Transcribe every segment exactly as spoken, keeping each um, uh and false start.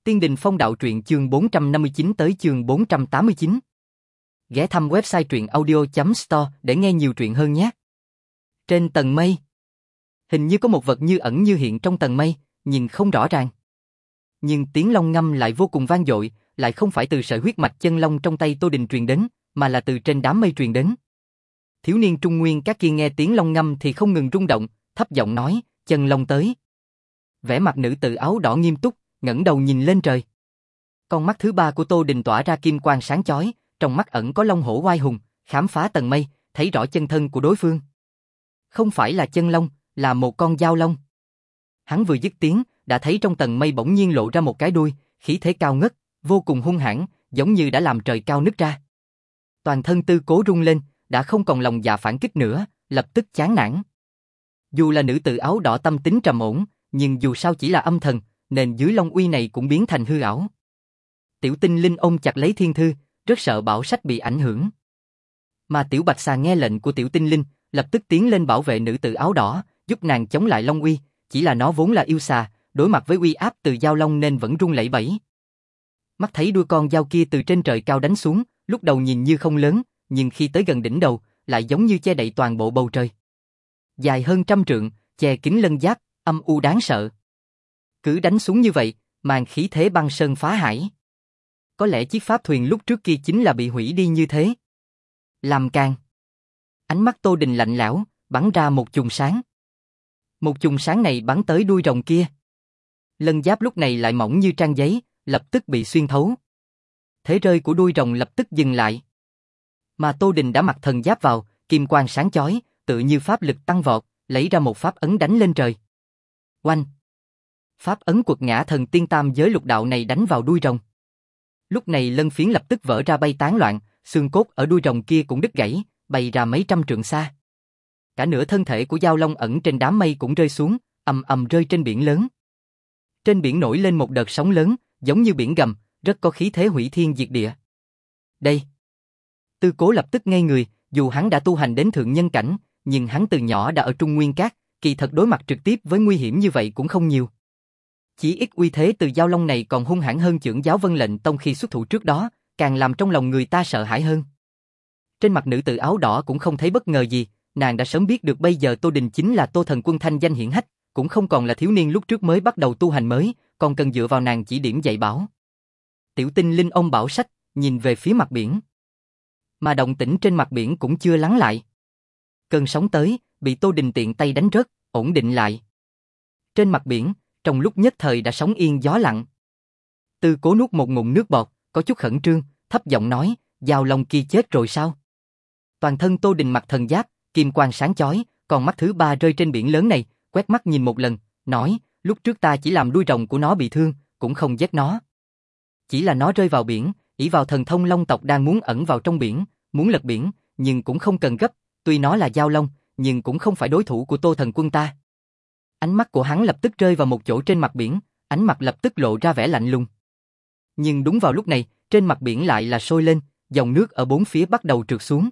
Tiên Đình Phong Đạo Truyện chương bốn trăm năm mươi chín tới chương bốn trăm tám mươi chín. Ghé thăm website truyện audio chấm store để nghe nhiều truyện hơn nhé. Trên tầng mây, hình như có một vật như ẩn như hiện trong tầng mây, nhìn không rõ ràng. Nhưng tiếng long ngâm lại vô cùng vang dội, lại không phải từ sợi huyết mạch chân long trong tay Tô Đình truyền đến, mà là từ trên đám mây truyền đến. Thiếu niên Trung Nguyên các kia nghe tiếng long ngâm thì không ngừng rung động, thấp giọng nói, chân long tới. Vẻ mặt nữ tử áo đỏ nghiêm túc, ngẩng đầu nhìn lên trời. Con mắt thứ ba của Tô Đình tỏa ra kim quang sáng chói, trong mắt ẩn có long hổ oai hùng, khám phá tầng mây, thấy rõ chân thân của đối phương. Không phải là chân long, là một con dao long. Hắn vừa dứt tiếng, đã thấy trong tầng mây bỗng nhiên lộ ra một cái đuôi, khí thế cao ngất, vô cùng hung hãn, giống như đã làm trời cao nứt ra. Toàn thân Tư Cố rung lên, đã không còn lòng dạ phản kích nữa, lập tức chán nản. Dù là nữ tử áo đỏ tâm tính trầm ổn, nhưng dù sao chỉ là âm thần, nên dưới long uy này cũng biến thành hư ảo. Tiểu Tinh Linh ôm chặt lấy thiên thư, rất sợ bảo sách bị ảnh hưởng. Mà Tiểu Bạch Xà nghe lệnh của Tiểu Tinh Linh, lập tức tiến lên bảo vệ nữ tử áo đỏ, giúp nàng chống lại long uy, chỉ là nó vốn là yêu xà, đối mặt với uy áp từ dao long nên vẫn run lẩy bẩy. Mắt thấy đuôi con dao kia từ trên trời cao đánh xuống, lúc đầu nhìn như không lớn, nhưng khi tới gần đỉnh đầu, lại giống như che đậy toàn bộ bầu trời. Dài hơn trăm trượng, che kín lân giáp, âm u đáng sợ. Cứ đánh xuống như vậy, màn khí thế băng sơn phá hải. Có lẽ chiếc pháp thuyền lúc trước kia chính là bị hủy đi như thế. Làm càng. Ánh mắt Tô Đình lạnh lẽo, bắn ra một chùm sáng. Một chùm sáng này bắn tới đuôi rồng kia. Lân giáp lúc này lại mỏng như trang giấy, lập tức bị xuyên thấu. Thế rơi của đuôi rồng lập tức dừng lại. Mà Tô Đình đã mặc thần giáp vào, kim quang sáng chói, tự như pháp lực tăng vọt, lấy ra một pháp ấn đánh lên trời. Oanh! Pháp ấn quật ngã thần tiên tam giới lục đạo này đánh vào đuôi rồng. Lúc này lân phiến lập tức vỡ ra bay tán loạn, xương cốt ở đuôi rồng kia cũng đứt gãy, bay ra mấy trăm trượng xa. Cả nửa thân thể của dao long ẩn trên đám mây cũng rơi xuống, ầm ầm rơi trên biển lớn. Trên biển nổi lên một đợt sóng lớn, giống như biển gầm, rất có khí thế hủy thiên diệt địa. Đây! Tư Cố lập tức ngây người, dù hắn đã tu hành đến thượng nhân cảnh, nhưng hắn từ nhỏ đã ở Trung Nguyên Các, kỳ thật đối mặt trực tiếp với nguy hiểm như vậy cũng không nhiều. Chỉ ít uy thế từ dao long này còn hung hãn hơn Chưởng Giáo Vân Lệnh Tông khi xuất thủ trước đó, càng làm trong lòng người ta sợ hãi hơn. Trên mặt nữ tử áo đỏ cũng không thấy bất ngờ gì, nàng đã sớm biết được bây giờ Tô Đình chính là Tô Thần Quân thanh danh hiển hách, cũng không còn là thiếu niên lúc trước mới bắt đầu tu hành mới, còn cần dựa vào nàng chỉ điểm dạy bảo. Tiểu Tinh Linh ôm bảo sách, nhìn về phía mặt biển. Mà động tĩnh trên mặt biển cũng chưa lắng lại. Cơn sóng tới, bị Tô Đình tiện tay đánh rớt, ổn định lại. Trên mặt biển, trong lúc nhất thời đã sóng yên gió lặng. Tư Cố nuốt một ngụm nước bọt, có chút khẩn trương, thấp giọng nói, dao long kia chết rồi sao? Toàn thân Tô Đình mặc thần giáp, kim quang sáng chói, còn mắt thứ ba rơi trên biển lớn này, quét mắt nhìn một lần, nói, lúc trước ta chỉ làm đuôi rồng của nó bị thương, cũng không giết nó. Chỉ là nó rơi vào biển, ỷ vào thần thông long tộc đang muốn ẩn vào trong biển, muốn lật biển, nhưng cũng không cần gấp, tuy nó là dao long, nhưng cũng không phải đối thủ của Tô Thần Quân ta. Ánh mắt của hắn lập tức rơi vào một chỗ trên mặt biển, ánh mặt lập tức lộ ra vẻ lạnh lùng. Nhưng đúng vào lúc này, trên mặt biển lại là sôi lên, dòng nước ở bốn phía bắt đầu trượt xuống.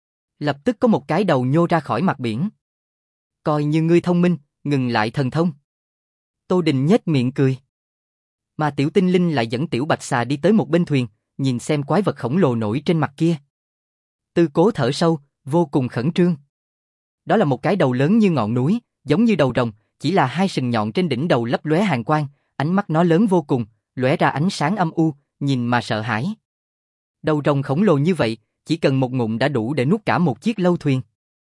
Lập tức có một cái đầu nhô ra khỏi mặt biển. Coi như ngươi thông minh, ngừng lại thần thông. Tô Đình nhếch miệng cười. Mà Tiểu Tinh Linh lại dẫn Tiểu Bạch Xà đi tới một bên thuyền, nhìn xem quái vật khổng lồ nổi trên mặt kia. Tư Cố thở sâu, vô cùng khẩn trương. Đó là một cái đầu lớn như ngọn núi, giống như đầu rồng, chỉ là hai sừng nhọn trên đỉnh đầu lấp lóe hàn quang, ánh mắt nó lớn vô cùng, lóe ra ánh sáng âm u, nhìn mà sợ hãi. Đầu rồng khổng lồ như vậy, chỉ cần một ngụm đã đủ để nuốt cả một chiếc lâu thuyền.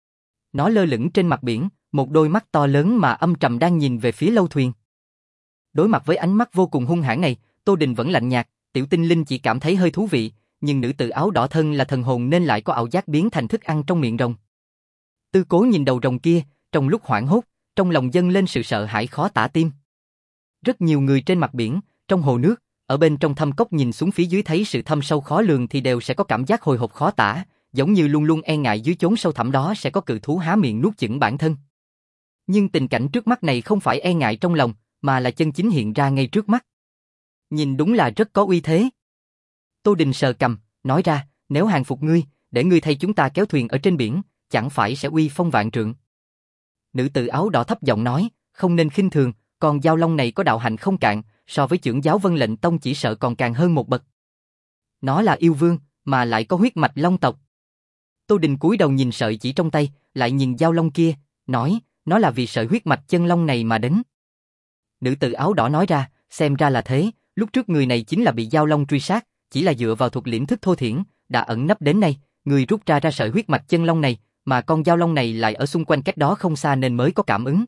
Nó lơ lửng trên mặt biển, một đôi mắt to lớn mà âm trầm đang nhìn về phía lâu thuyền. Đối mặt với ánh mắt vô cùng hung hãn này, Tô Đình vẫn lạnh nhạt, Tiểu Tinh Linh chỉ cảm thấy hơi thú vị, nhưng nữ tử áo đỏ thân là thần hồn nên lại có ảo giác biến thành thức ăn trong miệng rồng. Tư Cố nhìn đầu rồng kia, trong lúc hoảng hốt, trong lòng dâng lên sự sợ hãi khó tả tim. Rất nhiều người trên mặt biển, trong hồ nước, ở bên trong thâm cốc nhìn xuống phía dưới thấy sự thâm sâu khó lường thì đều sẽ có cảm giác hồi hộp khó tả, giống như luôn luôn e ngại dưới chốn sâu thẳm đó sẽ có cự thú há miệng nuốt chửng bản thân. Nhưng tình cảnh trước mắt này không phải e ngại trong lòng, mà là chân chính hiện ra ngay trước mắt. Nhìn đúng là rất có uy thế. Tô Đình sờ cằm, nói ra, nếu hàng phục ngươi, để ngươi thay chúng ta kéo thuyền ở trên biển, chẳng phải sẽ uy phong vạn trượng. Nữ tử áo đỏ thấp giọng nói, không nên khinh thường, còn dao long này có đạo hạnh không cạn, so với chưởng giáo Vân Lệnh Tông chỉ sợ còn càng hơn một bậc. Nó là yêu vương, mà lại có huyết mạch long tộc. Tô Đình cúi đầu nhìn sợi chỉ trong tay, lại nhìn dao long kia, nói, nó là vì sợi huyết mạch chân long này mà đến. Nữ tử áo đỏ nói ra, xem ra là thế, lúc trước người này chính là bị dao long truy sát, chỉ là dựa vào thuật liễm thức thô thiển, đã ẩn nấp đến nay, người rút ra ra sợi huyết mạch chân long này, mà con dao long này lại ở xung quanh cách đó không xa nên mới có cảm ứng.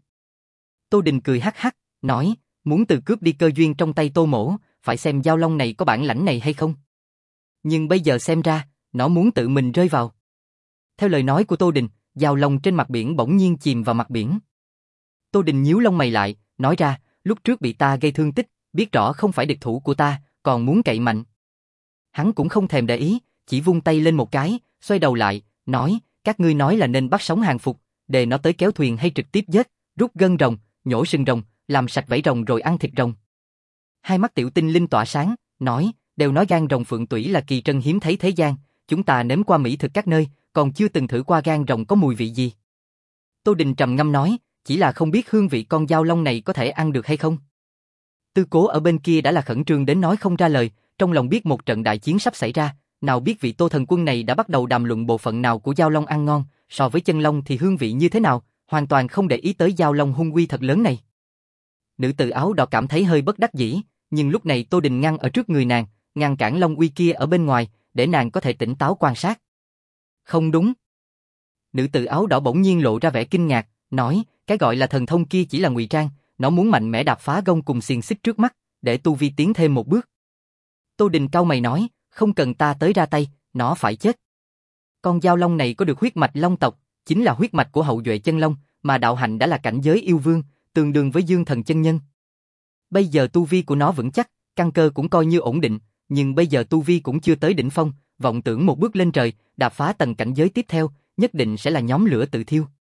Tô Đình cười hắc hắc, nói, muốn từ cướp đi cơ duyên trong tay Tô Mỗ, phải xem dao long này có bản lãnh này hay không. Nhưng bây giờ xem ra, nó muốn tự mình rơi vào. Theo lời nói của Tô Đình, dao long trên mặt biển bỗng nhiên chìm vào mặt biển. Tô Đình nhíu lông mày lại, nói ra, lúc trước bị ta gây thương tích, biết rõ không phải địch thủ của ta, còn muốn cậy mạnh. Hắn cũng không thèm để ý, chỉ vung tay lên một cái, xoay đầu lại, nói, các ngươi nói là nên bắt sống hàng phục, để nó tới kéo thuyền hay trực tiếp giết, rút gân rồng, nhổ sừng rồng, làm sạch vảy rồng rồi ăn thịt rồng. Hai mắt Tiểu Tinh Linh tỏa sáng, nói, đều nói gan rồng phượng tủy là kỳ trân hiếm thấy thế gian, chúng ta nếm qua mỹ thực các nơi, còn chưa từng thử qua gan rồng có mùi vị gì. Tô Đình trầm ngâm nói, chỉ là không biết hương vị con dao long này có thể ăn được hay không. Tư Cố ở bên kia đã là khẩn trương đến nói không ra lời, trong lòng biết một trận đại chiến sắp xảy ra, nào biết vị Tô thần quân này đã bắt đầu đàm luận bộ phận nào của dao long ăn ngon, so với chân long thì hương vị như thế nào, hoàn toàn không để ý tới dao long hung uy thật lớn này. Nữ tử áo đỏ cảm thấy hơi bất đắc dĩ, nhưng lúc này Tô Đình ngăn ở trước người nàng, ngăn cản long uy kia ở bên ngoài, để nàng có thể tỉnh táo quan sát. Không đúng. Nữ tử áo đỏ bỗng nhiên lộ ra vẻ kinh ngạc, nói, cái gọi là thần thông kia chỉ là ngụy trang, nó muốn mạnh mẽ đạp phá gông cùng xiềng xích trước mắt, để tu vi tiến thêm một bước. Tô Đình cau mày nói, không cần ta tới ra tay, nó phải chết. Con dao long này có được huyết mạch long tộc, chính là huyết mạch của hậu duệ chân long, mà đạo hạnh đã là cảnh giới yêu vương, tương đương với dương thần chân nhân. Bây giờ tu vi của nó vững chắc, căn cơ cũng coi như ổn định, nhưng bây giờ tu vi cũng chưa tới đỉnh phong, vọng tưởng một bước lên trời, đạp phá tầng cảnh giới tiếp theo, nhất định sẽ là nhóm lửa tự thiêu.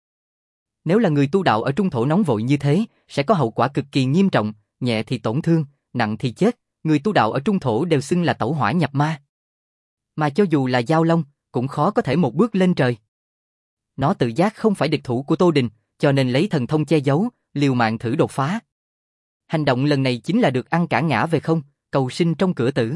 Nếu là người tu đạo ở trung thổ nóng vội như thế, sẽ có hậu quả cực kỳ nghiêm trọng, nhẹ thì tổn thương, nặng thì chết, người tu đạo ở trung thổ đều xưng là tẩu hỏa nhập ma. Mà cho dù là dao long, cũng khó có thể một bước lên trời. Nó tự giác không phải địch thủ của Tô Đình, cho nên lấy thần thông che giấu, liều mạng thử đột phá. Hành động lần này chính là được ăn cả ngã về không, cầu sinh trong cửa tử.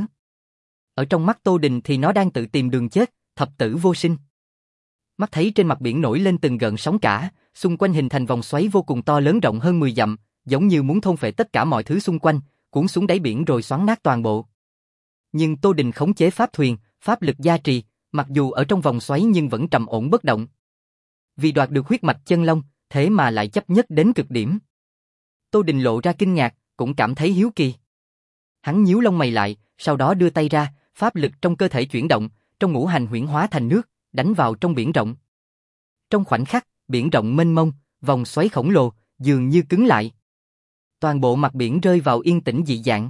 Ở trong mắt Tô Đình thì nó đang tự tìm đường chết, thập tử vô sinh. Mắt thấy trên mặt biển nổi lên từng gợn sóng cả, xung quanh hình thành vòng xoáy vô cùng to lớn rộng hơn mười dặm, giống như muốn thôn phệ tất cả mọi thứ xung quanh, cuốn xuống đáy biển rồi xoắn nát toàn bộ. Nhưng Tô Đình khống chế pháp thuyền, pháp lực gia trì, mặc dù ở trong vòng xoáy nhưng vẫn trầm ổn bất động. Vì đoạt được huyết mạch chân long, thế mà lại chấp nhất đến cực điểm. Tô Đình lộ ra kinh ngạc, cũng cảm thấy hiếu kỳ. Hắn nhíu lông mày lại, sau đó đưa tay ra, pháp lực trong cơ thể chuyển động, trong ngũ hành huyễn hóa thành nước, đánh vào trong biển rộng. Trong khoảnh khắc, biển rộng mênh mông, vòng xoáy khổng lồ, dường như cứng lại. Toàn bộ mặt biển rơi vào yên tĩnh dị dạng.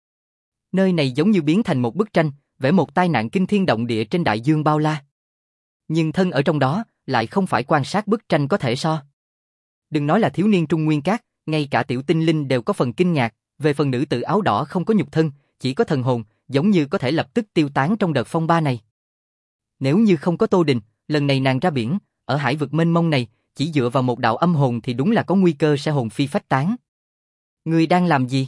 Nơi này giống như biến thành một bức tranh, vẽ một tai nạn kinh thiên động địa trên đại dương bao la. Nhưng thân ở trong đó, lại không phải quan sát bức tranh có thể so. Đừng nói là thiếu niên Trung Nguyên Cát, ngay cả Tiểu Tinh Linh đều có phần kinh ngạc, về phần nữ tử áo đỏ không có nhục thân, chỉ có thần hồn, giống như có thể lập tức tiêu tán trong đợt phong ba này. Nếu như không có Tô Đình, lần này nàng ra biển, ở hải vực mênh mông này, chỉ dựa vào một đạo âm hồn thì đúng là có nguy cơ sẽ hồn phi phách tán. Ngươi đang làm gì?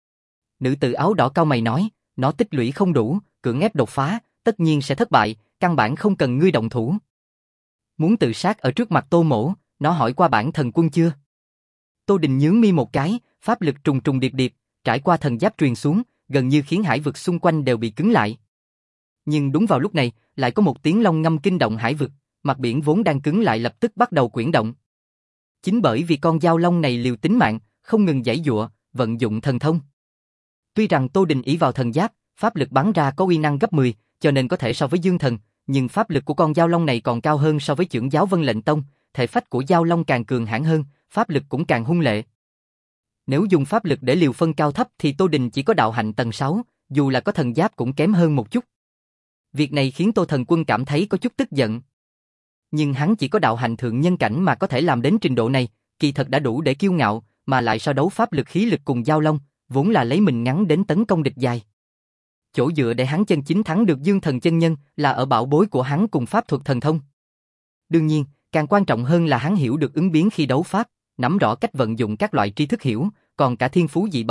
Nữ tử áo đỏ cau mày nói, nó tích lũy không đủ, cưỡng ép đột phá, tất nhiên sẽ thất bại, căn bản không cần ngươi động thủ. Muốn tự sát ở trước mặt Tô Mỗ, nó hỏi qua bản thần quân chưa? Tô Đình nhướng mi một cái, pháp lực trùng trùng điệp điệp, trải qua thần giáp truyền xuống, gần như khiến hải vực xung quanh đều bị cứng lại. Nhưng đúng vào lúc này, lại có một tiếng long ngâm kinh động hải vực, mặt biển vốn đang cứng lại lập tức bắt đầu quyển động. Chính bởi vì con dao long này liều tính mạng, không ngừng giãy giụa, vận dụng thần thông. Tuy rằng Tô Đình ỷ vào thần giáp, pháp lực bắn ra có uy năng gấp mười, cho nên có thể so với dương thần, nhưng pháp lực của con dao long này còn cao hơn so với chưởng giáo Vân Lệnh Tông, thể phách của dao long càng cường hãn hơn, pháp lực cũng càng hung lệ. Nếu dùng pháp lực để liều phân cao thấp thì Tô Đình chỉ có đạo hạnh tầng sáu, dù là có thần giáp cũng kém hơn một chút. Việc này khiến Tô Thần Quân cảm thấy có chút tức giận. Nhưng hắn chỉ có đạo hạnh thượng nhân cảnh mà có thể làm đến trình độ này, kỳ thật đã đủ để kiêu ngạo, mà lại so đấu pháp lực khí lực cùng dao long, vốn là lấy mình ngắn đến tấn công địch dài. Chỗ dựa để hắn chân chính thắng được dương thần chân nhân là ở bảo bối của hắn cùng pháp thuật thần thông. Đương nhiên, càng quan trọng hơn là hắn hiểu được ứng biến khi đấu pháp, nắm rõ cách vận dụng các loại tri thức hiểu, còn cả thiên phú dị bẩm,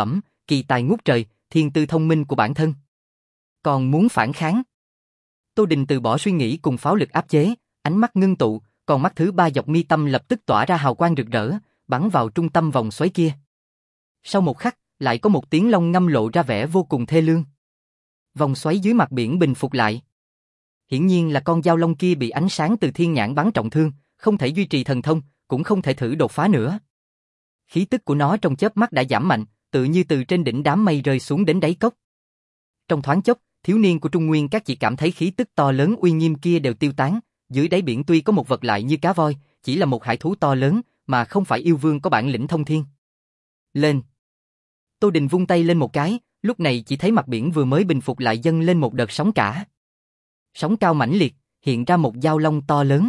kỳ tài ngút trời, thiên tư thông minh của bản thân. Còn muốn phản kháng. Tô Đình từ bỏ suy nghĩ cùng pháo lực áp chế, ánh mắt ngưng tụ, còn mắt thứ ba dọc mi tâm lập tức tỏa ra hào quang rực rỡ, bắn vào trung tâm vòng xoáy kia. Sau một khắc, lại có một tiếng long ngâm lộ ra vẻ vô cùng thê lương. Vòng xoáy dưới mặt biển bình phục lại. Hiển nhiên là con dao long kia bị ánh sáng từ thiên nhãn bắn trọng thương, không thể duy trì thần thông, cũng không thể thử đột phá nữa. Khí tức của nó trong chớp mắt đã giảm mạnh, tự như từ trên đỉnh đám mây rơi xuống đến đáy cốc. Trong thoáng chốc, thiếu niên của Trung Nguyên các chỉ cảm thấy khí tức to lớn uy nghiêm kia đều tiêu tán, dưới đáy biển tuy có một vật lại như cá voi, chỉ là một hải thú to lớn, mà không phải yêu vương có bản lĩnh thông thiên. Lên! Tô Đình vung tay lên một cái, lúc này chỉ thấy mặt biển vừa mới bình phục lại dâng lên một đợt sóng cả. Sóng cao mãnh liệt, hiện ra một dao long to lớn.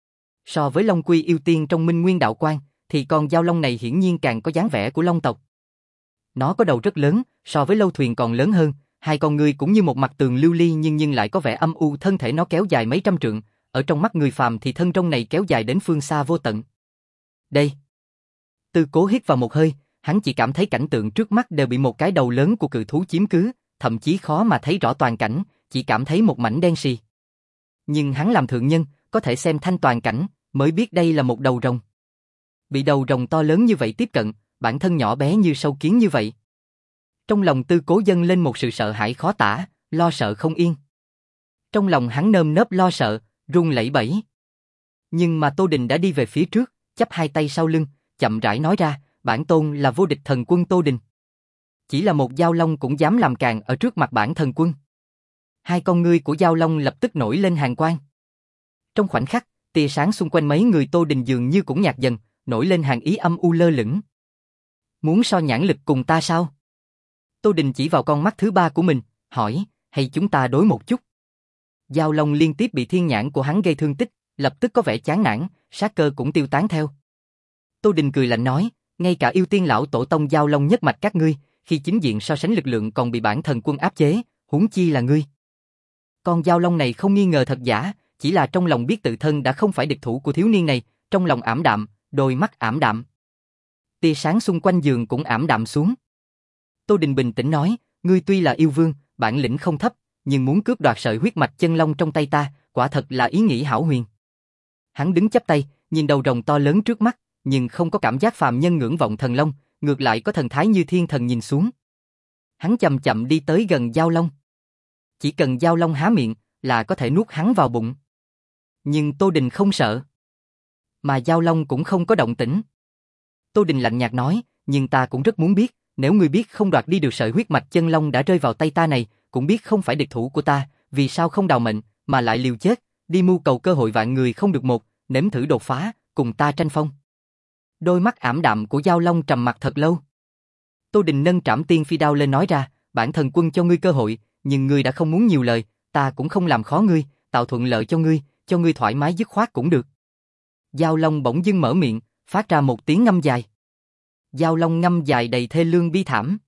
So với long quy yêu tiên trong Minh Nguyên đạo quan, thì con dao long này hiển nhiên càng có dáng vẻ của long tộc. Nó có đầu rất lớn, so với lâu thuyền còn lớn hơn, hai con ngươi cũng như một mặt tường lưu ly nhưng nhưng lại có vẻ âm u, thân thể nó kéo dài mấy trăm trượng, ở trong mắt người phàm thì thân rông này kéo dài đến phương xa vô tận. Đây. Tư Cố hít vào một hơi, hắn chỉ cảm thấy cảnh tượng trước mắt đều bị một cái đầu lớn của cự thú chiếm cứ, thậm chí khó mà thấy rõ toàn cảnh, chỉ cảm thấy một mảnh đen sì. Nhưng hắn làm thượng nhân, có thể xem thanh toàn cảnh, mới biết đây là một đầu rồng. Bị đầu rồng to lớn như vậy tiếp cận, bản thân nhỏ bé như sâu kiến như vậy. Trong lòng Tư Cố dâng lên một sự sợ hãi khó tả, lo sợ không yên. Trong lòng hắn nơm nớp lo sợ, run lẩy bẩy. Nhưng mà Tô Đình đã đi về phía trước, chắp hai tay sau lưng, chậm rãi nói ra, bản tôn là vô địch thần quân Tô Đình. Chỉ là một dao long cũng dám làm càn ở trước mặt bản thần quân. Hai con ngươi của dao long lập tức nổi lên hàn quang. Trong khoảnh khắc, tia sáng xung quanh mấy người Tô Đình dường như cũng nhạt dần, nổi lên hàn ý âm u lơ lửng. Muốn so nhãn lực cùng ta sao? Tô Đình chỉ vào con mắt thứ ba của mình, hỏi, hay chúng ta đối một chút? Dao long liên tiếp bị thiên nhãn của hắn gây thương tích, lập tức có vẻ chán nản, sát cơ cũng tiêu tán theo. Tô Đình cười lạnh nói, ngay cả yêu tiên lão tổ tông dao long nhất mạch các ngươi, khi chính diện so sánh lực lượng còn bị bản thần quân áp chế, huống chi là ngươi. Con dao long này không nghi ngờ thật giả, chỉ là trong lòng biết tự thân đã không phải địch thủ của thiếu niên này, trong lòng ảm đạm, đôi mắt ảm đạm. Tia sáng xung quanh giường cũng ảm đạm xuống. Tô Đình bình tĩnh nói, ngươi tuy là yêu vương, bản lĩnh không thấp, nhưng muốn cướp đoạt sợi huyết mạch chân long trong tay ta, quả thật là ý nghĩ hão huyền. Hắn đứng chắp tay, nhìn đầu rồng to lớn trước mắt, nhưng không có cảm giác phàm nhân ngưỡng vọng thần long, ngược lại có thần thái như thiên thần nhìn xuống. Hắn chậm chậm đi tới gần dao long. Chỉ cần dao long há miệng là có thể nuốt hắn vào bụng. Nhưng Tô Đình không sợ. Mà dao long cũng không có động tĩnh. Tô Đình lạnh nhạt nói, nhưng ta cũng rất muốn biết, nếu ngươi biết không đoạt đi được sợi huyết mạch chân long đã rơi vào tay ta này, cũng biết không phải địch thủ của ta, vì sao không đào mệnh, mà lại liều chết, đi mưu cầu cơ hội vạn người không được một, nếm thử đột phá, cùng ta tranh phong. Đôi mắt ảm đạm của dao long trầm mặc thật lâu. Tô Đình nâng trảm tiên phi đao lên nói ra, bản thần quân cho ngươi cơ hội, nhưng ngươi đã không muốn nhiều lời, ta cũng không làm khó ngươi, tạo thuận lợi cho ngươi, cho ngươi thoải mái dứt khoát cũng được. Dao long bỗng dưng mở miệng, phát ra một tiếng ngâm dài. Dao long ngâm dài đầy thê lương bi thảm.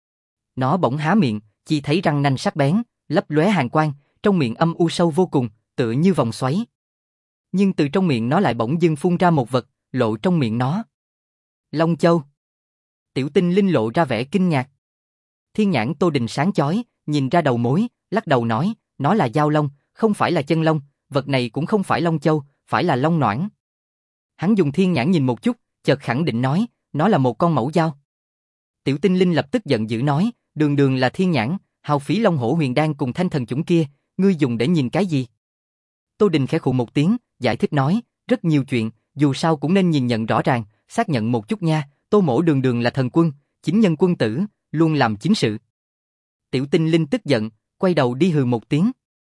Nó bỗng há miệng, chỉ thấy răng nanh sắc bén, lấp lóe hàn quang, trong miệng âm u sâu vô cùng, tựa như vòng xoáy. Nhưng từ trong miệng nó lại bỗng dưng phun ra một vật, lộ trong miệng nó. Long châu. Tiểu Tinh Linh lộ ra vẻ kinh ngạc. Thiên nhãn Tô Đình sáng chói, nhìn ra đầu mối, lắc đầu nói, nó là dao long, không phải là chân long, vật này cũng không phải long châu, phải là long noãn. Hắn dùng thiên nhãn nhìn một chút, chợt khẳng định nói, nó là một con mẫu dao. Tiểu Tinh Linh lập tức giận dữ nói, đường đường là thiên nhãn, hao phí long hổ huyền đan cùng thanh thần chủng kia, ngươi dùng để nhìn cái gì? Tô Đình khẽ khụ một tiếng, giải thích nói, rất nhiều chuyện, dù sao cũng nên nhìn nhận rõ ràng, xác nhận một chút nha, Tô mỗ đường đường là thần quân, chính nhân quân tử, luôn làm chính sự. Tiểu Tinh Linh tức giận, quay đầu đi hừ một tiếng.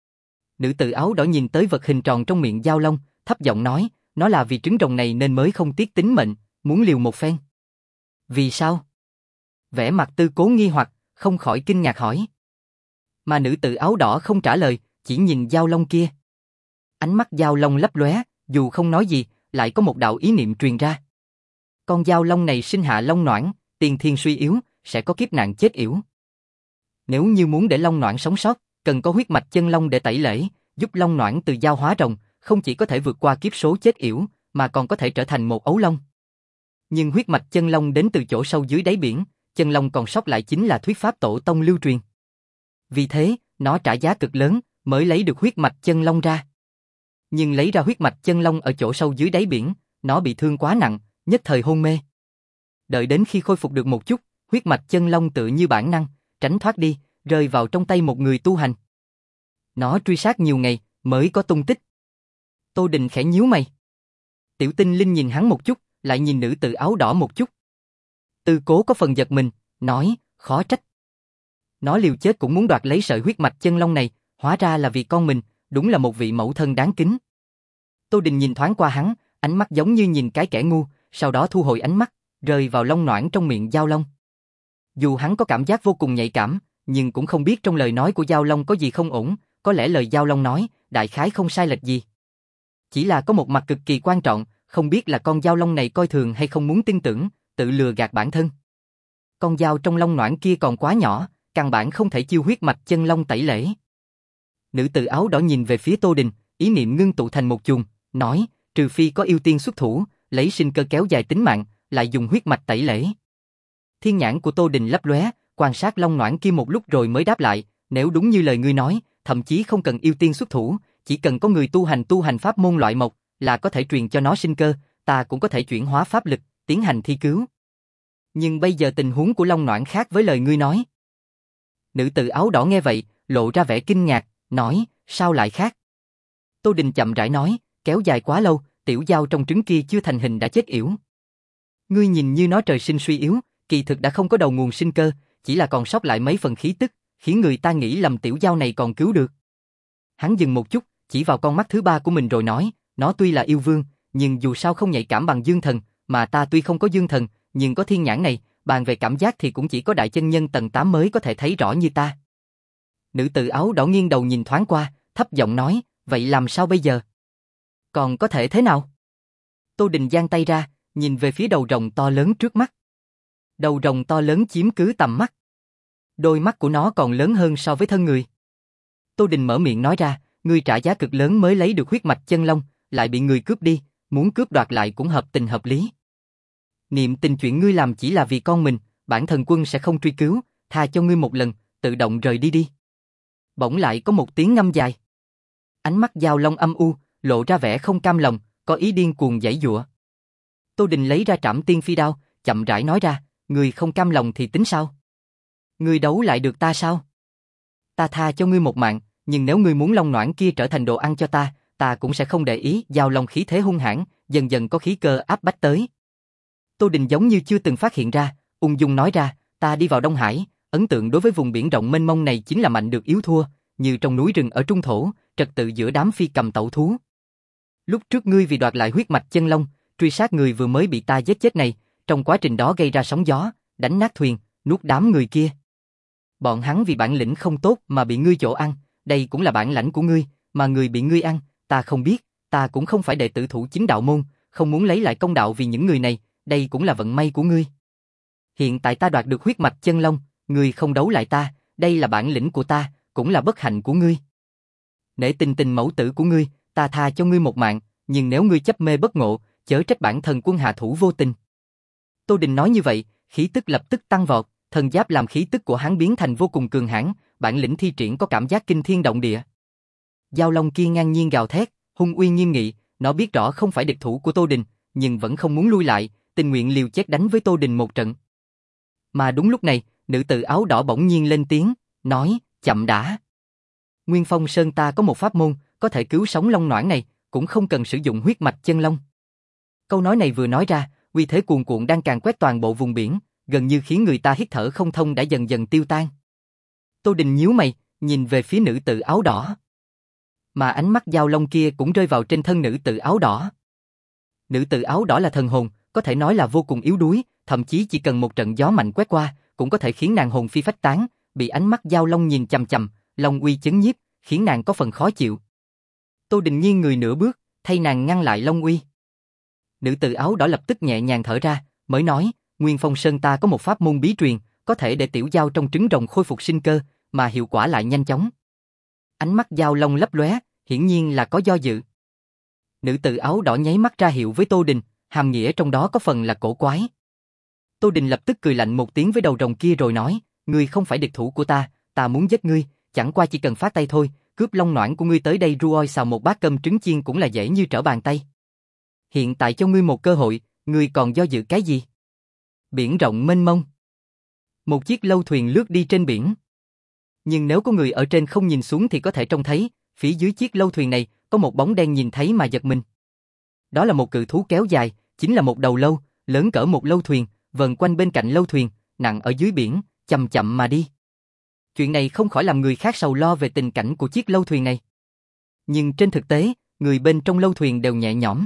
Nữ tử áo đỏ nhìn tới vật hình tròn trong miệng dao long, thấp giọng nói, nó là vì trứng rồng này nên mới không tiếc tính mệnh, muốn liều một phen. Vì sao? Vẻ mặt Tư Cố nghi hoặc, không khỏi kinh ngạc hỏi. Mà nữ tử áo đỏ không trả lời, chỉ nhìn dao long kia. Ánh mắt dao long lấp lóe, dù không nói gì, lại có một đạo ý niệm truyền ra. Con dao long này sinh hạ long noãn, tiền thiên suy yếu, sẽ có kiếp nạn chết yểu. Nếu như muốn để long noãn sống sót, cần có huyết mạch chân long để tẩy lễ, giúp long noãn từ dao hóa rồng, không chỉ có thể vượt qua kiếp số chết yểu, mà còn có thể trở thành một ấu long. Nhưng huyết mạch chân long đến từ chỗ sâu dưới đáy biển, chân long còn sót lại chính là thuyết pháp tổ tông lưu truyền. Vì thế, nó trả giá cực lớn mới lấy được huyết mạch chân long ra. Nhưng lấy ra huyết mạch chân long ở chỗ sâu dưới đáy biển, nó bị thương quá nặng, nhất thời hôn mê. Đợi đến khi khôi phục được một chút, huyết mạch chân long tự như bản năng, tránh thoát đi, rơi vào trong tay một người tu hành. Nó truy sát nhiều ngày, mới có tung tích. Tô Đình khẽ nhíu mày. Tiểu Tinh Linh nhìn hắn một chút, lại nhìn nữ tử áo đỏ một chút. Tư Cố có phần giật mình, nói, khó trách. Nó liều chết cũng muốn đoạt lấy sợi huyết mạch chân long này, hóa ra là vì con mình, đúng là một vị mẫu thân đáng kính. Tô Đình nhìn thoáng qua hắn, ánh mắt giống như nhìn cái kẻ ngu, sau đó thu hồi ánh mắt, rơi vào lông noãn trong miệng Dao Long. Dù hắn có cảm giác vô cùng nhạy cảm, nhưng cũng không biết trong lời nói của Dao Long có gì không ổn, có lẽ lời Dao Long nói, đại khái không sai lệch gì. Chỉ là có một mặt cực kỳ quan trọng, không biết là con Dao Long này coi thường hay không muốn tin tưởng, tự lừa gạt bản thân. Con dao trong lông noãn kia còn quá nhỏ, căn bản không thể chiêu huyết mạch chân long tẩy lễ. Nữ tử áo đỏ nhìn về phía Tô Đình, ý niệm ngưng tụ thành một chùm, nói, trừ phi có yêu tiên xuất thủ, lấy sinh cơ kéo dài tính mạng, lại dùng huyết mạch tẩy lễ. Thiên nhãn của Tô Đình lấp lóe, quan sát long noãn kia một lúc rồi mới đáp lại, nếu đúng như lời ngươi nói, thậm chí không cần yêu tiên xuất thủ, chỉ cần có người tu hành tu hành pháp môn loại mộc, là có thể truyền cho nó sinh cơ, ta cũng có thể chuyển hóa pháp lực, tiến hành thi cứu. Nhưng bây giờ tình huống của long noãn khác với lời ngươi nói. Nữ tử áo đỏ nghe vậy, lộ ra vẻ kinh ngạc, nói, sao lại khác? Tô Đình chậm rãi nói, kéo dài quá lâu, tiểu dao trong trứng kia chưa thành hình đã chết yểu. Ngươi nhìn như nó trời sinh suy yếu, kỳ thực đã không có đầu nguồn sinh cơ, chỉ là còn sót lại mấy phần khí tức, khiến người ta nghĩ lầm tiểu dao này còn cứu được. Hắn dừng một chút, chỉ vào con mắt thứ ba của mình rồi nói, nó tuy là yêu vương, nhưng dù sao không nhạy cảm bằng dương thần, mà ta tuy không có dương thần, nhưng có thiên nhãn này, bàn về cảm giác thì cũng chỉ có đại chân nhân tầng tám mới có thể thấy rõ như ta. Nữ tử áo đỏ nghiêng đầu nhìn thoáng qua, thấp giọng nói, vậy làm sao bây giờ? Còn có thể thế nào? Tô Đình giang tay ra, nhìn về phía đầu rồng to lớn trước mắt. Đầu rồng to lớn chiếm cứ tầm mắt. Đôi mắt của nó còn lớn hơn so với thân người. Tô Đình mở miệng nói ra, ngươi trả giá cực lớn mới lấy được huyết mạch chân long, lại bị người cướp đi, muốn cướp đoạt lại cũng hợp tình hợp lý. Niệm tình chuyện ngươi làm chỉ là vì con mình, bản thần quân sẽ không truy cứu, tha cho ngươi một lần, tự động rời đi đi. Bỗng lại có một tiếng ngâm dài. Ánh mắt Dao Long âm u, lộ ra vẻ không cam lòng, có ý điên cuồng giãy giụa. Tô Đình lấy ra Trảm Tiên Phi đao, chậm rãi nói ra, ngươi không cam lòng thì tính sao? Ngươi đấu lại được ta sao? Ta tha cho ngươi một mạng, nhưng nếu ngươi muốn long noãn kia trở thành đồ ăn cho ta, ta cũng sẽ không để ý. Dao Long khí thế hung hãn, dần dần có khí cơ áp bách tới. Tô Đình giống như chưa từng phát hiện ra, ung dung nói ra, ta đi vào Đông Hải, ấn tượng đối với vùng biển rộng mênh mông này chính là mạnh được yếu thua, như trong núi rừng ở trung thổ, trật tự giữa đám phi cầm tẩu thú. Lúc trước ngươi vì đoạt lại huyết mạch chân long, truy sát người vừa mới bị ta giết chết này, trong quá trình đó gây ra sóng gió, đánh nát thuyền, nuốt đám người kia. Bọn hắn vì bản lĩnh không tốt mà bị ngươi chỗ ăn, đây cũng là bản lãnh của ngươi, mà người bị ngươi ăn, ta không biết, ta cũng không phải đệ tử thủ chính đạo môn, không muốn lấy lại công đạo vì những người này, đây cũng là vận may của ngươi. Hiện tại ta đoạt được huyết mạch chân long, ngươi không đấu lại ta, đây là bản lĩnh của ta, cũng là bất hạnh của ngươi. Nể tình tình mẫu tử của ngươi, ta tha cho ngươi một mạng, nhưng nếu ngươi chấp mê bất ngộ, chớ trách bản thần quân hạ thủ vô tình. Tô Đình nói như vậy, khí tức lập tức tăng vọt, thần giáp làm khí tức của hắn biến thành vô cùng cường hãn, bản lĩnh thi triển có cảm giác kinh thiên động địa. Dao Long kia ngang nhiên gào thét, hung uy nghiêm nghị, nó biết rõ không phải địch thủ của Tô Đình, nhưng vẫn không muốn lui lại, tình nguyện liều chết đánh với Tô Đình một trận. Mà đúng lúc này, nữ tử áo đỏ bỗng nhiên lên tiếng, nói, chậm đã. Nguyên Phong Sơn ta có một pháp môn, có thể cứu sống long noãn này, cũng không cần sử dụng huyết mạch chân long. Câu nói này vừa nói ra, uy thế cuồn cuộn đang càn quét toàn bộ vùng biển, gần như khiến người ta hít thở không thông đã dần dần tiêu tan. Tô Đình nhíu mày, nhìn về phía nữ tử áo đỏ. Mà ánh mắt Dao Long kia cũng rơi vào trên thân nữ tử áo đỏ. Nữ tử áo đỏ là thần hồn, có thể nói là vô cùng yếu đuối, thậm chí chỉ cần một trận gió mạnh quét qua, cũng có thể khiến nàng hồn phi phách tán, bị ánh mắt Dao Long nhìn chằm chằm, long uy chấn nhiếp, khiến nàng có phần khó chịu. Tô Đình nghiêng người nửa bước, thay nàng ngăn lại long uy. Nữ tử áo đỏ lập tức nhẹ nhàng thở ra, mới nói, Nguyên Phong Sơn ta có một pháp môn bí truyền, có thể để tiểu dao trong trứng rồng khôi phục sinh cơ, mà hiệu quả lại nhanh chóng. Ánh mắt Dao Long lấp lóe, hiển nhiên là có do dự. Nữ tử áo đỏ nháy mắt ra hiệu với Tô Đình, hàm nghĩa trong đó có phần là cổ quái. Tô Đình lập tức cười lạnh một tiếng với đầu rồng kia rồi nói, ngươi không phải địch thủ của ta, ta muốn giết ngươi, chẳng qua chỉ cần phát tay thôi, cướp long noãn của ngươi tới đây ruoi xào một bát cơm trứng chiên cũng là dễ như trở bàn tay. Hiện tại cho ngươi một cơ hội, ngươi còn do dự cái gì? Biển rộng mênh mông. Một chiếc lâu thuyền lướt đi trên biển. Nhưng nếu có người ở trên không nhìn xuống thì có thể trông thấy, phía dưới chiếc lâu thuyền này có một bóng đen nhìn thấy mà giật mình. Đó là một cự thú kéo dài, chính là một đầu lâu, lớn cỡ một lâu thuyền, vần quanh bên cạnh lâu thuyền, nặng ở dưới biển, chậm chậm mà đi. Chuyện này không khỏi làm người khác sầu lo về tình cảnh của chiếc lâu thuyền này. Nhưng trên thực tế, người bên trong lâu thuyền đều nhẹ nhõm.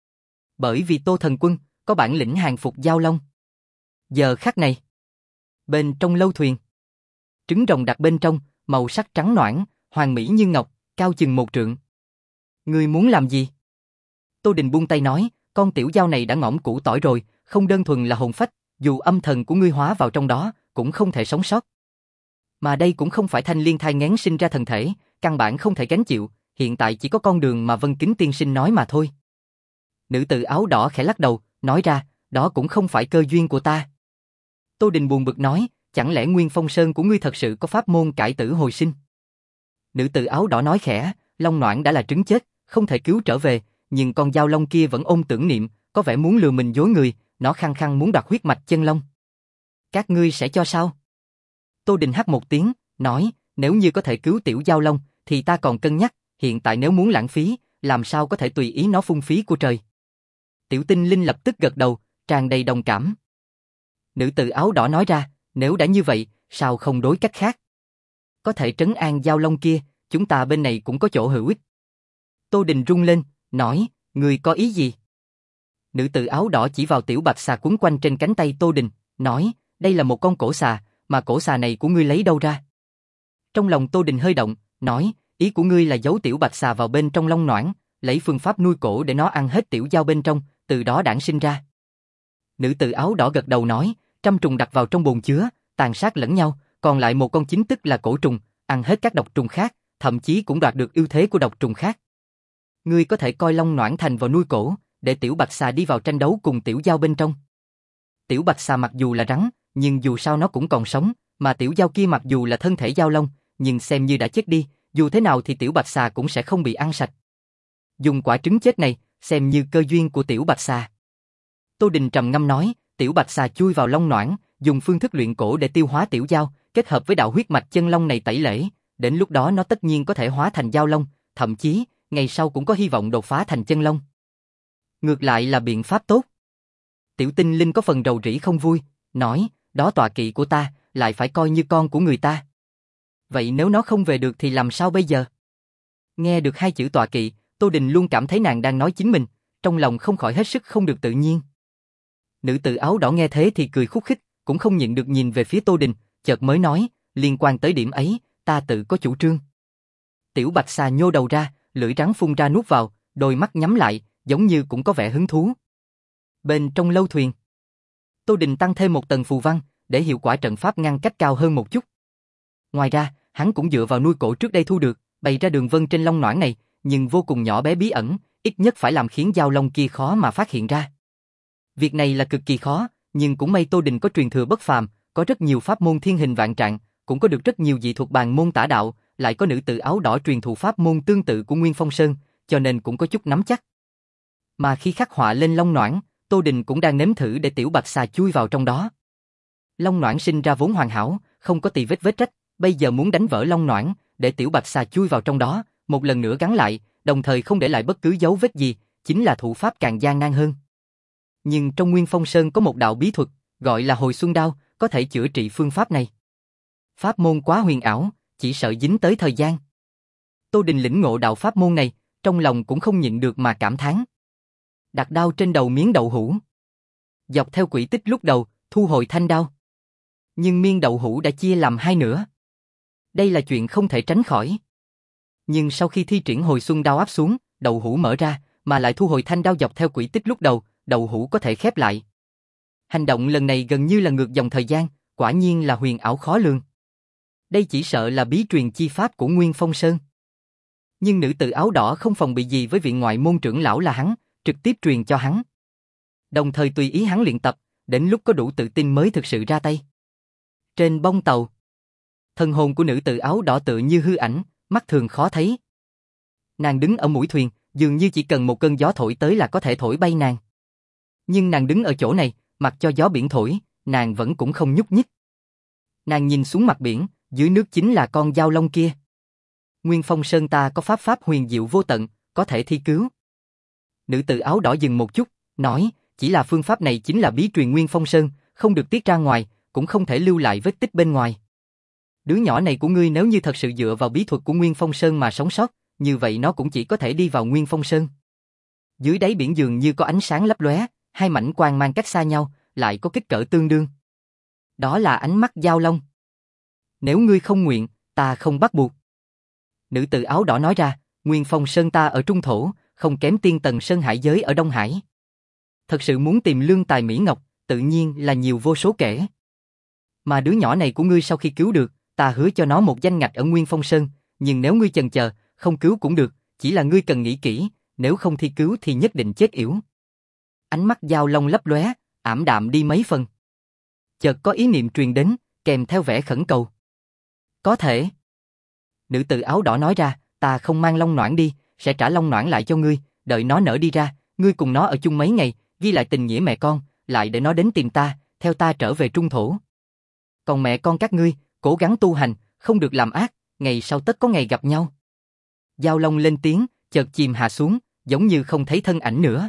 Bởi vì Tô Thần Quân có bản lĩnh hàng phục giao long. Giờ khắc này, bên trong lâu thuyền, trứng rồng đặt bên trong, màu sắc trắng nõn, hoàn mỹ như ngọc, cao chừng một trượng. Ngươi muốn làm gì? Tô Đình buông tay nói, con tiểu giao này đã ngõm củ tỏi rồi, không đơn thuần là hồn phách, dù âm thần của ngươi hóa vào trong đó, cũng không thể sống sót. Mà đây cũng không phải thanh liên thai nghén sinh ra thần thể, căn bản không thể gánh chịu, hiện tại chỉ có con đường mà Vân Kính tiên sinh nói mà thôi. Nữ tử áo đỏ khẽ lắc đầu, nói ra, đó cũng không phải cơ duyên của ta. Tô Đình buồn bực nói, chẳng lẽ Nguyên Phong Sơn của ngươi thật sự có pháp môn cải tử hồi sinh? Nữ tử áo đỏ nói khẽ, long noãn đã là trứng chết, không thể cứu trở về, nhưng con dao long kia vẫn ôm tưởng niệm, có vẻ muốn lừa mình dối người, nó khăng khăng muốn đoạt huyết mạch chân long. Các ngươi sẽ cho sao? Tô Đình hắt một tiếng, nói, nếu như có thể cứu tiểu dao long, thì ta còn cân nhắc, hiện tại nếu muốn lãng phí, làm sao có thể tùy ý nó phung phí của trời. Tiểu Tinh Linh lập tức gật đầu, tràn đầy đồng cảm. Nữ tử áo đỏ nói ra, nếu đã như vậy, sao không đối cách khác? Có thể trấn an giao long kia, chúng ta bên này cũng có chỗ hữu ích. Tô Đình rung lên, nói, người có ý gì? Nữ tử áo đỏ chỉ vào tiểu bạch xà quấn quanh trên cánh tay Tô Đình, nói, đây là một con cổ xà, mà cổ xà này của ngươi lấy đâu ra? Trong lòng Tô Đình hơi động, nói, ý của ngươi là giấu tiểu bạch xà vào bên trong long noãn, lấy phương pháp nuôi cổ để nó ăn hết tiểu dao bên trong, từ đó đản sinh ra. Nữ tử áo đỏ gật đầu nói, trăm trùng đặt vào trong bồn chứa, tàn sát lẫn nhau, còn lại một con chính tức là cổ trùng, ăn hết các độc trùng khác, thậm chí cũng đoạt được ưu thế của độc trùng khác. Ngươi có thể coi long noãn thành vào nuôi cổ, để tiểu bạch xà đi vào tranh đấu cùng tiểu dao bên trong. Tiểu bạch xà mặc dù là rắn, nhưng dù sao nó cũng còn sống, mà tiểu dao kia mặc dù là thân thể dao long, nhưng xem như đã chết đi, dù thế nào thì tiểu bạch xà cũng sẽ không bị ăn sạch. Dùng quả trứng chết này, xem như cơ duyên của tiểu bạch xà. Tô Đình trầm ngâm nói, tiểu bạch xà chui vào long noãn, dùng phương thức luyện cổ để tiêu hóa tiểu dao, kết hợp với đạo huyết mạch chân long này tẩy lễ, đến lúc đó nó tất nhiên có thể hóa thành dao long, thậm chí, ngày sau cũng có hy vọng đột phá thành chân long. Ngược lại là biện pháp tốt. Tiểu Tinh Linh có phần rầu rĩ không vui, nói, đó tọa kỵ của ta, lại phải coi như con của người ta. Vậy nếu nó không về được thì làm sao bây giờ? Nghe được hai chữ tọa kỵ, Tô Đình luôn cảm thấy nàng đang nói chính mình, trong lòng không khỏi hết sức không được tự nhiên. Nữ tử áo đỏ nghe thế thì cười khúc khích, cũng không nhịn được nhìn về phía Tô Đình, chợt mới nói, liên quan tới điểm ấy, ta tự có chủ trương. Tiểu bạch xà nhô đầu ra, lưỡi rắn phun ra nuốt vào, đôi mắt nhắm lại, giống như cũng có vẻ hứng thú. Bên trong lâu thuyền, Tô Đình tăng thêm một tầng phù văn, để hiệu quả trận pháp ngăn cách cao hơn một chút. Ngoài ra, hắn cũng dựa vào nuôi cổ trước đây thu được, bày ra đường vân trên long noãn này, nhưng vô cùng nhỏ bé bí ẩn, ít nhất phải làm khiến dao long kia khó mà phát hiện ra. Việc này là cực kỳ khó, nhưng cũng may Tô Đình có truyền thừa bất phàm, có rất nhiều pháp môn thiên hình vạn trạng, cũng có được rất nhiều dị thuật bàn môn tả đạo, lại có nữ tử áo đỏ truyền thụ pháp môn tương tự của Nguyên Phong Sơn, cho nên cũng có chút nắm chắc. Mà khi khắc họa lên long noãn, Tô Đình cũng đang nếm thử để tiểu bạch xà chui vào trong đó. Long noãn sinh ra vốn hoàn hảo, không có tì vết vết rách, bây giờ muốn đánh vỡ long noãn, để tiểu bạch xà chui vào trong đó, một lần nữa gắn lại, đồng thời không để lại bất cứ dấu vết gì, chính là thủ pháp càng gian nan hơn. Nhưng trong Nguyên Phong Sơn có một đạo bí thuật, gọi là hồi xuân đao, có thể chữa trị phương pháp này. Pháp môn quá huyền ảo, chỉ sợ dính tới thời gian. Tô Đình lĩnh ngộ đạo pháp môn này, trong lòng cũng không nhịn được mà cảm thán. Đặt đao trên đầu miếng đậu hũ. Dọc theo quỹ tích lúc đầu, thu hồi thanh đao. Nhưng miếng đậu hũ đã chia làm hai nửa. Đây là chuyện không thể tránh khỏi. Nhưng sau khi thi triển hồi xuân đao áp xuống, đậu hũ mở ra, mà lại thu hồi thanh đao dọc theo quỹ tích lúc đầu, đậu hũ có thể khép lại. Hành động lần này gần như là ngược dòng thời gian, quả nhiên là huyền ảo khó lường. Đây chỉ sợ là bí truyền chi pháp của Nguyên Phong Sơn. Nhưng nữ tử áo đỏ không phòng bị gì với viện ngoại môn trưởng lão là hắn, trực tiếp truyền cho hắn. Đồng thời tùy ý hắn luyện tập, đến lúc có đủ tự tin mới thực sự ra tay. Trên bông tàu, thân hồn của nữ tử áo đỏ tựa như hư ảnh, mắt thường khó thấy. Nàng đứng ở mũi thuyền, dường như chỉ cần một cơn gió thổi tới là có thể thổi bay nàng. Nhưng nàng đứng ở chỗ này, mặc cho gió biển thổi, nàng vẫn cũng không nhúc nhích. Nàng nhìn xuống mặt biển, dưới nước chính là con dao long kia. Nguyên Phong Sơn ta có pháp pháp huyền diệu vô tận, có thể thi cứu. Nữ tử áo đỏ dừng một chút, nói, chỉ là phương pháp này chính là bí truyền Nguyên Phong Sơn, không được tiết ra ngoài, cũng không thể lưu lại vết tích bên ngoài. Đứa nhỏ này của ngươi nếu như thật sự dựa vào bí thuật của Nguyên Phong Sơn mà sống sót, như vậy nó cũng chỉ có thể đi vào Nguyên Phong Sơn. Dưới đáy biển dường như có ánh sáng lấp lóe, hai mảnh quang mang cách xa nhau, lại có kích cỡ tương đương. Đó là ánh mắt dao long. Nếu ngươi không nguyện, ta không bắt buộc. Nữ tử áo đỏ nói ra, Nguyên Phong Sơn ta ở Trung Thổ, không kém Tiên Tần Sơn Hải giới ở Đông Hải. Thật sự muốn tìm lương tài mỹ ngọc, tự nhiên là nhiều vô số kể. Mà đứa nhỏ này của ngươi sau khi cứu được, ta hứa cho nó một danh ngạch ở Nguyên Phong Sơn, nhưng nếu ngươi chần chờ, không cứu cũng được, chỉ là ngươi cần nghĩ kỹ, nếu không thi cứu thì nhất định chết yểu. Ánh mắt dao long lấp lóe, ảm đạm đi mấy phần. Chợt có ý niệm truyền đến, kèm theo vẻ khẩn cầu. Có thể. Nữ tử áo đỏ nói ra, ta không mang long noãn đi, sẽ trả long noãn lại cho ngươi, đợi nó nở đi ra, ngươi cùng nó ở chung mấy ngày, ghi lại tình nghĩa mẹ con, lại để nó đến tìm ta, theo ta trở về Trung Thổ. Còn mẹ con các ngươi, cố gắng tu hành, không được làm ác, ngày sau tất có ngày gặp nhau. Dao long lên tiếng, chợt chìm hạ xuống, giống như không thấy thân ảnh nữa.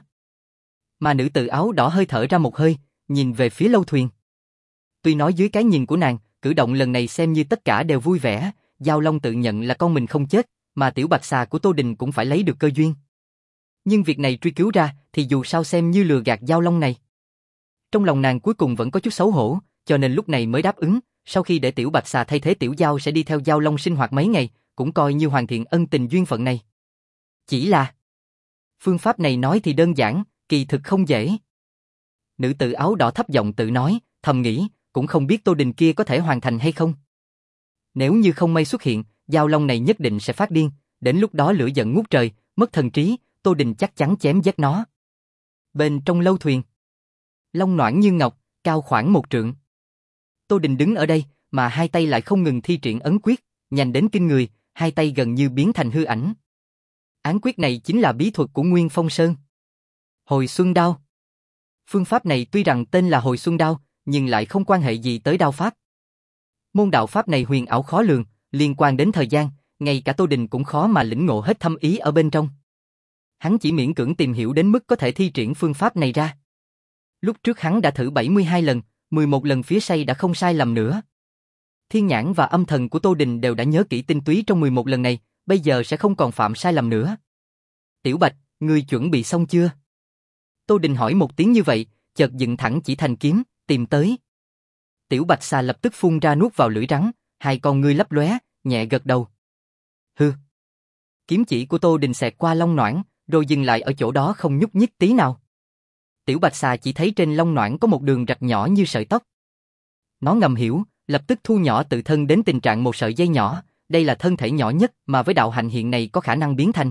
Mà nữ tử áo đỏ hơi thở ra một hơi, nhìn về phía lâu thuyền. Tuy nói dưới cái nhìn của nàng, cử động lần này xem như tất cả đều vui vẻ, Dao long tự nhận là con mình không chết, mà tiểu bạch xà của Tô Đình cũng phải lấy được cơ duyên. Nhưng việc này truy cứu ra, thì dù sao xem như lừa gạt Dao long này. Trong lòng nàng cuối cùng vẫn có chút xấu hổ, cho nên lúc này mới đáp ứng, sau khi để tiểu bạch xà thay thế tiểu Dao sẽ đi theo Dao long sinh hoạt mấy ngày, cũng coi như hoàn thiện ân tình duyên phận này. Chỉ là, phương pháp này nói thì đơn giản, kỳ thực không dễ. Nữ tử áo đỏ thấp giọng tự nói, thầm nghĩ, cũng không biết Tô Đình kia có thể hoàn thành hay không. Nếu như không may xuất hiện, Dao long này nhất định sẽ phát điên, đến lúc đó lửa giận ngút trời, mất thần trí, Tô Đình chắc chắn chém giết nó. Bên trong lâu thuyền, long noãn như ngọc, cao khoảng một trượng. Tô Đình đứng ở đây, mà hai tay lại không ngừng thi triển ấn quyết, nhanh đến kinh người, hai tay gần như biến thành hư ảnh. Án quyết này chính là bí thuật của Nguyên Phong Sơn. Hồi xuân đao. Phương pháp này tuy rằng tên là hồi xuân đao, nhưng lại không quan hệ gì tới đao pháp. Môn đạo pháp này huyền ảo khó lường, liên quan đến thời gian, ngay cả Tô Đình cũng khó mà lĩnh ngộ hết thâm ý ở bên trong. Hắn chỉ miễn cưỡng tìm hiểu đến mức có thể thi triển phương pháp này ra. Lúc trước hắn đã thử bảy mươi hai lần, mười một lần phía sau đã không sai lầm nữa. Thiên nhãn và âm thần của Tô Đình đều đã nhớ kỹ tinh túy trong mười một lần này, bây giờ sẽ không còn phạm sai lầm nữa. Tiểu Bạch, ngươi chuẩn bị xong chưa? Tô Đình hỏi một tiếng như vậy, chợt dựng thẳng chỉ thành kiếm, tìm tới. Tiểu Bạch xà lập tức phun ra nuốt vào lưỡi rắn, hai con ngươi lấp lóe, nhẹ gật đầu. Hừ. Kiếm chỉ của Tô Đình xẹt qua long noãn, rồi dừng lại ở chỗ đó không nhúc nhích tí nào. Tiểu Bạch xà chỉ thấy trên long noãn có một đường rạch nhỏ như sợi tóc. Nó ngầm hiểu, lập tức thu nhỏ tự thân đến tình trạng một sợi dây nhỏ, đây là thân thể nhỏ nhất mà với đạo hạnh hiện này có khả năng biến thành.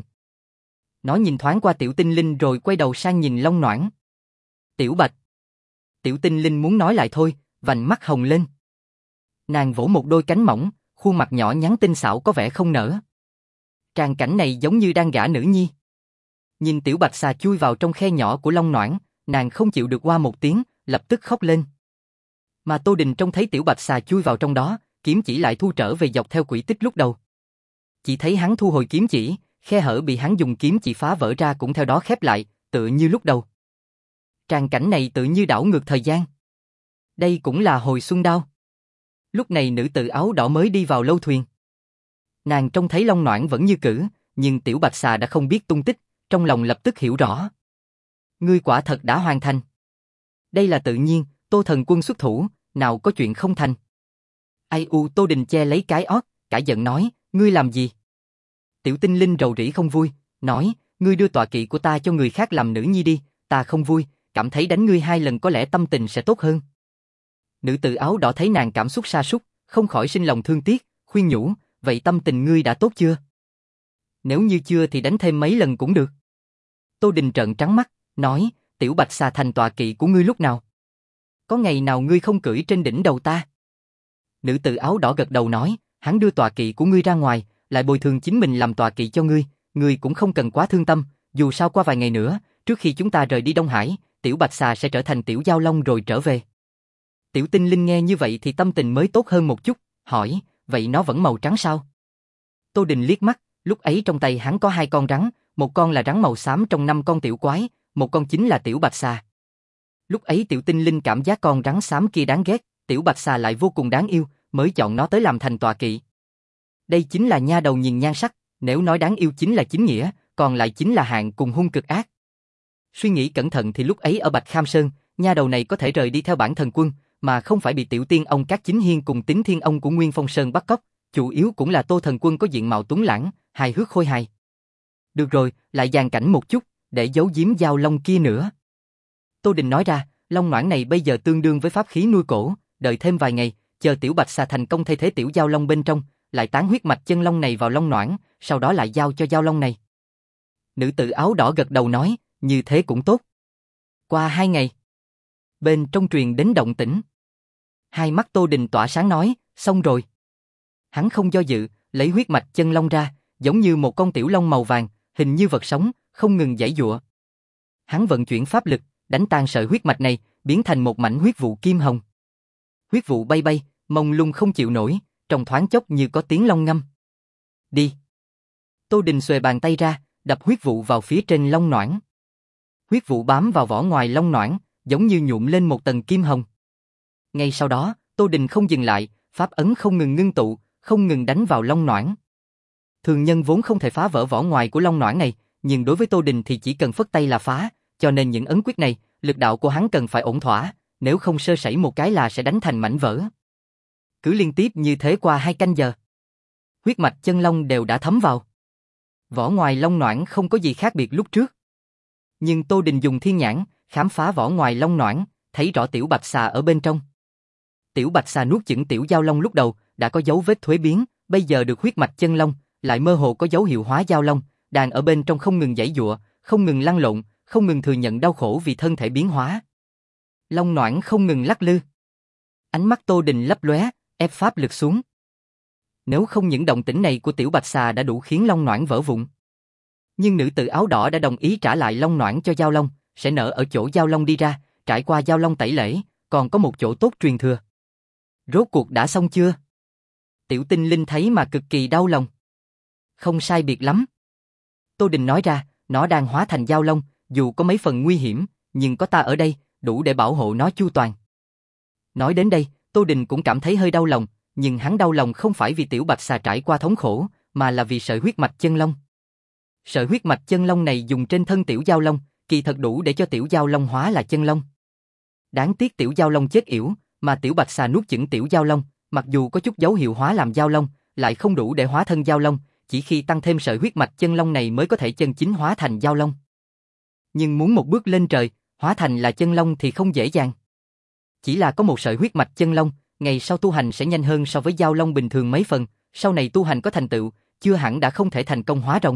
Nó nhìn thoáng qua tiểu tinh linh rồi quay đầu sang nhìn long noãn. Tiểu Bạch. Tiểu tinh linh muốn nói lại thôi, vành mắt hồng lên. Nàng vỗ một đôi cánh mỏng, khuôn mặt nhỏ nhắn tinh xảo có vẻ không nở. Tràng cảnh này giống như đang gả nữ nhi. Nhìn tiểu bạch xà chui vào trong khe nhỏ của long noãn, nàng không chịu được oa một tiếng, lập tức khóc lên. Mà Tô Đình trông thấy tiểu bạch xà chui vào trong đó, kiếm chỉ lại thu trở về dọc theo quỹ tích lúc đầu. Chỉ thấy hắn thu hồi kiếm chỉ, khe hở bị hắn dùng kiếm chỉ phá vỡ ra cũng theo đó khép lại, tựa như lúc đầu. Tràng cảnh này tự như đảo ngược thời gian. Đây cũng là hồi xuân đao. Lúc này nữ tử áo đỏ mới đi vào lâu thuyền. Nàng trông thấy long noãn vẫn như cũ, nhưng tiểu bạch xà đã không biết tung tích, trong lòng lập tức hiểu rõ. Ngươi quả thật đã hoàn thành. Đây là tự nhiên, Tô thần quân xuất thủ, nào có chuyện không thành. Ai u Tô Đình che lấy cái ót, cả giận nói, ngươi làm gì? Tiểu tinh linh rầu rĩ không vui, nói, ngươi đưa tọa kỵ của ta cho người khác làm nữ nhi đi, ta không vui, cảm thấy đánh ngươi hai lần có lẽ tâm tình sẽ tốt hơn. Nữ tử áo đỏ thấy nàng cảm xúc sa sút, không khỏi sinh lòng thương tiếc, khuyên nhủ, vậy tâm tình ngươi đã tốt chưa? Nếu như chưa thì đánh thêm mấy lần cũng được. Tô Đình trợn trắng mắt, nói, tiểu bạch xà thành tọa kỵ của ngươi lúc nào? Có ngày nào ngươi không cưỡi trên đỉnh đầu ta? Nữ tử áo đỏ gật đầu nói, hắn đưa tọa kỵ của ngươi ra ngoài, lại bồi thường chính mình làm tọa kỵ cho ngươi, ngươi cũng không cần quá thương tâm, dù sao qua vài ngày nữa, trước khi chúng ta rời đi Đông Hải, tiểu bạch xà sẽ trở thành tiểu giao long rồi trở về. Tiểu tinh linh nghe như vậy thì tâm tình mới tốt hơn một chút, hỏi, vậy nó vẫn màu trắng sao? Tô Đình liếc mắt, lúc ấy trong tay hắn có hai con rắn, một con là rắn màu xám trong năm con tiểu quái, một con chính là tiểu bạch xà. Lúc ấy tiểu tinh linh cảm giác con rắn xám kia đáng ghét, tiểu bạch xà lại vô cùng đáng yêu, mới chọn nó tới làm thành tọa kỵ. Đây chính là nha đầu nhìn nhan sắc, nếu nói đáng yêu chính là chính nghĩa, còn lại chính là hạng cùng hung cực ác. Suy nghĩ cẩn thận thì lúc ấy ở Bạch Kham Sơn, nha đầu này có thể rời đi theo bản thần quân, mà không phải bị tiểu tiên ông Cát Chính Hiên cùng Tính Thiên ông của Nguyên Phong Sơn bắt cóc, chủ yếu cũng là Tô thần quân có diện mạo tuấn lãng, hài hước khôi hài. Được rồi, lại dàn cảnh một chút, để giấu giếm giao long kia nữa. Tô Đình nói ra, long noãn này bây giờ tương đương với pháp khí nuôi cổ, đợi thêm vài ngày, chờ tiểu bạch xà thành công thay thế tiểu giao long bên trong, lại tán huyết mạch chân long này vào long noãn, sau đó lại giao cho giao long này. Nữ tử áo đỏ gật đầu nói, như thế cũng tốt. Qua hai ngày, bên trong truyền đến động tĩnh. Hai mắt Tô Đình tỏa sáng nói, xong rồi. Hắn không do dự, lấy huyết mạch chân long ra, giống như một con tiểu long màu vàng, hình như vật sống, không ngừng giãy giụa. Hắn vận chuyển pháp lực, đánh tan sợi huyết mạch này, biến thành một mảnh huyết vụ kim hồng. Huyết vụ bay bay, mông lung không chịu nổi, trong thoáng chốc như có tiếng long ngâm. Đi. Tô Đình xuề bàn tay ra, đập huyết vụ vào phía trên long noãn. Huyết vụ bám vào vỏ ngoài long noãn, giống như nhuộm lên một tầng kim hồng. Ngay sau đó, Tô Đình không dừng lại, pháp ấn không ngừng ngưng tụ, không ngừng đánh vào long noãn. Thường nhân vốn không thể phá vỡ vỏ ngoài của long noãn này, nhưng đối với Tô Đình thì chỉ cần phất tay là phá, cho nên những ấn quyết này, lực đạo của hắn cần phải ổn thỏa, nếu không sơ sẩy một cái là sẽ đánh thành mảnh vỡ. Cứ liên tiếp như thế qua hai canh giờ. Huyết mạch chân long đều đã thấm vào. Vỏ ngoài long noãn không có gì khác biệt lúc trước. Nhưng Tô Đình dùng thiên nhãn, khám phá vỏ ngoài long noãn, thấy rõ tiểu bạch xà ở bên trong. Tiểu bạch xà nuốt chửng tiểu giao long lúc đầu, đã có dấu vết thuế biến, bây giờ được huyết mạch chân long, lại mơ hồ có dấu hiệu hóa giao long, đang ở bên trong không ngừng giãy giụa, không ngừng lăn lộn, không ngừng thừa nhận đau khổ vì thân thể biến hóa. Long noãn không ngừng lắc lư. Ánh mắt Tô Đình lấp lóe, ép pháp lực xuống. Nếu không những động tĩnh này của tiểu bạch xà đã đủ khiến long noãn vỡ vụn. Nhưng nữ tử áo đỏ đã đồng ý trả lại long noãn cho giao long, sẽ nở ở chỗ giao long đi ra, trải qua giao long tẩy lễ, còn có một chỗ tốt truyền thừa. Rốt cuộc đã xong chưa? Tiểu tinh linh thấy mà cực kỳ đau lòng. Không sai biệt lắm. Tô Đình nói ra, nó đang hóa thành giao long, dù có mấy phần nguy hiểm, nhưng có ta ở đây, đủ để bảo hộ nó chu toàn. Nói đến đây, Tô Đình cũng cảm thấy hơi đau lòng, nhưng hắn đau lòng không phải vì tiểu bạch xà trải qua thống khổ, mà là vì sợi huyết mạch chân long. Sợi huyết mạch chân long này dùng trên thân tiểu giao long, kỳ thật đủ để cho tiểu giao long hóa là chân long. Đáng tiếc tiểu giao long chết yểu, mà tiểu bạch xà nuốt chửng tiểu giao long, mặc dù có chút dấu hiệu hóa làm giao long, lại không đủ để hóa thân giao long, chỉ khi tăng thêm sợi huyết mạch chân long này mới có thể chân chính hóa thành giao long. Nhưng muốn một bước lên trời, hóa thành là chân long thì không dễ dàng. Chỉ là có một sợi huyết mạch chân long, ngày sau tu hành sẽ nhanh hơn so với giao long bình thường mấy phần, sau này tu hành có thành tựu, chưa hẳn đã không thể thành công hóa rồng.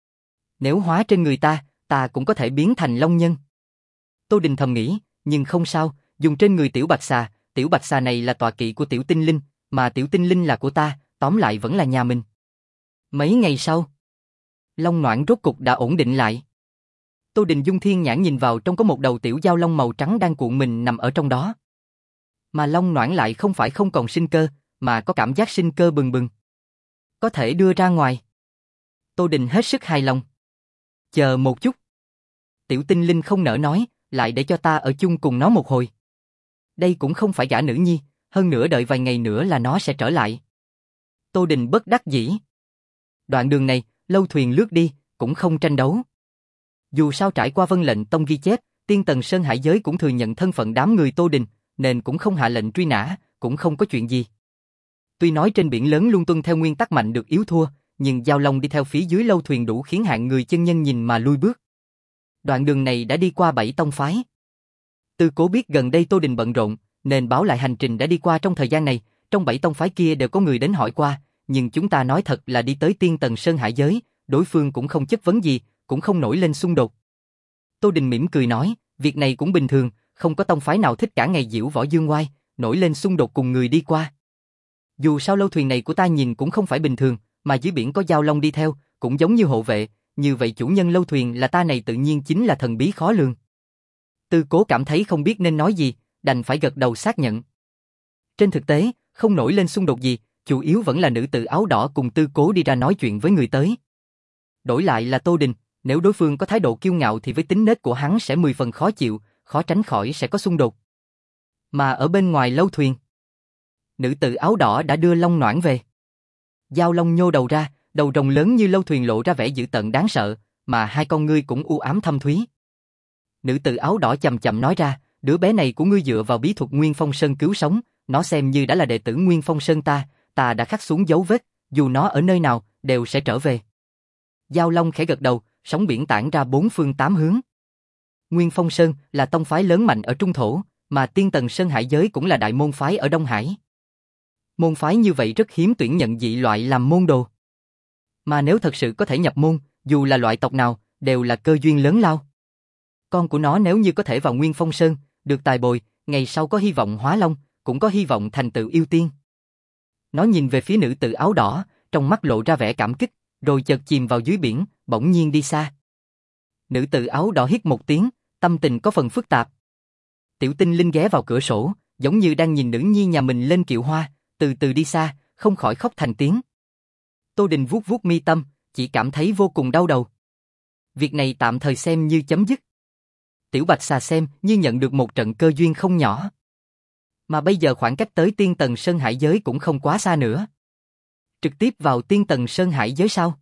Nếu hóa trên người ta, ta cũng có thể biến thành long nhân. Tô Đình thầm nghĩ, nhưng không sao, dùng trên người tiểu bạch xà, tiểu bạch xà này là tọa kỵ của tiểu tinh linh, mà tiểu tinh linh là của ta, tóm lại vẫn là nhà mình. Mấy ngày sau, long noãn rốt cục đã ổn định lại. Tô Đình dung thiên nhãn nhìn vào trong có một đầu tiểu giao long màu trắng đang cuộn mình nằm ở trong đó. Mà long noãn lại không phải không còn sinh cơ, mà có cảm giác sinh cơ bừng bừng. Có thể đưa ra ngoài. Tô Đình hết sức hài lòng. Chờ một chút. Tiểu tinh linh không nỡ nói, lại để cho ta ở chung cùng nó một hồi. Đây cũng không phải gả nữ nhi, hơn nữa đợi vài ngày nữa là nó sẽ trở lại. Tô Đình bất đắc dĩ. Đoạn đường này, lâu thuyền lướt đi, cũng không tranh đấu. Dù sao trải qua vân lệnh tông ghi chép, Tiên Tần Sơn Hải Giới cũng thừa nhận thân phận đám người Tô Đình, nên cũng không hạ lệnh truy nã, cũng không có chuyện gì. Tuy nói trên biển lớn luôn tuân theo nguyên tắc mạnh được yếu thua, nhưng giao long đi theo phía dưới lâu thuyền đủ khiến hạng người chân nhân nhìn mà lui bước. Đoạn đường này đã đi qua bảy tông phái. Tư Cố biết gần đây Tô Đình bận rộn, nên báo lại hành trình đã đi qua trong thời gian này, trong bảy tông phái kia đều có người đến hỏi qua, nhưng chúng ta nói thật là đi tới Tiên Tần Sơn Hải Giới, đối phương cũng không chất vấn gì, cũng không nổi lên xung đột. Tô Đình mỉm cười nói, việc này cũng bình thường, không có tông phái nào thích cả ngày diễu võ dương oai, nổi lên xung đột cùng người đi qua. Dù sao lâu thuyền này của ta nhìn cũng không phải bình thường, mà dưới biển có Giao Long đi theo, cũng giống như hộ vệ, như vậy chủ nhân lâu thuyền là ta này tự nhiên chính là thần bí khó lường. Tư Cố cảm thấy không biết nên nói gì, đành phải gật đầu xác nhận. Trên thực tế, không nổi lên xung đột gì, chủ yếu vẫn là nữ tử áo đỏ cùng Tư Cố đi ra nói chuyện với người tới. Đổi lại là Tô Đình, nếu đối phương có thái độ kiêu ngạo thì với tính nết của hắn sẽ mười phần khó chịu, khó tránh khỏi sẽ có xung đột. Mà ở bên ngoài lâu thuyền, nữ tử áo đỏ đã đưa long noãn về. Giao Long nhô đầu ra, đầu rồng lớn như lâu thuyền lộ ra vẻ dữ tợn đáng sợ, mà hai con ngươi cũng u ám thâm thúy. Nữ tử áo đỏ chậm chậm nói ra, đứa bé này của ngươi dựa vào bí thuật Nguyên Phong Sơn cứu sống, nó xem như đã là đệ tử Nguyên Phong Sơn ta, ta đã khắc xuống dấu vết, dù nó ở nơi nào, đều sẽ trở về. Giao Long khẽ gật đầu, sóng biển tản ra bốn phương tám hướng. Nguyên Phong Sơn là tông phái lớn mạnh ở Trung Thổ, mà Tiên Tần Sơn Hải Giới cũng là đại môn phái ở Đông Hải. Môn phái như vậy rất hiếm tuyển nhận dị loại làm môn đồ. Mà nếu thật sự có thể nhập môn, dù là loại tộc nào, đều là cơ duyên lớn lao. Con của nó nếu như có thể vào Nguyên Phong Sơn, được tài bồi, ngày sau có hy vọng hóa long, cũng có hy vọng thành tựu yêu tiên. Nó nhìn về phía nữ tử áo đỏ, trong mắt lộ ra vẻ cảm kích, rồi chợt chìm vào dưới biển, bỗng nhiên đi xa. Nữ tử áo đỏ hít một tiếng, tâm tình có phần phức tạp. Tiểu Tinh Linh ghé vào cửa sổ, giống như đang nhìn nữ nhi nhà mình lên kiệu hoa, từ từ đi xa, không khỏi khóc thành tiếng. Tô Đình vuốt vuốt mi tâm, chỉ cảm thấy vô cùng đau đầu. Việc này tạm thời xem như chấm dứt. Tiểu Bạch Xà xem như nhận được một trận cơ duyên không nhỏ. Mà bây giờ khoảng cách tới Tiên Tần Sơn Hải Giới cũng không quá xa nữa. Trực tiếp vào Tiên Tần Sơn Hải Giới sao?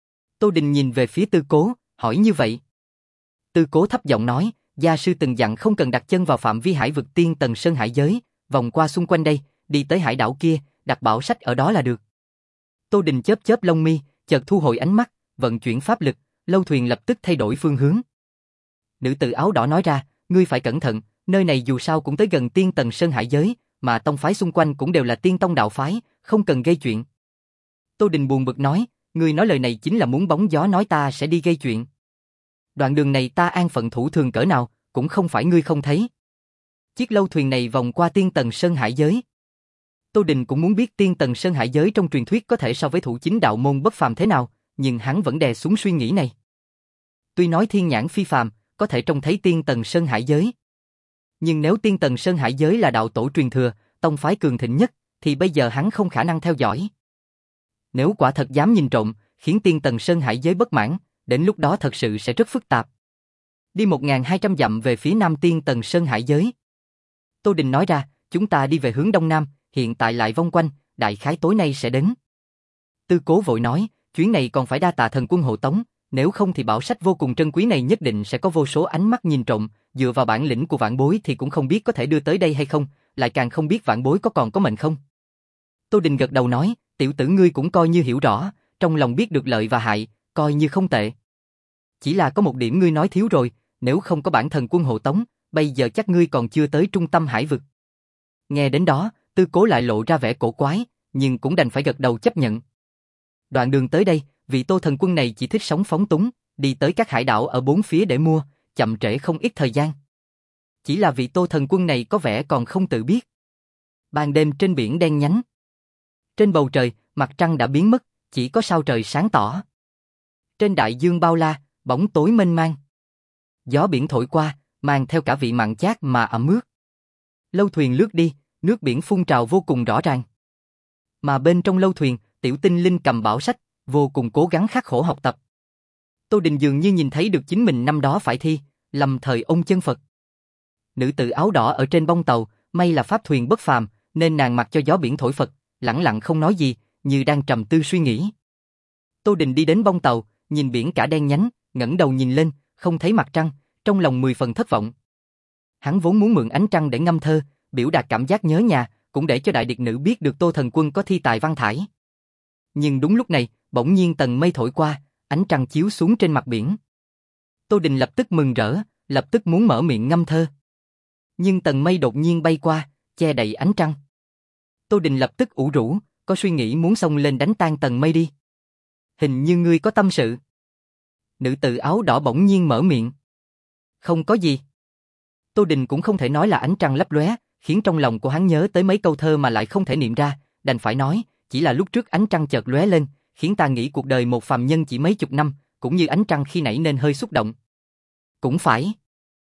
Tô Đình nhìn về phía Tư Cố, hỏi như vậy. Tư Cố thấp giọng nói, gia sư từng dặn không cần đặt chân vào phạm vi hải vực Tiên Tần Sơn Hải Giới, vòng qua xung quanh đây, đi tới hải đảo kia, đặt bảo sách ở đó là được. Tô Đình chớp chớp lông mi, chợt thu hồi ánh mắt, vận chuyển pháp lực, lâu thuyền lập tức thay đổi phương hướng. Nữ tử áo đỏ nói ra, ngươi phải cẩn thận, nơi này dù sao cũng tới gần Tiên Tần Sơn Hải Giới, mà tông phái xung quanh cũng đều là tiên tông đạo phái, không cần gây chuyện. Tô Đình buồn bực nói, ngươi nói lời này chính là muốn bóng gió nói ta sẽ đi gây chuyện. Đoạn đường này ta an phận thủ thường cỡ nào, cũng không phải ngươi không thấy. Chiếc lâu thuyền này vòng qua Tiên Tần Sơn Hải Giới. Tô Đình cũng muốn biết Tiên Tần Sơn Hải Giới trong truyền thuyết có thể so với thủ chính đạo môn bất phàm thế nào, nhưng hắn vẫn đè xuống suy nghĩ này. Tuy nói thiên nhãn phi phàm, có thể trông thấy Tiên Tần Sơn Hải Giới. Nhưng nếu Tiên Tần Sơn Hải Giới là đạo tổ truyền thừa, tông phái cường thịnh nhất, thì bây giờ hắn không khả năng theo dõi. Nếu quả thật dám nhìn trộm, khiến Tiên Tần Sơn Hải Giới bất mãn, đến lúc đó thật sự sẽ rất phức tạp. Đi một nghìn hai trăm dặm về phía nam Tiên Tần Sơn Hải Giới. Tô Đình nói ra, chúng ta đi về hướng đông nam, hiện tại lại vòng quanh, đại khái tối nay sẽ đến. Tư Cố vội nói, chuyến này còn phải đa tạ thần quân hộ tống, nếu không thì bảo sách vô cùng trân quý này nhất định sẽ có vô số ánh mắt nhìn trộm, dựa vào bản lĩnh của vạn bối thì cũng không biết có thể đưa tới đây hay không, lại càng không biết vạn bối có còn có mệnh không. Tô Đình gật đầu nói, tiểu tử ngươi cũng coi như hiểu rõ, trong lòng biết được lợi và hại, coi như không tệ. Chỉ là có một điểm ngươi nói thiếu rồi, nếu không có bản thần quân hộ tống, bây giờ chắc ngươi còn chưa tới trung tâm hải vực. Nghe đến đó, Tư Cố lại lộ ra vẻ cổ quái, nhưng cũng đành phải gật đầu chấp nhận. Đoạn đường tới đây, vị Tô thần quân này chỉ thích sống phóng túng, đi tới các hải đảo ở bốn phía để mua, chậm trễ không ít thời gian. Chỉ là vị Tô thần quân này có vẻ còn không tự biết. Ban đêm trên biển đen nhánh. Trên bầu trời, mặt trăng đã biến mất, chỉ có sao trời sáng tỏ. Trên đại dương bao la, bóng tối mênh mang. Gió biển thổi qua, mang theo cả vị mặn chát mà ẩm ướt. Lâu thuyền lướt đi, nước biển phun trào vô cùng rõ ràng. Mà bên trong lâu thuyền, Tiểu Tinh Linh cầm bảo sách, vô cùng cố gắng khắc khổ học tập. Tô Đình dường như nhìn thấy được chính mình năm đó phải thi, lầm thời ôn chân Phật. Nữ tử áo đỏ ở trên bông tàu, may là pháp thuyền bất phàm, nên nàng mặc cho gió biển thổi Phật, lẳng lặng không nói gì, như đang trầm tư suy nghĩ. Tô Đình đi đến bông tàu, nhìn biển cả đen nhánh, ngẩng đầu nhìn lên, không thấy mặt trăng, trong lòng mười phần thất vọng. Hắn vốn muốn mượn ánh trăng để ngâm thơ, biểu đạt cảm giác nhớ nhà, cũng để cho đại điệt nữ biết được Tô thần quân có thi tài văn thải. Nhưng đúng lúc này, bỗng nhiên tầng mây thổi qua, ánh trăng chiếu xuống trên mặt biển. Tô Đình lập tức mừng rỡ, lập tức muốn mở miệng ngâm thơ. Nhưng tầng mây đột nhiên bay qua, che đậy ánh trăng. Tô Đình lập tức ủ rũ, có suy nghĩ muốn xông lên đánh tan tầng mây đi. Hình như ngươi có tâm sự. Nữ tử áo đỏ bỗng nhiên mở miệng. Không có gì. Tô Đình cũng không thể nói là ánh trăng lấp lóe, khiến trong lòng của hắn nhớ tới mấy câu thơ mà lại không thể niệm ra, đành phải nói, chỉ là lúc trước ánh trăng chợt lóe lên, khiến ta nghĩ cuộc đời một phàm nhân chỉ mấy chục năm, cũng như ánh trăng khi nãy nên hơi xúc động. Cũng phải.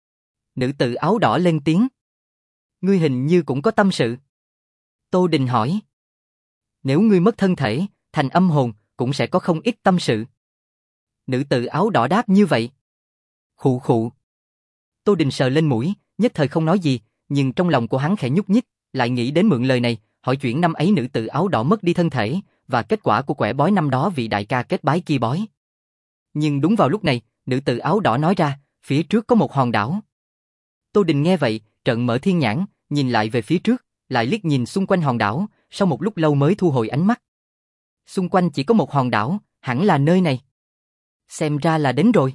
Nữ tử áo đỏ lên tiếng. Ngươi hình như cũng có tâm sự. Tô Đình hỏi. Nếu ngươi mất thân thể, thành âm hồn, cũng sẽ có không ít tâm sự. Nữ tử áo đỏ đáp như vậy. Khụ khụ. Tô Đình sờ lên mũi, nhất thời không nói gì, nhưng trong lòng của hắn khẽ nhúc nhích, lại nghĩ đến mượn lời này, hỏi chuyện năm ấy nữ tử áo đỏ mất đi thân thể, và kết quả của quẻ bói năm đó vị đại ca kết bái kia bói. Nhưng đúng vào lúc này, nữ tử áo đỏ nói ra, phía trước có một hòn đảo. Tô Đình nghe vậy, trợn mở thiên nhãn, nhìn lại về phía trước, lại liếc nhìn xung quanh hòn đảo, sau một lúc lâu mới thu hồi ánh mắt. Xung quanh chỉ có một hòn đảo, hẳn là nơi này. Xem ra là đến rồi.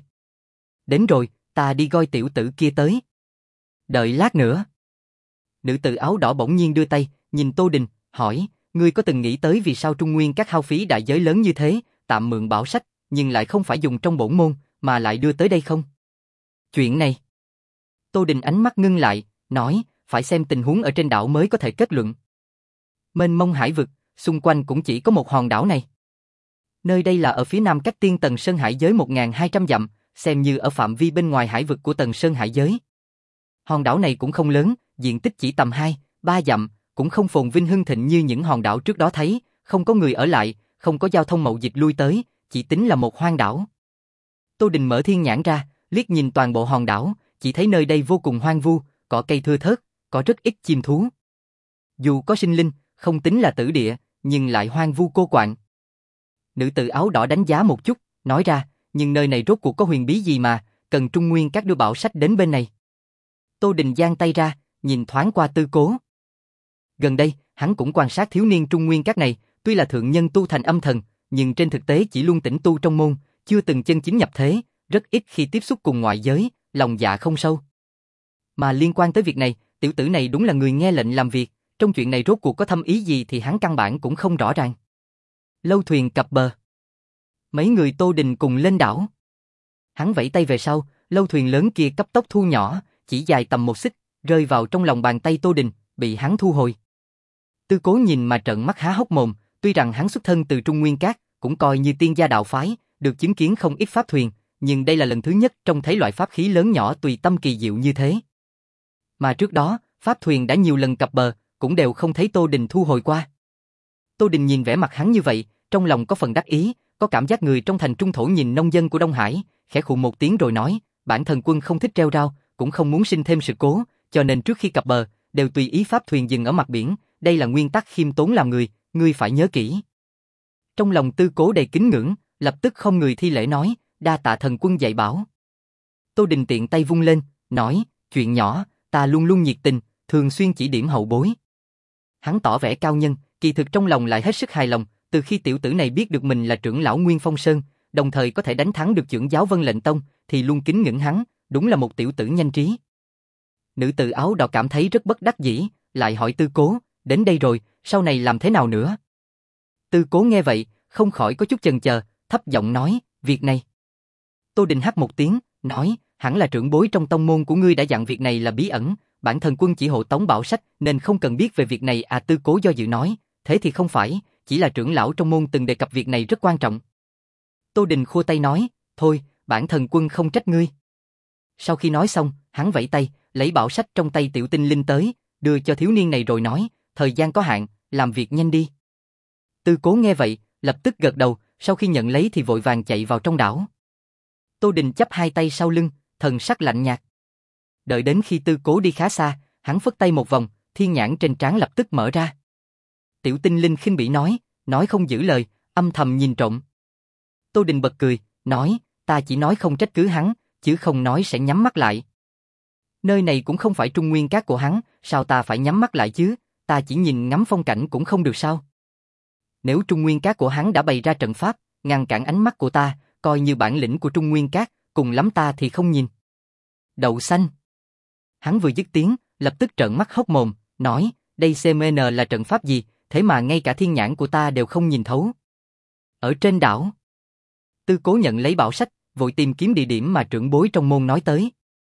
Đến rồi, ta đi gọi tiểu tử kia tới. Đợi lát nữa. Nữ tử áo đỏ bỗng nhiên đưa tay, nhìn Tô Đình, hỏi, ngươi có từng nghĩ tới vì sao Trung Nguyên các hao phí đại giới lớn như thế, tạm mượn bảo sách, nhưng lại không phải dùng trong bổn môn, mà lại đưa tới đây không? Chuyện này. Tô Đình ánh mắt ngưng lại, nói, phải xem tình huống ở trên đảo mới có thể kết luận. Mênh mông hải vực, xung quanh cũng chỉ có một hòn đảo này. Nơi đây là ở phía nam cách Tiên Tần Sơn Hải giới một nghìn hai trăm dặm, xem như ở phạm vi bên ngoài hải vực của Tần Sơn Hải giới. Hòn đảo này cũng không lớn, diện tích chỉ tầm hai, ba dặm, cũng không phồn vinh hưng thịnh như những hòn đảo trước đó thấy, không có người ở lại, không có giao thông mậu dịch lui tới, chỉ tính là một hoang đảo. Tô Đình mở thiên nhãn ra, liếc nhìn toàn bộ hòn đảo, chỉ thấy nơi đây vô cùng hoang vu, cỏ cây thưa thớt, có rất ít chim thú. Dù có sinh linh, không tính là tử địa, nhưng lại hoang vu cô quạnh. Nữ tử áo đỏ đánh giá một chút, nói ra, nhưng nơi này rốt cuộc có huyền bí gì mà, cần Trung Nguyên các đưa bảo sách đến bên này. Tô Đình giang tay ra, nhìn thoáng qua Tư Cố. Gần đây, hắn cũng quan sát thiếu niên Trung Nguyên các này, tuy là thượng nhân tu thành âm thần, nhưng trên thực tế chỉ luôn tĩnh tu trong môn, chưa từng chân chính nhập thế, rất ít khi tiếp xúc cùng ngoại giới, lòng dạ không sâu. Mà liên quan tới việc này, tiểu tử này đúng là người nghe lệnh làm việc, trong chuyện này rốt cuộc có thâm ý gì thì hắn căn bản cũng không rõ ràng. Lâu thuyền cập bờ. Mấy người Tô Đình cùng lên đảo. Hắn vẫy tay về sau, lâu thuyền lớn kia cấp tốc thu nhỏ, chỉ dài tầm một xích, rơi vào trong lòng bàn tay Tô Đình, bị hắn thu hồi. Tư Cố nhìn mà trợn mắt há hốc mồm, tuy rằng hắn xuất thân từ Trung Nguyên Các, cũng coi như tiên gia đạo phái, được chứng kiến không ít pháp thuyền, nhưng đây là lần thứ nhất trông thấy loại pháp khí lớn nhỏ tùy tâm kỳ diệu như thế. Mà trước đó, pháp thuyền đã nhiều lần cập bờ, cũng đều không thấy Tô Đình thu hồi qua. Tô Đình nhìn vẻ mặt hắn như vậy, trong lòng có phần đắc ý, có cảm giác người trong thành trung thổ nhìn nông dân của Đông Hải, khẽ khụ một tiếng rồi nói, bản thần quân không thích treo rao, cũng không muốn sinh thêm sự cố, cho nên trước khi cập bờ, đều tùy ý pháp thuyền dừng ở mặt biển, đây là nguyên tắc khiêm tốn làm người, ngươi phải nhớ kỹ. Trong lòng Tư Cố đầy kính ngưỡng, lập tức không người thi lễ nói, đa tạ thần quân dạy bảo. Tô Đình tiện tay vung lên, nói, chuyện nhỏ, ta luôn luôn nhiệt tình, thường xuyên chỉ điểm hậu bối. Hắn tỏ vẻ cao nhân, kỳ thực trong lòng lại hết sức hài lòng, từ khi tiểu tử này biết được mình là trưởng lão Nguyên Phong Sơn, đồng thời có thể đánh thắng được trưởng giáo Vân Lệnh Tông, thì luôn kính ngưỡng hắn, đúng là một tiểu tử nhanh trí. Nữ tử áo đỏ cảm thấy rất bất đắc dĩ, lại hỏi Tư Cố, đến đây rồi, sau này làm thế nào nữa? Tư Cố nghe vậy, không khỏi có chút chần chờ, thấp giọng nói, việc này. Tô Đình hắt một tiếng, nói, hẳn là trưởng bối trong tông môn của ngươi đã dặn việc này là bí ẩn, bản thân quân chỉ hộ tống bảo sách nên không cần biết về việc này à. Tư Cố do dự nói, thế thì không phải, chỉ là trưởng lão trong môn từng đề cập việc này rất quan trọng. Tô Đình khua tay nói, thôi, bản thân quân không trách ngươi. Sau khi nói xong, hắn vẫy tay, lấy bảo sách trong tay tiểu tinh linh tới, đưa cho thiếu niên này rồi nói, thời gian có hạn, làm việc nhanh đi. Tư Cố nghe vậy, lập tức gật đầu, sau khi nhận lấy thì vội vàng chạy vào trong đảo. Tô Đình chắp hai tay sau lưng, thần sắc lạnh nhạt. Đợi đến khi Tư Cố đi khá xa, hắn phất tay một vòng, thiên nhãn trên trán lập tức mở ra. Tiểu tinh linh khinh bỉ nói, nói không giữ lời, âm thầm nhìn trộm. Tô Đình bật cười, nói, ta chỉ nói không trách cứ hắn, chứ không nói sẽ nhắm mắt lại. Nơi này cũng không phải Trung Nguyên Các của hắn, sao ta phải nhắm mắt lại chứ, ta chỉ nhìn ngắm phong cảnh cũng không được sao? Nếu Trung Nguyên Các của hắn đã bày ra trận pháp, ngăn cản ánh mắt của ta, coi như bản lĩnh của Trung Nguyên Các, cùng lắm ta thì không nhìn. Đậu xanh. Hắn vừa dứt tiếng, lập tức trợn mắt hốc mồm, nói, đây xê em en là trận pháp gì, thế mà ngay cả thiên nhãn của ta đều không nhìn thấu. Ở trên đảo. Tư Cố nhận lấy bảo sách, vội tìm kiếm địa điểm mà trưởng bối trong môn nói tới.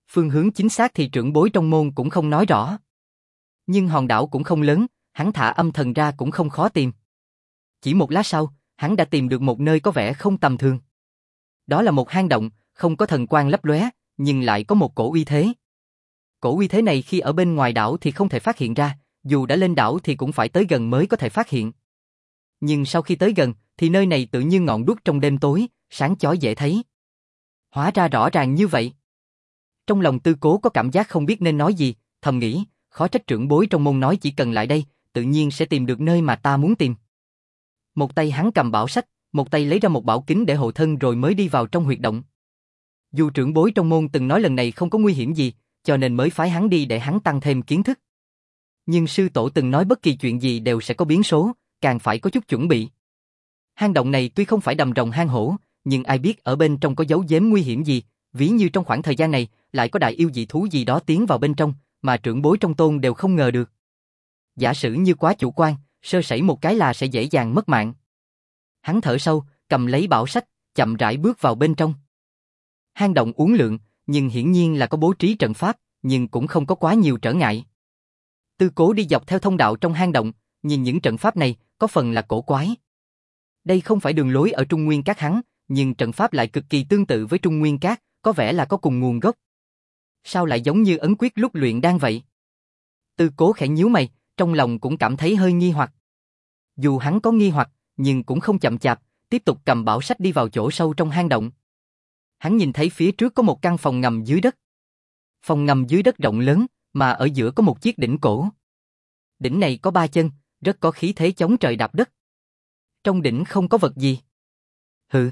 Phương hướng chính xác thì trưởng bối trong môn cũng không nói rõ. Nhưng hòn đảo cũng không lớn, hắn thả âm thần ra cũng không khó tìm. Chỉ một lát sau, hắn đã tìm được một nơi có vẻ không tầm thường. Đó là một hang động, không có thần quang lấp lóe, nhưng lại có một cổ uy thế. Cổ uy thế này khi ở bên ngoài đảo thì không thể phát hiện ra, dù đã lên đảo thì cũng phải tới gần mới có thể phát hiện. Nhưng sau khi tới gần, thì nơi này tự như ngọn đuốc trong đêm tối, sáng chói dễ thấy. Hóa ra rõ ràng như vậy. Trong lòng Tư Cố có cảm giác không biết nên nói gì, thầm nghĩ, khó trách trưởng bối trong môn nói chỉ cần lại đây, tự nhiên sẽ tìm được nơi mà ta muốn tìm. Một tay hắn cầm bảo sách, một tay lấy ra một bảo kính để hộ thân rồi mới đi vào trong huyệt động. Dù trưởng bối trong môn từng nói lần này không có nguy hiểm gì, cho nên mới phái hắn đi để hắn tăng thêm kiến thức. Nhưng sư tổ từng nói bất kỳ chuyện gì đều sẽ có biến số, càng phải có chút chuẩn bị. Hang động này tuy không phải đầm rồng hang hổ, nhưng ai biết ở bên trong có giấu giếm nguy hiểm gì, ví như trong khoảng thời gian này lại có đại yêu dị thú gì đó tiến vào bên trong, mà trưởng bối trong tôn đều không ngờ được. Giả sử như quá chủ quan, sơ sẩy một cái là sẽ dễ dàng mất mạng. Hắn thở sâu, cầm lấy bảo sách, chậm rãi bước vào bên trong. Hang động uốn lượn, nhưng hiển nhiên là có bố trí trận pháp, nhưng cũng không có quá nhiều trở ngại. Tư Cố đi dọc theo thông đạo trong hang động, nhìn những trận pháp này, có phần là cổ quái. Đây không phải đường lối ở Trung Nguyên Các hắn, nhưng trận pháp lại cực kỳ tương tự với Trung Nguyên Các, có vẻ là có cùng nguồn gốc. Sao lại giống như ấn quyết lúc luyện đan vậy? Tư Cố khẽ nhíu mày, trong lòng cũng cảm thấy hơi nghi hoặc. Dù hắn có nghi hoặc, nhưng cũng không chậm chạp, tiếp tục cầm bảo sách đi vào chỗ sâu trong hang động. Hắn nhìn thấy phía trước có một căn phòng ngầm dưới đất. Phòng ngầm dưới đất rộng lớn, mà ở giữa có một chiếc đỉnh cổ. Đỉnh này có ba chân, rất có khí thế chống trời đạp đất. Trong đỉnh không có vật gì. Hừ.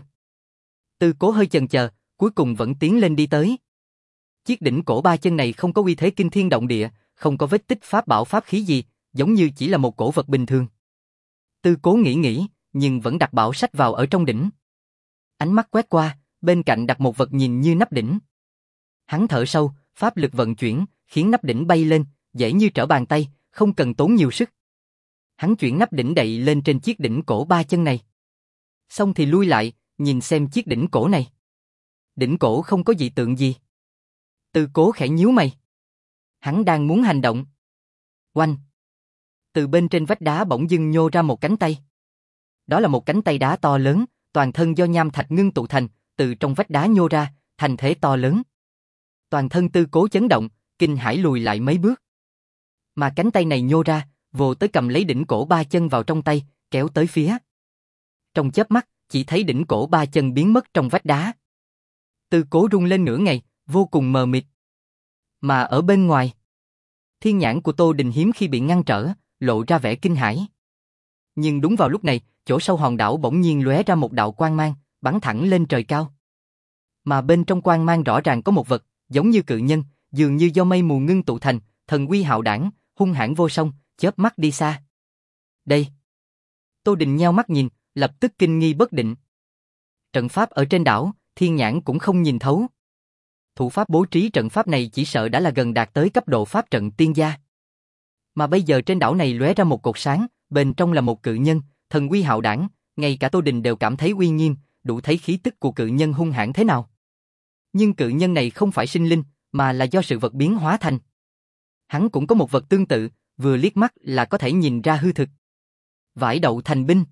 Tư Cố hơi chần chờ, cuối cùng vẫn tiến lên đi tới. Chiếc đỉnh cổ ba chân này không có uy thế kinh thiên động địa, không có vết tích pháp bảo pháp khí gì, giống như chỉ là một cổ vật bình thường. Tư Cố nghĩ nghĩ, nhưng vẫn đặt bảo sách vào ở trong đỉnh. Ánh mắt quét qua, bên cạnh đặt một vật nhìn như nắp đỉnh. Hắn thở sâu, pháp lực vận chuyển, khiến nắp đỉnh bay lên, dễ như trở bàn tay, không cần tốn nhiều sức. Hắn chuyển nắp đỉnh đậy lên trên chiếc đỉnh cổ ba chân này. Xong thì lui lại, nhìn xem chiếc đỉnh cổ này. Đỉnh cổ không có dị tượng gì. Tư Cố khẽ nhíu mày. Hắn đang muốn hành động. Oanh! Từ bên trên vách đá bỗng dưng nhô ra một cánh tay. Đó là một cánh tay đá to lớn, toàn thân do nham thạch ngưng tụ thành, từ trong vách đá nhô ra, thành thế to lớn. Toàn thân Tư Cố chấn động, kinh hãi lùi lại mấy bước. Mà cánh tay này nhô ra, vồ tới cầm lấy đỉnh cổ ba chân vào trong tay, kéo tới phía. Trong chớp mắt, chỉ thấy đỉnh cổ ba chân biến mất trong vách đá. Tư Cố rung lên nửa ngày, vô cùng mờ mịt. Mà ở bên ngoài, thiên nhãn của Tô Đình hiếm khi bị ngăn trở, lộ ra vẻ kinh hãi. Nhưng đúng vào lúc này, chỗ sâu hòn đảo bỗng nhiên lóe ra một đạo quang mang, bắn thẳng lên trời cao. Mà bên trong quang mang rõ ràng có một vật, giống như cự nhân, dường như do mây mù ngưng tụ thành, thần uy hạo đảng, hung hãn vô song, chớp mắt đi xa. Đây. Tô Đình nheo mắt nhìn, lập tức kinh nghi bất định. Trận pháp ở trên đảo, thiên nhãn cũng không nhìn thấu. Thủ pháp bố trí trận pháp này chỉ sợ đã là gần đạt tới cấp độ pháp trận tiên gia. Mà bây giờ trên đảo này lóe ra một cột sáng, bên trong là một cự nhân, thần uy hạo đảng, ngay cả Tô Đình đều cảm thấy uy nghiêm, đủ thấy khí tức của cự nhân hung hãn thế nào. Nhưng cự nhân này không phải sinh linh, mà là do sự vật biến hóa thành. Hắn cũng có một vật tương tự, vừa liếc mắt là có thể nhìn ra hư thực. Vải đậu thành binh.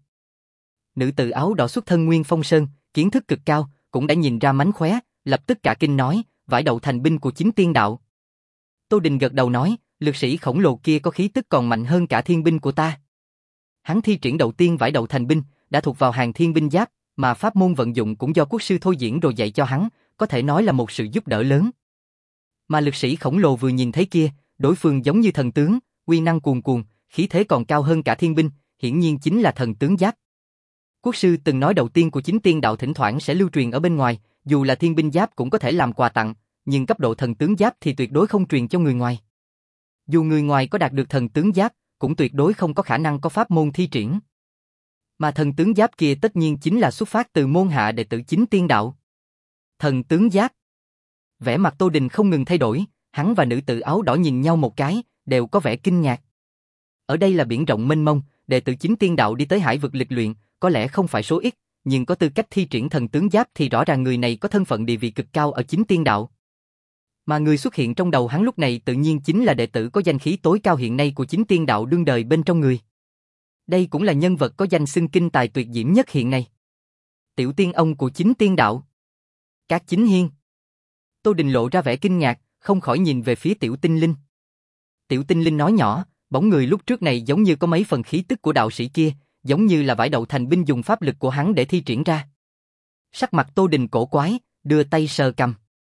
Nữ tử áo đỏ xuất thân Nguyên Phong Sơn, kiến thức cực cao, cũng đã nhìn ra mánh khóe, lập tức cả kinh nói, vải đậu thành binh của chính tiên đạo. Tô Đình gật đầu nói, lực sĩ khổng lồ kia có khí tức còn mạnh hơn cả thiên binh của ta. Hắn thi triển đầu tiên vải đậu thành binh, đã thuộc vào hàng thiên binh giáp, mà pháp môn vận dụng cũng do quốc sư thôi diễn rồi dạy cho hắn, có thể nói là một sự giúp đỡ lớn. Mà lực sĩ khổng lồ vừa nhìn thấy kia, đối phương giống như thần tướng, uy năng cuồn cuồn, khí thế còn cao hơn cả thiên binh, hiển nhiên chính là thần tướng giáp. Quốc sư từng nói đầu tiên của chính tiên đạo thỉnh thoảng sẽ lưu truyền ở bên ngoài, dù là thiên binh giáp cũng có thể làm quà tặng, nhưng cấp độ thần tướng giáp thì tuyệt đối không truyền cho người ngoài. Dù người ngoài có đạt được thần tướng giáp, cũng tuyệt đối không có khả năng có pháp môn thi triển. Mà thần tướng giáp kia tất nhiên chính là xuất phát từ môn hạ đệ tử chính tiên đạo. Thần tướng giáp. Vẻ mặt Tô Đình không ngừng thay đổi, hắn và nữ tử áo đỏ nhìn nhau một cái, đều có vẻ kinh ngạc. Ở đây là biển rộng mênh mông, đệ tử chính tiên đạo đi tới hải vực lịch luyện, có lẽ không phải số ít, nhưng có tư cách thi triển thần tướng giáp thì rõ ràng người này có thân phận địa vị cực cao ở chính tiên đạo. Mà người xuất hiện trong đầu hắn lúc này tự nhiên chính là đệ tử có danh khí tối cao hiện nay của chính tiên đạo đương đời bên trong người. Đây cũng là nhân vật có danh xưng kinh tài tuyệt diễm nhất hiện nay. Tiểu tiên ông của chính tiên đạo. Các Chính Hiên. Tô Đình lộ ra vẻ kinh ngạc, không khỏi nhìn về phía Tiểu Tinh Linh. Tiểu Tinh Linh nói nhỏ, bóng người lúc trước này giống như có mấy phần khí tức của đạo sĩ kia, giống như là vải đậu thành binh dùng pháp lực của hắn để thi triển ra. Sắc mặt Tô Đình cổ quái, đưa tay sờ cằm.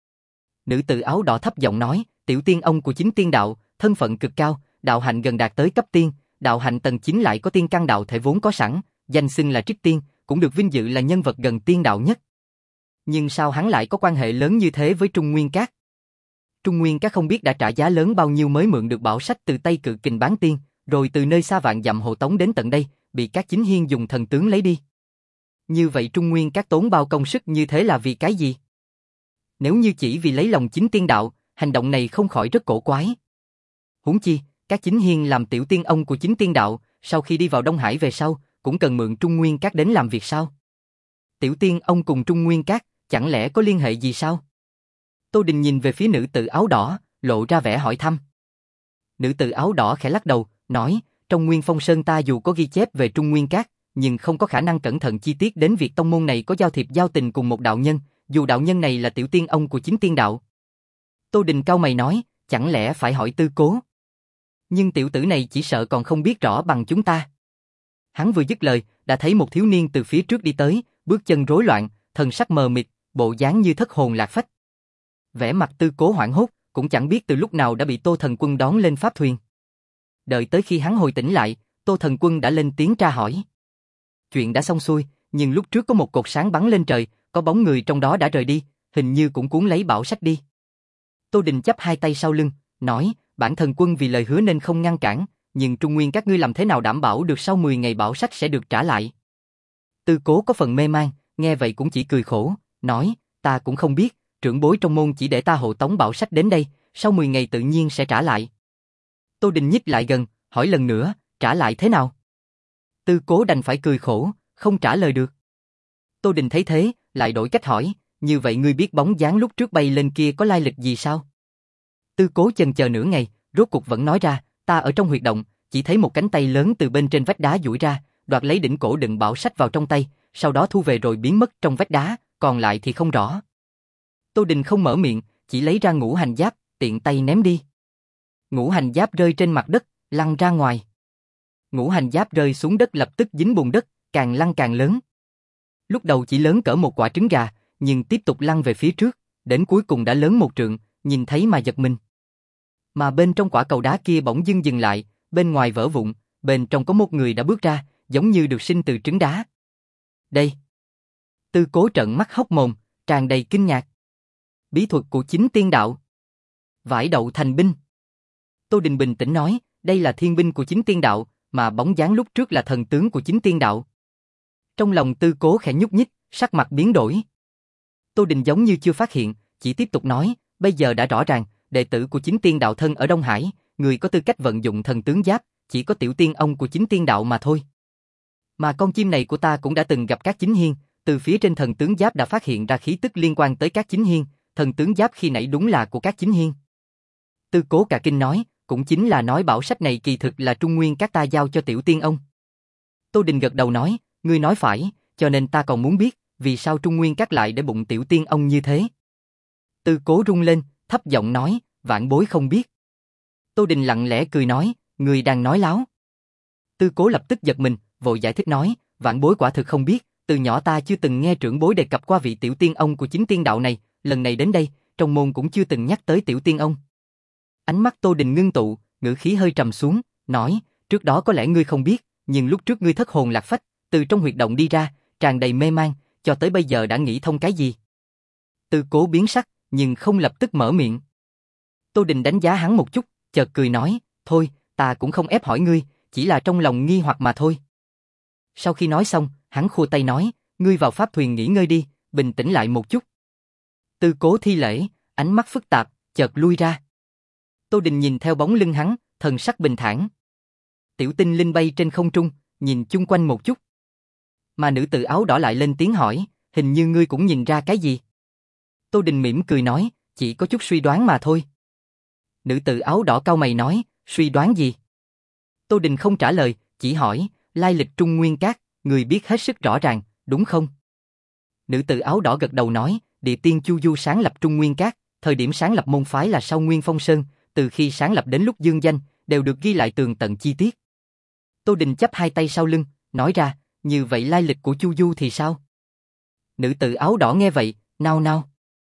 Nữ tử áo đỏ thấp giọng nói, tiểu tiên ông của chính tiên đạo, thân phận cực cao, đạo hạnh gần đạt tới cấp tiên, đạo hạnh tầng chín lại có tiên căn đạo thể vốn có sẵn, danh xưng là Trích Tiên, cũng được vinh dự là nhân vật gần tiên đạo nhất. Nhưng sao hắn lại có quan hệ lớn như thế với Trung Nguyên Các? Trung Nguyên Các không biết đã trả giá lớn bao nhiêu mới mượn được bảo sách từ tay Cự Kình Bán Tiên, rồi từ nơi xa vạn dặm hộ tống đến tận đây, bị các Chính Hiên dùng thần tướng lấy đi. Như vậy Trung Nguyên Các tốn bao công sức như thế là vì cái gì? Nếu như chỉ vì lấy lòng chính tiên đạo, hành động này không khỏi rất cổ quái. Huống chi, các Chính Hiên làm tiểu tiên ông của chính tiên đạo, sau khi đi vào Đông Hải về sau, cũng cần mượn Trung Nguyên Các đến làm việc sao? Tiểu tiên ông cùng Trung Nguyên Các, chẳng lẽ có liên hệ gì sao? Tô Đình nhìn về phía nữ tử áo đỏ, lộ ra vẻ hỏi thăm. Nữ tử áo đỏ khẽ lắc đầu, nói, trong Nguyên Phong Sơn ta dù có ghi chép về Trung Nguyên Các, nhưng không có khả năng cẩn thận chi tiết đến việc tông môn này có giao thiệp giao tình cùng một đạo nhân, dù đạo nhân này là tiểu tiên ông của chính tiên đạo. Tô Đình cau mày nói, chẳng lẽ phải hỏi Tư Cố? Nhưng tiểu tử này chỉ sợ còn không biết rõ bằng chúng ta. Hắn vừa dứt lời, đã thấy một thiếu niên từ phía trước đi tới, bước chân rối loạn, thần sắc mờ mịt, bộ dáng như thất hồn lạc phách. Vẻ mặt Tư Cố hoảng hốt, cũng chẳng biết từ lúc nào đã bị Tô Thần Quân đón lên pháp thuyền. Đợi tới khi hắn hồi tỉnh lại, Tô Thần Quân đã lên tiếng tra hỏi. Chuyện đã xong xuôi, nhưng lúc trước có một cột sáng bắn lên trời, có bóng người trong đó đã rời đi, hình như cũng cuốn lấy bảo sách đi. Tô Đình chắp hai tay sau lưng, nói, bản thân quân vì lời hứa nên không ngăn cản, nhưng Trung Nguyên các ngươi làm thế nào đảm bảo được sau mười ngày bảo sách sẽ được trả lại? Tư Cố có phần mê man, nghe vậy cũng chỉ cười khổ, nói, ta cũng không biết, trưởng bối trong môn chỉ để ta hộ tống bảo sách đến đây, sau mười ngày tự nhiên sẽ trả lại. Tô Đình nhích lại gần, hỏi lần nữa, trả lại thế nào? Tư Cố đành phải cười khổ, không trả lời được. Tô Đình thấy thế, lại đổi cách hỏi, như vậy ngươi biết bóng dáng lúc trước bay lên kia có lai lịch gì sao? Tư Cố chần chờ nửa ngày, rốt cuộc vẫn nói ra, ta ở trong huyệt động, chỉ thấy một cánh tay lớn từ bên trên vách đá duỗi ra, đoạt lấy đỉnh cổ đựng bảo sách vào trong tay, sau đó thu về rồi biến mất trong vách đá, còn lại thì không rõ. Tô Đình không mở miệng, chỉ lấy ra ngũ hành giáp, tiện tay ném đi. Ngũ hành giáp rơi trên mặt đất, lăn ra ngoài. Ngũ hành giáp rơi xuống đất lập tức dính bùn đất, càng lăn càng lớn. Lúc đầu chỉ lớn cỡ một quả trứng gà, nhưng tiếp tục lăn về phía trước, đến cuối cùng đã lớn một trượng, nhìn thấy mà giật mình. Mà bên trong quả cầu đá kia bỗng dưng dừng lại, bên ngoài vỡ vụn, bên trong có một người đã bước ra, giống như được sinh từ trứng đá. Đây. Tư Cố trợn mắt hốc mồm, tràn đầy kinh ngạc. Bí thuật của chính tiên đạo. Vải đậu thành binh. Tô Đình bình tĩnh nói, đây là thiên binh của chính tiên đạo, mà bóng dáng lúc trước là thần tướng của chính tiên đạo. Trong lòng Tư Cố khẽ nhúc nhích, sắc mặt biến đổi. Tô Đình giống như chưa phát hiện, chỉ tiếp tục nói, bây giờ đã rõ ràng, đệ tử của chính tiên đạo thân ở Đông Hải, người có tư cách vận dụng thần tướng giáp, chỉ có tiểu tiên ông của chính tiên đạo mà thôi. Mà con chim này của ta cũng đã từng gặp các Chính Hiên, từ phía trên thần tướng giáp đã phát hiện ra khí tức liên quan tới các Chính Hiên, thần tướng giáp khi nãy đúng là của các Chính Hiên. Tư Cố cả kinh nói, cũng chính là nói bảo sách này kỳ thực là Trung Nguyên các ta giao cho tiểu tiên ông. Tô Đình gật đầu nói, ngươi nói phải, cho nên ta còn muốn biết, vì sao Trung Nguyên các lại để bụng tiểu tiên ông như thế. Tư Cố rung lên, thấp giọng nói, vãn bối không biết. Tô Đình lặng lẽ cười nói, ngươi đang nói láo. Tư Cố lập tức giật mình, vội giải thích nói, vãn bối quả thực không biết, từ nhỏ ta chưa từng nghe trưởng bối đề cập qua vị tiểu tiên ông của chính tiên đạo này, lần này đến đây, trong môn cũng chưa từng nhắc tới tiểu tiên ông. Ánh mắt Tô Đình ngưng tụ, ngữ khí hơi trầm xuống, nói, trước đó có lẽ ngươi không biết, nhưng lúc trước ngươi thất hồn lạc phách, từ trong huyệt động đi ra, tràn đầy mê man, cho tới bây giờ đã nghĩ thông cái gì? Tư Cố biến sắc, nhưng không lập tức mở miệng. Tô Đình đánh giá hắn một chút, chợt cười nói, thôi, ta cũng không ép hỏi ngươi, chỉ là trong lòng nghi hoặc mà thôi. Sau khi nói xong, hắn khua tay nói, ngươi vào pháp thuyền nghỉ ngơi đi, bình tĩnh lại một chút. Tư Cố thi lễ, ánh mắt phức tạp, chợt lui ra. Tô Đình nhìn theo bóng lưng hắn, thần sắc bình thản. Tiểu Tinh Linh bay trên không trung, nhìn chung quanh một chút. Mà nữ tử áo đỏ lại lên tiếng hỏi, hình như ngươi cũng nhìn ra cái gì? Tô Đình mỉm cười nói, chỉ có chút suy đoán mà thôi. Nữ tử áo đỏ cau mày nói, suy đoán gì? Tô Đình không trả lời, chỉ hỏi, lai lịch Trung Nguyên Các, người biết hết sức rõ ràng, đúng không? Nữ tử áo đỏ gật đầu nói, địa tiên Chu Du sáng lập Trung Nguyên Các, thời điểm sáng lập môn phái là sau Nguyên Phong Sơn, từ khi sáng lập đến lúc dương danh, đều được ghi lại tường tận chi tiết. Tô Đình chắp hai tay sau lưng, nói ra, như vậy lai lịch của Chu Du thì sao? Nữ tử áo đỏ nghe vậy, nao nao.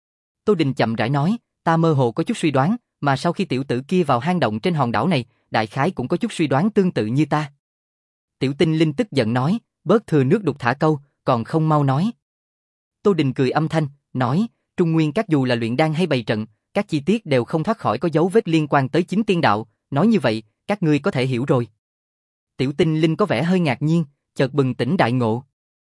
Tô Đình chậm rãi nói, ta mơ hồ có chút suy đoán, mà sau khi tiểu tử kia vào hang động trên hòn đảo này, đại khái cũng có chút suy đoán tương tự như ta. Tiểu Tinh Linh tức giận nói, bớt thừa nước đục thả câu, còn không mau nói. Tô Đình cười âm thanh, nói, Trung Nguyên Các dù là luyện đan hay bày trận, các chi tiết đều không thoát khỏi có dấu vết liên quan tới chính tiên đạo, nói như vậy, các ngươi có thể hiểu rồi. Tiểu Tinh Linh có vẻ hơi ngạc nhiên, chợt bừng tỉnh đại ngộ.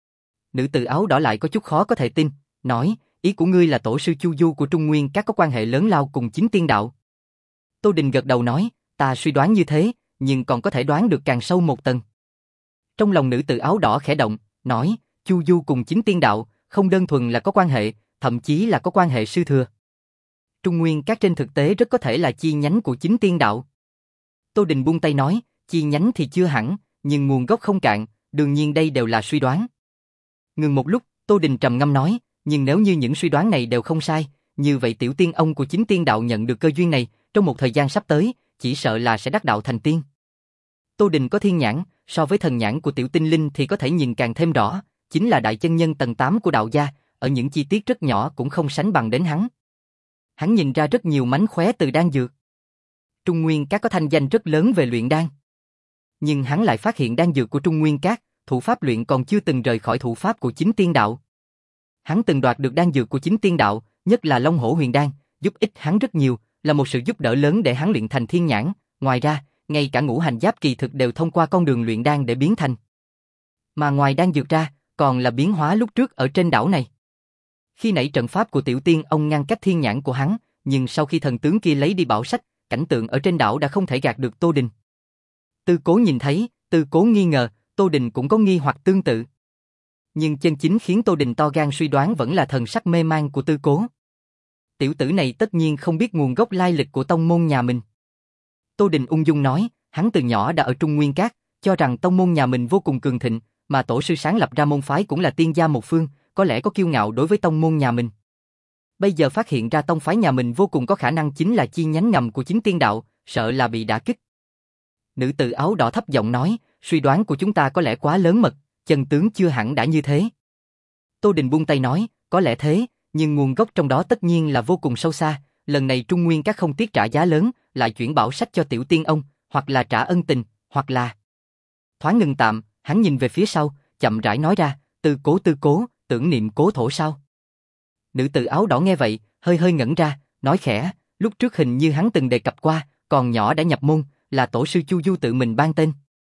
Nữ tử áo đỏ lại có chút khó có thể tin, nói, ý của ngươi là tổ sư Chu Du của Trung Nguyên Các có quan hệ lớn lao cùng chính tiên đạo. Tô Đình gật đầu nói, ta suy đoán như thế, nhưng còn có thể đoán được càng sâu một tầng. Trong lòng nữ tử áo đỏ khẽ động, nói, Chu Du cùng chính tiên đạo, không đơn thuần là có quan hệ, thậm chí là có quan hệ sư thừa. Trung Nguyên Các trên thực tế rất có thể là chi nhánh của chính tiên đạo. Tô Đình buông tay nói, chi nhánh thì chưa hẳn, nhưng nguồn gốc không cạn, đương nhiên đây đều là suy đoán. Ngừng một lúc, Tô Đình trầm ngâm nói, nhưng nếu như những suy đoán này đều không sai, như vậy tiểu tiên ông của chính tiên đạo nhận được cơ duyên này, trong một thời gian sắp tới, chỉ sợ là sẽ đắc đạo thành tiên. Tô Đình có thiên nhãn, so với thần nhãn của tiểu tinh linh thì có thể nhìn càng thêm rõ, chính là đại chân nhân tầng tám của đạo gia, ở những chi tiết rất nhỏ cũng không sánh bằng đến hắn. Hắn nhìn ra rất nhiều mánh khóe từ đan dược. Trung Nguyên Các có thanh danh rất lớn về luyện đan. Nhưng hắn lại phát hiện đan dược của Trung Nguyên Các, thủ pháp luyện còn chưa từng rời khỏi thủ pháp của chính tiên đạo. Hắn từng đoạt được đan dược của chính tiên đạo, nhất là Long Hổ Huyền Đan, giúp ích hắn rất nhiều, là một sự giúp đỡ lớn để hắn luyện thành thiên nhãn. Ngoài ra, ngay cả ngũ hành giáp kỳ thực đều thông qua con đường luyện đan để biến thành. Mà ngoài đan dược ra, còn là biến hóa lúc trước ở trên đảo này. Khi nãy trận pháp của tiểu tiên ông ngăn cách thiên nhãn của hắn, nhưng sau khi thần tướng kia lấy đi bảo sách, cảnh tượng ở trên đảo đã không thể gạt được Tô Đình. Tư Cố nhìn thấy, Tư Cố nghi ngờ, Tô Đình cũng có nghi hoặc tương tự. Nhưng chân chính khiến Tô Đình to gan suy đoán vẫn là thần sắc mê man của Tư Cố. Tiểu tử này tất nhiên không biết nguồn gốc lai lịch của tông môn nhà mình. Tô Đình ung dung nói, hắn từ nhỏ đã ở Trung Nguyên Các, cho rằng tông môn nhà mình vô cùng cường thịnh, mà tổ sư sáng lập ra môn phái cũng là tiên gia một phương, có lẽ có kiêu ngạo đối với tông môn nhà mình. Bây giờ phát hiện ra tông phái nhà mình vô cùng có khả năng chính là chi nhánh ngầm của chính tiên đạo, sợ là bị đả kích. Nữ tử áo đỏ thấp giọng nói, suy đoán của chúng ta có lẽ quá lớn mật, chân tướng chưa hẳn đã như thế. Tô Đình buông tay nói, có lẽ thế, nhưng nguồn gốc trong đó tất nhiên là vô cùng sâu xa, lần này Trung Nguyên Các không tiếc trả giá lớn, lại chuyển bảo sách cho tiểu tiên ông, hoặc là trả ân tình, hoặc là... Thoáng ngừng tạm, hắn nhìn về phía sau, chậm rãi nói ra, Tư Cố Tư Cố, tưởng niệm cố thổ sao? Nữ tử áo đỏ nghe vậy, hơi hơi ngẩn ra, nói khẽ, lúc trước hình như hắn từng đề cập qua, còn nhỏ đã nhập môn, là tổ sư Chu Du tự mình ban tên.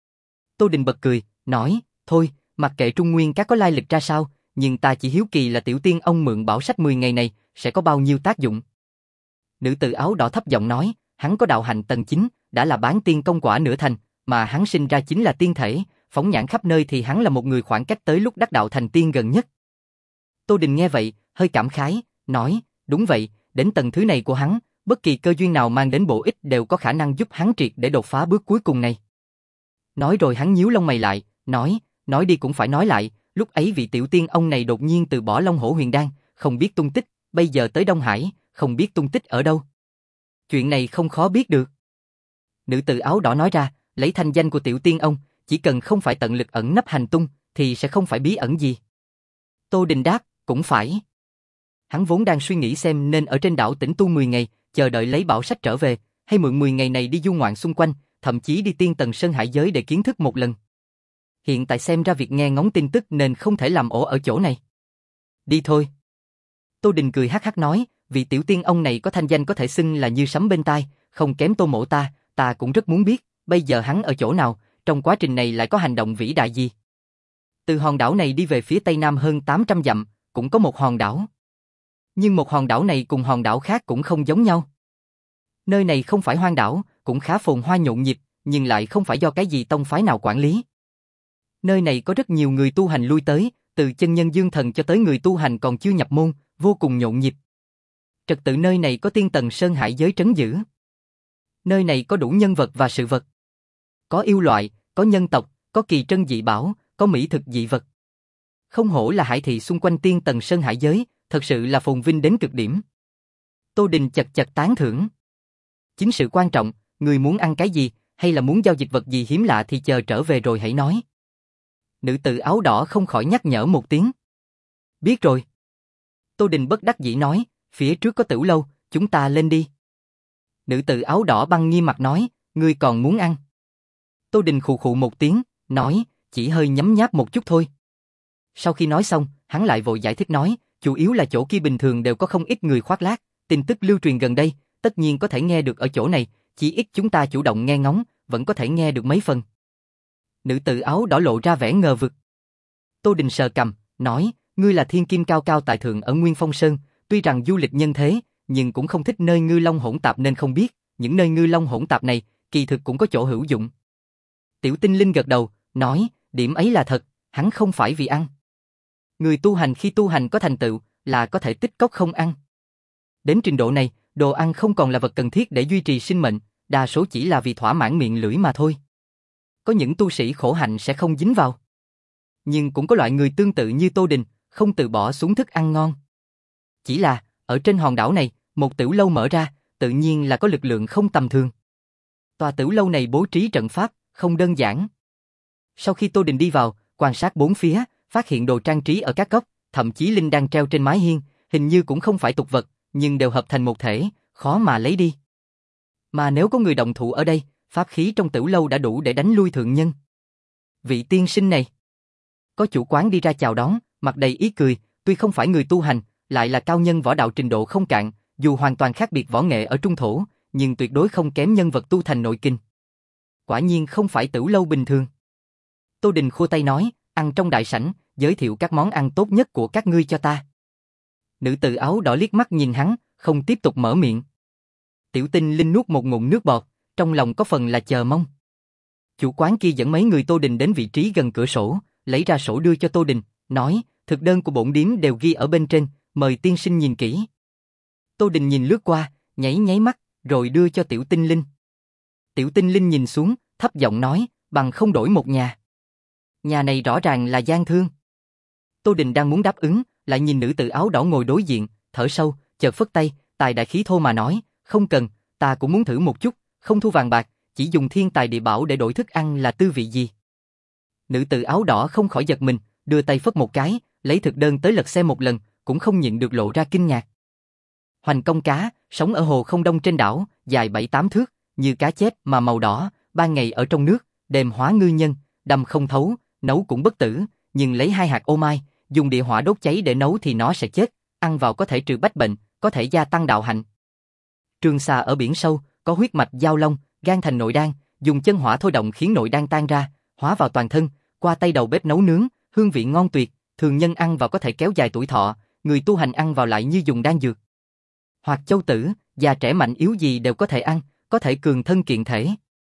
Tô Đình bật cười, nói, thôi, mặc kệ Trung Nguyên Các có lai lịch ra sao, nhưng ta chỉ hiếu kỳ là tiểu tiên ông mượn bảo sách mười ngày này, sẽ có bao nhiêu tác dụng. Nữ tử áo đỏ thấp giọng nói, hắn có đạo hạnh tầng chín, đã là bán tiên công quả nửa thành, mà hắn sinh ra chính là tiên thể, phóng nhãn khắp nơi thì hắn là một người khoảng cách tới lúc đắc đạo thành tiên gần nhất. Tô Đình nghe vậy, hơi cảm khái, nói, đúng vậy, đến tầng thứ này của hắn, bất kỳ cơ duyên nào mang đến bổ ích đều có khả năng giúp hắn triệt để đột phá bước cuối cùng này. Nói rồi hắn nhíu lông mày lại, nói, nói đi cũng phải nói lại, lúc ấy vị tiểu tiên ông này đột nhiên từ bỏ Long Hổ Huyền Đan, không biết tung tích, bây giờ tới Đông Hải, không biết tung tích ở đâu. Chuyện này không khó biết được. Nữ tử áo đỏ nói ra, lấy thanh danh của tiểu tiên ông, chỉ cần không phải tận lực ẩn nấp hành tung, thì sẽ không phải bí ẩn gì. Tô Đình đáp, cũng phải. Hắn vốn đang suy nghĩ xem nên ở trên đảo tĩnh tu mười ngày, chờ đợi lấy bảo sách trở về, hay mượn mười ngày này đi du ngoạn xung quanh, thậm chí đi tiên tầng Sơn Hải giới để kiến thức một lần. Hiện tại xem ra việc nghe ngóng tin tức nên không thể làm ổ ở chỗ này. Đi thôi. Tô Đình cười hắc hắc nói, vị tiểu tiên ông này có thanh danh có thể xưng là như sấm bên tai, không kém Tô Mỗ ta, ta cũng rất muốn biết, bây giờ hắn ở chỗ nào, trong quá trình này lại có hành động vĩ đại gì. Từ hòn đảo này đi về phía tây nam hơn tám trăm dặm, cũng có một hòn đảo. Nhưng một hòn đảo này cùng hòn đảo khác cũng không giống nhau. Nơi này không phải hoang đảo, cũng khá phồn hoa nhộn nhịp, nhưng lại không phải do cái gì tông phái nào quản lý. Nơi này có rất nhiều người tu hành lui tới, từ chân nhân dương thần cho tới người tu hành còn chưa nhập môn, vô cùng nhộn nhịp. Trật tự nơi này có tiên tần sơn hải giới trấn giữ. Nơi này có đủ nhân vật và sự vật. Có yêu loại, có nhân tộc, có kỳ trân dị bảo, có mỹ thực dị vật. Không hổ là hải thị xung quanh tiên tần sơn hải giới, thật sự là phồn vinh đến cực điểm. Tô Đình chật chật tán thưởng. Chính sự quan trọng, người muốn ăn cái gì, hay là muốn giao dịch vật gì hiếm lạ thì chờ trở về rồi hãy nói. Nữ tử áo đỏ không khỏi nhắc nhở một tiếng. Biết rồi. Tô Đình bất đắc dĩ nói, phía trước có tửu lâu, chúng ta lên đi. Nữ tử áo đỏ băng nghiêm mặt nói, ngươi còn muốn ăn. Tô Đình khụ khụ một tiếng, nói, chỉ hơi nhấm nháp một chút thôi. Sau khi nói xong, hắn lại vội giải thích nói, chủ yếu là chỗ kia bình thường đều có không ít người khoác lác, tin tức lưu truyền gần đây, tất nhiên có thể nghe được ở chỗ này, chỉ ít chúng ta chủ động nghe ngóng, vẫn có thể nghe được mấy phần. Nữ tử áo đỏ lộ ra vẻ ngờ vực. Tô Đình sờ cằm, nói, ngươi là thiên kim cao cao tại thượng ở Nguyên Phong Sơn, tuy rằng du lịch nhân thế, nhưng cũng không thích nơi ngư long hỗn tạp nên không biết, những nơi ngư long hỗn tạp này, kỳ thực cũng có chỗ hữu dụng. Tiểu Tinh Linh gật đầu, nói, điểm ấy là thật, hắn không phải vì ăn. Người tu hành khi tu hành có thành tựu, là có thể tích cóp không ăn. Đến trình độ này, đồ ăn không còn là vật cần thiết để duy trì sinh mệnh, đa số chỉ là vì thỏa mãn miệng lưỡi mà thôi. Có những tu sĩ khổ hạnh sẽ không dính vào. Nhưng cũng có loại người tương tự như Tô Đình, không từ bỏ xuống thức ăn ngon. Chỉ là, ở trên hòn đảo này, một tửu lâu mở ra, tự nhiên là có lực lượng không tầm thường. Tòa tửu lâu này bố trí trận pháp, không đơn giản. Sau khi Tô Đình đi vào, quan sát bốn phía, phát hiện đồ trang trí ở các góc, thậm chí linh đang treo trên mái hiên, hình như cũng không phải tục vật, nhưng đều hợp thành một thể, khó mà lấy đi. Mà nếu có người động thủ ở đây, pháp khí trong tửu lâu đã đủ để đánh lui thượng nhân. Vị tiên sinh này. Có chủ quán đi ra chào đón, mặt đầy ý cười, tuy không phải người tu hành, lại là cao nhân võ đạo trình độ không cạn, dù hoàn toàn khác biệt võ nghệ ở trung thổ, nhưng tuyệt đối không kém nhân vật tu thành nội kinh. Quả nhiên không phải tửu lâu bình thường. Tô Đình khua tay nói, ăn trong đại sảnh, giới thiệu các món ăn tốt nhất của các ngươi cho ta. Nữ tử áo đỏ liếc mắt nhìn hắn, không tiếp tục mở miệng. Tiểu Tinh Linh nuốt một ngụm nước bọt, trong lòng có phần là chờ mong. Chủ quán kia dẫn mấy người Tô Đình đến vị trí gần cửa sổ, lấy ra sổ đưa cho Tô Đình, nói, thực đơn của bổn điếm đều ghi ở bên trên, mời tiên sinh nhìn kỹ. Tô Đình nhìn lướt qua, nháy nháy mắt, rồi đưa cho Tiểu Tinh Linh. Tiểu Tinh Linh nhìn xuống, thấp giọng nói, bằng không đổi một nhà. Nhà này rõ ràng là gian thương. Tô Đình đang muốn đáp ứng, lại nhìn nữ tử áo đỏ ngồi đối diện, thở sâu, chợt phất tay, tài đại khí thô mà nói, không cần, ta cũng muốn thử một chút, không thu vàng bạc, chỉ dùng thiên tài địa bảo để đổi thức ăn là tư vị gì. Nữ tử áo đỏ không khỏi giật mình, đưa tay phất một cái, lấy thực đơn tới lật xem một lần, cũng không nhịn được lộ ra kinh ngạc. Hoành công cá, sống ở hồ không đông trên đảo, dài bảy tám thước, như cá chép mà màu đỏ, ban ngày ở trong nước, đêm hóa ngư nhân, đâm không thấu, nấu cũng bất tử, nhưng lấy hai hạt ô mai, dùng địa hỏa đốt cháy để nấu thì nó sẽ chết, ăn vào có thể trừ bách bệnh, có thể gia tăng đạo hạnh. Trường xà ở biển sâu, có huyết mạch giao long, gan thành nội đan, dùng chân hỏa thôi động khiến nội đan tan ra, hóa vào toàn thân, qua tay đầu bếp nấu nướng, hương vị ngon tuyệt, thường nhân ăn vào có thể kéo dài tuổi thọ, người tu hành ăn vào lại như dùng đan dược. Hoặc châu tử, già trẻ mạnh yếu gì đều có thể ăn, có thể cường thân kiện thể.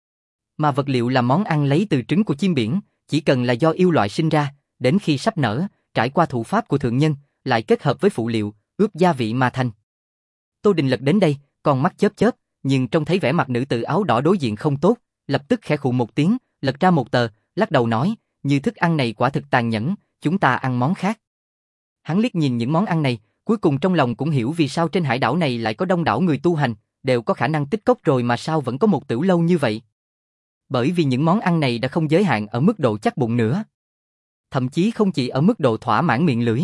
Mà vật liệu làm món ăn lấy từ trứng của chim biển, chỉ cần là do yêu loại sinh ra, đến khi sắp nở, trải qua thủ pháp của thượng nhân, lại kết hợp với phụ liệu, ướp gia vị mà thành. Tô Đình lật đến đây, con mắt chớp chớp, nhưng trông thấy vẻ mặt nữ tử áo đỏ đối diện không tốt, lập tức khẽ khụ một tiếng, lật ra một tờ, lắc đầu nói, như thức ăn này quả thực tàn nhẫn, chúng ta ăn món khác. Hắn liếc nhìn những món ăn này, cuối cùng trong lòng cũng hiểu vì sao trên hải đảo này lại có đông đảo người tu hành, đều có khả năng tích cốc rồi mà sao vẫn có một tửu lâu như vậy. Bởi vì những món ăn này đã không giới hạn ở mức độ chắc bụng nữa. Thậm chí không chỉ ở mức độ thỏa mãn miệng lưỡi,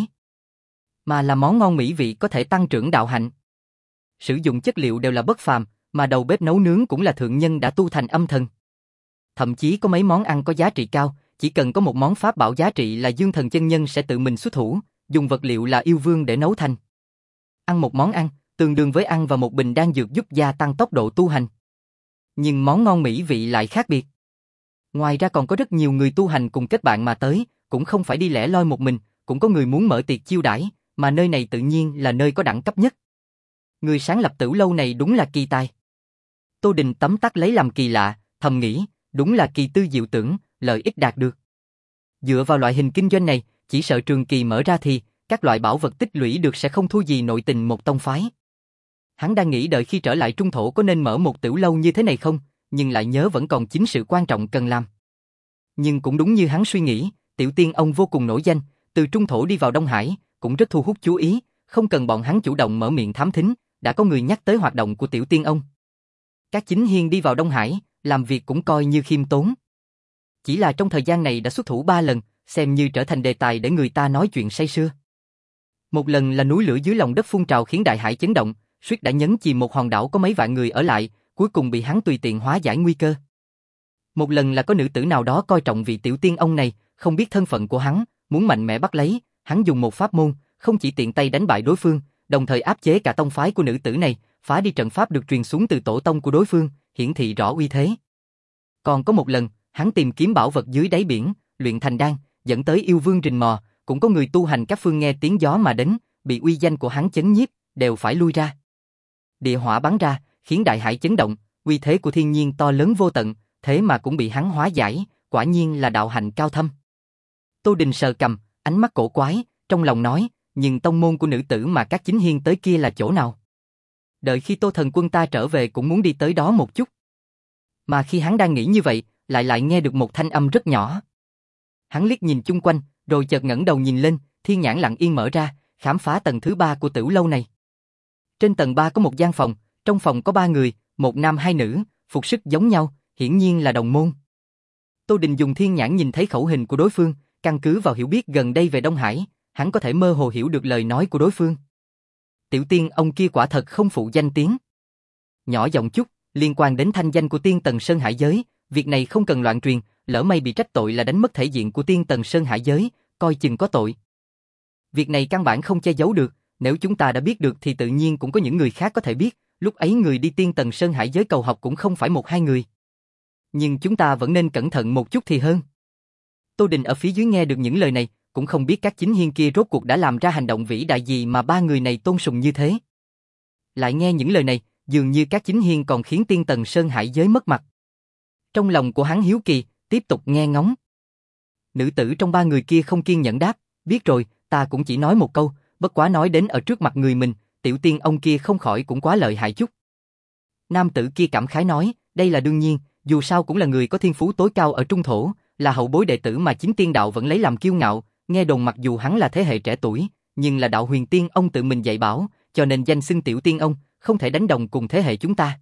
mà là món ngon mỹ vị có thể tăng trưởng đạo hạnh. Sử dụng chất liệu đều là bất phàm, mà đầu bếp nấu nướng cũng là thượng nhân đã tu thành âm thần. Thậm chí có mấy món ăn có giá trị cao, chỉ cần có một món pháp bảo giá trị là Dương Thần chân nhân sẽ tự mình xuất thủ, dùng vật liệu là yêu vương để nấu thành. Ăn một món ăn, tương đương với ăn vào một bình đan dược giúp gia tăng tốc độ tu hành. Nhưng món ngon mỹ vị lại khác biệt. Ngoài ra còn có rất nhiều người tu hành cùng kết bạn mà tới, cũng không phải đi lẻ loi một mình, cũng có người muốn mở tiệc chiêu đãi, mà nơi này tự nhiên là nơi có đẳng cấp nhất. Người sáng lập tửu lâu này đúng là kỳ tài. Tô Đình tấm tắc lấy làm kỳ lạ, thầm nghĩ, đúng là kỳ tư diệu tưởng, lợi ích đạt được. Dựa vào loại hình kinh doanh này, chỉ sợ trường kỳ mở ra thì, các loại bảo vật tích lũy được sẽ không thua gì nội tình một tông phái. Hắn đang nghĩ đợi khi trở lại trung thổ có nên mở một tiểu lâu như thế này không, nhưng lại nhớ vẫn còn chính sự quan trọng cần làm. Nhưng cũng đúng như hắn suy nghĩ, Tiểu Tiên ông vô cùng nổi danh, từ trung thổ đi vào Đông Hải, cũng rất thu hút chú ý, không cần bọn hắn chủ động mở miệng thám thính, đã có người nhắc tới hoạt động của Tiểu Tiên ông. Các chính hiên đi vào Đông Hải, làm việc cũng coi như khiêm tốn. Chỉ là trong thời gian này đã xuất thủ ba lần, xem như trở thành đề tài để người ta nói chuyện say sưa. Một lần là núi lửa dưới lòng đất phun trào khiến đại hải chấn động, suýt đã nhấn chìm một hòn đảo có mấy vạn người ở lại, cuối cùng bị hắn tùy tiện hóa giải nguy cơ. Một lần là có nữ tử nào đó coi trọng vị Tiểu Tiên ông này, không biết thân phận của hắn, muốn mạnh mẽ bắt lấy, hắn dùng một pháp môn, không chỉ tiện tay đánh bại đối phương, đồng thời áp chế cả tông phái của nữ tử này, phá đi trận pháp được truyền xuống từ tổ tông của đối phương, hiển thị rõ uy thế. Còn có một lần, hắn tìm kiếm bảo vật dưới đáy biển, luyện thành đan, dẫn tới yêu vương rình mò, cũng có người tu hành các phương nghe tiếng gió mà đến, bị uy danh của hắn chấn nhiếp, đều phải lui ra. Địa hỏa bắn ra, khiến đại hải chấn động, uy thế của thiên nhiên to lớn vô tận, thế mà cũng bị hắn hóa giải, quả nhiên là đạo hạnh cao thâm. Tô Đình sờ cầm, ánh mắt cổ quái, trong lòng nói, nhưng tông môn của nữ tử mà các chính hiên tới kia là chỗ nào? Đợi khi Tô Thần Quân ta trở về cũng muốn đi tới đó một chút. Mà khi hắn đang nghĩ như vậy, lại lại nghe được một thanh âm rất nhỏ. Hắn liếc nhìn chung quanh, rồi chợt ngẩng đầu nhìn lên, thiên nhãn lặng yên mở ra, khám phá tầng thứ ba của tiểu lâu này. Trên tầng ba có một gian phòng, trong phòng có ba người, một nam hai nữ, phục sức giống nhau, hiển nhiên là đồng môn. Tô Đình dùng thiên nhãn nhìn thấy khẩu hình của đối phương, căn cứ vào hiểu biết gần đây về Đông Hải, hắn có thể mơ hồ hiểu được lời nói của đối phương. Tiểu Tiên ông kia quả thật không phụ danh tiếng. Nhỏ giọng chút, liên quan đến thanh danh của Tiên Tần Sơn Hải giới, việc này không cần loạn truyền, lỡ may bị trách tội là đánh mất thể diện của Tiên Tần Sơn Hải giới, coi chừng có tội. Việc này căn bản không che giấu được, nếu chúng ta đã biết được thì tự nhiên cũng có những người khác có thể biết, lúc ấy người đi Tiên Tần Sơn Hải giới cầu học cũng không phải một hai người. Nhưng chúng ta vẫn nên cẩn thận một chút thì hơn. Tô Đình ở phía dưới nghe được những lời này, cũng không biết các chính hiên kia rốt cuộc đã làm ra hành động vĩ đại gì mà ba người này tôn sùng như thế. Lại nghe những lời này, dường như các chính hiên còn khiến Tiên Tần Sơn Hải giới mất mặt. Trong lòng của hắn hiếu kỳ, tiếp tục nghe ngóng. Nữ tử trong ba người kia không kiên nhẫn đáp, biết rồi, ta cũng chỉ nói một câu, bất quá nói đến ở trước mặt người mình, Tiểu Tiên ông kia không khỏi cũng quá lợi hại chút. Nam tử kia cảm khái nói, đây là đương nhiên, dù sao cũng là người có thiên phú tối cao ở trung thổ, là hậu bối đệ tử mà chính tiên đạo vẫn lấy làm kiêu ngạo, nghe đồn mặc dù hắn là thế hệ trẻ tuổi, nhưng là đạo huyền tiên ông tự mình dạy bảo, cho nên danh xưng Tiểu Tiên ông, không thể đánh đồng cùng thế hệ chúng ta.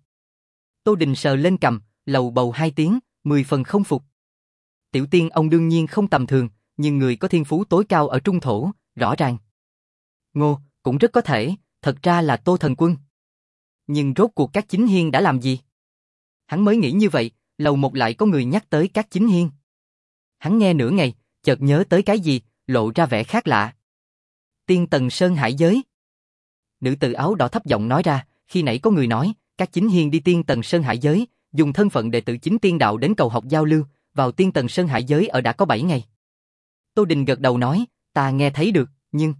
Tô Đình sờ lên cằm, lầu bầu hai tiếng, mười phần không phục. Tiểu Tiên ông đương nhiên không tầm thường, nhưng người có thiên phú tối cao ở trung thổ, rõ ràng. Ngô, cũng rất có thể, thật ra là Tô Thần Quân. Nhưng rốt cuộc các chính hiên đã làm gì? Hắn mới nghĩ như vậy, lầu một lại có người nhắc tới các chính hiên. Hắn nghe nửa ngày, chợt nhớ tới cái gì, lộ ra vẻ khác lạ. Tiên Tần Sơn Hải giới. Nữ tử áo đỏ thấp giọng nói ra, khi nãy có người nói, các chính hiên đi Tiên Tần Sơn Hải giới, dùng thân phận đệ tử chính tiên đạo đến cầu học giao lưu, vào Tiên Tần Sơn Hải giới ở đã có bảy ngày. Tô Đình gật đầu nói, ta nghe thấy được, nhưng...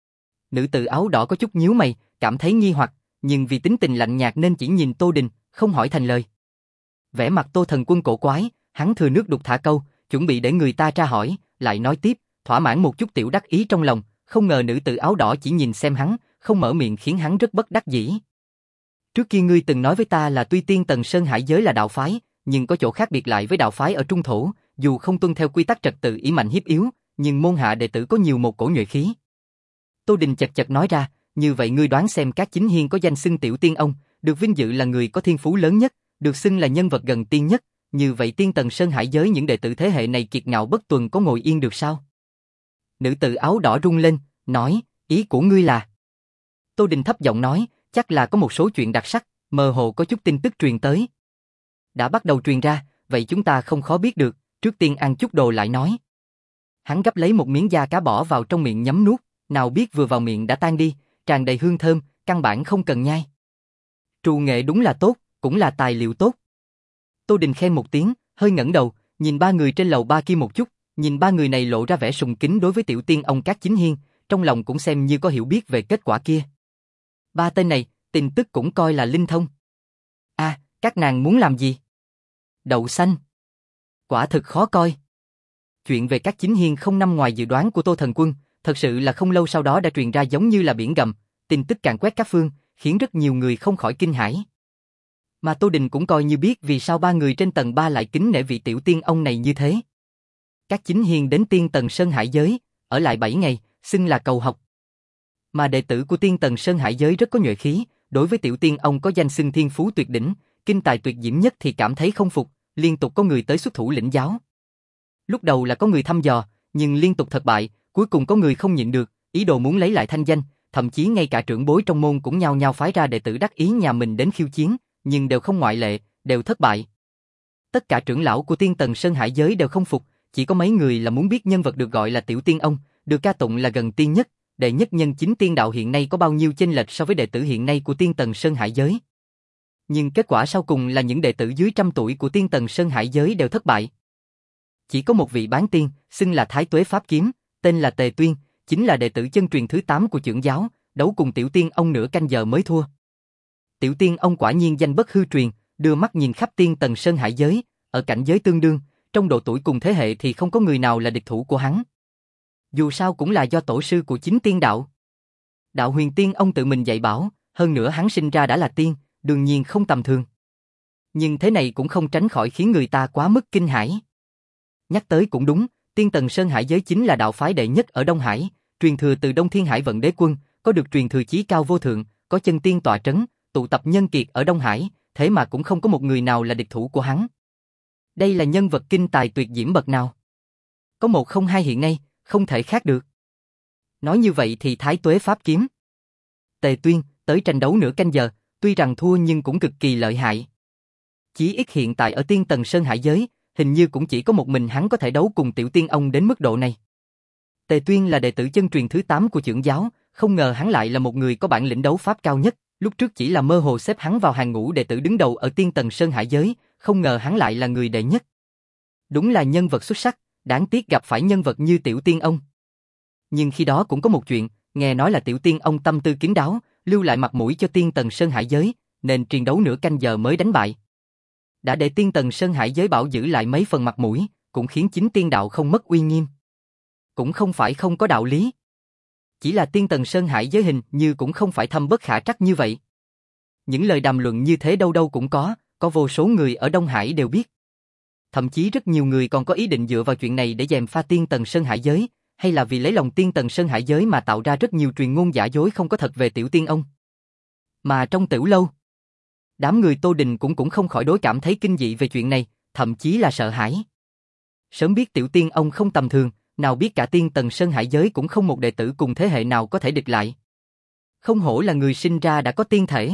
Nữ tử áo đỏ có chút nhíu mày, cảm thấy nghi hoặc, nhưng vì tính tình lạnh nhạt nên chỉ nhìn Tô Đình, không hỏi thành lời. Vẻ mặt Tô Thần Quân cổ quái, hắn thừa nước đục thả câu, chuẩn bị để người ta tra hỏi, lại nói tiếp, thỏa mãn một chút tiểu đắc ý trong lòng, không ngờ nữ tử áo đỏ chỉ nhìn xem hắn, không mở miệng khiến hắn rất bất đắc dĩ. Trước kia ngươi từng nói với ta là tuy Tiên Tần Sơn Hải giới là đạo phái, nhưng có chỗ khác biệt lại với đạo phái ở trung thổ, dù không tuân theo quy tắc trật tự ỷ mạnh hiếp yếu, nhưng môn hạ đệ tử có nhiều một cổ nhuệ khí. Tô Đình chật chật nói ra, như vậy ngươi đoán xem các chính hiên có danh xưng Tiểu Tiên ông, được vinh dự là người có thiên phú lớn nhất, được xưng là nhân vật gần tiên nhất, như vậy Tiên Tần Sơn Hải giới những đệ tử thế hệ này kiệt ngạo bất tuần có ngồi yên được sao? Nữ tử áo đỏ rung lên, nói, ý của ngươi là... Tô Đình thấp giọng nói, chắc là có một số chuyện đặc sắc, mơ hồ có chút tin tức truyền tới. Đã bắt đầu truyền ra, vậy chúng ta không khó biết được, trước tiên ăn chút đồ lại nói. Hắn gấp lấy một miếng da cá bỏ vào trong miệng nhấm nuốt, nào biết vừa vào miệng đã tan đi, tràn đầy hương thơm, căn bản không cần nhai. Trù nghệ đúng là tốt, cũng là tài liệu tốt. Tô Đình khen một tiếng, hơi ngẩng đầu, nhìn ba người trên lầu ba kia một chút, nhìn ba người này lộ ra vẻ sùng kính đối với Tiểu Tiên ông các chính hiên, trong lòng cũng xem như có hiểu biết về kết quả kia. Ba tên này, tin tức cũng coi là linh thông. À, các nàng muốn làm gì? Đậu xanh. Quả thực khó coi. Chuyện về các chính hiên không nằm ngoài dự đoán của Tô Thần Quân, thật sự là không lâu sau đó đã truyền ra giống như là biển gầm, tin tức càn quét các phương, khiến rất nhiều người không khỏi kinh hãi. Mà Tô Đình cũng coi như biết vì sao ba người trên tầng ba lại kính nể vị tiểu tiên ông này như thế. Các chính hiền đến tiên tầng Sơn Hải giới, ở lại bảy ngày, xưng là cầu học. Mà đệ tử của tiên tầng Sơn Hải giới rất có nhuệ khí, đối với tiểu tiên ông có danh xưng thiên phú tuyệt đỉnh, kinh tài tuyệt diễm nhất thì cảm thấy không phục, liên tục có người tới xuất thủ lĩnh giáo. Lúc đầu là có người thăm dò, nhưng liên tục thất bại, cuối cùng có người không nhịn được, ý đồ muốn lấy lại thanh danh, thậm chí ngay cả trưởng bối trong môn cũng nhao nhao phái ra đệ tử đắc ý nhà mình đến khiêu chiến, nhưng đều không ngoại lệ, đều thất bại. Tất cả trưởng lão của tiên tầng Sơn Hải giới đều không phục, chỉ có mấy người là muốn biết nhân vật được gọi là tiểu tiên ông, được ca tụng là gần tiên nhất, đệ nhất nhân chính tiên đạo hiện nay có bao nhiêu chênh lệch so với đệ tử hiện nay của tiên tầng Sơn Hải giới. Nhưng kết quả sau cùng là những đệ tử dưới trăm tuổi của tiên tầng Sơn Hải giới đều thất bại. Chỉ có một vị bán tiên, xưng là Thái Tuế Pháp Kiếm, tên là Tề Tuyên, chính là đệ tử chân truyền thứ tám của trưởng giáo, đấu cùng tiểu tiên ông nửa canh giờ mới thua. Tiểu tiên ông quả nhiên danh bất hư truyền, đưa mắt nhìn khắp tiên tầng Sơn Hải giới, ở cảnh giới tương đương, trong độ tuổi cùng thế hệ thì không có người nào là địch thủ của hắn. Dù sao cũng là do tổ sư của chính tiên đạo. Đạo huyền tiên ông tự mình dạy bảo, hơn nữa hắn sinh ra đã là tiên, đương nhiên không tầm thường. Nhưng thế này cũng không tránh khỏi khiến người ta quá mức kinh hãi. Nhắc tới cũng đúng, tiên tầng Sơn Hải giới chính là đạo phái đệ nhất ở Đông Hải, truyền thừa từ Đông Thiên Hải Vận Đế Quân, có được truyền thừa chí cao vô thượng, có chân tiên tọa trấn, tụ tập nhân kiệt ở Đông Hải, thế mà cũng không có một người nào là địch thủ của hắn. Đây là nhân vật kinh tài tuyệt diễm bậc nào? Có một không hai hiện nay, không thể khác được. Nói như vậy thì Thái Tuế Pháp Kiếm, Tề Tuyên, tới tranh đấu nửa canh giờ, tuy rằng thua nhưng cũng cực kỳ lợi hại. Chí ít hiện tại ở tiên tầng Sơn Hải giới, hình như cũng chỉ có một mình hắn có thể đấu cùng tiểu tiên ông đến mức độ này. Tề Tuyên là đệ tử chân truyền thứ tám của trưởng giáo, không ngờ hắn lại là một người có bản lĩnh đấu pháp cao nhất, lúc trước chỉ là mơ hồ xếp hắn vào hàng ngũ đệ tử đứng đầu ở tiên tầng Sơn Hải giới, không ngờ hắn lại là người đệ nhất. Đúng là nhân vật xuất sắc, đáng tiếc gặp phải nhân vật như tiểu tiên ông. Nhưng khi đó cũng có một chuyện, nghe nói là tiểu tiên ông tâm tư kín đáo, lưu lại mặt mũi cho tiên tầng Sơn Hải giới, nên chiến đấu nửa canh giờ mới đánh bại. Đã để tiên tầng Sơn Hải giới bảo giữ lại mấy phần mặt mũi, cũng khiến chính tiên đạo không mất uy nghiêm. Cũng không phải không có đạo lý. Chỉ là tiên tầng Sơn Hải giới hình như cũng không phải thâm bất khả trắc như vậy. Những lời đàm luận như thế đâu đâu cũng có, có vô số người ở Đông Hải đều biết. Thậm chí rất nhiều người còn có ý định dựa vào chuyện này để gièm pha tiên tầng Sơn Hải giới, hay là vì lấy lòng tiên tầng Sơn Hải giới mà tạo ra rất nhiều truyền ngôn giả dối không có thật về tiểu tiên ông. Mà trong tiểu lâu, đám người Tô Đình cũng cũng không khỏi đối cảm thấy kinh dị về chuyện này, thậm chí là sợ hãi. Sớm biết tiểu tiên ông không tầm thường, nào biết cả tiên tầng Sơn Hải giới cũng không một đệ tử cùng thế hệ nào có thể địch lại. Không hổ là người sinh ra đã có tiên thể.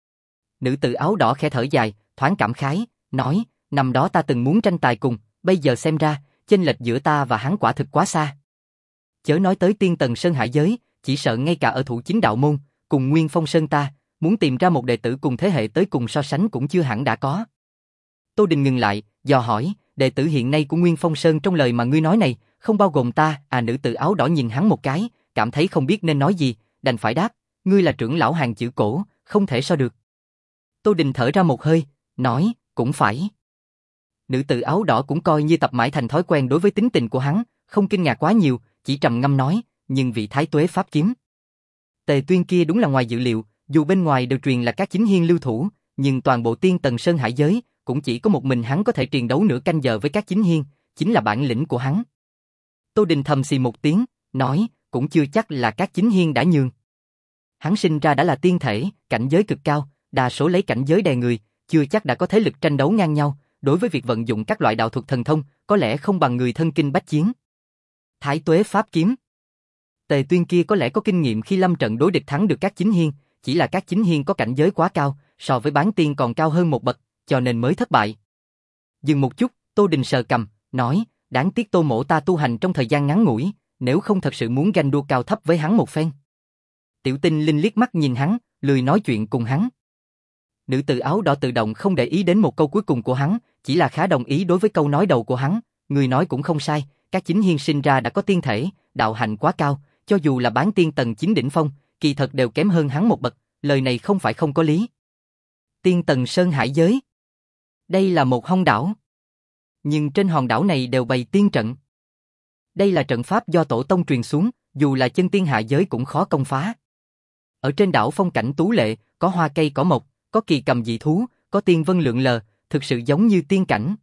Nữ tử áo đỏ khẽ thở dài, thoáng cảm khái, nói, năm đó ta từng muốn tranh tài cùng, bây giờ xem ra, chênh lệch giữa ta và hắn quả thực quá xa. Chớ nói tới tiên tầng Sơn Hải giới, chỉ sợ ngay cả ở thủ chính đạo môn, cùng Nguyên Phong Sơn ta, muốn tìm ra một đệ tử cùng thế hệ tới cùng so sánh cũng chưa hẳn đã có. Tô Đình ngừng lại, dò hỏi, đệ tử hiện nay của Nguyên Phong Sơn trong lời mà ngươi nói này, không bao gồm ta, à nữ tử áo đỏ nhìn hắn một cái, cảm thấy không biết nên nói gì, đành phải đáp, ngươi là trưởng lão hàng chữ cổ, không thể so được. Tô Đình thở ra một hơi, nói, cũng phải. Nữ tử áo đỏ cũng coi như tập mãi thành thói quen đối với tính tình của hắn, không kinh ngạc quá nhiều, chỉ trầm ngâm nói, nhưng vị Thái Tuế Pháp Kiếm Tề Tuyên kia đúng là ngoài dự liệu, dù bên ngoài đều truyền là các chính hiên lưu thủ, nhưng toàn bộ tiên tầng Sơn Hải giới, cũng chỉ có một mình hắn có thể truyền đấu nửa canh giờ với các chính hiên, chính là bản lĩnh của hắn. Tô Đình thầm xì một tiếng, nói, cũng chưa chắc là các chính hiên đã nhường. Hắn sinh ra đã là tiên thể, cảnh giới cực cao, đa số lấy cảnh giới đè người, chưa chắc đã có thế lực tranh đấu ngang nhau, đối với việc vận dụng các loại đạo thuật thần thông, có lẽ không bằng người thân kinh bách chiến. Thái Tuế Pháp Kiếm Tề Tuyên kia có lẽ có kinh nghiệm khi lâm trận đối địch thắng được các chính hiên, chỉ là các chính hiên có cảnh giới quá cao, so với bán tiên còn cao hơn một bậc, cho nên mới thất bại. Dừng một chút, Tô Đình sờ cằm, nói, đáng tiếc Tô mỗ ta tu hành trong thời gian ngắn ngủi, nếu không thật sự muốn ganh đua cao thấp với hắn một phen. Tiểu Tinh Linh liếc mắt nhìn hắn, lười nói chuyện cùng hắn. Nữ tử áo đỏ tự động không để ý đến một câu cuối cùng của hắn, chỉ là khá đồng ý đối với câu nói đầu của hắn, người nói cũng không sai, các chính hiên sinh ra đã có tiên thể, đạo hạnh quá cao, cho dù là bán tiên tầng chín đỉnh phong, kỳ thật đều kém hơn hắn một bậc, lời này không phải không có lý. Tiên tầng Sơn Hải giới, đây là một hòn đảo, nhưng trên hòn đảo này đều bày tiên trận. Đây là trận pháp do tổ tông truyền xuống, dù là chân tiên hạ giới cũng khó công phá. Ở trên đảo phong cảnh tú lệ, có hoa cây cỏ mộc, có kỳ cầm dị thú, có tiên vân lượn lờ, thực sự giống như tiên cảnh.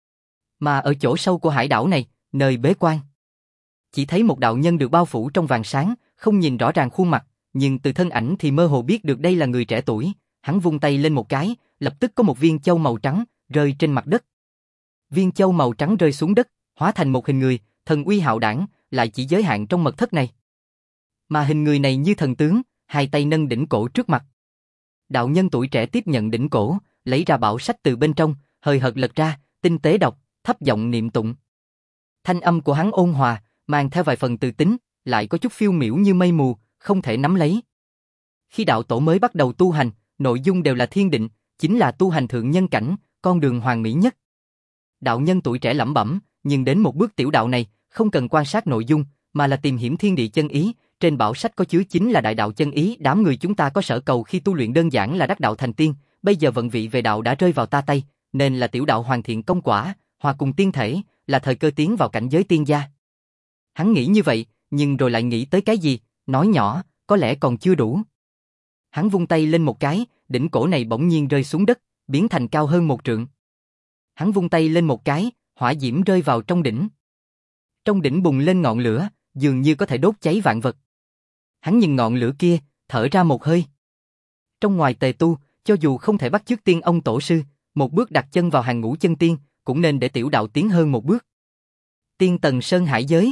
Mà ở chỗ sâu của hải đảo này, nơi bế quan, chỉ thấy một đạo nhân được bao phủ trong vàng sáng, không nhìn rõ ràng khuôn mặt, nhưng từ thân ảnh thì mơ hồ biết được đây là người trẻ tuổi. Hắn vung tay lên một cái, lập tức có một viên châu màu trắng rơi trên mặt đất. Viên châu màu trắng rơi xuống đất, hóa thành một hình người, thần uy hạo đảng, lại chỉ giới hạn trong mật thất này. Mà hình người này như thần tướng, hai tay nâng đỉnh cổ trước mặt. Đạo nhân tuổi trẻ tiếp nhận đỉnh cổ, lấy ra bảo sách từ bên trong, hơi hợt lật ra, tinh tế đọc, thấp giọng niệm tụng. Thanh âm của hắn ôn hòa, mang theo vài phần từ tính, lại có chút phiêu miểu như mây mù, không thể nắm lấy. Khi đạo tổ mới bắt đầu tu hành, nội dung đều là thiên định, chính là tu hành thượng nhân cảnh, con đường hoàn mỹ nhất. Đạo nhân tuổi trẻ lẩm bẩm, nhưng đến một bước tiểu đạo này, không cần quan sát nội dung, mà là tìm hiểu thiên địa chân ý, trên bảo sách có chứa chính là đại đạo chân ý, đám người chúng ta có sở cầu khi tu luyện đơn giản là đắc đạo thành tiên, bây giờ vận vị về đạo đã rơi vào ta tay, nên là tiểu đạo hoàn thiện công quả, hòa cùng tiên thể, là thời cơ tiến vào cảnh giới tiên gia. Hắn nghĩ như vậy, nhưng rồi lại nghĩ tới cái gì, nói nhỏ, có lẽ còn chưa đủ. Hắn vung tay lên một cái, đỉnh cổ này bỗng nhiên rơi xuống đất, biến thành cao hơn một trượng. Hắn vung tay lên một cái, hỏa diễm rơi vào trong đỉnh. Trong đỉnh bùng lên ngọn lửa, dường như có thể đốt cháy vạn vật. Hắn nhìn ngọn lửa kia, thở ra một hơi. Trong ngoài tề tu, cho dù không thể bắt chước tiên ông tổ sư, một bước đặt chân vào hàng ngũ chân tiên, cũng nên để tiểu đạo tiến hơn một bước. Tiên tầng sơn hải giới.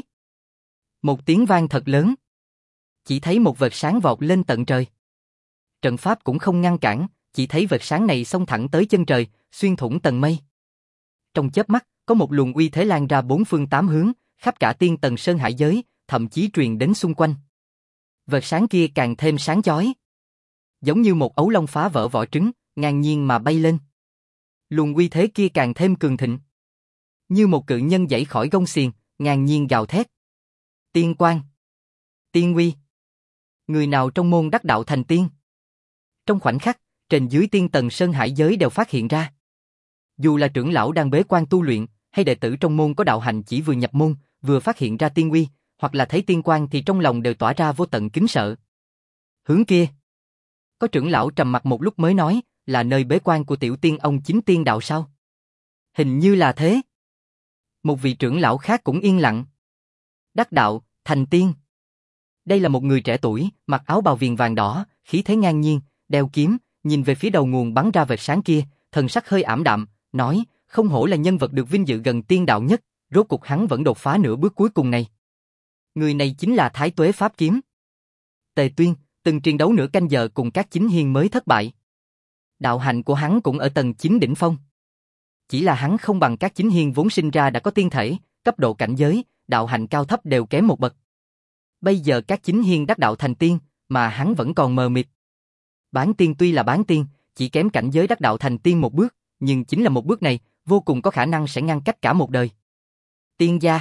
Một tiếng vang thật lớn. Chỉ thấy một vệt sáng vọt lên tận trời. Trận pháp cũng không ngăn cản, chỉ thấy vệt sáng này xông thẳng tới chân trời, xuyên thủng tầng mây. Trong chớp mắt, có một luồng uy thế lan ra bốn phương tám hướng, khắp cả tiên tầng sơn hải giới, thậm chí truyền đến xung quanh. Vệt sáng kia càng thêm sáng chói, giống như một ấu long phá vỡ vỏ trứng, ngang nhiên mà bay lên. Luồng uy thế kia càng thêm cường thịnh, như một cự nhân giãy khỏi gông xiềng, ngang nhiên gào thét. Tiên quang, tiên uy, người nào trong môn đắc đạo thành tiên? Trong khoảnh khắc, trên dưới tiên tầng sơn hải giới đều phát hiện ra. Dù là trưởng lão đang bế quan tu luyện, hay đệ tử trong môn có đạo hành chỉ vừa nhập môn, vừa phát hiện ra tiên uy, hoặc là thấy tiên quang thì trong lòng đều tỏa ra vô tận kính sợ. Hướng kia, có trưởng lão trầm mặc một lúc mới nói, là nơi bế quan của tiểu tiên ông chính tiên đạo sao? Hình như là thế. Một vị trưởng lão khác cũng yên lặng. Đắc đạo, thành tiên. Đây là một người trẻ tuổi, mặc áo bào viền vàng đỏ, khí thế ngang nhiên, đeo kiếm, nhìn về phía đầu nguồn bắn ra vệt sáng kia, thần sắc hơi ảm đạm, nói, không hổ là nhân vật được vinh dự gần tiên đạo nhất, rốt cuộc hắn vẫn đột phá nửa bước cuối cùng này. Người này chính là Thái Tuế Pháp Kiếm. Tề Tuyên, từng chiến đấu nửa canh giờ cùng các chính hiên mới thất bại. Đạo hạnh của hắn cũng ở tầng chín đỉnh phong. Chỉ là hắn không bằng các chính hiên vốn sinh ra đã có tiên thể, cấp độ cảnh giới, đạo hạnh cao thấp đều kém một bậc. Bây giờ các chính hiên đắc đạo thành tiên, mà hắn vẫn còn mờ mịt. Bán tiên tuy là bán tiên, chỉ kém cảnh giới đắc đạo thành tiên một bước, nhưng chính là một bước này, vô cùng có khả năng sẽ ngăn cách cả một đời. Tiên gia.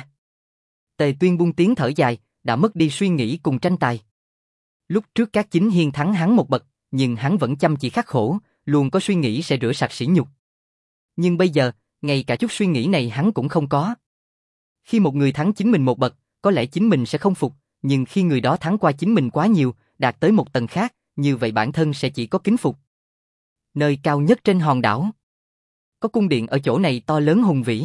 Tề Tuyên buông tiếng thở dài, đã mất đi suy nghĩ cùng tranh tài. Lúc trước các chính hiên thắng hắn một bậc, nhưng hắn vẫn chăm chỉ khắc khổ, luôn có suy nghĩ sẽ rửa sạch sỉ nhục. Nhưng bây giờ, ngay cả chút suy nghĩ này hắn cũng không có. Khi một người thắng chính mình một bậc, có lẽ chính mình sẽ không phục, nhưng khi người đó thắng qua chính mình quá nhiều, đạt tới một tầng khác, như vậy bản thân sẽ chỉ có kính phục. Nơi cao nhất trên hòn đảo, có cung điện ở chỗ này to lớn hùng vĩ.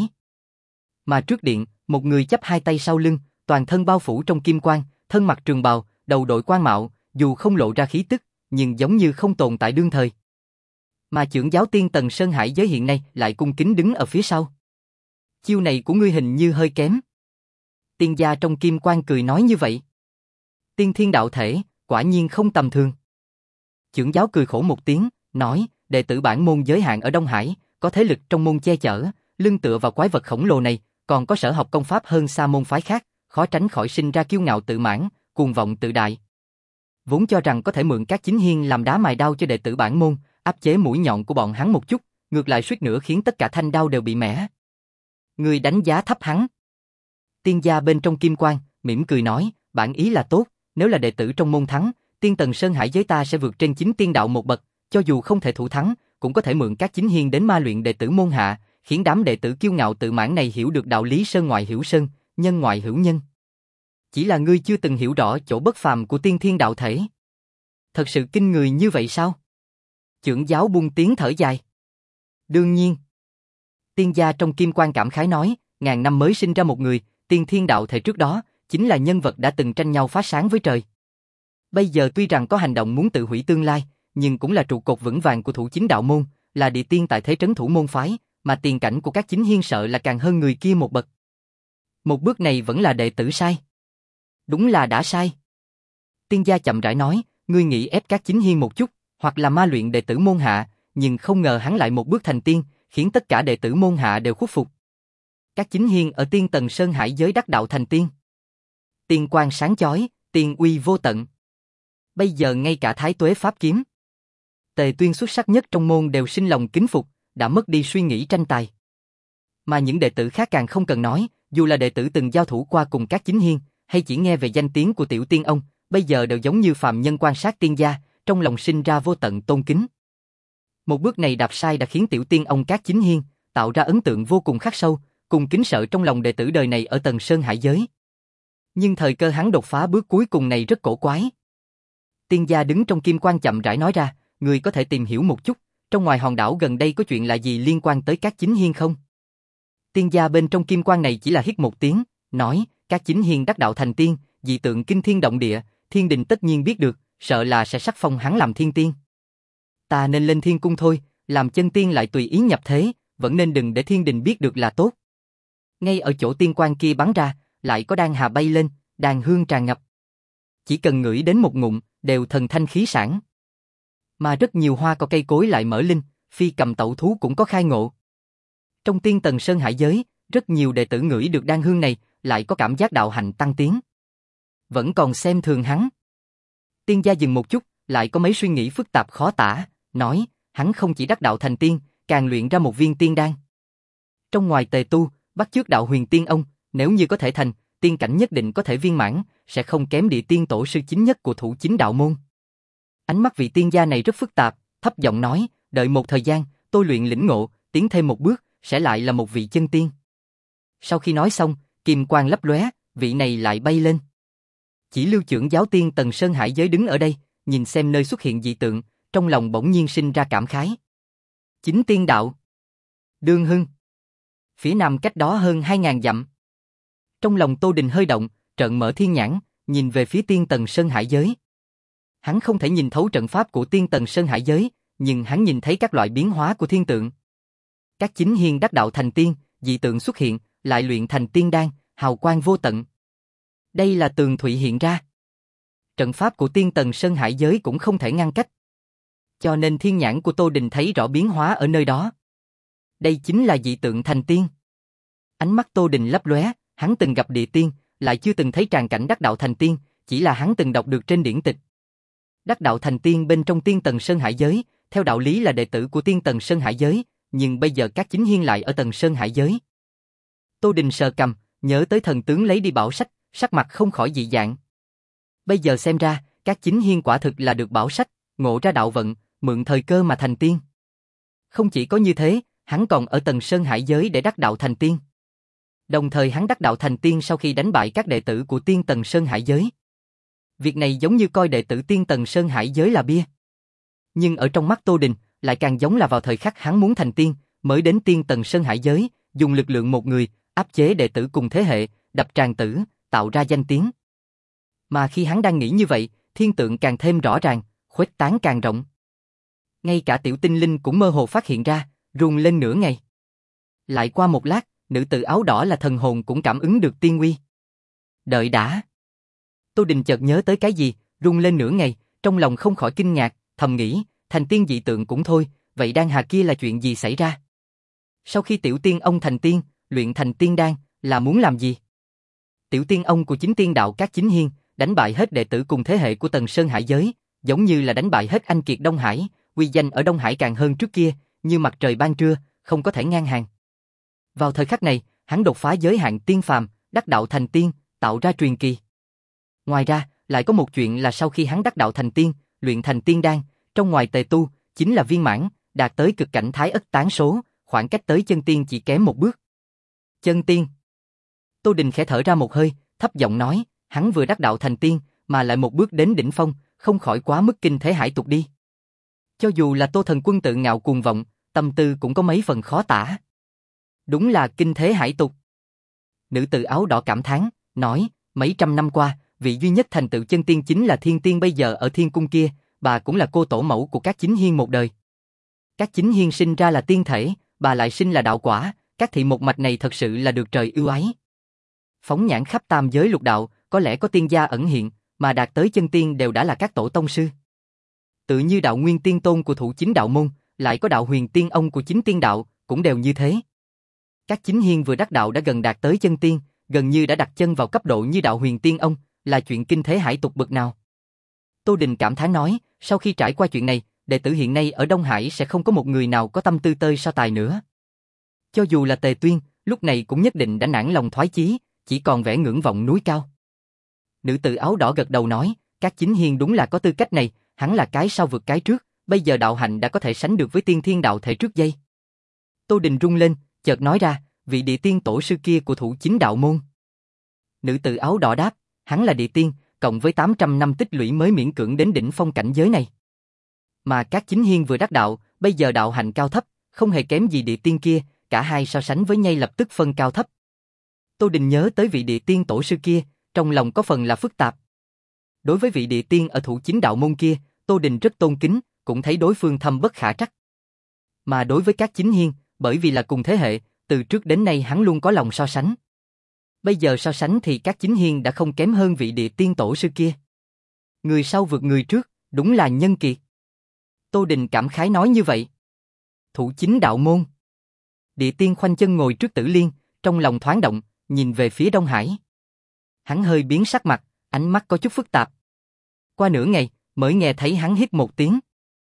Mà trước điện, một người chắp hai tay sau lưng, toàn thân bao phủ trong kim quang, thân mặc trường bào, đầu đội quan mạo, dù không lộ ra khí tức, nhưng giống như không tồn tại đương thời. Mà trưởng giáo tiên tầng sơn hải giới hiện nay lại cung kính đứng ở phía sau. Chiêu này của ngươi hình như hơi kém. Tiên gia trong kim quang cười nói như vậy. Tiên thiên đạo thể, quả nhiên không tầm thường. Trưởng giáo cười khổ một tiếng, nói, đệ tử bản môn giới hạn ở Đông Hải, có thế lực trong môn che chở, lưng tựa vào quái vật khổng lồ này, còn có sở học công pháp hơn xa môn phái khác, khó tránh khỏi sinh ra kiêu ngạo tự mãn, cuồng vọng tự đại. Vốn cho rằng có thể mượn các chính hiên làm đá mài đao cho đệ tử bản môn, áp chế mũi nhọn của bọn hắn một chút, ngược lại suýt nữa khiến tất cả thanh đao đều bị mẻ. Người đánh giá thấp hắn. Tiên gia bên trong kim quang, mỉm cười nói, bản ý là tốt, nếu là đệ tử trong môn thắng, tiên tầng sơn hải giới ta sẽ vượt trên chính tiên đạo một bậc, cho dù không thể thủ thắng, cũng có thể mượn các chính hiên đến ma luyện đệ tử môn hạ, khiến đám đệ tử kiêu ngạo tự mãn này hiểu được đạo lý sơn ngoại hữu sơn, nhân ngoại hữu nhân. Chỉ là ngươi chưa từng hiểu rõ chỗ bất phàm của tiên thiên đạo thể. Thật sự kinh người như vậy sao? Chưởng giáo buông tiếng thở dài. Đương nhiên. Tiên gia trong kim quan cảm khái nói, ngàn năm mới sinh ra một người, tiên thiên đạo thể trước đó, chính là nhân vật đã từng tranh nhau phá sáng với trời. Bây giờ tuy rằng có hành động muốn tự hủy tương lai, nhưng cũng là trụ cột vững vàng của thủ chính đạo môn, là địa tiên tại thế trấn thủ môn phái, mà tiền cảnh của các chính hiên sợ là càng hơn người kia một bậc. Một bước này vẫn là đệ tử sai. Đúng là đã sai. Tiên gia chậm rãi nói, ngươi nghĩ ép các chính hiên một chút, hoặc là ma luyện đệ tử môn hạ, nhưng không ngờ hắn lại một bước thành tiên, khiến tất cả đệ tử môn hạ đều khuất phục. Các chính hiên ở tiên tầng sơn hải giới đắc đạo thành tiên. Tiên quang sáng chói, tiên uy vô tận. Bây giờ ngay cả Thái Tuế pháp kiếm, Tề Tuyên xuất sắc nhất trong môn đều sinh lòng kính phục, đã mất đi suy nghĩ tranh tài. Mà những đệ tử khác càng không cần nói, dù là đệ tử từng giao thủ qua cùng các chính hiên, hay chỉ nghe về danh tiếng của tiểu tiên ông, bây giờ đều giống như phàm nhân quan sát tiên gia, trong lòng sinh ra vô tận tôn kính. Một bước này đạp sai đã khiến tiểu tiên ông các chính hiên tạo ra ấn tượng vô cùng khắc sâu, cùng kính sợ trong lòng đệ tử đời này ở tầng sơn hải giới. Nhưng thời cơ hắn đột phá bước cuối cùng này rất cổ quái. Tiên gia đứng trong kim quan chậm rãi nói ra, người có thể tìm hiểu một chút, trong ngoài hòn đảo gần đây có chuyện là gì liên quan tới các chính hiên không? Tiên gia bên trong kim quan này chỉ là hít một tiếng, nói, các chính hiên đắc đạo thành tiên, dị tượng kinh thiên động địa, thiên đình tất nhiên biết được, sợ là sẽ sắc phong hắn làm thiên tiên. Ta nên lên thiên cung thôi, làm chân tiên lại tùy ý nhập thế, vẫn nên đừng để thiên đình biết được là tốt. Ngay ở chỗ tiên quan kia bắn ra, lại có đan hà bay lên, đàn hương tràn ngập. Chỉ cần ngửi đến một ngụm, đều thần thanh khí sản. Mà rất nhiều hoa cỏ cây cối lại mở linh, phi cầm tẩu thú cũng có khai ngộ. Trong tiên tầng sơn hải giới, rất nhiều đệ tử ngửi được đan hương này, lại có cảm giác đạo hạnh tăng tiến. Vẫn còn xem thường hắn. Tiên gia dừng một chút, lại có mấy suy nghĩ phức tạp khó tả, nói, hắn không chỉ đắc đạo thành tiên, càng luyện ra một viên tiên đan. Trong ngoài tề tu, bắt chước đạo huyền tiên ông, nếu như có thể thành, tiên cảnh nhất định có thể viên mãn, sẽ không kém địa tiên tổ sư chính nhất của thủ chính đạo môn. Ánh mắt vị tiên gia này rất phức tạp, thấp giọng nói, đợi một thời gian, tôi luyện lĩnh ngộ, tiến thêm một bước, sẽ lại là một vị chân tiên. Sau khi nói xong, kim quang lấp lóe, vị này lại bay lên. Chỉ Lưu trưởng giáo tiên tầng sơn hải giới đứng ở đây, nhìn xem nơi xuất hiện dị tượng, trong lòng bỗng nhiên sinh ra cảm khái. Chính tiên đạo. Đương Hưng. Phía nam cách đó hơn hai ngàn dặm. Trong lòng Tô Đình hơi động, trợn mở thiên nhãn, nhìn về phía tiên tầng sơn hải giới. Hắn không thể nhìn thấu trận pháp của tiên tầng sơn hải giới, nhưng hắn nhìn thấy các loại biến hóa của thiên tượng. Các chính hiên đắc đạo thành tiên, dị tượng xuất hiện, lại luyện thành tiên đan, hào quang vô tận. Đây là tường thụy hiện ra. Trận pháp của tiên tầng sơn hải giới cũng không thể ngăn cách. Cho nên thiên nhãn của Tô Đình thấy rõ biến hóa ở nơi đó. Đây chính là dị tượng thành tiên. Ánh mắt Tô Đình lấp lóe, hắn từng gặp địa tiên, lại chưa từng thấy tràng cảnh đắc đạo thành tiên, chỉ là hắn từng đọc được trên điển tịch. Đắc đạo thành tiên bên trong tiên tầng sơn hải giới, theo đạo lý là đệ tử của tiên tầng sơn hải giới, nhưng bây giờ các chính hiên lại ở tầng sơn hải giới. Tô Đình sờ cằm, nhớ tới thần tướng lấy đi bảo sách, sắc mặt không khỏi dị dạng. Bây giờ xem ra, các chính hiên quả thực là được bảo sách, ngộ ra đạo vận, mượn thời cơ mà thành tiên. Không chỉ có như thế, hắn còn ở tầng sơn hải giới để đắc đạo thành tiên. Đồng thời hắn đắc đạo thành tiên sau khi đánh bại các đệ tử của tiên tầng sơn hải giới. Việc này giống như coi đệ tử tiên tầng sơn hải giới là bia. Nhưng ở trong mắt Tô Đình, lại càng giống là vào thời khắc hắn muốn thành tiên, mới đến tiên tầng sơn hải giới, dùng lực lượng một người, áp chế đệ tử cùng thế hệ, đập tràng tử, tạo ra danh tiếng. Mà khi hắn đang nghĩ như vậy, thiên tượng càng thêm rõ ràng, khuếch tán càng rộng. Ngay cả tiểu tinh linh cũng mơ hồ phát hiện ra, run lên nửa ngày. Lại qua một lát, nữ tử áo đỏ là thần hồn cũng cảm ứng được tiên uy. Đợi đã. Tô Đình chợt nhớ tới cái gì, run lên nửa ngày, trong lòng không khỏi kinh ngạc, thầm nghĩ, thành tiên dị tượng cũng thôi, vậy đan hà kia là chuyện gì xảy ra? Sau khi tiểu tiên ông thành tiên, luyện thành tiên đan, là muốn làm gì? Tiểu tiên ông của chính tiên đạo các chính hiên, đánh bại hết đệ tử cùng thế hệ của tầng sơn hải giới, giống như là đánh bại hết anh kiệt Đông Hải, uy danh ở Đông Hải càng hơn trước kia, như mặt trời ban trưa, không có thể ngang hàng. Vào thời khắc này, hắn đột phá giới hạn tiên phàm, đắc đạo thành tiên, tạo ra truyền kỳ. Ngoài ra, lại có một chuyện là sau khi hắn đắc đạo thành tiên, luyện thành tiên đan, trong ngoài tề tu, chính là viên mãn, đạt tới cực cảnh thái ất tán số, khoảng cách tới chân tiên chỉ kém một bước. Chân tiên. Tô Đình khẽ thở ra một hơi, thấp giọng nói, hắn vừa đắc đạo thành tiên, mà lại một bước đến đỉnh phong, không khỏi quá mức kinh thế hải tục đi. Cho dù là Tô Thần Quân tự ngạo cuồng vọng, tâm tư cũng có mấy phần khó tả. Đúng là kinh thế hải tục. Nữ tử áo đỏ cảm thán, nói, mấy trăm năm qua, vị duy nhất thành tựu chân tiên chính là thiên tiên bây giờ ở thiên cung kia, bà cũng là cô tổ mẫu của các chính hiên một đời. Các chính hiên sinh ra là tiên thể, bà lại sinh là đạo quả, các thị một mạch này thật sự là được trời ưu ái. Phóng nhãn khắp tam giới lục đạo, có lẽ có tiên gia ẩn hiện, mà đạt tới chân tiên đều đã là các tổ tông sư. Tự như đạo nguyên tiên tôn của thủ chính đạo môn, lại có đạo huyền tiên ông của chính tiên đạo, cũng đều như thế. Các chính hiên vừa đắc đạo đã gần đạt tới chân tiên, gần như đã đặt chân vào cấp độ như đạo huyền tiên ông, là chuyện kinh thế hải tục bậc nào. Tô Đình cảm thán nói, sau khi trải qua chuyện này, đệ tử hiện nay ở Đông Hải sẽ không có một người nào có tâm tư tơi so tài nữa. Cho dù là Tề Tuyên, lúc này cũng nhất định đã nản lòng thoái chí, chỉ còn vẻ ngưỡng vọng núi cao. Nữ tử áo đỏ gật đầu nói, các chính hiên đúng là có tư cách này, hắn là cái sau vượt cái trước, bây giờ đạo hạnh đã có thể sánh được với tiên thiên đạo thể trước giây. Tô Đình rung lên, chợt nói ra, vị địa tiên tổ sư kia của thủ chính đạo môn. Nữ tử áo đỏ đáp, hắn là địa tiên, cộng với tám trăm năm tích lũy mới miễn cưỡng đến đỉnh phong cảnh giới này. Mà các chính hiên vừa đắc đạo, bây giờ đạo hạnh cao thấp, không hề kém gì địa tiên kia, cả hai so sánh với nhau lập tức phân cao thấp. Tô Đình nhớ tới vị địa tiên tổ sư kia, trong lòng có phần là phức tạp. Đối với vị địa tiên ở thủ chính đạo môn kia, Tô Đình rất tôn kính, cũng thấy đối phương thâm bất khả trắc. Mà đối với các chính hiên, bởi vì là cùng thế hệ, từ trước đến nay hắn luôn có lòng so sánh. Bây giờ so sánh thì các chính hiên đã không kém hơn vị địa tiên tổ sư kia. Người sau vượt người trước, đúng là nhân kiệt. Tô Đình cảm khái nói như vậy. Thủ chính đạo môn. Địa tiên khoanh chân ngồi trước Tử Liên, trong lòng thoáng động, nhìn về phía Đông Hải. Hắn hơi biến sắc mặt, ánh mắt có chút phức tạp. Qua nửa ngày, mới nghe thấy hắn hít một tiếng.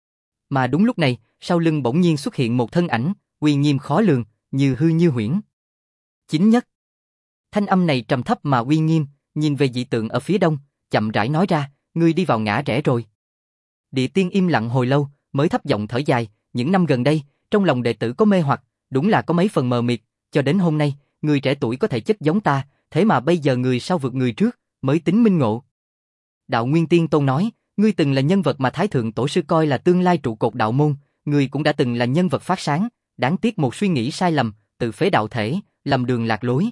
Mà đúng lúc này, sau lưng bỗng nhiên xuất hiện một thân ảnh, uy nghiêm khó lường, như hư như huyễn. Chính nhất. Thanh âm này trầm thấp mà uy nghiêm, nhìn về dị tượng ở phía đông, chậm rãi nói ra, ngươi đi vào ngã rẽ rồi. Địa tiên im lặng hồi lâu, mới thấp giọng thở dài, những năm gần đây, trong lòng đệ tử có mê hoặc, đúng là có mấy phần mờ mịt, cho đến hôm nay, người trẻ tuổi có thể chất giống ta, thế mà bây giờ người sau vượt người trước, mới tính minh ngộ. Đạo Nguyên Tiên Tôn nói, ngươi từng là nhân vật mà Thái Thượng Tổ Sư coi là tương lai trụ cột đạo môn, ngươi cũng đã từng là nhân vật phát sáng, đáng tiếc một suy nghĩ sai lầm, tự phế đạo thể, lầm đường lạc lối.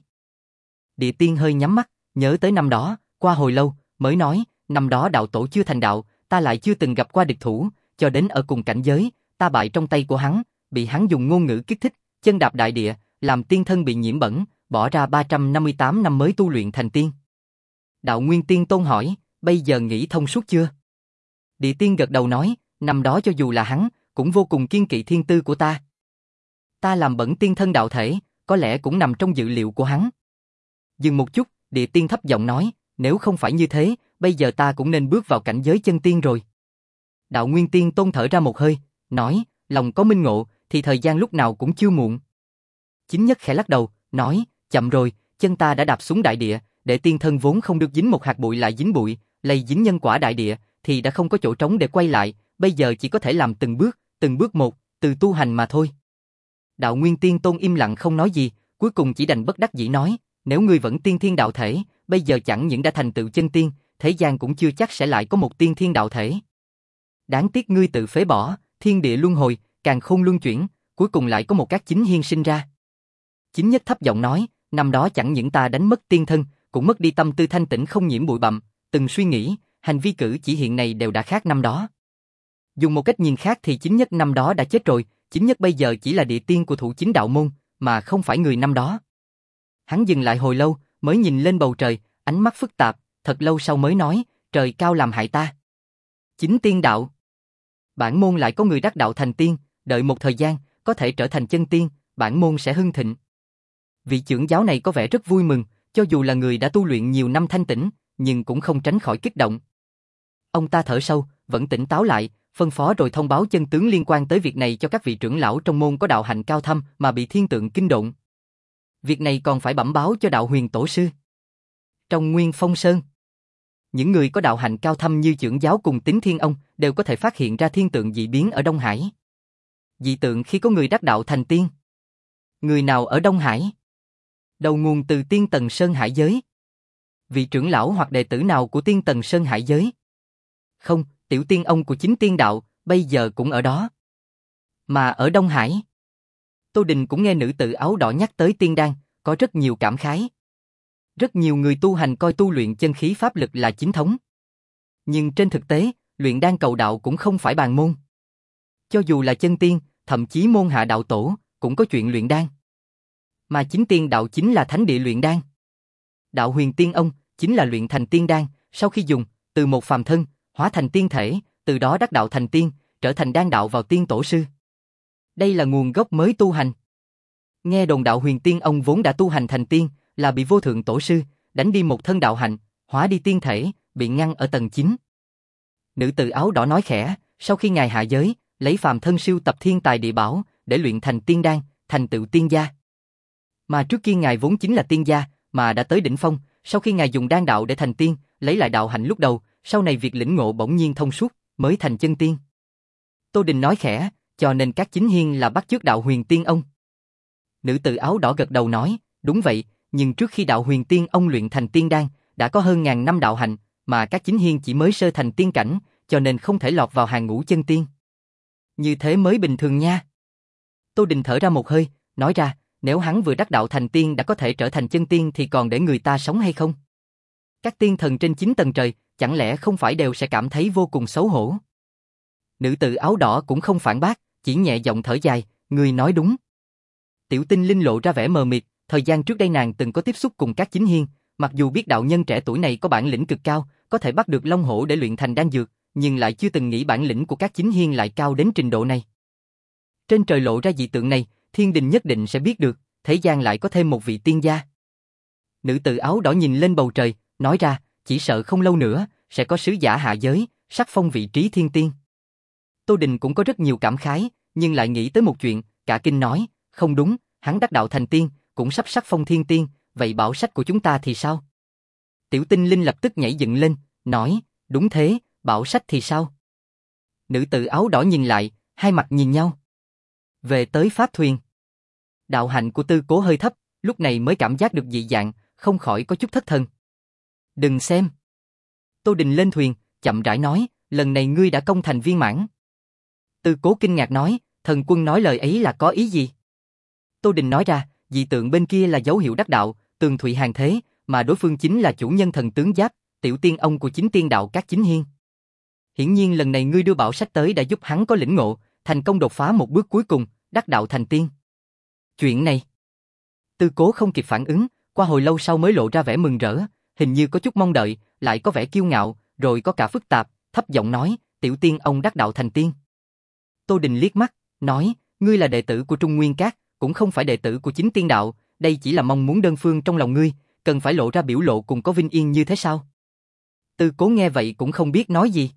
Địa tiên hơi nhắm mắt, nhớ tới năm đó, qua hồi lâu, mới nói, năm đó đạo tổ chưa thành đạo, ta lại chưa từng gặp qua địch thủ, cho đến ở cùng cảnh giới, ta bại trong tay của hắn, bị hắn dùng ngôn ngữ kích thích, chân đạp đại địa, làm tiên thân bị nhiễm bẩn, bỏ ra ba trăm năm mươi tám năm mới tu luyện thành tiên. Đạo Nguyên Tiên Tôn hỏi, bây giờ nghĩ thông suốt chưa? Địa tiên gật đầu nói, năm đó cho dù là hắn, cũng vô cùng kiên kỵ thiên tư của ta. Ta làm bẩn tiên thân đạo thể, có lẽ cũng nằm trong dự liệu của hắn. Dừng một chút, địa tiên thấp giọng nói, nếu không phải như thế, bây giờ ta cũng nên bước vào cảnh giới chân tiên rồi. Đạo Nguyên Tiên Tôn thở ra một hơi, nói, lòng có minh ngộ, thì thời gian lúc nào cũng chưa muộn. Chính nhất khẽ lắc đầu, nói, chậm rồi, chân ta đã đạp xuống đại địa, để tiên thân vốn không được dính một hạt bụi lại dính bụi, lây dính nhân quả đại địa, thì đã không có chỗ trống để quay lại, bây giờ chỉ có thể làm từng bước, từng bước một, từ tu hành mà thôi. Đạo Nguyên Tiên Tôn im lặng không nói gì, cuối cùng chỉ đành bất đắc dĩ nói, nếu ngươi vẫn tiên thiên đạo thể, bây giờ chẳng những đã thành tựu chân tiên, thế gian cũng chưa chắc sẽ lại có một tiên thiên đạo thể. Đáng tiếc ngươi tự phế bỏ, thiên địa luân hồi, càn khôn luân chuyển, cuối cùng lại có một các chính hiên sinh ra. Chính nhất thấp giọng nói, năm đó chẳng những ta đánh mất tiên thân, cũng mất đi tâm tư thanh tĩnh không nhiễm bụi bặm, từng suy nghĩ, hành vi cử chỉ hiện này đều đã khác năm đó. Dùng một cách nhìn khác thì chính nhất năm đó đã chết rồi, chính nhất bây giờ chỉ là địa tiên của thủ chính đạo môn, mà không phải người năm đó. Hắn dừng lại hồi lâu, mới nhìn lên bầu trời, ánh mắt phức tạp, thật lâu sau mới nói, trời cao làm hại ta. Chính tiên đạo. Bản môn lại có người đắc đạo thành tiên, đợi một thời gian, có thể trở thành chân tiên, bản môn sẽ hưng thịnh. Vị trưởng giáo này có vẻ rất vui mừng, cho dù là người đã tu luyện nhiều năm thanh tĩnh, nhưng cũng không tránh khỏi kích động. Ông ta thở sâu, vẫn tỉnh táo lại, phân phó rồi thông báo chân tướng liên quan tới việc này cho các vị trưởng lão trong môn có đạo hạnh cao thâm mà bị thiên tượng kinh động. Việc này còn phải bẩm báo cho đạo huyền tổ sư. Trong Nguyên Phong Sơn, những người có đạo hạnh cao thâm như trưởng giáo cùng Tín Thiên Ông đều có thể phát hiện ra thiên tượng dị biến ở Đông Hải. Dị tượng khi có người đắc đạo thành tiên. Người nào ở Đông Hải? Đầu nguồn từ Tiên Tần Sơn Hải Giới. Vị trưởng lão hoặc đệ tử nào của Tiên Tần Sơn Hải Giới? Không, tiểu tiên ông của chính tiên đạo, bây giờ cũng ở đó. Mà ở Đông Hải, Tô Đình cũng nghe nữ tử áo đỏ nhắc tới tiên đan, có rất nhiều cảm khái. Rất nhiều người tu hành coi tu luyện chân khí pháp lực là chính thống. Nhưng trên thực tế, luyện đan cầu đạo cũng không phải bàn môn. Cho dù là chân tiên, thậm chí môn hạ đạo tổ, cũng có chuyện luyện đan. Mà chính tiên đạo chính là thánh địa luyện đan. Đạo huyền tiên ông, chính là luyện thành tiên đan, sau khi dùng, từ một phàm thân, hóa thành tiên thể, từ đó đắc đạo thành tiên, trở thành đan đạo vào tiên tổ sư. Đây là nguồn gốc mới tu hành. Nghe đồn đạo huyền tiên ông vốn đã tu hành thành tiên, là bị vô thượng tổ sư, đánh đi một thân đạo hạnh, hóa đi tiên thể, bị ngăn ở tầng chín. Nữ tử áo đỏ nói khẽ, sau khi ngài hạ giới, lấy phàm thân siêu tập thiên tài địa bảo, để luyện thành tiên đan, thành tựu tiên gia. Mà trước kia ngài vốn chính là tiên gia, mà đã tới đỉnh phong, sau khi ngài dùng đan đạo để thành tiên, lấy lại đạo hạnh lúc đầu, sau này việc lĩnh ngộ bỗng nhiên thông suốt, mới thành chân tiên. Tô Đình nói khẽ, cho nên các chính hiên là bắt chước đạo huyền tiên ông. Nữ tử áo đỏ gật đầu nói, đúng vậy, nhưng trước khi đạo huyền tiên ông luyện thành tiên đan, đã có hơn ngàn năm đạo hạnh, mà các chính hiên chỉ mới sơ thành tiên cảnh, cho nên không thể lọt vào hàng ngũ chân tiên. Như thế mới bình thường nha. Tô Đình thở ra một hơi, nói ra, nếu hắn vừa đắc đạo thành tiên đã có thể trở thành chân tiên thì còn để người ta sống hay không? Các tiên thần trên chín tầng trời, chẳng lẽ không phải đều sẽ cảm thấy vô cùng xấu hổ? Nữ tử áo đỏ cũng không phản bác, chỉ nhẹ giọng thở dài, người nói đúng. Tiểu Tinh Linh lộ ra vẻ mờ mịt, thời gian trước đây nàng từng có tiếp xúc cùng các chính hiên, mặc dù biết đạo nhân trẻ tuổi này có bản lĩnh cực cao, có thể bắt được long hổ để luyện thành đan dược, nhưng lại chưa từng nghĩ bản lĩnh của các chính hiên lại cao đến trình độ này. Trên trời lộ ra dị tượng này, thiên đình nhất định sẽ biết được, thế gian lại có thêm một vị tiên gia. Nữ tử áo đỏ nhìn lên bầu trời, nói ra, chỉ sợ không lâu nữa, sẽ có sứ giả hạ giới, sắc phong vị trí thiên tiên. Tô Đình cũng có rất nhiều cảm khái, nhưng lại nghĩ tới một chuyện, cả kinh nói, không đúng, hắn đắc đạo thành tiên, cũng sắp sắc phong thiên tiên, vậy bảo sách của chúng ta thì sao? Tiểu Tinh Linh lập tức nhảy dựng lên, nói, đúng thế, bảo sách thì sao? Nữ tử áo đỏ nhìn lại, hai mặt nhìn nhau. Về tới pháp thuyền. Đạo hạnh của Tư Cố hơi thấp, lúc này mới cảm giác được dị dạng, không khỏi có chút thất thần. Đừng xem. Tô Đình lên thuyền, chậm rãi nói, lần này ngươi đã công thành viên mãn. Tư Cố kinh ngạc nói, thần quân nói lời ấy là có ý gì? Tô Đình nói ra, dị tượng bên kia là dấu hiệu đắc đạo, tường thụy hàng thế, mà đối phương chính là chủ nhân thần tướng giáp, tiểu tiên ông của chính tiên đạo các chính hiên. Hiển nhiên lần này ngươi đưa bảo sách tới đã giúp hắn có lĩnh ngộ, thành công đột phá một bước cuối cùng, đắc đạo thành tiên. Chuyện này, Tư Cố không kịp phản ứng, qua hồi lâu sau mới lộ ra vẻ mừng rỡ, hình như có chút mong đợi, lại có vẻ kiêu ngạo, rồi có cả phức tạp, thấp giọng nói, tiểu tiên ông đắc đạo thành tiên. Tô Đình liếc mắt, nói, ngươi là đệ tử của Trung Nguyên Các, cũng không phải đệ tử của chính tiên đạo, đây chỉ là mong muốn đơn phương trong lòng ngươi, cần phải lộ ra biểu lộ cùng có vinh yên như thế sao? Tư Cố nghe vậy cũng không biết nói gì.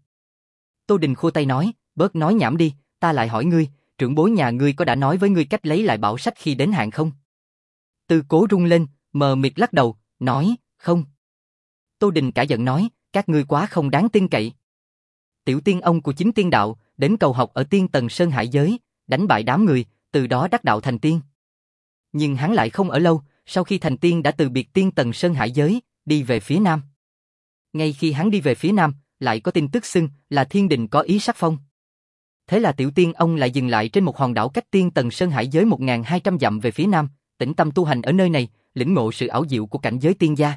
Tô Đình khua tay nói, bớt nói nhảm đi, ta lại hỏi ngươi, trưởng bối nhà ngươi có đã nói với ngươi cách lấy lại bảo sách khi đến hạn không? Tư Cố rung lên, mờ mịt lắc đầu, nói, không. Tô Đình cả giận nói, các ngươi quá không đáng tin cậy. Tiểu tiên ông của chính tiên đạo, đến cầu học ở tiên tầng Sơn Hải giới, đánh bại đám người, từ đó đắc đạo thành tiên. Nhưng hắn lại không ở lâu, sau khi thành tiên đã từ biệt tiên tầng Sơn Hải giới, đi về phía nam. Ngay khi hắn đi về phía nam, lại có tin tức xưng là thiên đình có ý sắc phong. Thế là tiểu tiên ông lại dừng lại trên một hòn đảo cách tiên tầng Sơn Hải giới một nghìn hai trăm dặm về phía nam, tĩnh tâm tu hành ở nơi này, lĩnh ngộ sự ảo diệu của cảnh giới tiên gia.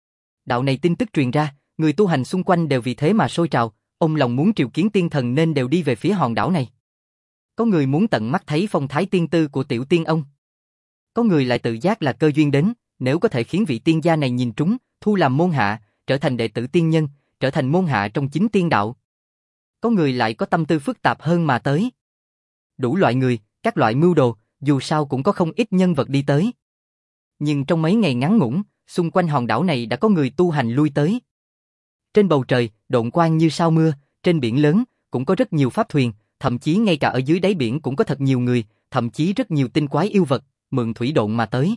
Đạo này tin tức truyền ra, người tu hành xung quanh đều vì thế mà sôi trào, ông lòng muốn triều kiến tiên thần nên đều đi về phía hòn đảo này. Có người muốn tận mắt thấy phong thái tiên tư của tiểu tiên ông. Có người lại tự giác là cơ duyên đến, nếu có thể khiến vị tiên gia này nhìn trúng, thu làm môn hạ, trở thành đệ tử tiên nhân, trở thành môn hạ trong chính tiên đạo. Có người lại có tâm tư phức tạp hơn mà tới. Đủ loại người, các loại mưu đồ, dù sao cũng có không ít nhân vật đi tới. Nhưng trong mấy ngày ngắn ngủn, xung quanh hòn đảo này đã có người tu hành lui tới. Trên bầu trời, độn quang như sao mưa, trên biển lớn, cũng có rất nhiều pháp thuyền, thậm chí ngay cả ở dưới đáy biển cũng có thật nhiều người, thậm chí rất nhiều tinh quái yêu vật, mượn thủy độn mà tới.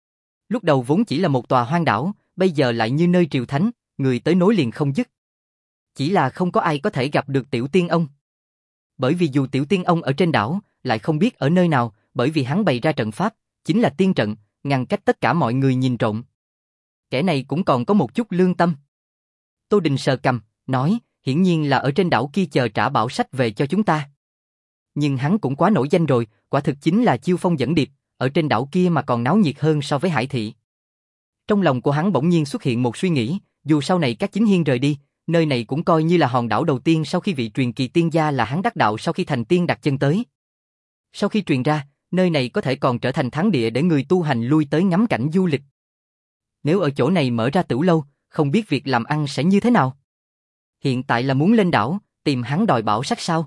Lúc đầu vốn chỉ là một tòa hoang đảo, bây giờ lại như nơi triều thánh, người tới nối liền không dứt. Chỉ là không có ai có thể gặp được tiểu tiên ông. Bởi vì dù tiểu tiên ông ở trên đảo, lại không biết ở nơi nào, bởi vì hắn bày ra trận pháp, chính là tiên trận, ngăn cách tất cả mọi người nhìn trộm. Kẻ này cũng còn có một chút lương tâm. Tô Đình sờ cằm, nói, hiển nhiên là ở trên đảo kia chờ trả bảo sách về cho chúng ta. Nhưng hắn cũng quá nổi danh rồi, quả thực chính là chiêu phong dẫn điệp, ở trên đảo kia mà còn náo nhiệt hơn so với Hải Thị. Trong lòng của hắn bỗng nhiên xuất hiện một suy nghĩ, dù sau này các chính hiên rời đi, nơi này cũng coi như là hòn đảo đầu tiên sau khi vị truyền kỳ tiên gia là hắn đắc đạo sau khi thành tiên đặt chân tới. Sau khi truyền ra, nơi này có thể còn trở thành thắng địa để người tu hành lui tới ngắm cảnh du lịch. Nếu ở chỗ này mở ra tửu lâu, không biết việc làm ăn sẽ như thế nào. Hiện tại là muốn lên đảo, tìm hắn đòi bảo sách sao?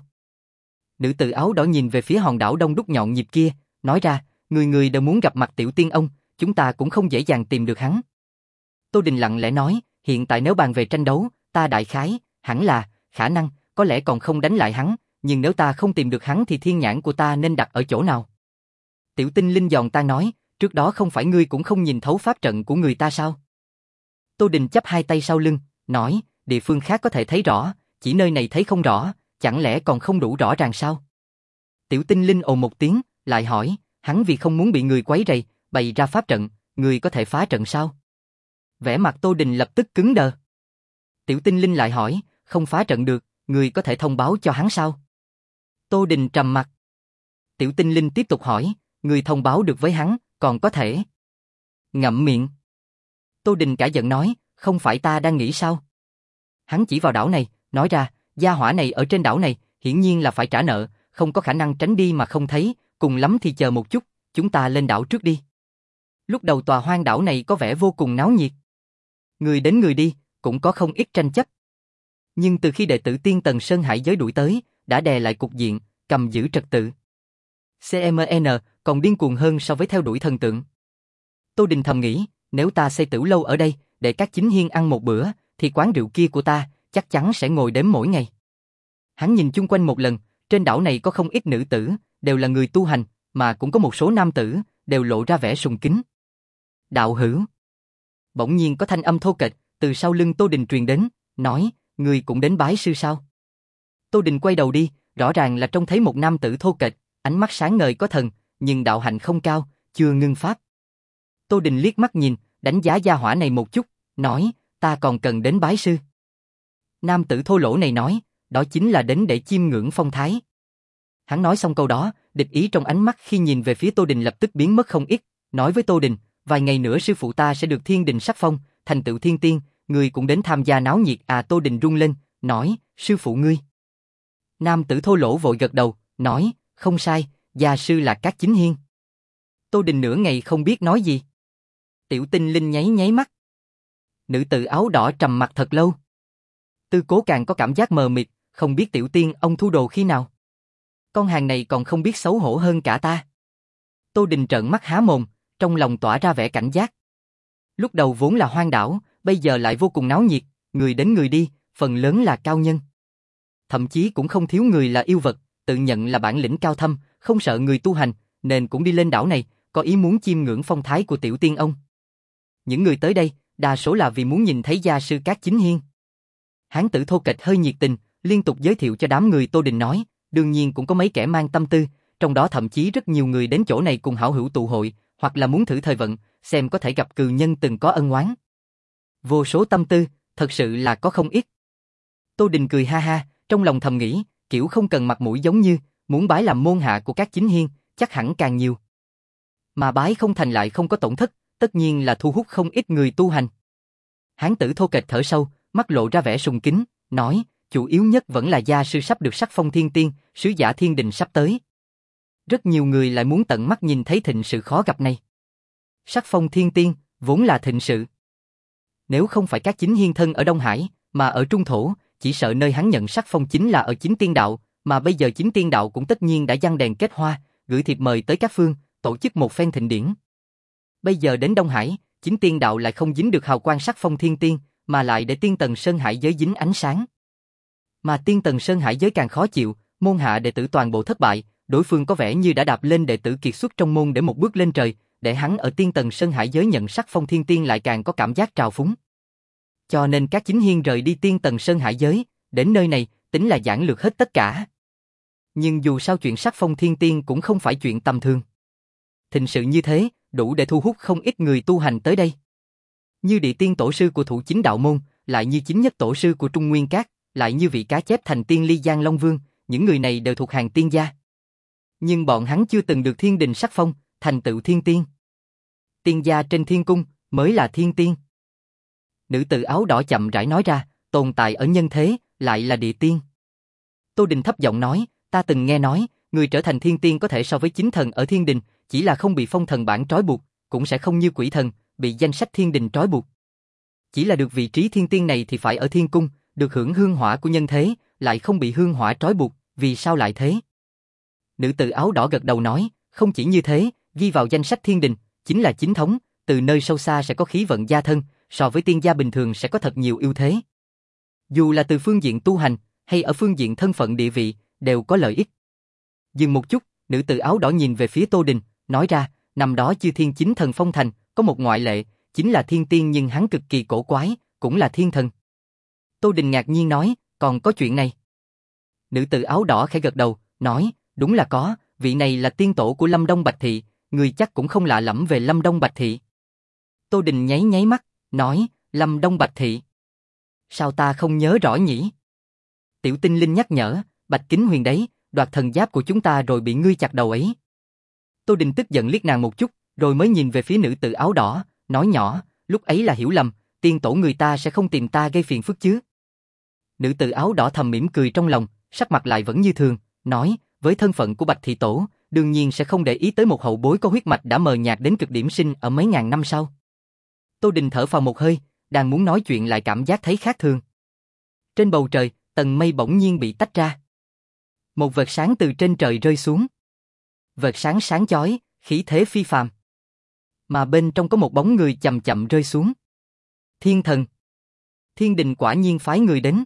Nữ tử áo đỏ nhìn về phía hòn đảo đông đúc nhọn nhịp kia, nói ra, người người đều muốn gặp mặt tiểu tiên ông, chúng ta cũng không dễ dàng tìm được hắn. Tô Đình lặng lẽ nói, hiện tại nếu bàn về tranh đấu, ta đại khái, hẳn là, khả năng, có lẽ còn không đánh lại hắn, nhưng nếu ta không tìm được hắn thì thiên nhãn của ta nên đặt ở chỗ nào? Tiểu tinh linh giòn ta nói, trước đó không phải ngươi cũng không nhìn thấu pháp trận của người ta sao? Tô Đình chắp hai tay sau lưng, nói, địa phương khác có thể thấy rõ, chỉ nơi này thấy không rõ, chẳng lẽ còn không đủ rõ ràng sao? Tiểu tinh linh ồ một tiếng, lại hỏi, hắn vì không muốn bị người quấy rầy, bày ra pháp trận, người có thể phá trận sao? Vẻ mặt Tô Đình lập tức cứng đờ. Tiểu tinh linh lại hỏi, không phá trận được, người có thể thông báo cho hắn sao? Tô Đình trầm mặt. Tiểu tinh linh tiếp tục hỏi, người thông báo được với hắn, còn có thể. Ngậm miệng. Tô Đình cả giận nói, không phải ta đang nghĩ sao? Hắn chỉ vào đảo này, nói ra, gia hỏa này ở trên đảo này, hiển nhiên là phải trả nợ, không có khả năng tránh đi mà không thấy, cùng lắm thì chờ một chút, chúng ta lên đảo trước đi. Lúc đầu tòa hoang đảo này có vẻ vô cùng náo nhiệt. Người đến người đi, cũng có không ít tranh chấp. Nhưng từ khi đệ tử Tiên Tần Sơn Hải Giới đuổi tới, đã đè lại cục diện, cầm giữ trật tự. xê em en còn điên cuồng hơn so với theo đuổi thần tượng. Tô Đình thầm nghĩ, nếu ta xây tửu lâu ở đây, để các chính hiên ăn một bữa, thì quán rượu kia của ta, chắc chắn sẽ ngồi đếm mỗi ngày. Hắn nhìn chung quanh một lần, trên đảo này có không ít nữ tử, đều là người tu hành, mà cũng có một số nam tử, đều lộ ra vẻ sùng kính. Đạo hữu. Bỗng nhiên có thanh âm thô kệch, từ sau lưng Tô Đình truyền đến, nói, người cũng đến bái sư sao? Tô Đình quay đầu đi, rõ ràng là trông thấy một nam tử thô kệch, ánh mắt sáng ngời có thần, nhưng đạo hạnh không cao, chưa ngưng pháp. Tô Đình liếc mắt nhìn, đánh giá gia hỏa này một chút, nói, ta còn cần đến bái sư. Nam tử thô lỗ này nói, đó chính là đến để chiêm ngưỡng phong thái. Hắn nói xong câu đó, địch ý trong ánh mắt khi nhìn về phía Tô Đình lập tức biến mất không ít, nói với Tô Đình, vài ngày nữa sư phụ ta sẽ được thiên đình sắc phong, thành tựu thiên tiên, người cũng đến tham gia náo nhiệt à? Tô Đình rung lên, nói, sư phụ ngươi. Nam tử thô lỗ vội gật đầu, nói, không sai, gia sư là Cát Chính Hiên. Tô Đình nửa ngày không biết nói gì. Tiểu tinh linh nháy nháy mắt. Nữ tử áo đỏ trầm mặt thật lâu. Tư Cố càng có cảm giác mờ mịt, không biết tiểu tiên ông thu đồ khi nào. Con hàng này còn không biết xấu hổ hơn cả ta. Tô Đình trợn mắt há mồm, trong lòng tỏa ra vẻ cảnh giác. Lúc đầu vốn là hoang đảo, bây giờ lại vô cùng náo nhiệt, người đến người đi, phần lớn là cao nhân. Thậm chí cũng không thiếu người là yêu vật, tự nhận là bản lĩnh cao thâm, không sợ người tu hành, nên cũng đi lên đảo này, có ý muốn chiêm ngưỡng phong thái của tiểu tiên ông. Những người tới đây, đa số là vì muốn nhìn thấy gia sư Cát Chính Hiên. Hán tử thô kệch hơi nhiệt tình, liên tục giới thiệu cho đám người. Tô Đình nói, đương nhiên cũng có mấy kẻ mang tâm tư, trong đó thậm chí rất nhiều người đến chỗ này cùng hảo hữu tụ hội, hoặc là muốn thử thời vận, xem có thể gặp cừu nhân từng có ân oán. Vô số tâm tư, thật sự là có không ít. Tô Đình cười ha ha, trong lòng thầm nghĩ, kiểu không cần mặt mũi giống như, muốn bái làm môn hạ của Cát Chính Hiên, chắc hẳn càng nhiều. Mà bái không thành lại không có tổn thất, tất nhiên là thu hút không ít người tu hành. Hán tử thô kệch thở sâu, mắt lộ ra vẻ sùng kính, nói, chủ yếu nhất vẫn là gia sư sắp được sắc phong thiên tiên, sứ giả thiên đình sắp tới. Rất nhiều người lại muốn tận mắt nhìn thấy thịnh sự khó gặp này. Sắc phong thiên tiên, vốn là thịnh sự. Nếu không phải Cát Chính Hiên thân ở Đông Hải, mà ở Trung Thổ, chỉ sợ nơi hắn nhận sắc phong chính là ở Chính Tiên Đạo, mà bây giờ Chính Tiên Đạo cũng tất nhiên đã giăng đèn kết hoa, gửi thiệp mời tới các phương, tổ chức một phen thịnh điển. Bây giờ đến Đông Hải, Chính Tiên Đạo lại không dính được hào quang sắc phong thiên tiên, mà lại để Tiên Tần Sơn Hải Giới dính ánh sáng. Mà Tiên Tần Sơn Hải Giới càng khó chịu, môn hạ đệ tử toàn bộ thất bại, đối phương có vẻ như đã đạp lên đệ tử kiệt xuất trong môn để một bước lên trời, để hắn ở Tiên Tần Sơn Hải Giới nhận sắc phong thiên tiên lại càng có cảm giác trào phúng. Cho nên Cát Chính Hiên rời đi Tiên Tần Sơn Hải Giới, đến nơi này, tính là giảng lược hết tất cả. Nhưng dù sao chuyện sắc phong thiên tiên cũng không phải chuyện tầm thường. Thịnh sự như thế, đủ để thu hút không ít người tu hành tới đây. Như địa tiên tổ sư của Thủ Chính Đạo Môn, lại như chính nhất tổ sư của Trung Nguyên Các, lại như vị cá chép thành tiên Ly Giang Long Vương, những người này đều thuộc hàng tiên gia. Nhưng bọn hắn chưa từng được thiên đình sắc phong, thành tựu thiên tiên. Tiên gia trên thiên cung mới là thiên tiên. Nữ tử áo đỏ chậm rãi nói ra, tồn tại ở nhân thế, lại là địa tiên. Tô Đình thấp giọng nói, ta từng nghe nói, người trở thành thiên tiên có thể so với chính thần ở thiên đình, chỉ là không bị phong thần bảng trói buộc, cũng sẽ không như quỷ thần, bị danh sách thiên đình trói buộc. Chỉ là được vị trí thiên tiên này thì phải ở thiên cung, được hưởng hương hỏa của nhân thế, lại không bị hương hỏa trói buộc, vì sao lại thế? Nữ tử áo đỏ gật đầu nói, không chỉ như thế, ghi vào danh sách thiên đình, chính là chính thống, từ nơi sâu xa sẽ có khí vận gia thân, so với tiên gia bình thường sẽ có thật nhiều ưu thế. Dù là từ phương diện tu hành, hay ở phương diện thân phận địa vị, đều có lợi ích. Dừng một chút, nữ tử áo đỏ nhìn về phía Tô Đình, nói ra, năm đó chư thiên chính thần phong thành, có một ngoại lệ, chính là thiên tiên nhưng hắn cực kỳ cổ quái, cũng là thiên thần. Tô Đình ngạc nhiên nói, còn có chuyện này. Nữ tử áo đỏ khẽ gật đầu, nói, đúng là có, vị này là tiên tổ của Lâm Đông Bạch Thị, người chắc cũng không lạ lẫm về Lâm Đông Bạch Thị. Tô Đình nháy nháy mắt, nói, Lâm Đông Bạch Thị. Sao ta không nhớ rõ nhỉ? Tiểu Tinh Linh nhắc nhở, Bạch Kính Huyền đấy, đoạt thần giáp của chúng ta rồi bị ngươi chặt đầu ấy. Tô Đình tức giận liếc nàng một chút, rồi mới nhìn về phía nữ tử áo đỏ, nói nhỏ, lúc ấy là hiểu lầm, tiên tổ người ta sẽ không tìm ta gây phiền phức chứ. Nữ tử áo đỏ thầm mỉm cười trong lòng, sắc mặt lại vẫn như thường, nói, với thân phận của Bạch Thị Tổ, đương nhiên sẽ không để ý tới một hậu bối có huyết mạch đã mờ nhạt đến cực điểm sinh ở mấy ngàn năm sau. Tô Đình thở phào một hơi, đang muốn nói chuyện lại cảm giác thấy khác thường. Trên bầu trời, tầng mây bỗng nhiên bị tách ra. Một vệt sáng từ trên trời rơi xuống. Vệt sáng sáng chói, khí thế phi phàm. Mà bên trong có một bóng người chậm chậm rơi xuống. Thiên thần. Thiên đình quả nhiên phái người đến.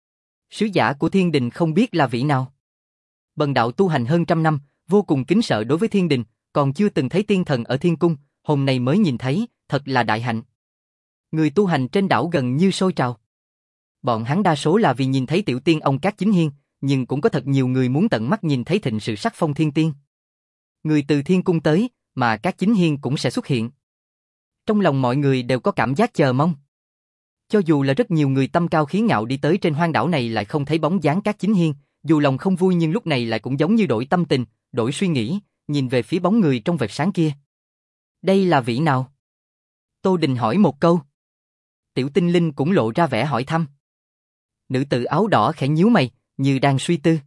Sứ giả của thiên đình không biết là vị nào. Bần đạo tu hành hơn trăm năm, vô cùng kính sợ đối với thiên đình, còn chưa từng thấy tiên thần ở thiên cung, hôm nay mới nhìn thấy, thật là đại hạnh. Người tu hành trên đảo gần như sôi trào. Bọn hắn đa số là vì nhìn thấy tiểu tiên ông Cát Chính Hiên, nhưng cũng có thật nhiều người muốn tận mắt nhìn thấy thịnh sự sắc phong thiên tiên. Người từ thiên cung tới, mà Cát Chính Hiên cũng sẽ xuất hiện. Trong lòng mọi người đều có cảm giác chờ mong. Cho dù là rất nhiều người tâm cao khí ngạo đi tới trên hoang đảo này lại không thấy bóng dáng Cát Chính Hiên, dù lòng không vui nhưng lúc này lại cũng giống như đổi tâm tình, đổi suy nghĩ, nhìn về phía bóng người trong vệt sáng kia. Đây là vị nào? Tô Đình hỏi một câu. Tiểu Tinh Linh cũng lộ ra vẻ hỏi thăm. Nữ tử áo đỏ khẽ nhíu mày, như đang suy tư.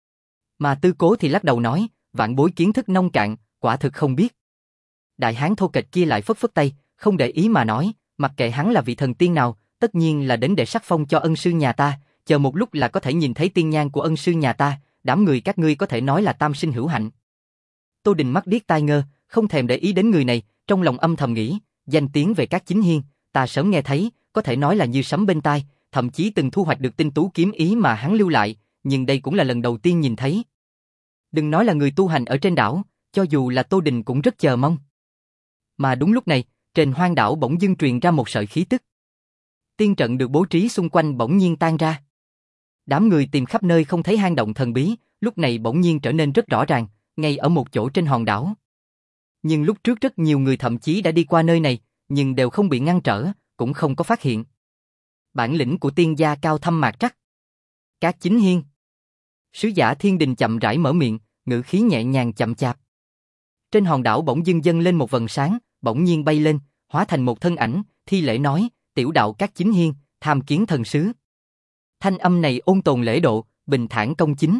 Mà Tư Cố thì lắc đầu nói, vạn bối kiến thức nông cạn, quả thực không biết. Đại hán thô kệch kia lại phất phất tay, không để ý mà nói, mặc kệ hắn là vị thần tiên nào, tất nhiên là đến để sắc phong cho ân sư nhà ta, chờ một lúc là có thể nhìn thấy tiên nhang của ân sư nhà ta, đám người các ngươi có thể nói là tam sinh hữu hạnh. Tô Đình mắt điếc tai ngơ, không thèm để ý đến người này, trong lòng âm thầm nghĩ, danh tiếng về Cát Chính Hiên, ta sớm nghe thấy, có thể nói là như sấm bên tai, thậm chí từng thu hoạch được tinh tú kiếm ý mà hắn lưu lại, nhưng đây cũng là lần đầu tiên nhìn thấy. Đừng nói là người tu hành ở trên đảo, cho dù là Tô Đình cũng rất chờ mong. Mà đúng lúc này, trên hoang đảo bỗng dưng truyền ra một sợi khí tức. Tiên trận được bố trí xung quanh bỗng nhiên tan ra. Đám người tìm khắp nơi không thấy hang động thần bí, lúc này bỗng nhiên trở nên rất rõ ràng, ngay ở một chỗ trên hòn đảo. Nhưng lúc trước rất nhiều người thậm chí đã đi qua nơi này, nhưng đều không bị ngăn trở, cũng không có phát hiện. Bản lĩnh của tiên gia cao thâm mạc trắc. Cát Chính Hiên. Sứ giả thiên đình chậm rãi mở miệng, ngữ khí nhẹ nhàng chậm chạp. Trên hòn đảo bỗng dưng dâng lên một vầng sáng, bỗng nhiên bay lên, hóa thành một thân ảnh, thi lễ nói, tiểu đạo Cát Chính Hiên, tham kiến thần sứ. Thanh âm này ôn tồn lễ độ, bình thản công chính.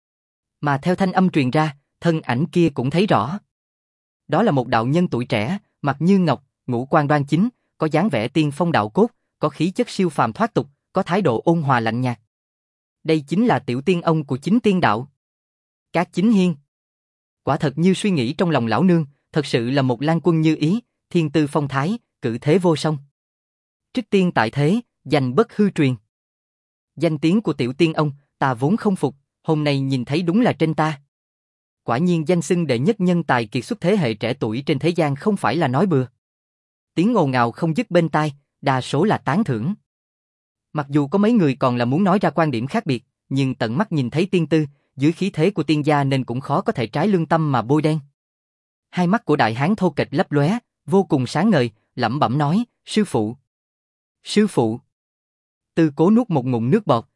Mà theo thanh âm truyền ra, thân ảnh kia cũng thấy rõ. Đó là một đạo nhân tuổi trẻ, mặt như ngọc, ngũ quan đoan chính, có dáng vẻ tiên phong đạo cốt, có khí chất siêu phàm thoát tục, có thái độ ôn hòa lạnh nhạt. Đây chính là tiểu tiên ông của chính tiên đạo. Cát Chính Hiên. Quả thật như suy nghĩ trong lòng lão nương, thật sự là một lang quân như ý, thiên tư phong thái, cử thế vô song. Trích tiên tại thế, danh bất hư truyền. Danh tiếng của tiểu tiên ông, ta vốn không phục, hôm nay nhìn thấy đúng là trên ta. Quả nhiên danh xưng đệ nhất nhân tài kiệt xuất thế hệ trẻ tuổi trên thế gian không phải là nói bừa. Tiếng ồn ào không dứt bên tai, đa số là tán thưởng. Mặc dù có mấy người còn là muốn nói ra quan điểm khác biệt, nhưng tận mắt nhìn thấy tiên tư, dưới khí thế của tiên gia nên cũng khó có thể trái lương tâm mà bôi đen. Hai mắt của đại hán thô kệch lấp lóe, vô cùng sáng ngời, lẩm bẩm nói, sư phụ. Sư phụ. Tư Cố nuốt một ngụm nước bọt,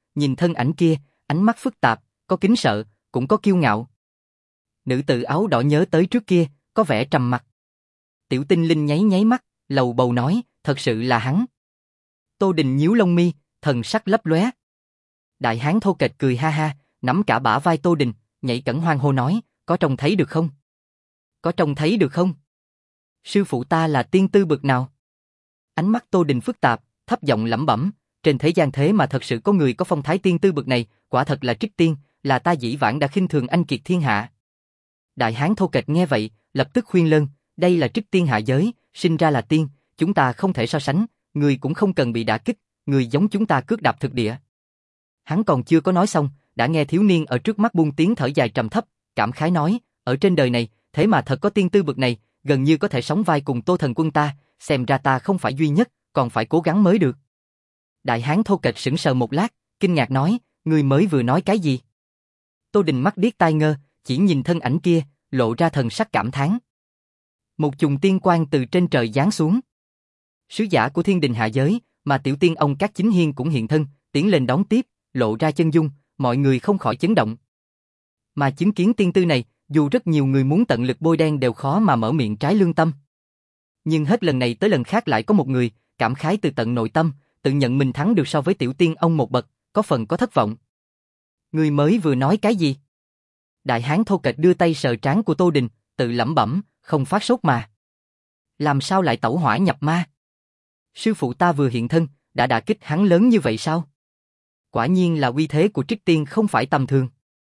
nhìn thân ảnh kia, ánh mắt phức tạp, có kính sợ, cũng có kiêu ngạo. Nữ tử áo đỏ nhớ tới trước kia, có vẻ trầm mặc. Tiểu Tinh Linh nháy nháy mắt, lầu bầu nói, thật sự là hắn. Tô Đình nhíu lông mi, thần sắc lấp lóe. Đại hán thô kệch cười ha ha, nắm cả bả vai Tô Đình, nhảy cẫng hoang hô nói, có trông thấy được không? Có trông thấy được không? Sư phụ ta là tiên tư bực nào? Ánh mắt Tô Đình phức tạp, thấp giọng lẩm bẩm, trên thế gian thế mà thật sự có người có phong thái tiên tư bực này, quả thật là trích tiên, là ta dĩ vãng đã khinh thường anh kiệt thiên hạ. Đại hán thô kệch nghe vậy, lập tức khuyên lơn, đây là trích tiên hạ giới, sinh ra là tiên, chúng ta không thể so sánh, người cũng không cần bị đả kích, người giống chúng ta cước đạp thực địa. Hắn còn chưa có nói xong, đã nghe thiếu niên ở trước mắt buông tiếng thở dài trầm thấp, cảm khái nói, ở trên đời này, thế mà thật có tiên tư bực này, gần như có thể sóng vai cùng Tô Thần Quân ta, xem ra ta không phải duy nhất, còn phải cố gắng mới được. Đại hán thô kệch sững sờ một lát, kinh ngạc nói, ngươi mới vừa nói cái gì? Tô Đình mắt điếc tai ngơ, chỉ nhìn thân ảnh kia, lộ ra thần sắc cảm thán. Một chùm tiên quang từ trên trời giáng xuống. Sứ giả của thiên đình hạ giới, mà tiểu tiên ông Cát Chính Hiên cũng hiện thân, tiến lên đón tiếp, lộ ra chân dung, mọi người không khỏi chấn động. Mà chứng kiến tiên tư này, dù rất nhiều người muốn tận lực bôi đen đều khó mà mở miệng trái lương tâm. Nhưng hết lần này tới lần khác lại có một người, cảm khái từ tận nội tâm, tự nhận mình thắng được so với tiểu tiên ông một bậc, có phần có thất vọng. Người mới vừa nói cái gì? Đại hán thô kệch đưa tay sờ trán của Tô Đình, tự lẩm bẩm, không phát sốt mà. Làm sao lại tẩu hỏa nhập ma? Sư phụ ta vừa hiện thân, đã đả kích hắn lớn như vậy sao? Quả nhiên là uy thế của trích tiên không phải tầm thường.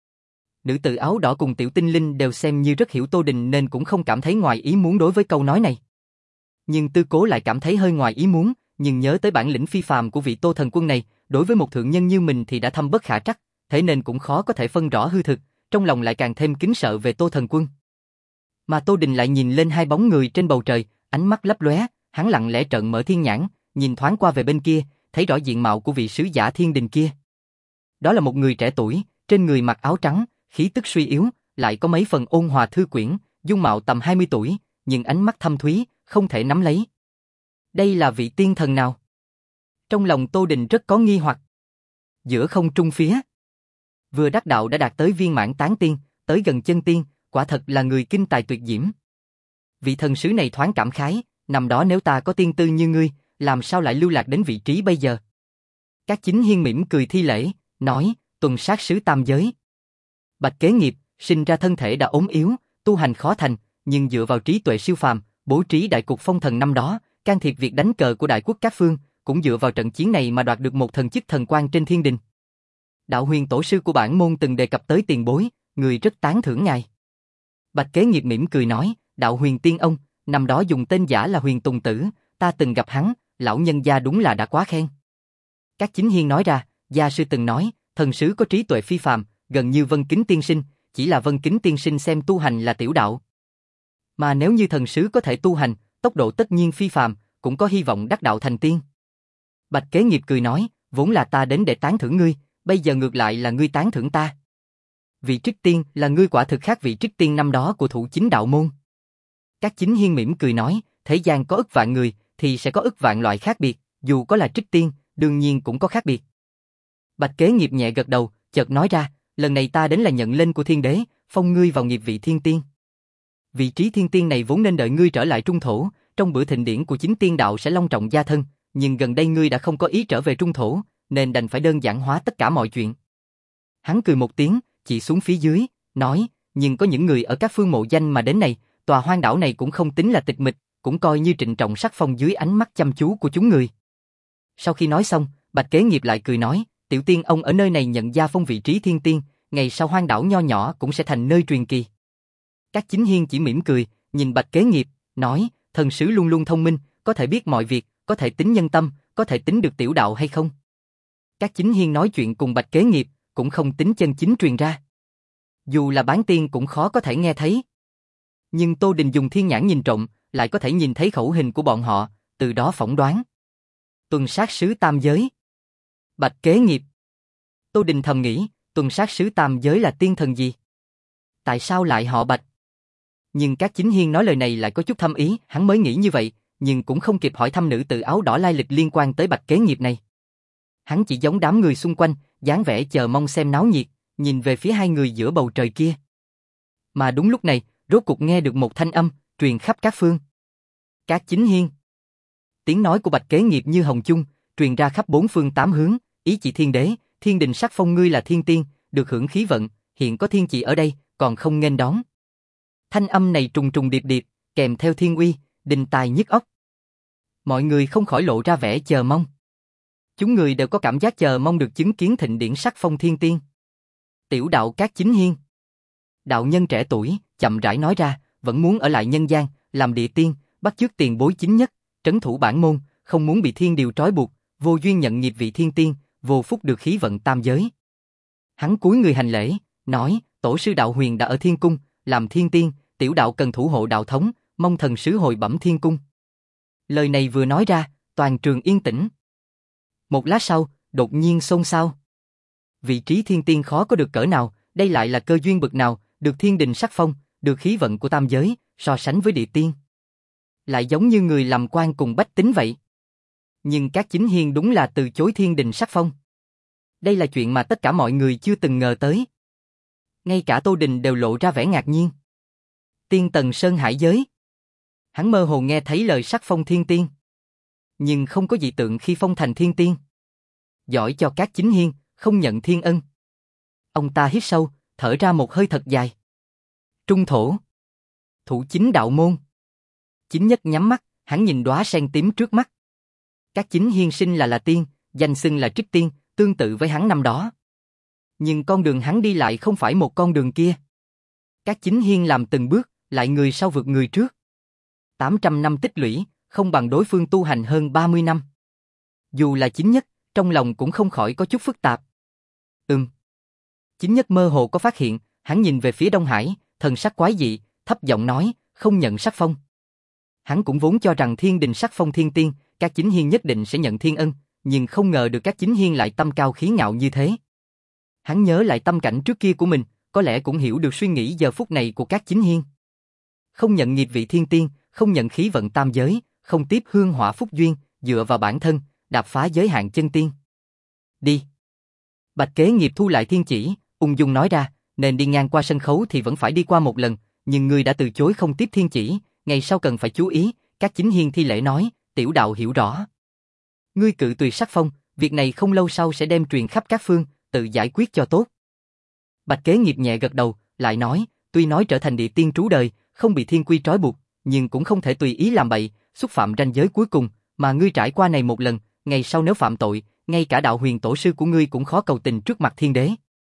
Nữ tử áo đỏ cùng tiểu tinh linh đều xem như rất hiểu Tô Đình nên cũng không cảm thấy ngoài ý muốn đối với câu nói này. Nhưng Tư Cố lại cảm thấy hơi ngoài ý muốn, nhưng nhớ tới bản lĩnh phi phàm của vị Tô Thần Quân này, đối với một thượng nhân như mình thì đã thâm bất khả trắc, thế nên cũng khó có thể phân rõ hư thực, trong lòng lại càng thêm kính sợ về Tô Thần Quân. Mà Tô Đình lại nhìn lên hai bóng người trên bầu trời, ánh mắt lấp lóe, hắn lặng lẽ trợn mở thiên nhãn, nhìn thoáng qua về bên kia, thấy rõ diện mạo của vị sứ giả thiên đình kia. Đó là một người trẻ tuổi, trên người mặc áo trắng, khí tức suy yếu, lại có mấy phần ôn hòa thư quyển, dung mạo tầm hai mươi tuổi, nhưng ánh mắt thâm thúy, không thể nắm lấy. Đây là vị tiên thần nào? Trong lòng Tô Đình rất có nghi hoặc. Giữa không trung phía, vừa đắc đạo đã đạt tới viên mãn tán tiên, tới gần chân tiên, quả thật là người kinh tài tuyệt diễm. Vị thần sứ này thoáng cảm khái, năm đó nếu ta có tiên tư như ngươi, làm sao lại lưu lạc đến vị trí bây giờ? Các Chính Hiên mỉm cười thi lễ, nói, tuần sát sứ tam giới. Bạch Kế Nghiệp, sinh ra thân thể đã ốm yếu, tu hành khó thành, nhưng dựa vào trí tuệ siêu phàm, bố trí đại cục phong thần năm đó, can thiệp việc đánh cờ của đại quốc các phương, cũng dựa vào trận chiến này mà đoạt được một thần chức thần quan trên thiên đình. Đạo Huyền tổ sư của bản môn từng đề cập tới tiền bối, người rất tán thưởng ngài. Bạch Kế Nghiệp mỉm cười nói, Đạo Huyền tiên ông, năm đó dùng tên giả là Huyền Tùng Tử, ta từng gặp hắn, lão nhân gia đúng là đã quá khen. Các Chính Hiên nói ra, gia sư từng nói, thần sứ có trí tuệ phi phàm, gần như Vân Kính tiên sinh, chỉ là Vân Kính tiên sinh xem tu hành là tiểu đạo. Mà nếu như thần sứ có thể tu hành, tốc độ tất nhiên phi phàm, cũng có hy vọng đắc đạo thành tiên. Bạch Kế Nghiệp cười nói, vốn là ta đến để tán thưởng ngươi, bây giờ ngược lại là ngươi tán thưởng ta. Vị trích tiên là ngươi quả thực khác vị trích tiên năm đó của thủ chính đạo môn. Các Chính Hiên mỉm cười nói, thế gian có ức vạn người, thì sẽ có ức vạn loại khác biệt, dù có là trích tiên, đương nhiên cũng có khác biệt. Bạch Kế Nghiệp nhẹ gật đầu, chợt nói ra, lần này ta đến là nhận lên của thiên đế, phong ngươi vào nghiệp vị thiên tiên. Vị trí thiên tiên này vốn nên đợi ngươi trở lại trung thổ, trong bữa thịnh điển của chính tiên đạo sẽ long trọng gia thân, nhưng gần đây ngươi đã không có ý trở về trung thổ, nên đành phải đơn giản hóa tất cả mọi chuyện. Hắn cười một tiếng, chỉ xuống phía dưới, nói, nhưng có những người ở các phương mộ danh mà đến này, tòa hoang đảo này cũng không tính là tịch mịch, cũng coi như trịnh trọng sắc phong dưới ánh mắt chăm chú của chúng người. Sau khi nói xong, Bạch Kế Nghiệp lại cười nói, tiểu tiên ông ở nơi này nhận gia phong vị trí thiên tiên, ngày sau hoang đảo nho nhỏ cũng sẽ thành nơi truyền kỳ. Các Chính Hiên chỉ mỉm cười, nhìn Bạch Kế Nghiệp, nói, thần sứ luôn luôn thông minh, có thể biết mọi việc, có thể tính nhân tâm, có thể tính được tiểu đạo hay không? Các Chính Hiên nói chuyện cùng Bạch Kế Nghiệp, cũng không tính chân chính truyền ra. Dù là bán tiên cũng khó có thể nghe thấy. Nhưng Tô Đình dùng thiên nhãn nhìn trộm, lại có thể nhìn thấy khẩu hình của bọn họ, từ đó phỏng đoán. Tuần sát sứ tam giới. Bạch Kế Nghiệp. Tô Đình thầm nghĩ, tuần sát sứ tam giới là tiên thần gì? Tại sao lại họ Bạch? Nhưng các Chính Hiên nói lời này lại có chút thâm ý, hắn mới nghĩ như vậy, nhưng cũng không kịp hỏi thăm nữ tử áo đỏ lai lịch liên quan tới Bạch Kế Nghiệp này. Hắn chỉ giống đám người xung quanh, dáng vẻ chờ mong xem náo nhiệt, nhìn về phía hai người giữa bầu trời kia. Mà đúng lúc này, rốt cục nghe được một thanh âm, truyền khắp các phương. Cát Chính Hiên. Tiếng nói của Bạch Kế Nghiệp như hồng chung, truyền ra khắp bốn phương tám hướng, ý chỉ thiên đế, thiên đình sắc phong ngươi là thiên tiên, được hưởng khí vận, hiện có thiên chỉ ở đây, còn không nghênh đón. Thanh âm này trùng trùng điệp điệp, kèm theo thiên uy, đình tài nhức óc. Mọi người không khỏi lộ ra vẻ chờ mong. Chúng người đều có cảm giác chờ mong được chứng kiến thịnh điển sắc phong thiên tiên. Tiểu đạo Cát Chính Hiên. Đạo nhân trẻ tuổi, chậm rãi nói ra, vẫn muốn ở lại nhân gian, làm địa tiên, bắt chước tiền bối chính nhất, trấn thủ bản môn, không muốn bị thiên điều trói buộc, vô duyên nhận nghiệp vị thiên tiên, vô phúc được khí vận tam giới. Hắn cúi người hành lễ, nói, tổ sư đạo huyền đã ở thiên cung, làm thiên tiên, tiểu đạo cần thủ hộ đạo thống, mong thần sứ hồi bẩm thiên cung. Lời này vừa nói ra, toàn trường yên tĩnh. Một lát sau, đột nhiên xôn xao. Vị trí thiên tiên khó có được cỡ nào, đây lại là cơ duyên bậc nào, được thiên đình sắc phong, được khí vận của tam giới, so sánh với địa tiên. Lại giống như người làm quan cùng bách tính vậy. Nhưng Cát Chính Hiên đúng là từ chối thiên đình sắc phong. Đây là chuyện mà tất cả mọi người chưa từng ngờ tới. Ngay cả Tô Đình đều lộ ra vẻ ngạc nhiên. Tiên tầng sơn hải giới. Hắn mơ hồ nghe thấy lời sắc phong thiên tiên. Nhưng không có dị tượng khi phong thành thiên tiên. Giỏi cho Cát Chính Hiên, không nhận thiên ân. Ông ta hít sâu, thở ra một hơi thật dài. Trung thổ. Thủ chính đạo môn. Chính nhất nhắm mắt, hắn nhìn đóa sen tím trước mắt. Cát Chính Hiên sinh là là tiên, danh xưng là trích tiên, tương tự với hắn năm đó. Nhưng con đường hắn đi lại không phải một con đường kia. Cát Chính Hiên làm từng bước, lại người sau vượt người trước. tám trăm năm tích lũy, không bằng đối phương tu hành hơn ba mươi năm. Dù là chính nhất, trong lòng cũng không khỏi có chút phức tạp. Ừm. Chính nhất mơ hồ có phát hiện, hắn nhìn về phía Đông Hải, thần sắc quái dị, thấp giọng nói, không nhận sắc phong. Hắn cũng vốn cho rằng thiên đình sắc phong thiên tiên, Cát Chính Hiên nhất định sẽ nhận thiên ân, nhưng không ngờ được Cát Chính Hiên lại tâm cao khí ngạo như thế. Hắn nhớ lại tâm cảnh trước kia của mình, có lẽ cũng hiểu được suy nghĩ giờ phút này của Cát Chính Hiên. Không nhận nghiệp vị thiên tiên, không nhận khí vận tam giới, không tiếp hương hỏa phúc duyên, dựa vào bản thân, đạp phá giới hạn chân tiên. Đi. Bạch Kế Nghiệp thu lại thiên chỉ, ung dung nói ra, nên đi ngang qua sân khấu thì vẫn phải đi qua một lần, nhưng ngươi đã từ chối không tiếp thiên chỉ, ngày sau cần phải chú ý. Cát Chính Hiên thi lễ nói, tiểu đạo hiểu rõ. Ngươi cự tuyệt sắc phong, việc này không lâu sau sẽ đem truyền khắp các phương, tự giải quyết cho tốt. Bạch Kế Nghiệp nhẹ gật đầu, lại nói, tuy nói trở thành địa tiên trú đời, không bị thiên quy trói buộc, nhưng cũng không thể tùy ý làm bậy, xúc phạm ranh giới cuối cùng, mà ngươi trải qua này một lần, ngày sau nếu phạm tội, ngay cả đạo huyền tổ sư của ngươi cũng khó cầu tình trước mặt thiên đế.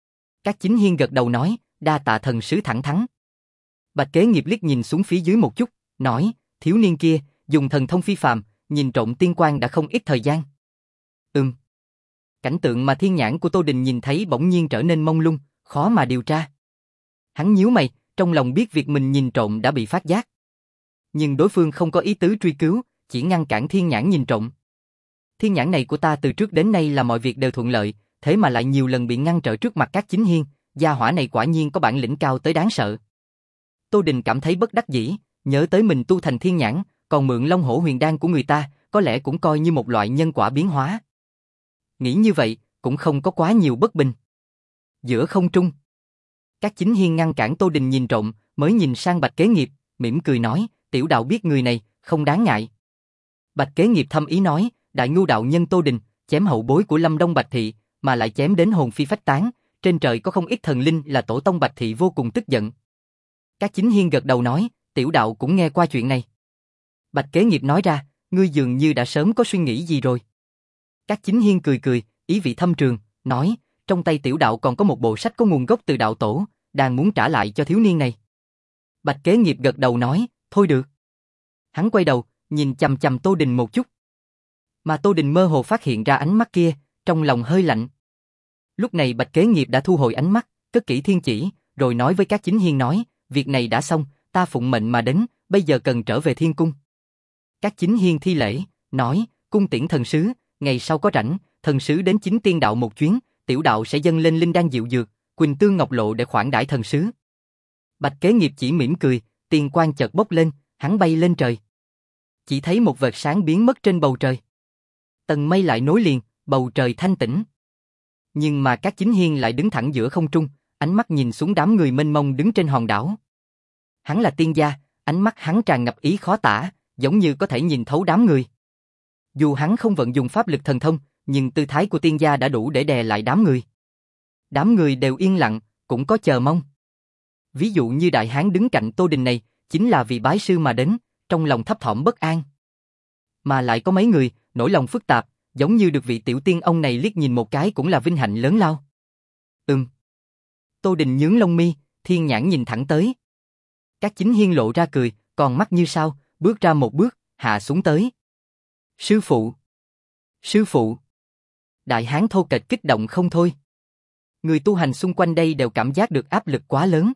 Cát Chính Hiên gật đầu nói, đa tạ thần sứ thẳng thắn. Bạch Kế Nghiệp liếc nhìn xuống phía dưới một chút, nói, thiếu niên kia, dùng thần thông phi phàm, nhìn trộm tiên quan đã không ít thời gian. Ừm. Cảnh tượng mà thiên nhãn của Tô Đình nhìn thấy bỗng nhiên trở nên mông lung, khó mà điều tra. Hắn nhíu mày, trong lòng biết việc mình nhìn trộm đã bị phát giác. Nhưng đối phương không có ý tứ truy cứu, chỉ ngăn cản thiên nhãn nhìn trộm. Thiên nhãn này của ta từ trước đến nay là mọi việc đều thuận lợi, thế mà lại nhiều lần bị ngăn trở trước mặt Cát Chính Hiên, gia hỏa này quả nhiên có bản lĩnh cao tới đáng sợ. Tô Đình cảm thấy bất đắc dĩ, nhớ tới mình tu thành thiên nhãn, còn mượn Long Hổ Huyền Đan của người ta, có lẽ cũng coi như một loại nhân quả biến hóa. Nghĩ như vậy, cũng không có quá nhiều bất bình. Giữa không trung, Cát Chính Hiên ngăn cản Tô Đình nhìn trộm, mới nhìn sang Bạch Kế Nghiệp, mỉm cười nói, tiểu đạo biết người này, không đáng ngại. Bạch Kế Nghiệp thâm ý nói, đại ngu đạo nhân Tô Đình, chém hậu bối của Lâm Đông Bạch Thị, mà lại chém đến hồn phi phách tán, trên trời có không ít thần linh là tổ tông Bạch Thị vô cùng tức giận. Cát Chính Hiên gật đầu nói, tiểu đạo cũng nghe qua chuyện này. Bạch Kế Nghiệp nói ra, ngươi dường như đã sớm có suy nghĩ gì rồi. Cát Chính Hiên cười cười, ý vị thâm trường, nói, trong tay tiểu đạo còn có một bộ sách có nguồn gốc từ đạo tổ, đang muốn trả lại cho thiếu niên này. Bạch Kế Nghiệp gật đầu nói, thôi được. Hắn quay đầu, nhìn chằm chằm Tô Đình một chút. Mà Tô Đình mơ hồ phát hiện ra ánh mắt kia, trong lòng hơi lạnh. Lúc này Bạch Kế Nghiệp đã thu hồi ánh mắt, cất kỹ thiên chỉ, rồi nói với Cát Chính Hiên nói, việc này đã xong, ta phụng mệnh mà đến, bây giờ cần trở về thiên cung. Cát Chính Hiên thi lễ, nói, cung tiễn thần sứ, ngày sau có rảnh, thần sứ đến chính tiên đạo một chuyến, tiểu đạo sẽ dâng lên linh đan diệu dược, quỳnh tương ngọc lộ để khoản đãi thần sứ. Bạch Kế Nghiệp chỉ mỉm cười, tiền quang chợt bốc lên, hắn bay lên trời. Chỉ thấy một vệt sáng biến mất trên bầu trời. Tầng mây lại nối liền, bầu trời thanh tĩnh. Nhưng mà Cát Chính Hiên lại đứng thẳng giữa không trung, ánh mắt nhìn xuống đám người mênh mông đứng trên hòn đảo. Hắn là tiên gia, ánh mắt hắn tràn ngập ý khó tả, giống như có thể nhìn thấu đám người. Dù hắn không vận dùng pháp lực thần thông, nhưng tư thái của tiên gia đã đủ để đè lại đám người. Đám người đều yên lặng, cũng có chờ mong. Ví dụ như đại hán đứng cạnh Tô Đình này, chính là vì bái sư mà đến, trong lòng thấp thỏm bất an. Mà lại có mấy người, nỗi lòng phức tạp, giống như được vị tiểu tiên ông này liếc nhìn một cái cũng là vinh hạnh lớn lao. Ừm. Tô Đình nhướng lông mi, thiên nhãn nhìn thẳng tới. Cát Chính Hiên lộ ra cười, còn mắt như sao, bước ra một bước, hạ xuống tới. Sư phụ! Sư phụ! Đại hán thô kệch kích động không thôi. Người tu hành xung quanh đây đều cảm giác được áp lực quá lớn.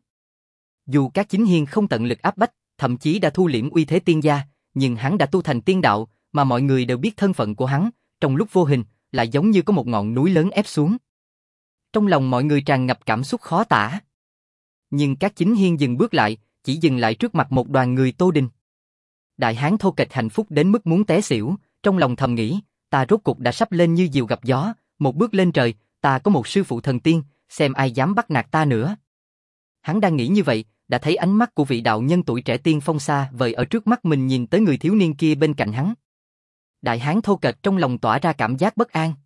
Dù Cát Chính Hiên không tận lực áp bách, thậm chí đã thu liễm uy thế tiên gia, nhưng hắn đã tu thành tiên đạo, mà mọi người đều biết thân phận của hắn, trong lúc vô hình, lại giống như có một ngọn núi lớn ép xuống. Trong lòng mọi người tràn ngập cảm xúc khó tả. Nhưng Cát Chính Hiên dừng bước lại, chỉ dừng lại trước mặt một đoàn người Tô Đình. Đại hán thô kệch hạnh phúc đến mức muốn té xỉu, trong lòng thầm nghĩ, ta rốt cục đã sắp lên như diều gặp gió, một bước lên trời, ta có một sư phụ thần tiên, xem ai dám bắt nạt ta nữa. Hắn đang nghĩ như vậy, đã thấy ánh mắt của vị đạo nhân tuổi trẻ tiên phong xa vời ở trước mắt mình nhìn tới người thiếu niên kia bên cạnh hắn. Đại hán thô kệch trong lòng tỏa ra cảm giác bất an.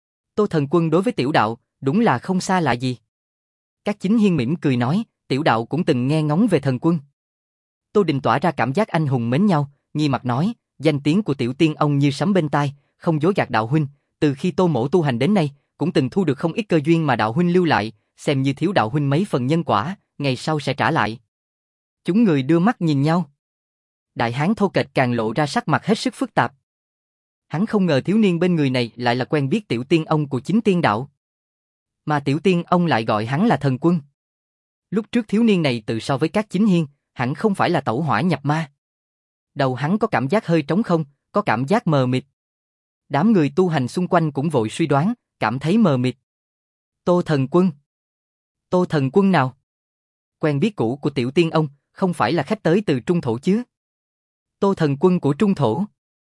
Tô Thần Quân đối với tiểu đạo, đúng là không xa lạ gì. Cát Chính Hiên mỉm cười nói, tiểu đạo cũng từng nghe ngóng về Thần Quân. Tô Đình tỏa ra cảm giác anh hùng mến nhau, nghi mặt nói, danh tiếng của tiểu tiên ông như sấm bên tai, không dối gạt đạo huynh, từ khi Tô mỗ tu hành đến nay, cũng từng thu được không ít cơ duyên mà đạo huynh lưu lại, xem như thiếu đạo huynh mấy phần nhân quả, ngày sau sẽ trả lại. Chúng người đưa mắt nhìn nhau. Đại hán thô kệch càng lộ ra sắc mặt hết sức phức tạp. Hắn không ngờ thiếu niên bên người này lại là quen biết tiểu tiên ông của chính tiên đạo. Mà tiểu tiên ông lại gọi hắn là Thần Quân. Lúc trước thiếu niên này tự so với Cát Chính Hiên, hẳn không phải là tẩu hỏa nhập ma. Đầu hắn có cảm giác hơi trống không, có cảm giác mờ mịt. Đám người tu hành xung quanh cũng vội suy đoán, cảm thấy mờ mịt. Tô Thần Quân. Tô Thần Quân nào? Quen biết cũ của tiểu tiên ông, không phải là khách tới từ Trung Thổ chứ? Tô Thần Quân của Trung Thổ.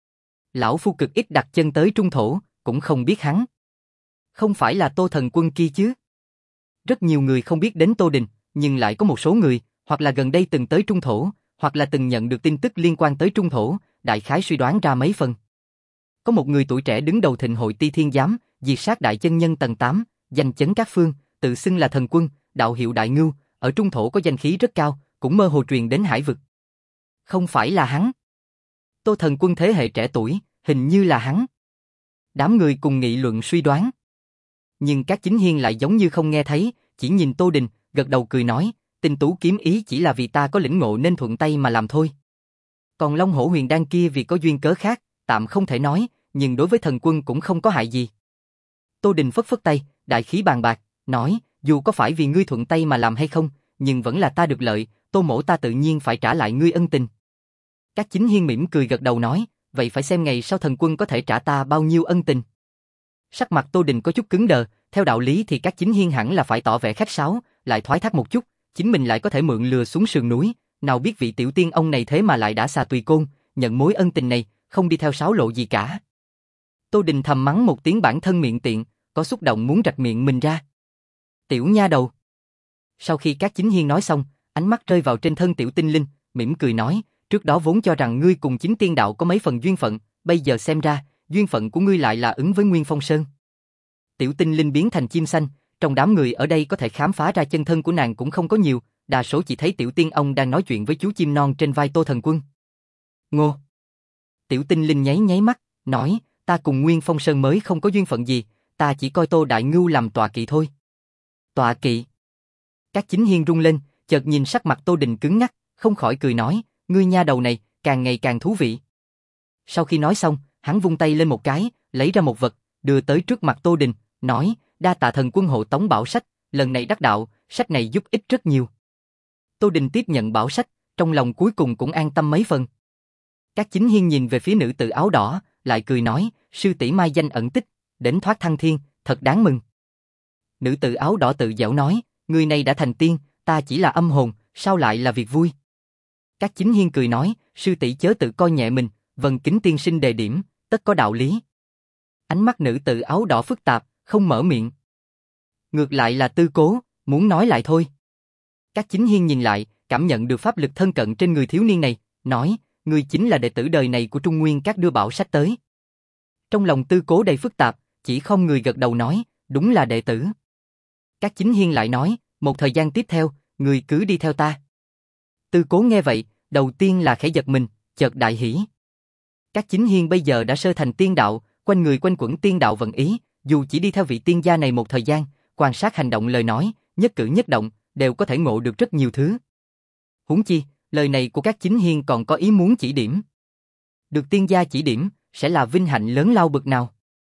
Lão phu cực ít đặt chân tới Trung Thổ, cũng không biết hắn. Không phải là Tô Thần Quân kia chứ? Rất nhiều người không biết đến Tô Đình, nhưng lại có một số người, hoặc là gần đây từng tới Trung Thổ, hoặc là từng nhận được tin tức liên quan tới Trung Thổ, đại khái suy đoán ra mấy phần. Có một người tuổi trẻ đứng đầu thịnh hội Ti Thiên Giám, diệt sát đại chân nhân tầng tám, danh chấn các phương, tự xưng là Thần Quân, đạo hiệu Đại Ngưu, ở Trung Thổ có danh khí rất cao, cũng mơ hồ truyền đến hải vực. Không phải là hắn. Tô Thần Quân thế hệ trẻ tuổi, hình như là hắn. Đám người cùng nghị luận suy đoán. Nhưng Cát Chính Hiên lại giống như không nghe thấy, chỉ nhìn Tô Đình, gật đầu cười nói, Tinh Tú kiếm ý chỉ là vì ta có lĩnh ngộ nên thuận tay mà làm thôi. Còn Long Hổ Huyền Đan kia vì có duyên cớ khác, tạm không thể nói, nhưng đối với Thần Quân cũng không có hại gì. Tô Đình phất phất tay, đại khí bàn bạc, nói, dù có phải vì ngươi thuận tay mà làm hay không, nhưng vẫn là ta được lợi, Tô mỗ ta tự nhiên phải trả lại ngươi ân tình. Cát Chính Hiên mỉm cười gật đầu nói, vậy phải xem ngày sau Thần Quân có thể trả ta bao nhiêu ân tình. Sắc mặt Tô Đình có chút cứng đờ, theo đạo lý thì Cát Chính Hiên hẳn là phải tỏ vẻ khách sáo, lại thoái thác một chút, chính mình lại có thể mượn lừa xuống sườn núi, nào biết vị tiểu tiên ông này thế mà lại đã xà tùy côn, nhận mối ân tình này, không đi theo sáo lộ gì cả. Tô Đình thầm mắng một tiếng bản thân miệng tiện, có xúc động muốn rạch miệng mình ra. Tiểu nha đầu. Sau khi Cát Chính Hiên nói xong, ánh mắt rơi vào trên thân tiểu tinh linh, mỉm cười nói, trước đó vốn cho rằng ngươi cùng chính tiên đạo có mấy phần duyên phận, bây giờ xem ra, duyên phận của ngươi lại là ứng với Nguyên Phong Sơn. Tiểu tinh linh biến thành chim xanh, trong đám người ở đây có thể khám phá ra chân thân của nàng cũng không có nhiều, đa số chỉ thấy tiểu tiên ông đang nói chuyện với chú chim non trên vai Tô Thần Quân. Ngô. Tiểu tinh linh nháy nháy mắt, nói, ta cùng Nguyên Phong Sơn mới không có duyên phận gì, ta chỉ coi Tô Đại Ngưu làm tọa kỵ thôi. Tọa kỵ. Cát Chính Hiên rung lên, chợt nhìn sắc mặt Tô Đình cứng ngắc, không khỏi cười nói, ngươi nha đầu này, càng ngày càng thú vị. Sau khi nói xong, hắn vung tay lên một cái, lấy ra một vật, đưa tới trước mặt Tô Đình, nói, đa tạ Thần Quân hộ tống bảo sách, lần này đắc đạo, sách này giúp ích rất nhiều. Tô Đình tiếp nhận bảo sách, trong lòng cuối cùng cũng an tâm mấy phần. Cát Chính Hiên nhìn về phía nữ tử áo đỏ, lại cười nói, sư tỷ mai danh ẩn tích, đến thoát thăng thiên, thật đáng mừng. Nữ tử áo đỏ tự giễu nói, người này đã thành tiên, ta chỉ là âm hồn, sao lại là việc vui. Cát Chính Hiên cười nói, sư tỷ chớ tự coi nhẹ mình, vần kính tiên sinh đề điểm, tất có đạo lý. Ánh mắt nữ tử áo đỏ phức tạp, không mở miệng. Ngược lại là Tư Cố, muốn nói lại thôi. Các Chính Hiên nhìn lại, cảm nhận được pháp lực thân cận trên người thiếu niên này, nói, ngươi chính là đệ tử đời này của Trung Nguyên Các đưa bảo sách tới. Trong lòng Tư Cố đầy phức tạp, chỉ không người gật đầu nói, đúng là đệ tử. Các Chính Hiên lại nói, một thời gian tiếp theo, ngươi cứ đi theo ta. Tư Cố nghe vậy, đầu tiên là khẽ giật mình, chợt đại hỉ. Các Chính Hiên bây giờ đã sơ thành tiên đạo, quanh người quanh quẩn tiên đạo vận ý, dù chỉ đi theo vị tiên gia này một thời gian, quan sát hành động lời nói, nhất cử nhất động, đều có thể ngộ được rất nhiều thứ. Huống chi, lời này của các Chính Hiên còn có ý muốn chỉ điểm. Được tiên gia chỉ điểm, sẽ là vinh hạnh lớn lao bực nào.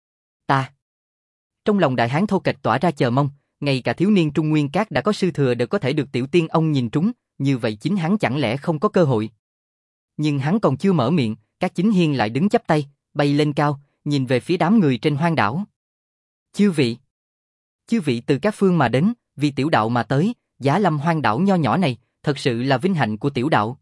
Ta. Trong lòng đại hán thô kệch tỏa ra chờ mong, ngay cả thiếu niên Trung Nguyên Các đã có sư thừa đều có thể được tiểu tiên ông nhìn trúng, như vậy chính hắn chẳng lẽ không có cơ hội. Nhưng hắn còn chưa mở miệng, các Chính Hiên lại đứng chắp tay, bay lên cao, nhìn về phía đám người trên hoang đảo. Chư vị. Chư vị từ các phương mà đến, vì tiểu đạo mà tới, Giá Lâm hoang đảo nho nhỏ này, thật sự là vinh hạnh của tiểu đạo.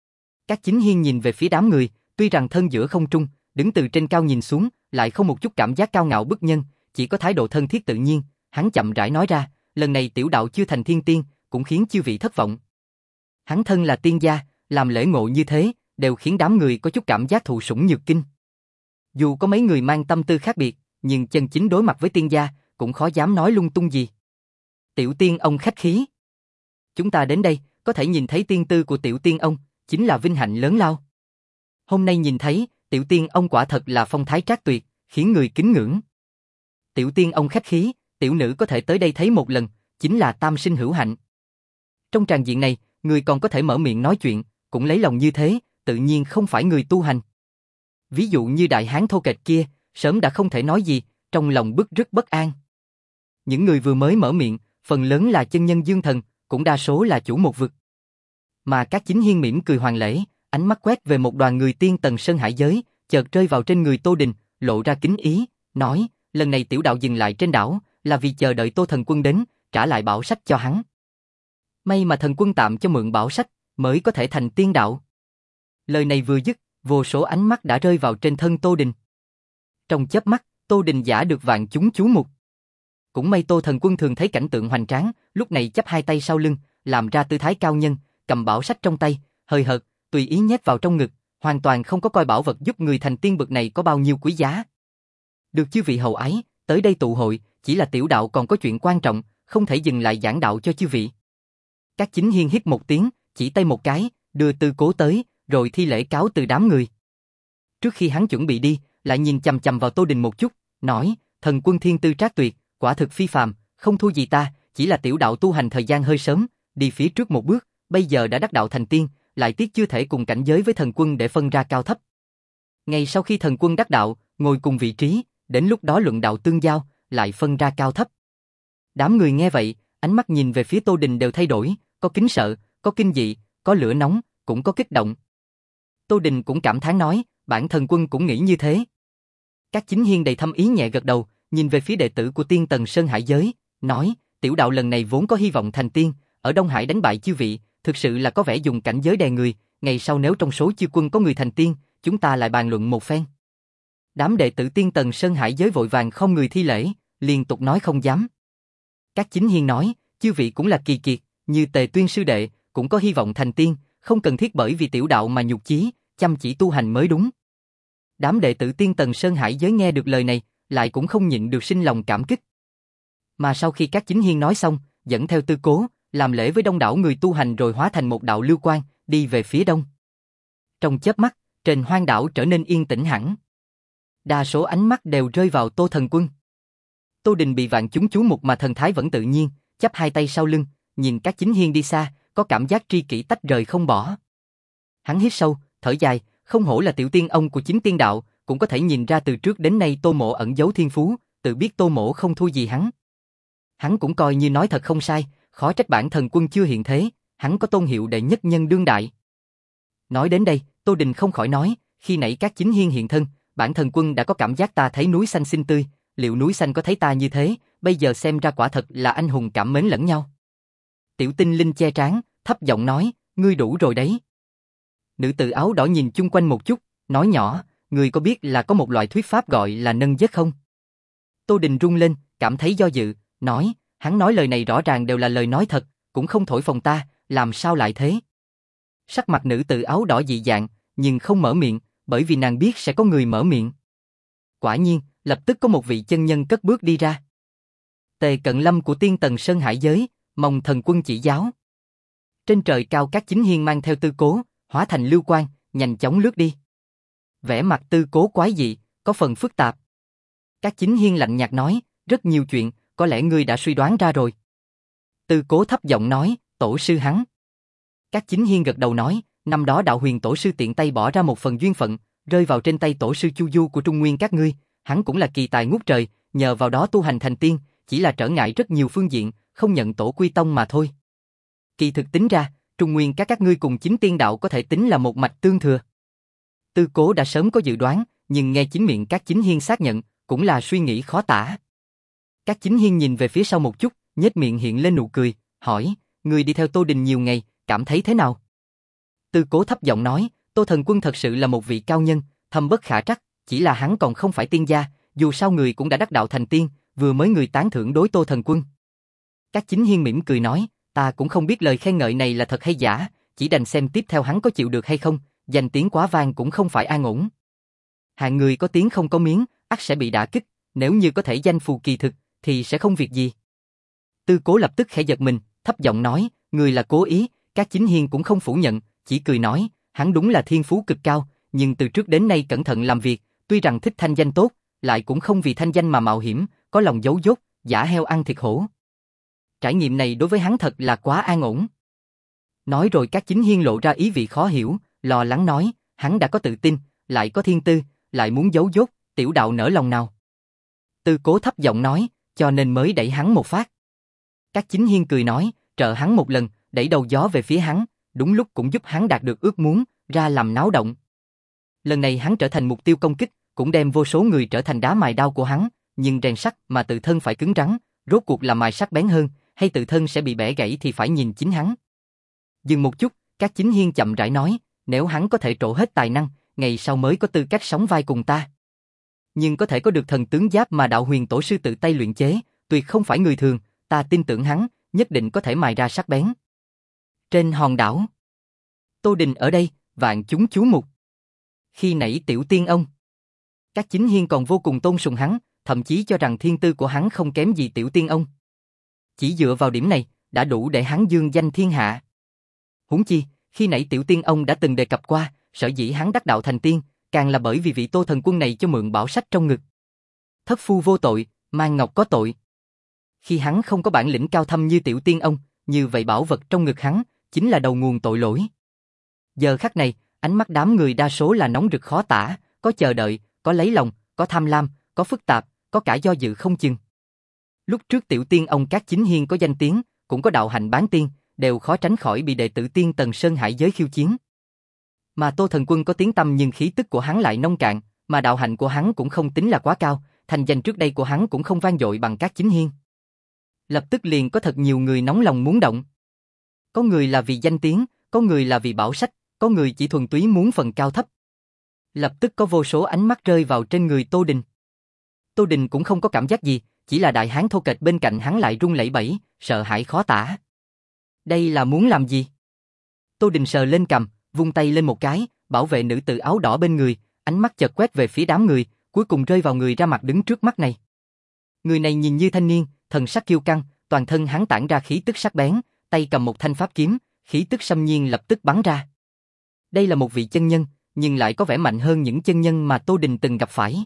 Các Chính Hiên nhìn về phía đám người, tuy rằng thân giữa không trung, đứng từ trên cao nhìn xuống, lại không một chút cảm giác cao ngạo bức nhân, chỉ có thái độ thân thiết tự nhiên, hắn chậm rãi nói ra, lần này tiểu đạo chưa thành thiên tiên, cũng khiến chư vị thất vọng. Hắn thân là tiên gia, làm lễ ngộ như thế, đều khiến đám người có chút cảm giác thụ sủng nhược kinh. Dù có mấy người mang tâm tư khác biệt, nhưng chân chính đối mặt với tiên gia, cũng khó dám nói lung tung gì. Tiểu tiên ông khách khí. Chúng ta đến đây, có thể nhìn thấy tiên tư của tiểu tiên ông, chính là vinh hạnh lớn lao. Hôm nay nhìn thấy, tiểu tiên ông quả thật là phong thái trác tuyệt, khiến người kính ngưỡng. Tiểu tiên ông khách khí, tiểu nữ có thể tới đây thấy một lần, chính là tam sinh hữu hạnh. Trong tràng diện này, người còn có thể mở miệng nói chuyện, cũng lấy lòng như thế, tự nhiên không phải người tu hành. Ví dụ như đại hán thô kệch kia, sớm đã không thể nói gì, trong lòng bức rất bất an. Những người vừa mới mở miệng, phần lớn là chân nhân dương thần, cũng đa số là chủ một vực. Mà các Chính Hiên mỉm cười hoàn lễ, ánh mắt quét về một đoàn người tiên tầng sơn hải giới, chợt rơi vào trên người Tô Đình, lộ ra kính ý, nói, lần này tiểu đạo dừng lại trên đảo, là vì chờ đợi Tô thần quân đến, trả lại bảo sách cho hắn. May mà thần quân tạm cho mượn bảo sách, mới có thể thành tiên đạo. Lời này vừa dứt, vô số ánh mắt đã rơi vào trên thân Tô Đình. Trong chớp mắt, Tô Đình giả được vạn chúng chú mục. Cũng may Tô thần quân thường thấy cảnh tượng hoành tráng, lúc này chắp hai tay sau lưng, làm ra tư thái cao nhân, cầm bảo sách trong tay, hời hợt, tùy ý nhét vào trong ngực, hoàn toàn không có coi bảo vật giúp người thành tiên bậc này có bao nhiêu quý giá. Được chư vị hậu ái, tới đây tụ hội, chỉ là tiểu đạo còn có chuyện quan trọng, không thể dừng lại giảng đạo cho chư vị. Các Chính Hiên hít một tiếng, chỉ tay một cái, đưa Tư Cố tới, rồi thi lễ cáo từ đám người. Trước khi hắn chuẩn bị đi, lại nhìn chằm chằm vào Tô Đình một chút, nói, thần quân thiên tư trác tuyệt, quả thực phi phàm, không thua gì ta, chỉ là tiểu đạo tu hành thời gian hơi sớm, đi phía trước một bước, bây giờ đã đắc đạo thành tiên, lại tiếc chưa thể cùng cảnh giới với thần quân để phân ra cao thấp. Ngay sau khi thần quân đắc đạo, ngồi cùng vị trí, đến lúc đó luận đạo tương giao, lại phân ra cao thấp. Đám người nghe vậy, ánh mắt nhìn về phía Tô Đình đều thay đổi, có kính sợ, có kinh dị, có lửa nóng, cũng có kích động. Tô Đình cũng cảm thán nói, bản thần quân cũng nghĩ như thế. Các Chính Hiên đầy thâm ý nhẹ gật đầu, nhìn về phía đệ tử của tiên tầng sơn hải giới, nói, tiểu đạo lần này vốn có hy vọng thành tiên, ở Đông Hải đánh bại chư vị, thực sự là có vẻ dùng cảnh giới đè người, ngày sau nếu trong số chư quân có người thành tiên, chúng ta lại bàn luận một phen. Đám đệ tử tiên tầng sơn hải giới vội vàng không người thi lễ, liên tục nói không dám. Các Chính Hiên nói, chư vị cũng là kỳ kiệt, như Tề Tuyên sư đệ, cũng có hy vọng thành tiên, không cần thiết bởi vì tiểu đạo mà nhục chí, chăm chỉ tu hành mới đúng. Đám đệ tử tiên tầng sơn hải giới nghe được lời này, lại cũng không nhịn được sinh lòng cảm kích. Mà sau khi các Chính Hiên nói xong, dẫn theo Tư Cố, làm lễ với đông đảo người tu hành rồi hóa thành một đạo lưu quang, đi về phía đông. Trong chớp mắt, trên hoang đảo trở nên yên tĩnh hẳn. Đa số ánh mắt đều rơi vào Tô thần quân. Tô Đình bị vạn chúng chú mục mà thần thái vẫn tự nhiên, chắp hai tay sau lưng, nhìn các Chính Hiên đi xa, có cảm giác tri kỷ tách rời không bỏ. Hắn hít sâu, thở dài, không hổ là tiểu tiên ông của chính tiên đạo, cũng có thể nhìn ra từ trước đến nay Tô Mộ ẩn giấu thiên phú, tự biết Tô Mộ không thua gì hắn. Hắn cũng coi như nói thật không sai, khó trách bản thần quân chưa hiện thế, hắn có tôn hiệu đệ nhất nhân đương đại. Nói đến đây, Tô Đình không khỏi nói, khi nãy các Chính Hiên hiện thân, bản thần quân đã có cảm giác ta thấy núi xanh xinh tươi, liệu núi xanh có thấy ta như thế, bây giờ xem ra quả thật là anh hùng cảm mến lẫn nhau. Tiểu Tinh Linh che trán, thấp giọng nói, ngươi đủ rồi đấy. Nữ tử áo đỏ nhìn chung quanh một chút, nói nhỏ, ngươi có biết là có một loại thuyết pháp gọi là nâng giết không? Tô Đình rung lên, cảm thấy do dự, nói, Hắn nói lời này rõ ràng đều là lời nói thật, cũng không thổi phồng ta, làm sao lại thế? Sắc mặt nữ tử áo đỏ dị dạng, nhưng không mở miệng, bởi vì nàng biết sẽ có người mở miệng. Quả nhiên, lập tức có một vị chân nhân cất bước đi ra. Tề Cận Lâm của Tiên Tần Sơn Hải giới, mong thần quân chỉ giáo. Trên trời cao Cát Chính Hiên mang theo Tư Cố, hóa thành lưu quang, nhanh chóng lướt đi. Vẻ mặt Tư Cố quái dị, có phần phức tạp. Cát Chính Hiên lạnh nhạt nói, rất nhiều chuyện, có lẽ ngươi đã suy đoán ra rồi. Tư Cố thấp giọng nói, tổ sư hắn. Cát Chính Hiên gật đầu nói, năm đó đạo huyền tổ sư tiện tay bỏ ra một phần duyên phận, rơi vào trên tay tổ sư Chu Du của Trung Nguyên các ngươi, hắn cũng là kỳ tài ngút trời, nhờ vào đó tu hành thành tiên, chỉ là trở ngại rất nhiều phương diện, không nhận tổ quy tông mà thôi. Kỳ thực tính ra, Trung Nguyên các các ngươi cùng chính tiên đạo có thể tính là một mạch tương thừa. Tư Cố đã sớm có dự đoán, nhưng nghe chính miệng Cát Chính Hiên xác nhận, cũng là suy nghĩ khó tả. Cát Chính Hiên nhìn về phía sau một chút, nhếch miệng hiện lên nụ cười, hỏi, ngươi đi theo Tô Đình nhiều ngày, cảm thấy thế nào? Tư Cố thấp giọng nói, Tô Thần Quân thật sự là một vị cao nhân, thâm bất khả trắc, chỉ là hắn còn không phải tiên gia, dù sao người cũng đã đắc đạo thành tiên, vừa mới người tán thưởng đối Tô Thần Quân. Cát Chính Hiên mỉm cười nói, ta cũng không biết lời khen ngợi này là thật hay giả, chỉ đành xem tiếp theo hắn có chịu được hay không, danh tiếng quá vang cũng không phải an ổn. Hạng người có tiếng không có miếng, ắt sẽ bị đả kích, nếu như có thể danh phù kỳ thực, thì sẽ không việc gì. Tư Cố lập tức khẽ giật mình, thấp giọng nói, người là cố ý, Cát Chính Hiên cũng không phủ nhận, chỉ cười nói, hắn đúng là thiên phú cực cao, nhưng từ trước đến nay cẩn thận làm việc, tuy rằng thích thanh danh tốt, lại cũng không vì thanh danh mà mạo hiểm, có lòng giấu dốt, giả heo ăn thịt hổ. Trải nghiệm này đối với hắn thật là quá an ổn. Nói rồi Cát Chính Hiên lộ ra ý vị khó hiểu, lo lắng nói, hắn đã có tự tin, lại có thiên tư, lại muốn giấu dốt, tiểu đạo nỡ lòng nào. Tư Cố thấp giọng nói, cho nên mới đẩy hắn một phát. Cát Chính Hiên cười nói, trợ hắn một lần, đẩy đầu gió về phía hắn, đúng lúc cũng giúp hắn đạt được ước muốn, ra làm náo động. Lần này hắn trở thành mục tiêu công kích, cũng đem vô số người trở thành đá mài đao của hắn, nhưng rèn sắt mà tự thân phải cứng rắn, rốt cuộc là mài sắc bén hơn, hay tự thân sẽ bị bẻ gãy thì phải nhìn chính hắn. Dừng một chút, Cát Chính Hiên chậm rãi nói, nếu hắn có thể trổ hết tài năng, ngày sau mới có tư cách sóng vai cùng ta. Nhưng có thể có được thần tướng giáp mà đạo huyền tổ sư tự tay luyện chế, tuyệt không phải người thường, ta tin tưởng hắn, nhất định có thể mài ra sắc bén. Trên hòn đảo, Tô Đình ở đây, vạn chúng chú mục. Khi nãy tiểu tiên ông, Cát Chính Hiên còn vô cùng tôn sùng hắn, thậm chí cho rằng thiên tư của hắn không kém gì tiểu tiên ông. Chỉ dựa vào điểm này, đã đủ để hắn dương danh thiên hạ. Huống chi, khi nãy tiểu tiên ông đã từng đề cập qua, sở dĩ hắn đắc đạo thành tiên, càng là bởi vì vị Tô Thần Quân này cho mượn bảo sách trong ngực. Thất phu vô tội, mang ngọc có tội. Khi hắn không có bản lĩnh cao thâm như tiểu tiên ông, như vậy bảo vật trong ngực hắn, chính là đầu nguồn tội lỗi. Giờ khắc này, ánh mắt đám người đa số là nóng rực khó tả, có chờ đợi, có lấy lòng, có tham lam, có phức tạp, có cả do dự không chừng. Lúc trước tiểu tiên ông Cát Chính Hiên có danh tiếng, cũng có đạo hạnh bán tiên, đều khó tránh khỏi bị đệ tử Tiên Tần Sơn Hải giới khiêu chiến. Mà Tô Thần Quân có tiếng tăm nhưng khí tức của hắn lại nông cạn, mà đạo hạnh của hắn cũng không tính là quá cao, thành danh trước đây của hắn cũng không vang dội bằng Cát Chính Hiên. Lập tức liền có thật nhiều người nóng lòng muốn động. Có người là vì danh tiếng, có người là vì bảo sách, có người chỉ thuần túy muốn phần cao thấp. Lập tức có vô số ánh mắt rơi vào trên người Tô Đình. Tô Đình cũng không có cảm giác gì, chỉ là đại hán thô kệch bên cạnh hắn lại run lẩy bẩy, sợ hãi khó tả. Đây là muốn làm gì? Tô Đình sờ lên cằm, vung tay lên một cái, bảo vệ nữ tử áo đỏ bên người, ánh mắt chợt quét về phía đám người, cuối cùng rơi vào người ra mặt đứng trước mắt này. Người này nhìn như thanh niên, thần sắc kiêu căng, toàn thân hắn tản ra khí tức sắc bén, tay cầm một thanh pháp kiếm, khí tức xâm nhiên lập tức bắn ra. Đây là một vị chân nhân, nhưng lại có vẻ mạnh hơn những chân nhân mà Tô Đình từng gặp phải.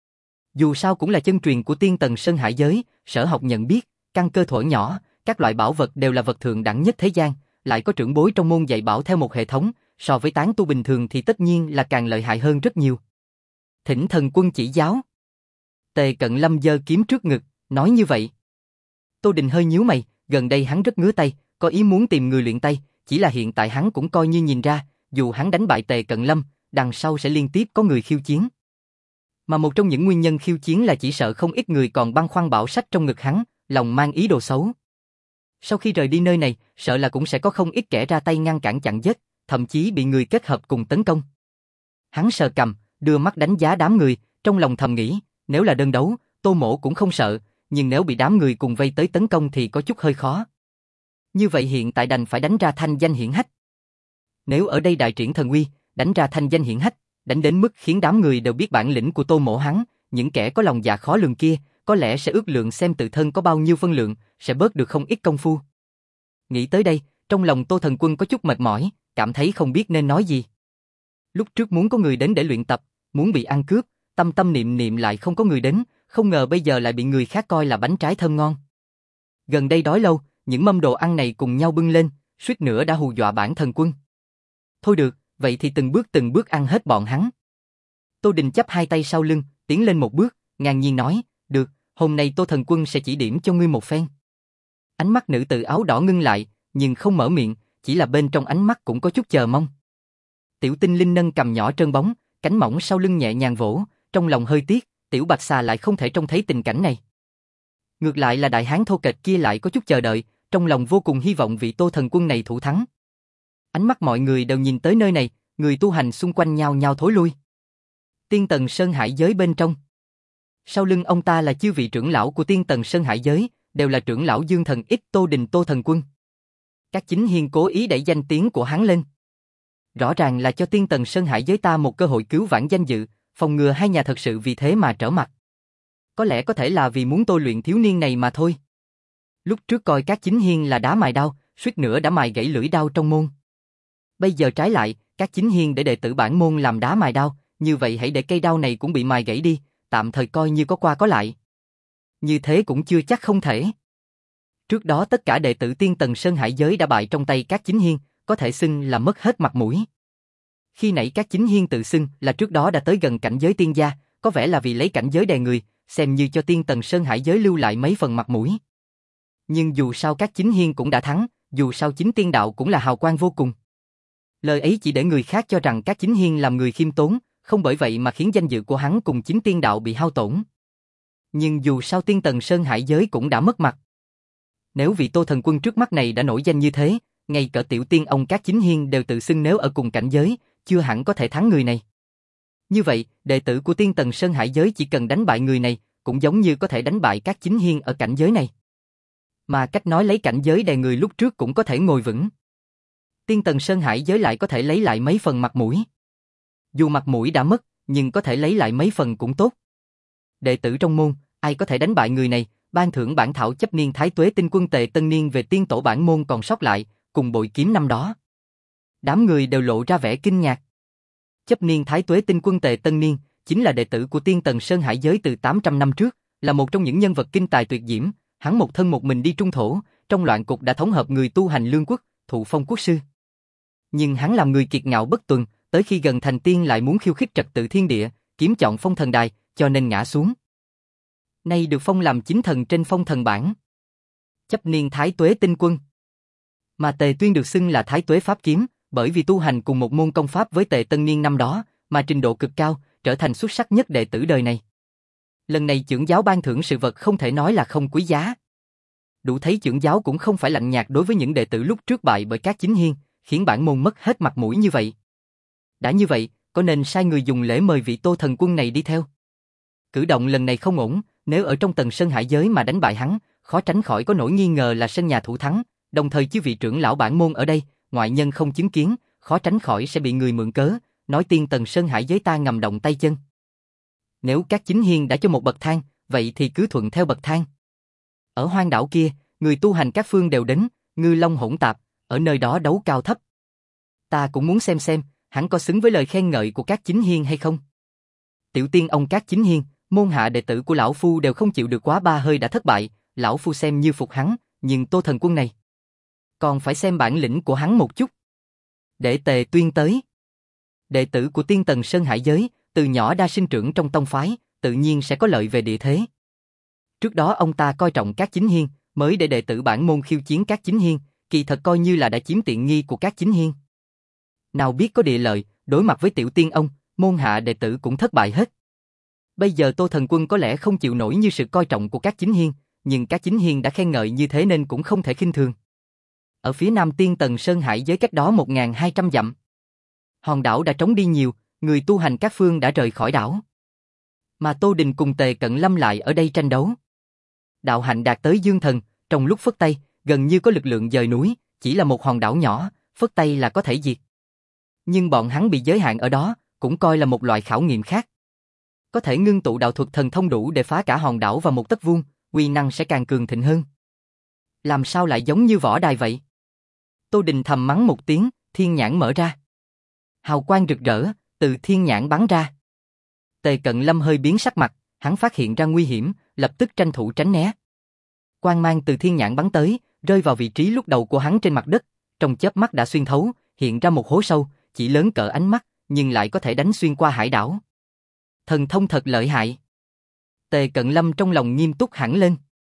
Dù sao cũng là chân truyền của Tiên Tần Sơn Hải giới, sở học nhận biết, căn cơ thuở nhỏ, các loại bảo vật đều là vật thượng đẳng nhất thế gian, lại có trưởng bối trong môn dạy bảo theo một hệ thống, so với tán tu bình thường thì tất nhiên là càng lợi hại hơn rất nhiều. Thỉnh thần quân chỉ giáo. Tề Cận Lâm giơ kiếm trước ngực, nói như vậy. Tô Đình hơi nhíu mày, gần đây hắn rất ngứa tay, có ý muốn tìm người luyện tay, chỉ là hiện tại hắn cũng coi như nhìn ra, dù hắn đánh bại Tề Cận Lâm, đằng sau sẽ liên tiếp có người khiêu chiến. Mà một trong những nguyên nhân khiêu chiến là chỉ sợ không ít người còn băn khoăn bảo sách trong ngực hắn, lòng mang ý đồ xấu. Sau khi rời đi nơi này, sợ là cũng sẽ có không ít kẻ ra tay ngăn cản chặn giết, thậm chí bị người kết hợp cùng tấn công. Hắn sờ cằm, đưa mắt đánh giá đám người, trong lòng thầm nghĩ, nếu là đơn đấu, Tô Mỗ cũng không sợ, nhưng nếu bị đám người cùng vây tới tấn công thì có chút hơi khó. Như vậy hiện tại đành phải đánh ra thanh danh hiển hách. Nếu ở đây đại triển thần uy, đánh ra thanh danh hiển hách, đánh đến mức khiến đám người đều biết bản lĩnh của Tô Mỗ hắn, những kẻ có lòng dạ khó lường kia, có lẽ sẽ ước lượng xem tự thân có bao nhiêu phân lượng, sẽ bớt được không ít công phu. Nghĩ tới đây, trong lòng Tô Thần Quân có chút mệt mỏi, cảm thấy không biết nên nói gì. Lúc trước muốn có người đến để luyện tập, muốn bị ăn cướp, tâm tâm niệm niệm lại không có người đến, không ngờ bây giờ lại bị người khác coi là bánh trái thơm ngon. Gần đây đói lâu, những mâm đồ ăn này cùng nhau bưng lên, suýt nữa đã hù dọa bản Thần Quân. Thôi được, vậy thì từng bước từng bước ăn hết bọn hắn. Tô Đình chắp hai tay sau lưng, tiến lên một bước, ngang nhiên nói, được, hôm nay Tô Thần Quân sẽ chỉ điểm cho ngươi một phen. Ánh mắt nữ tử áo đỏ ngưng lại, nhưng không mở miệng, chỉ là bên trong ánh mắt cũng có chút chờ mong. Tiểu Tinh Linh nâng cầm nhỏ trơn bóng, cánh mỏng sau lưng nhẹ nhàng vỗ, trong lòng hơi tiếc, Tiểu Bạch Xà lại không thể trông thấy tình cảnh này. Ngược lại là đại hán thô kệch kia lại có chút chờ đợi, trong lòng vô cùng hy vọng vị Tô Thần Quân này thủ thắng. Ánh mắt mọi người đều nhìn tới nơi này, người tu hành xung quanh nhao nhao thối lui. Tiên Tần Sơn Hải giới bên trong. Sau lưng ông ta là chư vị trưởng lão của Tiên Tần Sơn Hải giới, đều là trưởng lão Dương Thần Ít Tô Đình Tô Thần Quân. Các chính hiền cố ý đẩy danh tiếng của hắn lên. Rõ ràng là cho Tiên Tần Sơn Hải giới ta một cơ hội cứu vãn danh dự, phòng ngừa hai nhà thật sự vì thế mà trở mặt. Có lẽ có thể là vì muốn tôi luyện thiếu niên này mà thôi. Lúc trước coi các chính hiên là đá mài đao, suýt nữa đã mài gãy lưỡi đao trong môn. Bây giờ trái lại, các chính hiên để đệ tử bản môn làm đá mài đao, như vậy hãy để cây đao này cũng bị mài gãy đi, tạm thời coi như có qua có lại. Như thế cũng chưa chắc không thể. Trước đó tất cả đệ tử Tiên Tần Sơn Hải giới đã bại trong tay các chính hiên, có thể xưng là mất hết mặt mũi. Khi nãy các chính hiên tự xưng là trước đó đã tới gần cảnh giới tiên gia, có vẻ là vì lấy cảnh giới đè người, xem như cho Tiên Tần Sơn Hải giới lưu lại mấy phần mặt mũi. Nhưng dù sao các chính hiên cũng đã thắng, dù sao chính tiên đạo cũng là hào quang vô cùng. Lời ấy chỉ để người khác cho rằng các chính hiên làm người khiêm tốn, không bởi vậy mà khiến danh dự của hắn cùng chính tiên đạo bị hao tổn. Nhưng dù sao Tiên Tần Sơn Hải giới cũng đã mất mặt. Nếu vị Tô Thần Quân trước mắt này đã nổi danh như thế, ngay cả tiểu tiên ông các chính hiên đều tự xưng nếu ở cùng cảnh giới, chưa hẳn có thể thắng người này. Như vậy, đệ tử của Tiên Tần Sơn Hải giới chỉ cần đánh bại người này, cũng giống như có thể đánh bại các chính hiên ở cảnh giới này. Mà cách nói lấy cảnh giới đè người lúc trước cũng có thể ngồi vững. Tiên Tần Sơn Hải giới lại có thể lấy lại mấy phần mặt mũi. Dù mặt mũi đã mất, nhưng có thể lấy lại mấy phần cũng tốt. Đệ tử trong môn, ai có thể đánh bại người này, ban thưởng bản thảo chấp niên thái tuế tinh quân tệ tân niên về tiên tổ bản môn còn sót lại, cùng bội kiếm năm đó. Đám người đều lộ ra vẻ kinh ngạc. Chấp niên thái tuế tinh quân tệ tân niên, chính là đệ tử của Tiên Tần Sơn Hải giới từ tám trăm năm trước, là một trong những nhân vật kinh tài tuyệt diễm, hắn một thân một mình đi trung thổ, trong loạn cục đã thống hợp người tu hành lương quốc, thụ phong quốc sư. Nhưng hắn làm người kiệt ngạo bất tuần, tới khi gần thành tiên lại muốn khiêu khích trật tự thiên địa, kiếm chọn phong thần đài, cho nên ngã xuống. Nay được phong làm chính thần trên phong thần bảng. Chấp niên thái tuế tinh quân. Mà Tề Tuyên được xưng là thái tuế pháp kiếm, bởi vì tu hành cùng một môn công pháp với Tề Tân Niên năm đó, mà trình độ cực cao, trở thành xuất sắc nhất đệ tử đời này. Lần này chưởng giáo ban thưởng sự vật không thể nói là không quý giá. Đủ thấy chưởng giáo cũng không phải lạnh nhạt đối với những đệ tử lúc trước bại bởi các chính hiên, khiến bản môn mất hết mặt mũi như vậy. Đã như vậy, có nên sai người dùng lễ mời vị Tô Thần Quân này đi theo? Cử động lần này không ổn, nếu ở trong Tần Sơn Hải giới mà đánh bại hắn, khó tránh khỏi có nỗi nghi ngờ là sân nhà thủ thắng, đồng thời chư vị trưởng lão bản môn ở đây, ngoại nhân không chứng kiến, khó tránh khỏi sẽ bị người mượn cớ, nói Tiên Tần Sơn Hải giới ta ngầm động tay chân. Nếu các chính hiên đã cho một bậc thang, vậy thì cứ thuận theo bậc thang. Ở hoang đảo kia, người tu hành các phương đều đến, ngư long hỗn tạp, ở nơi đó đấu cao thấp. Ta cũng muốn xem xem, hắn có xứng với lời khen ngợi của các chính hiên hay không. Tiểu tiên ông các chính hiên, môn hạ đệ tử của lão phu đều không chịu được quá ba hơi đã thất bại, lão phu xem như phục hắn, nhưng Tô Thần Quân này, còn phải xem bản lĩnh của hắn một chút. Để Tề Tuyên tới. Đệ tử của Tiên Tần Sơn Hải giới, từ nhỏ đa sinh trưởng trong tông phái, tự nhiên sẽ có lợi về địa thế. Trước đó ông ta coi trọng các chính hiên, mới để đệ tử bản môn khiêu chiến các chính hiên, kỳ thật coi như là đã chiếm tiện nghi của các chính hiên. Nào biết có địa lợi, đối mặt với tiểu tiên ông, môn hạ đệ tử cũng thất bại hết. Bây giờ Tô Thần Quân có lẽ không chịu nổi như sự coi trọng của các chính hiên, nhưng các chính hiên đã khen ngợi như thế nên cũng không thể khinh thường. Ở phía nam Tiên Tần Sơn Hải giới cách đó một nghìn hai trăm dặm. Hòn đảo đã trống đi nhiều, người tu hành các phương đã rời khỏi đảo. Mà Tô Đình cùng Tề Cận Lâm lại ở đây tranh đấu. Đạo hạnh đạt tới dương thần, trong lúc phất tay, gần như có lực lượng dời núi, chỉ là một hòn đảo nhỏ, phất tay là có thể diệt. Nhưng bọn hắn bị giới hạn ở đó, cũng coi là một loại khảo nghiệm khác. Có thể ngưng tụ đạo thuật thần thông đủ để phá cả hòn đảo vào một tấc vuông, uy năng sẽ càng cường thịnh hơn. Làm sao lại giống như võ đài vậy? Tô Đình thầm mắng một tiếng, thiên nhãn mở ra. Hào quang rực rỡ, từ thiên nhãn bắn ra. Tề Cận Lâm hơi biến sắc mặt, hắn phát hiện ra nguy hiểm, lập tức tranh thủ tránh né. Quang mang từ thiên nhãn bắn tới, rơi vào vị trí lúc đầu của hắn trên mặt đất, trong chớp mắt đã xuyên thấu, hiện ra một hố sâu, chỉ lớn cỡ ánh mắt, nhưng lại có thể đánh xuyên qua hải đảo. Thần thông thật lợi hại. Tề Cận Lâm trong lòng nghiêm túc hẳn lên.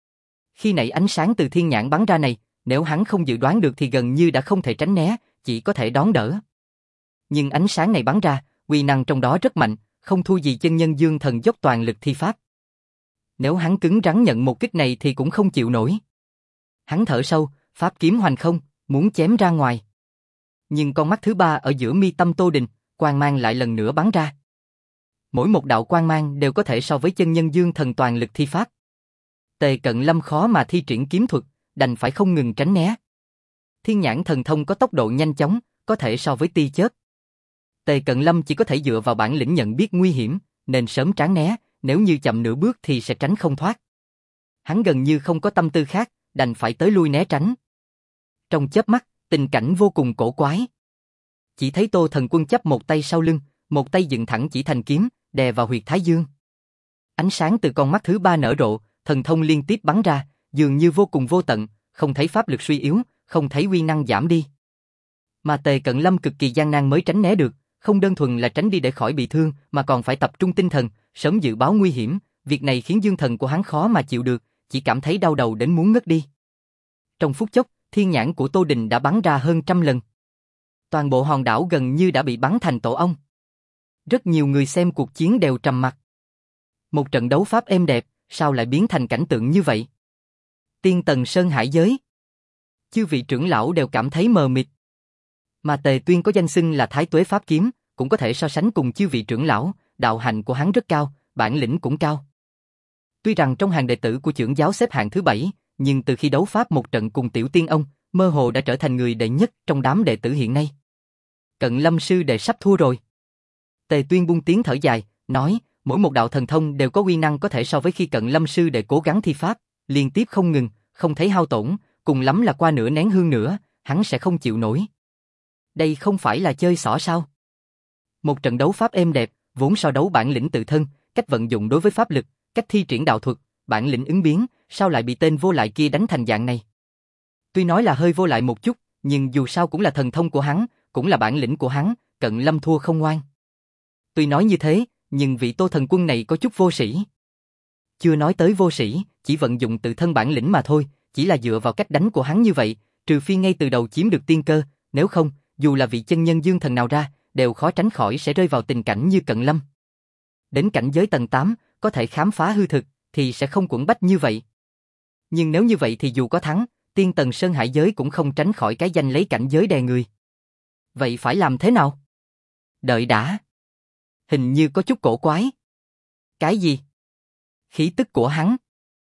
Khi nãy ánh sáng từ thiên nhãn bắn ra này, nếu hắn không dự đoán được thì gần như đã không thể tránh né, chỉ có thể đón đỡ. Nhưng ánh sáng này bắn ra, uy năng trong đó rất mạnh, không thua gì chân nhân dương thần dốc toàn lực thi pháp. Nếu hắn cứng rắn nhận một kích này thì cũng không chịu nổi. Hắn thở sâu, pháp kiếm hoành không, muốn chém ra ngoài. Nhưng con mắt thứ ba ở giữa mi tâm Tô Đình, quang mang lại lần nữa bắn ra. Mỗi một đạo quang mang đều có thể so với chân nhân dương thần toàn lực thi pháp. Tề Cận Lâm khó mà thi triển kiếm thuật, đành phải không ngừng tránh né. Thiên nhãn thần thông có tốc độ nhanh chóng, có thể so với tia chớp. Tề Cận Lâm chỉ có thể dựa vào bản lĩnh nhận biết nguy hiểm, nên sớm tránh né, nếu như chậm nửa bước thì sẽ tránh không thoát. Hắn gần như không có tâm tư khác, đành phải tới lui né tránh. Trong chớp mắt, tình cảnh vô cùng cổ quái. Chỉ thấy Tô Thần Quân chắp một tay sau lưng, một tay dựng thẳng chỉ thành kiếm, đè vào huyệt thái dương. Ánh sáng từ con mắt thứ ba nở rộ, thần thông liên tiếp bắn ra, dường như vô cùng vô tận, không thấy pháp lực suy yếu, không thấy uy năng giảm đi. Mà Tề Cận Lâm cực kỳ gian nan mới tránh né được, không đơn thuần là tránh đi để khỏi bị thương, mà còn phải tập trung tinh thần, sớm dự báo nguy hiểm, việc này khiến dương thần của hắn khó mà chịu được, chỉ cảm thấy đau đầu đến muốn ngất đi. Trong phút chốc, thiên nhãn của Tô Đình đã bắn ra hơn trăm lần. Toàn bộ hòn đảo gần như đã bị bắn thành tổ ong. Rất nhiều người xem cuộc chiến đều trầm mặc. Một trận đấu pháp êm đẹp, sao lại biến thành cảnh tượng như vậy? Tiên Tần Sơn Hải giới. Chư vị trưởng lão đều cảm thấy mờ mịt. Mà Tề Tuyên có danh xưng là Thái Tuế Pháp Kiếm, cũng có thể so sánh cùng chư vị trưởng lão, đạo hạnh của hắn rất cao, bản lĩnh cũng cao. Tuy rằng trong hàng đệ tử của trưởng giáo xếp hạng thứ bảy, nhưng từ khi đấu pháp một trận cùng Tiểu Tiên ông, mơ hồ đã trở thành người đệ nhất trong đám đệ tử hiện nay. Cận Lâm sư đệ sắp thua rồi. Tề Tuyên buông tiếng thở dài, nói, mỗi một đạo thần thông đều có uy năng có thể so với khi Cận Lâm sư đệ cố gắng thi pháp, liên tiếp không ngừng, không thấy hao tổn, cùng lắm là qua nửa nén hương nữa, hắn sẽ không chịu nổi. Đây không phải là chơi xỏ sao? Một trận đấu pháp êm đẹp, vốn so đấu bản lĩnh tự thân, cách vận dụng đối với pháp lực, cách thi triển đạo thuật, bản lĩnh ứng biến, sao lại bị tên vô lại kia đánh thành dạng này? Tuy nói là hơi vô lại một chút, nhưng dù sao cũng là thần thông của hắn, cũng là bản lĩnh của hắn, Cận Lâm thua không ngoan. Tuy nói như thế, nhưng vị Tô Thần Quân này có chút vô sĩ. Chưa nói tới vô sĩ, chỉ vận dụng tự thân bản lĩnh mà thôi, chỉ là dựa vào cách đánh của hắn như vậy, trừ phi ngay từ đầu chiếm được tiên cơ, nếu không, dù là vị chân nhân dương thần nào ra, đều khó tránh khỏi sẽ rơi vào tình cảnh như Cận Lâm. Đến cảnh giới tầng tám, có thể khám phá hư thực, thì sẽ không quẫn bách như vậy. Nhưng nếu như vậy thì dù có thắng, Tiên Tần Sơn Hải giới cũng không tránh khỏi cái danh lấy cảnh giới đè người. Vậy phải làm thế nào? Đợi đã. Hình như có chút cổ quái. Cái gì? Khí tức của hắn.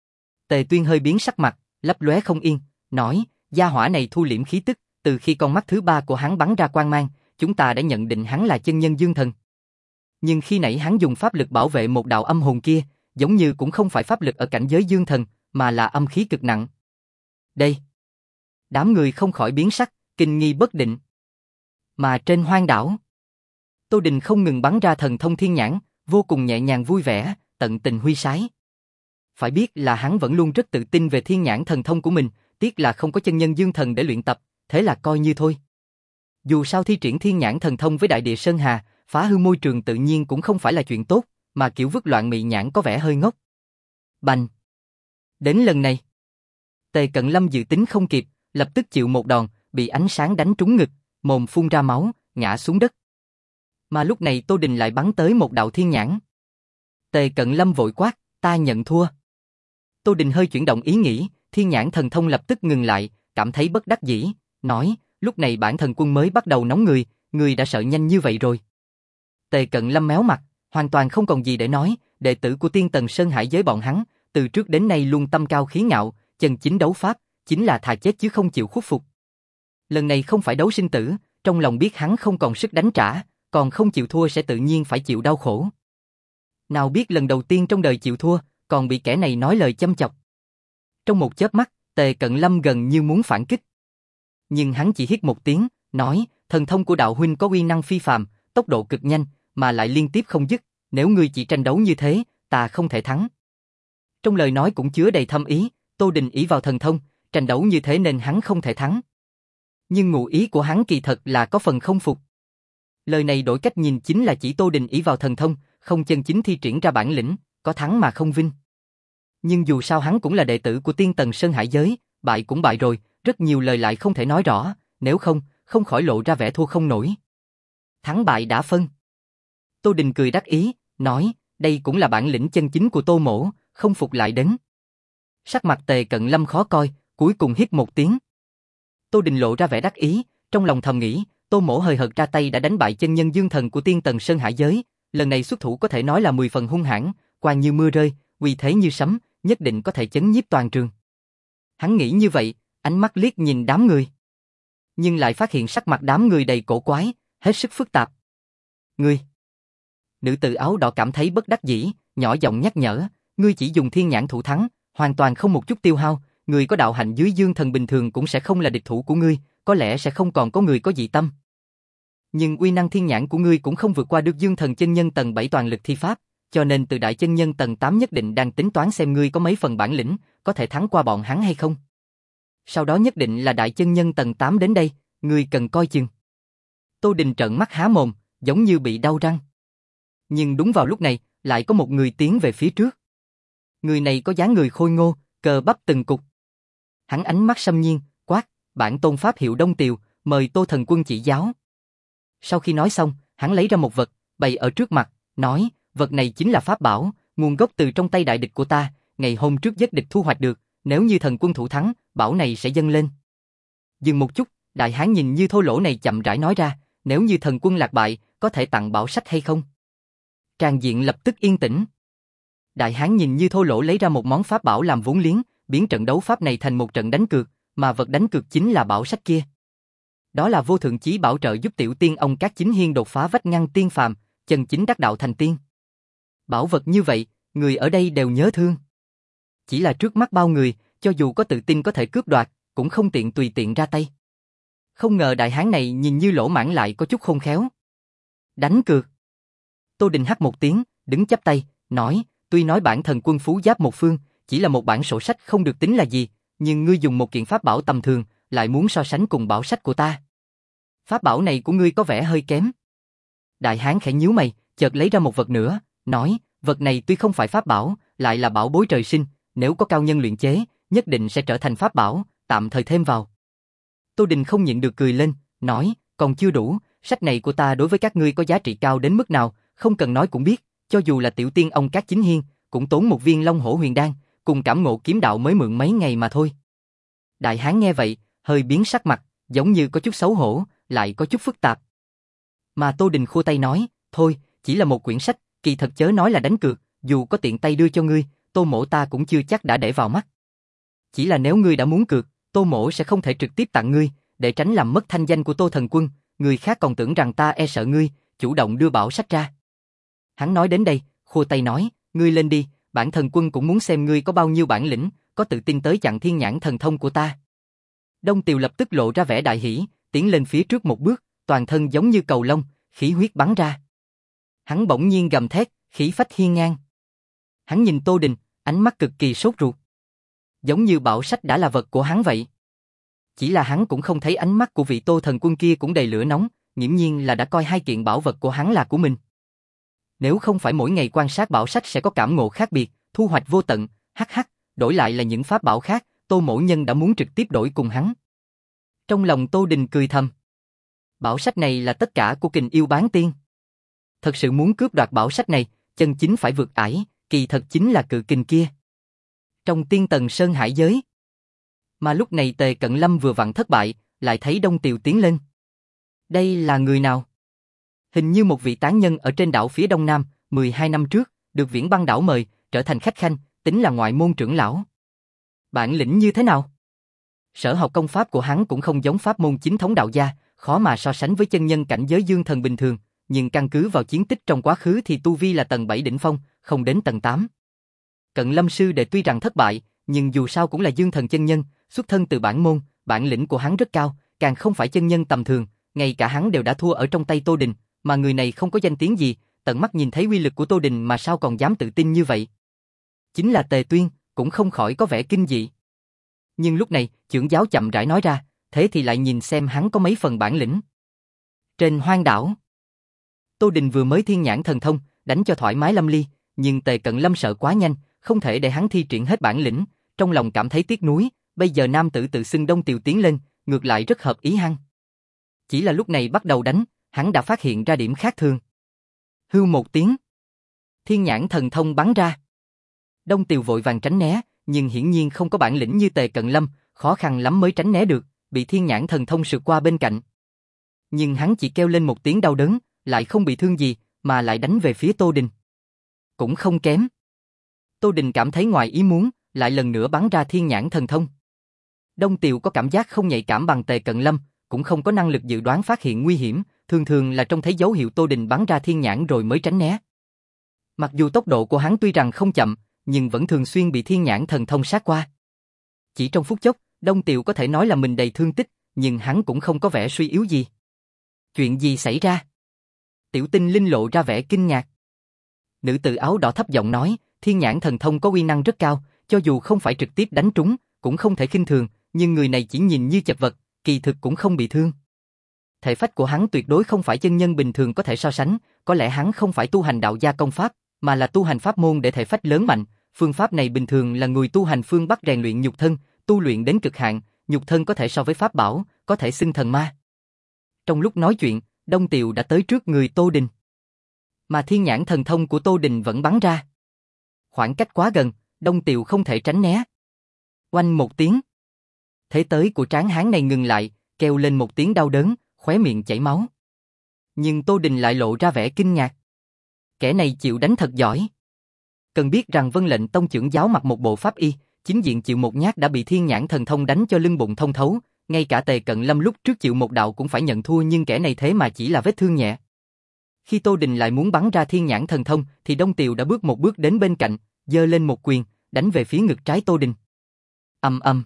Tề Tuyên hơi biến sắc mặt, lấp lóe không yên, nói, gia hỏa này thu liễm khí tức, từ khi con mắt thứ ba của hắn bắn ra quang mang, chúng ta đã nhận định hắn là chân nhân dương thần. Nhưng khi nãy hắn dùng pháp lực bảo vệ một đạo âm hồn kia, giống như cũng không phải pháp lực ở cảnh giới dương thần, mà là âm khí cực nặng. Đây. Đám người không khỏi biến sắc, kinh nghi bất định. Mà trên hoang đảo, Tô Đình không ngừng bắn ra thần thông thiên nhãn, vô cùng nhẹ nhàng vui vẻ, tận tình huy sái. Phải biết là hắn vẫn luôn rất tự tin về thiên nhãn thần thông của mình, tiếc là không có chân nhân dương thần để luyện tập, thế là coi như thôi. Dù sao thi triển thiên nhãn thần thông với đại địa Sơn Hà, phá hư môi trường tự nhiên cũng không phải là chuyện tốt, mà kiểu vứt loạn mị nhãn có vẻ hơi ngốc. Bành! Đến lần này, Tề Cận Lâm dự tính không kịp, lập tức chịu một đòn, bị ánh sáng đánh trúng ngực, mồm phun ra máu, ngã xuống đất. Mà lúc này Tô Đình lại bắn tới một đạo thiên nhãn. Tề Cận Lâm vội quát, ta nhận thua. Tô Đình hơi chuyển động ý nghĩ, thiên nhãn thần thông lập tức ngừng lại, cảm thấy bất đắc dĩ, nói, lúc này bản thần quân mới bắt đầu nóng người, người đã sợ nhanh như vậy rồi. Tề Cận Lâm méo mặt, hoàn toàn không còn gì để nói, đệ tử của Tiên Tần Sơn Hải giới bọn hắn, từ trước đến nay luôn tâm cao khí ngạo, chân chính đấu pháp, chính là thà chết chứ không chịu khuất phục. Lần này không phải đấu sinh tử, trong lòng biết hắn không còn sức đánh trả, còn không chịu thua sẽ tự nhiên phải chịu đau khổ. Nào biết lần đầu tiên trong đời chịu thua, còn bị kẻ này nói lời châm chọc. Trong một chớp mắt, Tề Cận Lâm gần như muốn phản kích. Nhưng hắn chỉ hít một tiếng, nói, thần thông của đạo huynh có uy năng phi phàm, tốc độ cực nhanh, mà lại liên tiếp không dứt, nếu ngươi chỉ tranh đấu như thế, ta không thể thắng. Trong lời nói cũng chứa đầy thâm ý, Tô Đình ỷ vào thần thông, tranh đấu như thế nên hắn không thể thắng. Nhưng ngụ ý của hắn kỳ thật là có phần không phục. Lời này đổi cách nhìn chính là chỉ Tô Đình ỷ vào thần thông, không chân chính thi triển ra bản lĩnh, có thắng mà không vinh. Nhưng dù sao hắn cũng là đệ tử của Tiên Tần Sơn Hải Giới, bại cũng bại rồi, rất nhiều lời lại không thể nói rõ, nếu không, không khỏi lộ ra vẻ thua không nổi. Thắng bại đã phân. Tô Đình cười đắc ý, nói, đây cũng là bản lĩnh chân chính của Tô mỗ, không phục lại đến. Sắc mặt Tề Cận Lâm khó coi, cuối cùng hít một tiếng. Tô Đình lộ ra vẻ đắc ý, trong lòng thầm nghĩ, Tô mỗ hời hợt ra tay đã đánh bại chân nhân dương thần của Tiên Tần Sơn Hải Giới, lần này xuất thủ có thể nói là mười phần hung hãn, quang như mưa rơi, uy thế như sấm, nhất định có thể chấn nhiếp toàn trường. Hắn nghĩ như vậy, ánh mắt liếc nhìn đám người. Nhưng lại phát hiện sắc mặt đám người đầy cổ quái, hết sức phức tạp. Ngươi! Nữ tử áo đỏ cảm thấy bất đắc dĩ, nhỏ giọng nhắc nhở, ngươi chỉ dùng thiên nhãn thủ thắng, hoàn toàn không một chút tiêu hao, người có đạo hạnh dưới dương thần bình thường cũng sẽ không là địch thủ của ngươi, có lẽ sẽ không còn có người có dị tâm. Nhưng uy năng thiên nhãn của ngươi cũng không vượt qua được dương thần chân nhân tầng bảy toàn lực thi pháp, cho nên từ đại chân nhân tầng tám nhất định đang tính toán xem ngươi có mấy phần bản lĩnh, có thể thắng qua bọn hắn hay không. Sau đó nhất định là đại chân nhân tầng tám đến đây, ngươi cần coi chừng. Tô Đình trợn mắt há mồm, giống như bị đau răng. Nhưng đúng vào lúc này, lại có một người tiến về phía trước. Người này có dáng người khôi ngô, cờ bắp từng cục. Hắn ánh mắt xâm nhiên, quát, bản tôn pháp hiệu Đông Tiều, mời Tô thần quân chỉ giáo. Sau khi nói xong, hắn lấy ra một vật, bày ở trước mặt, nói, vật này chính là pháp bảo, nguồn gốc từ trong tay đại địch của ta, ngày hôm trước giết địch thu hoạch được, nếu như thần quân thủ thắng, bảo này sẽ dâng lên. Dừng một chút, đại hán nhìn như thô lỗ này chậm rãi nói ra, nếu như thần quân lạc bại, có thể tặng bảo sách hay không? Tràng diện lập tức yên tĩnh. Đại hán nhìn như thô lỗ lấy ra một món pháp bảo làm vốn liếng, biến trận đấu pháp này thành một trận đánh cược, mà vật đánh cược chính là bảo sách kia. Đó là vô thượng chí bảo trợ giúp tiểu tiên ông Cát Chính Hiên đột phá vách ngăn tiên phàm, chân chính đắc đạo thành tiên. Bảo vật như vậy, người ở đây đều nhớ thương. Chỉ là trước mắt bao người, cho dù có tự tin có thể cướp đoạt, cũng không tiện tùy tiện ra tay. Không ngờ đại hán này nhìn như lỗ mãng lại có chút khôn khéo. Đánh cược. Tô Đình hắt một tiếng, đứng chắp tay, nói, tuy nói bản thần quân phú giáp một phương, chỉ là một bản sổ sách không được tính là gì, nhưng ngươi dùng một kiện pháp bảo tầm thường, lại muốn so sánh cùng bảo sách của ta. Pháp bảo này của ngươi có vẻ hơi kém. Đại hán khẽ nhíu mày, chợt lấy ra một vật nữa, nói, vật này tuy không phải pháp bảo, lại là bảo bối trời sinh, nếu có cao nhân luyện chế, nhất định sẽ trở thành pháp bảo, tạm thời thêm vào. Tô Đình không nhịn được cười lên, nói, còn chưa đủ, sách này của ta đối với các ngươi có giá trị cao đến mức nào, không cần nói cũng biết, cho dù là tiểu tiên ông Cát Chính Hiên, cũng tốn một viên Long Hổ Huyền Đan, cùng cảm ngộ kiếm đạo mới mượn mấy ngày mà thôi. Đại hán nghe vậy, hơi biến sắc mặt, giống như có chút xấu hổ, lại có chút phức tạp. Mà Tô Đình khua tay nói, thôi, chỉ là một quyển sách, kỳ thật chớ nói là đánh cược, dù có tiện tay đưa cho ngươi, Tô mỗ ta cũng chưa chắc đã để vào mắt. Chỉ là nếu ngươi đã muốn cược, Tô mỗ sẽ không thể trực tiếp tặng ngươi, để tránh làm mất thanh danh của Tô thần quân, người khác còn tưởng rằng ta e sợ ngươi, chủ động đưa bảo sách ra. Hắn nói đến đây, khua tay nói, ngươi lên đi, bản thần quân cũng muốn xem ngươi có bao nhiêu bản lĩnh, có tự tin tới chặn thiên nhãn thần thông của ta. Đông Tiều lập tức lộ ra vẻ đại hỉ, tiến lên phía trước một bước, toàn thân giống như cầu lông, khí huyết bắn ra. Hắn bỗng nhiên gầm thét, khí phách hiên ngang. Hắn nhìn Tô Đình, ánh mắt cực kỳ sốt ruột. Giống như bảo sách đã là vật của hắn vậy. Chỉ là hắn cũng không thấy ánh mắt của vị Tô thần quân kia cũng đầy lửa nóng, nghiễm nhiên là đã coi hai kiện bảo vật của hắn là của mình. Nếu không phải mỗi ngày quan sát bảo sách sẽ có cảm ngộ khác biệt, thu hoạch vô tận, hắc hắc, đổi lại là những pháp bảo khác, Tô mỗ nhân đã muốn trực tiếp đổi cùng hắn. Trong lòng Tô Đình cười thầm. Bảo sách này là tất cả của kình yêu bán tiên. Thật sự muốn cướp đoạt bảo sách này, chân chính phải vượt ải, kỳ thật chính là cự kình kia. Trong Tiên Tần Sơn Hải Giới. Mà lúc này Tề Cận Lâm vừa vặn thất bại, lại thấy Đông Tiều tiến lên. Đây là người nào? Hình như một vị tán nhân ở trên đảo phía đông nam, mười hai năm trước, được Viễn Băng đảo mời, trở thành khách khanh, tính là ngoại môn trưởng lão. Bản lĩnh như thế nào? Sở học công pháp của hắn cũng không giống pháp môn chính thống đạo gia, khó mà so sánh với chân nhân cảnh giới dương thần bình thường, nhưng căn cứ vào chiến tích trong quá khứ thì tu vi là tầng bảy đỉnh phong, không đến tầng tám. Cận Lâm sư đệ tuy rằng thất bại, nhưng dù sao cũng là dương thần chân nhân, xuất thân từ bản môn, bản lĩnh của hắn rất cao, càng không phải chân nhân tầm thường, ngay cả hắn đều đã thua ở trong tay Tô Đình, mà người này không có danh tiếng gì, tận mắt nhìn thấy uy lực của Tô Đình mà sao còn dám tự tin như vậy. Chính là Tề Tuyên, cũng không khỏi có vẻ kinh dị. Nhưng lúc này, trưởng giáo chậm rãi nói ra, thế thì lại nhìn xem hắn có mấy phần bản lĩnh. Trên hoang đảo, Tô Đình vừa mới thiên nhãn thần thông, đánh cho thoải mái lâm ly, nhưng Tề Cận Lâm sợ quá nhanh, không thể để hắn thi triển hết bản lĩnh, trong lòng cảm thấy tiếc nuối, bây giờ nam tử tự xưng Đông Tiều tiến lên, ngược lại rất hợp ý hắn. Chỉ là lúc này bắt đầu đánh, hắn đã phát hiện ra điểm khác thường. Hưu một tiếng, thiên nhãn thần thông bắn ra. Đông Tiều vội vàng tránh né, nhưng hiển nhiên không có bản lĩnh như Tề Cận Lâm, khó khăn lắm mới tránh né được, bị thiên nhãn thần thông sượt qua bên cạnh. Nhưng hắn chỉ kêu lên một tiếng đau đớn, lại không bị thương gì, mà lại đánh về phía Tô Đình. Cũng không kém. Tô Đình cảm thấy ngoài ý muốn, lại lần nữa bắn ra thiên nhãn thần thông. Đông Tiều có cảm giác không nhạy cảm bằng Tề Cận Lâm, cũng không có năng lực dự đoán phát hiện nguy hiểm, thường thường là trông thấy dấu hiệu Tô Đình bắn ra thiên nhãn rồi mới tránh né. Mặc dù tốc độ của hắn tuy rằng không chậm, nhưng vẫn thường xuyên bị thiên nhãn thần thông sát qua. Chỉ trong phút chốc, Đông Tiều có thể nói là mình đầy thương tích, nhưng hắn cũng không có vẻ suy yếu gì. Chuyện gì xảy ra? Tiểu Tinh Linh lộ ra vẻ kinh ngạc. Nữ tử áo đỏ thấp giọng nói, thiên nhãn thần thông có uy năng rất cao, cho dù không phải trực tiếp đánh trúng, cũng không thể khinh thường, nhưng người này chỉ nhìn như chật vật, kỳ thực cũng không bị thương. Thể phách của hắn tuyệt đối không phải chân nhân bình thường có thể so sánh, có lẽ hắn không phải tu hành đạo gia công pháp, mà là tu hành pháp môn để thể phách lớn mạnh, phương pháp này bình thường là người tu hành phương Bắc rèn luyện nhục thân, tu luyện đến cực hạn, nhục thân có thể so với pháp bảo, có thể xưng thần ma. Trong lúc nói chuyện, Đông Tiều đã tới trước người Tô Đình. Mà thiên nhãn thần thông của Tô Đình vẫn bắn ra. Khoảng cách quá gần, Đông Tiều không thể tránh né. Oanh một tiếng. Thế tới của tráng hán này ngừng lại, kêu lên một tiếng đau đớn, khóe miệng chảy máu. Nhưng Tô Đình lại lộ ra vẻ kinh ngạc. Kẻ này chịu đánh thật giỏi. Cần biết rằng Vân Lệnh Tông trưởng giáo mặc một bộ pháp y, chính diện chịu một nhát đã bị thiên nhãn thần thông đánh cho lưng bụng thông thấu, ngay cả Tề Cận Lâm lúc trước chịu một đạo cũng phải nhận thua, nhưng kẻ này thế mà chỉ là vết thương nhẹ. Khi Tô Đình lại muốn bắn ra thiên nhãn thần thông, thì Đông Tiều đã bước một bước đến bên cạnh, giơ lên một quyền, đánh về phía ngực trái Tô Đình. Ầm ầm.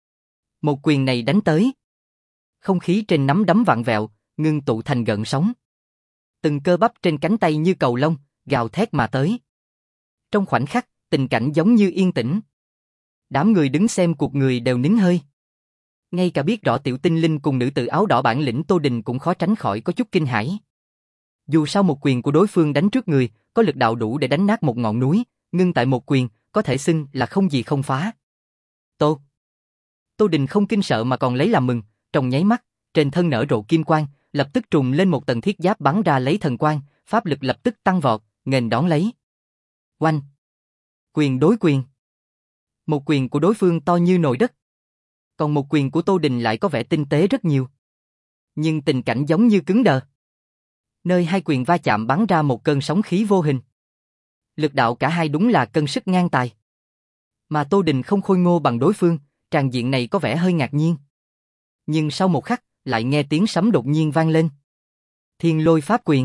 Một quyền này đánh tới. Không khí trên nắm đấm vặn vẹo, ngưng tụ thành gợn sóng. Từng cơ bắp trên cánh tay như cầu lông, gào thét mà tới. Trong khoảnh khắc, tình cảnh giống như yên tĩnh. Đám người đứng xem cuộc người đều nín hơi. Ngay cả biết rõ Tiểu Tinh Linh cùng nữ tử áo đỏ bản lĩnh Tô Đình cũng khó tránh khỏi có chút kinh hãi. Dù sao một quyền của đối phương đánh trước người, có lực đạo đủ để đánh nát một ngọn núi, ngưng tại một quyền, có thể xưng là không gì không phá. Tô. Tô Đình không kinh sợ mà còn lấy làm mừng, trong nháy mắt, trên thân nở rộ kim quang, lập tức trùng lên một tầng thiết giáp bắn ra lấy thần quang, pháp lực lập tức tăng vọt, nghênh đón lấy. Oanh. Quyền đối quyền. Một quyền của đối phương to như nồi đất. Còn một quyền của Tô Đình lại có vẻ tinh tế rất nhiều. Nhưng tình cảnh giống như cứng đờ. Nơi hai quyền va chạm bắn ra một cơn sóng khí vô hình. Lực đạo cả hai đúng là cân sức ngang tài. Mà Tô Đình không khôi ngô bằng đối phương, tràng diện này có vẻ hơi ngạc nhiên. Nhưng sau một khắc, lại nghe tiếng sấm đột nhiên vang lên. Thiên lôi pháp quyền.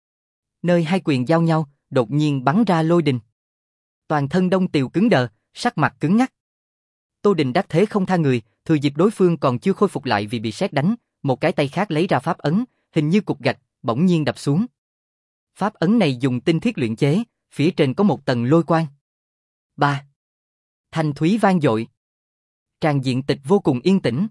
Nơi hai quyền giao nhau, đột nhiên bắn ra lôi đình. Toàn thân Đông Tiều cứng đờ, sắc mặt cứng ngắc. Tô Đình đắc thế không tha người, thừa dịp đối phương còn chưa khôi phục lại vì bị sét đánh, một cái tay khác lấy ra pháp ấn, hình như cục gạch, bỗng nhiên đập xuống. Pháp ấn này dùng tinh thiết luyện chế, phía trên có một tầng lôi quang. Ba. Thanh thúy vang dội. Tràng diện tịch vô cùng yên tĩnh.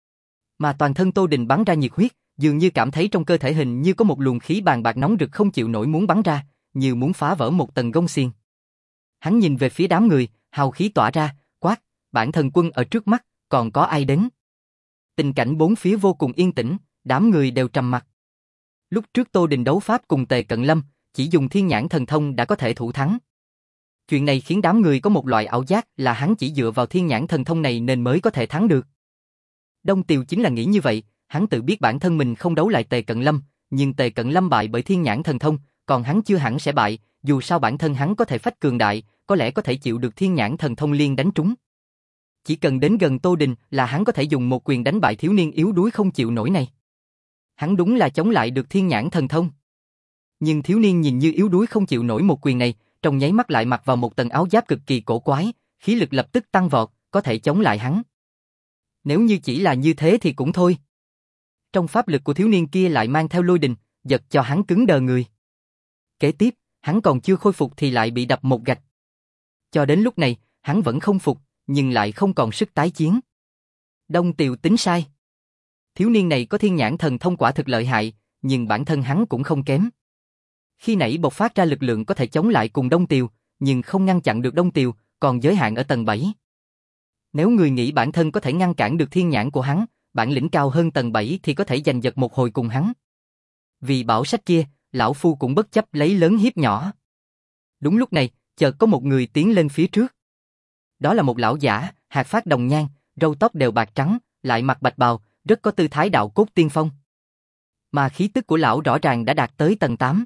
Mà toàn thân Tô Đình bắn ra nhiệt huyết, dường như cảm thấy trong cơ thể hình như có một luồng khí bàn bạc nóng rực không chịu nổi muốn bắn ra, như muốn phá vỡ một tầng gông xiềng. Hắn nhìn về phía đám người, hào khí tỏa ra, quát, bản thần quân ở trước mắt, còn có ai đến? Tình cảnh bốn phía vô cùng yên tĩnh, đám người đều trầm mặc. Lúc trước Tô Đình đấu pháp cùng Tề Cận Lâm, chỉ dùng thiên nhãn thần thông đã có thể thủ thắng. Chuyện này khiến đám người có một loại ảo giác là hắn chỉ dựa vào thiên nhãn thần thông này nên mới có thể thắng được. Đông Tiều chính là nghĩ như vậy, hắn tự biết bản thân mình không đấu lại Tề Cận Lâm, nhưng Tề Cận Lâm bại bởi thiên nhãn thần thông, còn hắn chưa hẳn sẽ bại, dù sao bản thân hắn có thể phách cường đại, có lẽ có thể chịu được thiên nhãn thần thông liên đánh trúng. Chỉ cần đến gần Tô Đình là hắn có thể dùng một quyền đánh bại thiếu niên yếu đuối không chịu nổi này. Hắn đúng là chống lại được thiên nhãn thần thông. Nhưng thiếu niên nhìn như yếu đuối không chịu nổi một quyền này, trong nháy mắt lại mặc vào một tầng áo giáp cực kỳ cổ quái, khí lực lập tức tăng vọt, có thể chống lại hắn. Nếu như chỉ là như thế thì cũng thôi. Trong pháp lực của thiếu niên kia lại mang theo lôi đình, giật cho hắn cứng đờ người. Kế tiếp, hắn còn chưa khôi phục thì lại bị đập một gạch. Cho đến lúc này, hắn vẫn không phục, nhưng lại không còn sức tái chiến. Đông Tiều tính sai. Thiếu niên này có thiên nhãn thần thông quả thực lợi hại, nhưng bản thân hắn cũng không kém. Khi nãy bộc phát ra lực lượng có thể chống lại cùng Đông Tiều, nhưng không ngăn chặn được Đông Tiều, còn giới hạn ở tầng bảy. Nếu người nghĩ bản thân có thể ngăn cản được thiên nhãn của hắn, bản lĩnh cao hơn tầng bảy thì có thể giành giật một hồi cùng hắn. Vì bảo sách kia, lão phu cũng bất chấp lấy lớn hiếp nhỏ. Đúng lúc này, chợt có một người tiến lên phía trước. Đó là một lão giả, hạc phát đồng nhan, râu tóc đều bạc trắng, lại mặc bạch bào, rất có tư thái đạo cốt tiên phong. Mà khí tức của lão rõ ràng đã đạt tới tầng tám.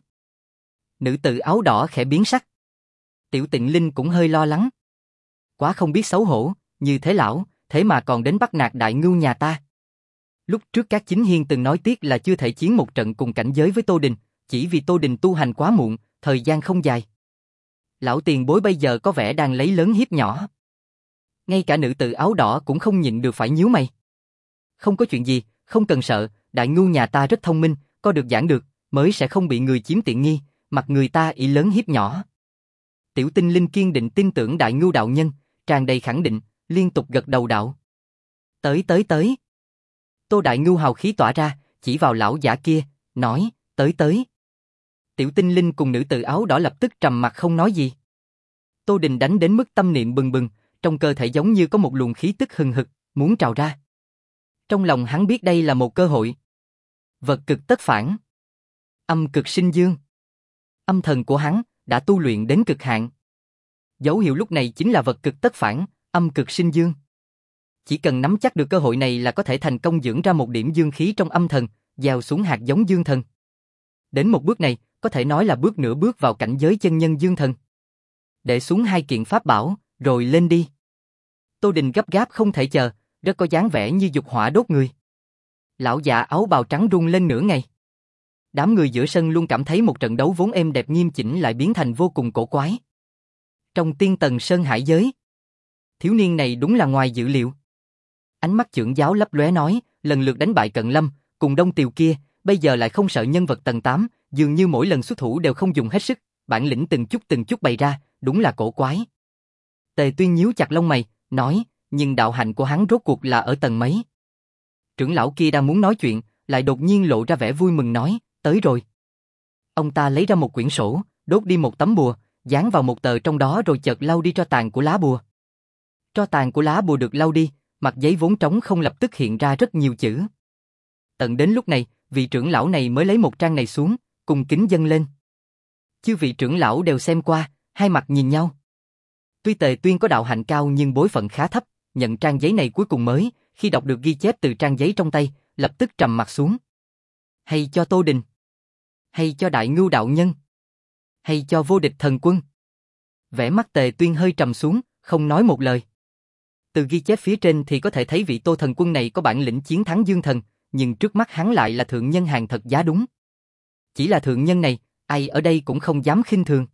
Nữ tử áo đỏ khẽ biến sắc. Tiểu Tịnh Linh cũng hơi lo lắng. Quá không biết xấu hổ, như thế lão, thế mà còn đến bắt nạt đại ngưu nhà ta. Lúc trước các chính hiên từng nói tiếc là chưa thể chiến một trận cùng cảnh giới với Tô Đình, chỉ vì Tô Đình tu hành quá muộn, thời gian không dài. Lão tiền bối bây giờ có vẻ đang lấy lớn hiếp nhỏ. Ngay cả nữ tử áo đỏ cũng không nhịn được phải nhíu mày. Không có chuyện gì, không cần sợ, đại ngưu nhà ta rất thông minh, có được giảng được, mới sẽ không bị người chiếm tiện nghi, mặc người ta ỷ lớn hiếp nhỏ. Tiểu Tinh Linh kiên định tin tưởng đại ngưu đạo nhân, tràn đầy khẳng định, liên tục gật đầu đạo. Tới tới tới. Tô đại ngưu hào khí tỏa ra, chỉ vào lão giả kia, nói, tới tới. Tiểu Tinh Linh cùng nữ tử áo đỏ lập tức trầm mặt không nói gì. Tô Đình đánh đến mức tâm niệm bừng bừng, trong cơ thể giống như có một luồng khí tức hừng hực, muốn trào ra. Trong lòng hắn biết đây là một cơ hội. Vật cực tất phản. Âm cực sinh dương. Âm thần của hắn đã tu luyện đến cực hạn. Dấu hiệu lúc này chính là vật cực tất phản, âm cực sinh dương. Chỉ cần nắm chắc được cơ hội này là có thể thành công dưỡng ra một điểm dương khí trong âm thần, gieo xuống hạt giống dương thần. Đến một bước này, có thể nói là bước nửa bước vào cảnh giới chân nhân dương thần. Để xuống hai kiện pháp bảo, rồi lên đi. Tô Đình gấp gáp không thể chờ, rất có dáng vẻ như dục hỏa đốt người. Lão già áo bào trắng rung lên nửa ngày. Đám người giữa sân luôn cảm thấy một trận đấu vốn êm đẹp nghiêm chỉnh lại biến thành vô cùng cổ quái. Trong tiên tầng sơn hải giới, thiếu niên này đúng là ngoài dự liệu. Ánh mắt trưởng giáo lấp lóe nói, lần lượt đánh bại Cận Lâm, cùng Đông Tiều kia, bây giờ lại không sợ nhân vật tầng tám, dường như mỗi lần xuất thủ đều không dùng hết sức, bản lĩnh từng chút từng chút bày ra, đúng là cổ quái. Tề Tuyên nhíu chặt lông mày, nói, nhưng đạo hạnh của hắn rốt cuộc là ở tầng mấy? Trưởng lão kia đang muốn nói chuyện, lại đột nhiên lộ ra vẻ vui mừng nói, tới rồi. Ông ta lấy ra một quyển sổ, đốt đi một tấm bùa, dán vào một tờ trong đó rồi chợt lau đi tro tàn của lá bùa. Tro tàn của lá bùa được lau đi, mặt giấy vốn trống không lập tức hiện ra rất nhiều chữ. Tận đến lúc này, vị trưởng lão này mới lấy một trang này xuống, cùng kính dâng lên. Chư vị trưởng lão đều xem qua, hai mặt nhìn nhau. Tuy Tề Tuyên có đạo hạnh cao nhưng bối phận khá thấp, nhận trang giấy này cuối cùng mới, khi đọc được ghi chép từ trang giấy trong tay, lập tức trầm mặt xuống. Hay cho Tô Đình? Hay cho Đại Ngưu đạo nhân? Hay cho Vô Địch thần quân? Vẻ mắt Tề Tuyên hơi trầm xuống, không nói một lời. Từ ghi chép phía trên thì có thể thấy vị Tô thần quân này có bản lĩnh chiến thắng Dương thần, nhưng trước mắt hắn lại là thượng nhân hàng thật giá đúng. Chỉ là thượng nhân này, ai ở đây cũng không dám khinh thường.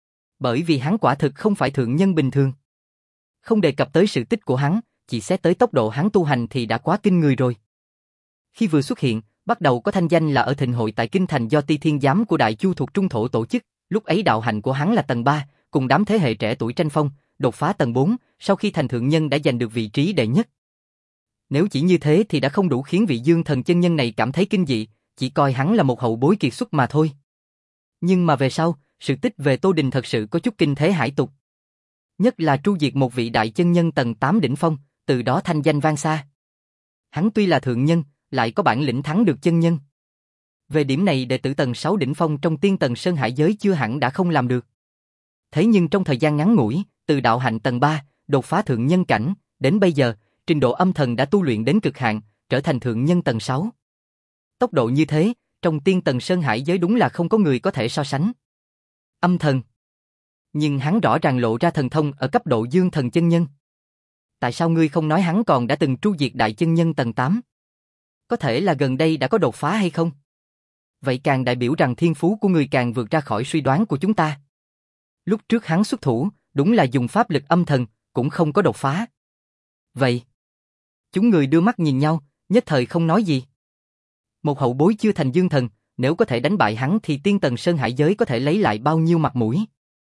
Bởi vì hắn quả thực không phải thượng nhân bình thường. Không đề cập tới sự tích của hắn, chỉ xét tới tốc độ hắn tu hành thì đã quá kinh người rồi. Khi vừa xuất hiện, bắt đầu có thanh danh là ở thịnh hội tại Kinh Thành do Ti Thiên Giám của Đại Chu thuộc Trung Thổ tổ chức, lúc ấy đạo hạnh của hắn là tầng ba, cùng đám thế hệ trẻ tuổi tranh phong, đột phá tầng bốn, sau khi thành thượng nhân đã giành được vị trí đệ nhất. Nếu chỉ như thế thì đã không đủ khiến vị Dương thần chân nhân này cảm thấy kinh dị, chỉ coi hắn là một hậu bối kiệt xuất mà thôi. Nhưng mà về sau, sự tích về Tô Đình thật sự có chút kinh thế hải tục. Nhất là tru diệt một vị đại chân nhân tầng tám đỉnh phong, từ đó thanh danh vang xa. Hắn tuy là thượng nhân, lại có bản lĩnh thắng được chân nhân. Về điểm này đệ tử tầng sáu đỉnh phong trong tiên tầng Sơn Hải giới chưa hẳn đã không làm được. Thế nhưng trong thời gian ngắn ngủi, từ đạo hạnh tầng ba, đột phá thượng nhân cảnh, đến bây giờ, trình độ âm thần đã tu luyện đến cực hạn, trở thành thượng nhân tầng sáu. Tốc độ như thế, trong tiên tầng Sơn Hải giới đúng là không có người có thể so sánh. Âm thần. Nhưng hắn rõ ràng lộ ra thần thông ở cấp độ dương thần chân nhân. Tại sao ngươi không nói hắn còn đã từng tru diệt đại chân nhân tầng tám? Có thể là gần đây đã có đột phá hay không? Vậy càng đại biểu rằng thiên phú của ngươi càng vượt ra khỏi suy đoán của chúng ta. Lúc trước hắn xuất thủ, đúng là dùng pháp lực âm thần, cũng không có đột phá. Vậy, chúng người đưa mắt nhìn nhau, nhất thời không nói gì. Một hậu bối chưa thành dương thần, nếu có thể đánh bại hắn thì tiên tần sơn hải giới có thể lấy lại bao nhiêu mặt mũi.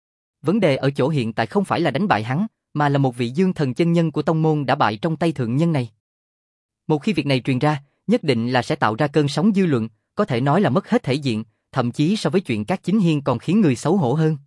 Vấn đề ở chỗ hiện tại không phải là đánh bại hắn, mà là một vị dương thần chân nhân của tông môn đã bại trong tay thượng nhân này. Một khi việc này truyền ra, nhất định là sẽ tạo ra cơn sóng dư luận, có thể nói là mất hết thể diện, thậm chí so với chuyện các chính hiên còn khiến người xấu hổ hơn.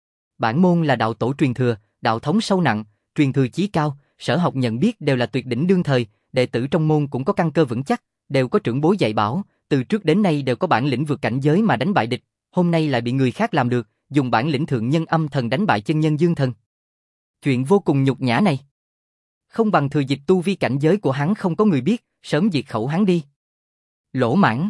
Bản môn là đạo tổ truyền thừa, đạo thống sâu nặng, truyền thừa chí cao, sở học nhận biết đều là tuyệt đỉnh đương thời, đệ tử trong môn cũng có căn cơ vững chắc, đều có trưởng bối dạy bảo, từ trước đến nay đều có bản lĩnh vượt cảnh giới mà đánh bại địch, hôm nay lại bị người khác làm được, dùng bản lĩnh thượng nhân âm thần đánh bại chân nhân dương thần. Chuyện vô cùng nhục nhã này. Không bằng thừa dịp tu vi cảnh giới của hắn không có người biết, sớm diệt khẩu hắn đi. Lỗ mãng.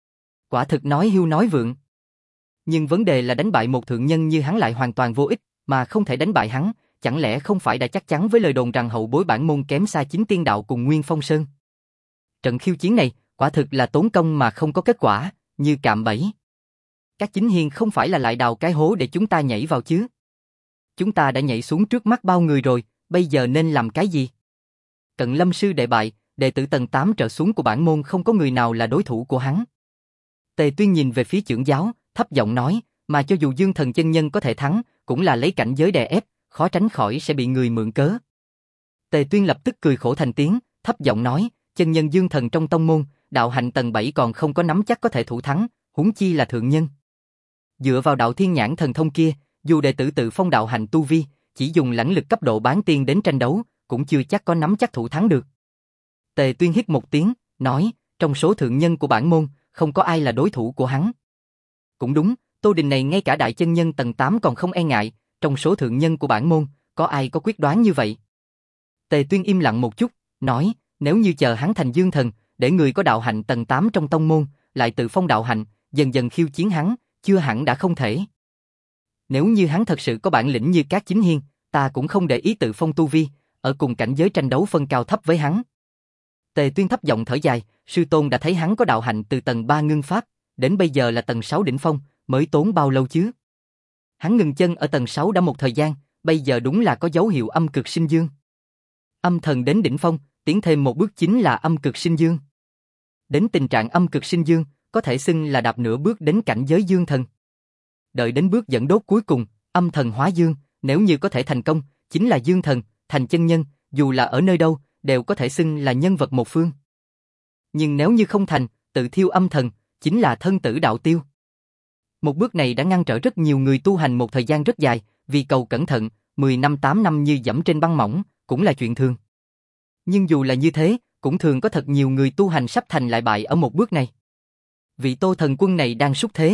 Quả thực nói hưu nói vượng. Nhưng vấn đề là đánh bại một thượng nhân như hắn lại hoàn toàn vô ích, mà không thể đánh bại hắn, chẳng lẽ không phải đã chắc chắn với lời đồn rằng hậu bối bản môn kém xa chính tiên đạo cùng Nguyên Phong Sơn. Trận khiêu chiến này, quả thực là tốn công mà không có kết quả, như cạm bẫy. Các chính hiền không phải là lại đào cái hố để chúng ta nhảy vào chứ. Chúng ta đã nhảy xuống trước mắt bao người rồi, bây giờ nên làm cái gì? Cận Lâm sư đệ bại, đệ tử tầng tám trở xuống của bản môn không có người nào là đối thủ của hắn. Tề Tuyên nhìn về phía trưởng giáo, thấp giọng nói, mà cho dù dương thần chân nhân có thể thắng, cũng là lấy cảnh giới đè ép, khó tránh khỏi sẽ bị người mượn cớ. Tề Tuyên lập tức cười khổ thành tiếng, thấp giọng nói, chân nhân dương thần trong tông môn, đạo hạnh tầng bảy còn không có nắm chắc có thể thủ thắng, huống chi là thượng nhân. Dựa vào đạo thiên nhãn thần thông kia, dù đệ tử tự phong đạo hạnh tu vi, chỉ dùng lãnh lực cấp độ bán tiên đến tranh đấu, cũng chưa chắc có nắm chắc thủ thắng được. Tề Tuyên hít một tiếng, nói, trong số thượng nhân của bản môn, không có ai là đối thủ của hắn. Cũng đúng, Tô Đình này ngay cả đại chân nhân tầng tám còn không e ngại, trong số thượng nhân của bản môn, có ai có quyết đoán như vậy? Tề Tuyên im lặng một chút, nói, nếu như chờ hắn thành dương thần, để người có đạo hạnh tầng tám trong tông môn, lại tự phong đạo hạnh, dần dần khiêu chiến hắn, chưa hẳn đã không thể. Nếu như hắn thật sự có bản lĩnh như các chính hiên, ta cũng không để ý tự phong tu vi, ở cùng cảnh giới tranh đấu phân cao thấp với hắn. Tề Tuyên thấp giọng thở dài, sư tôn đã thấy hắn có đạo hạnh từ tầng ba ngưng pháp, đến bây giờ là tầng sáu đỉnh phong, mới tốn bao lâu chứ? Hắn ngừng chân ở tầng sáu đã một thời gian, bây giờ đúng là có dấu hiệu âm cực sinh dương. Âm thần đến đỉnh phong, tiến thêm một bước chính là âm cực sinh dương. Đến tình trạng âm cực sinh dương, có thể xưng là đạp nửa bước đến cảnh giới dương thần. Đợi đến bước dẫn đốt cuối cùng, âm thần hóa dương, nếu như có thể thành công, chính là dương thần, thành chân nhân, dù là ở nơi đâu, đều có thể xưng là nhân vật một phương. Nhưng nếu như không thành, tự thiêu âm thần, chính là thân tử đạo tiêu. Một bước này đã ngăn trở rất nhiều người tu hành một thời gian rất dài, vì cầu cẩn thận, mười năm tám năm như dẫm trên băng mỏng, cũng là chuyện thường. Nhưng dù là như thế, cũng thường có thật nhiều người tu hành sắp thành lại bại ở một bước này. Vị Tô thần quân này đang xúc thế.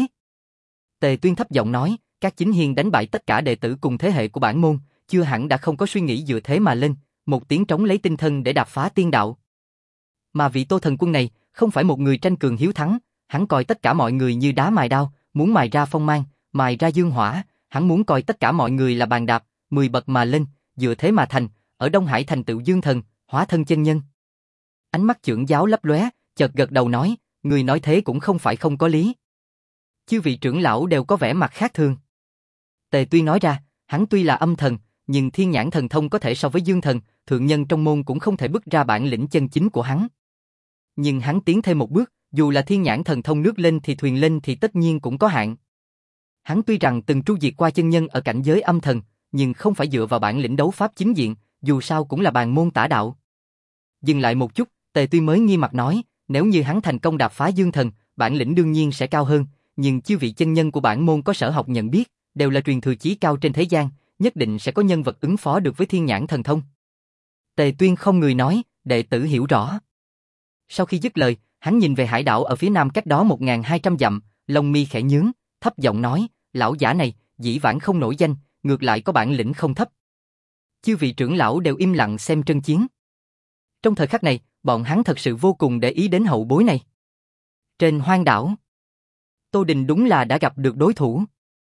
Tề Tuyên thấp giọng nói, các chính hiền đánh bại tất cả đệ tử cùng thế hệ của bản môn, chưa hẳn đã không có suy nghĩ dựa thế mà lên, một tiếng trống lấy tinh thân để đạp phá tiên đạo. Mà vị Tô thần quân này, không phải một người tranh cường hiếu thắng, hắn coi tất cả mọi người như đá mài đao, muốn mài ra phong mang, mài ra dương hỏa, hắn muốn coi tất cả mọi người là bàn đạp, mười bậc mà lên, dựa thế mà thành, ở Đông Hải thành tựu dương thần, hóa thân chân nhân. Ánh mắt trưởng giáo lấp lóe, chợt gật đầu nói, người nói thế cũng không phải không có lý. Chư vị trưởng lão đều có vẻ mặt khác thường. Tề Tuyên nói ra, hắn tuy là âm thần, nhưng thiên nhãn thần thông có thể so với dương thần, thượng nhân trong môn cũng không thể bứt ra bản lĩnh chân chính của hắn. Nhưng hắn tiến thêm một bước, dù là thiên nhãn thần thông nước lên thì thuyền lên thì tất nhiên cũng có hạn. Hắn tuy rằng từng tru diệt qua chân nhân ở cảnh giới âm thần, nhưng không phải dựa vào bản lĩnh đấu pháp chính diện, dù sao cũng là bàn môn tả đạo. Dừng lại một chút, Tề Tuyên mới nghi mặt nói, nếu như hắn thành công đạp phá dương thần, bản lĩnh đương nhiên sẽ cao hơn, nhưng chư vị chân nhân của bản môn có sở học nhận biết, đều là truyền thừa chí cao trên thế gian, nhất định sẽ có nhân vật ứng phó được với thiên nhãn thần thông. Tề Tuyên không người nói, đệ tử hiểu rõ. Sau khi dứt lời, hắn nhìn về hải đảo ở phía nam cách đó một nghìn hai trăm dặm, lông mi khẽ nhướng, thấp giọng nói, lão giả này, dĩ vãng không nổi danh, ngược lại có bản lĩnh không thấp. Chư vị trưởng lão đều im lặng xem trân chiến. Trong thời khắc này, bọn hắn thật sự vô cùng để ý đến hậu bối này. Trên hoang đảo, Tô Đình đúng là đã gặp được đối thủ.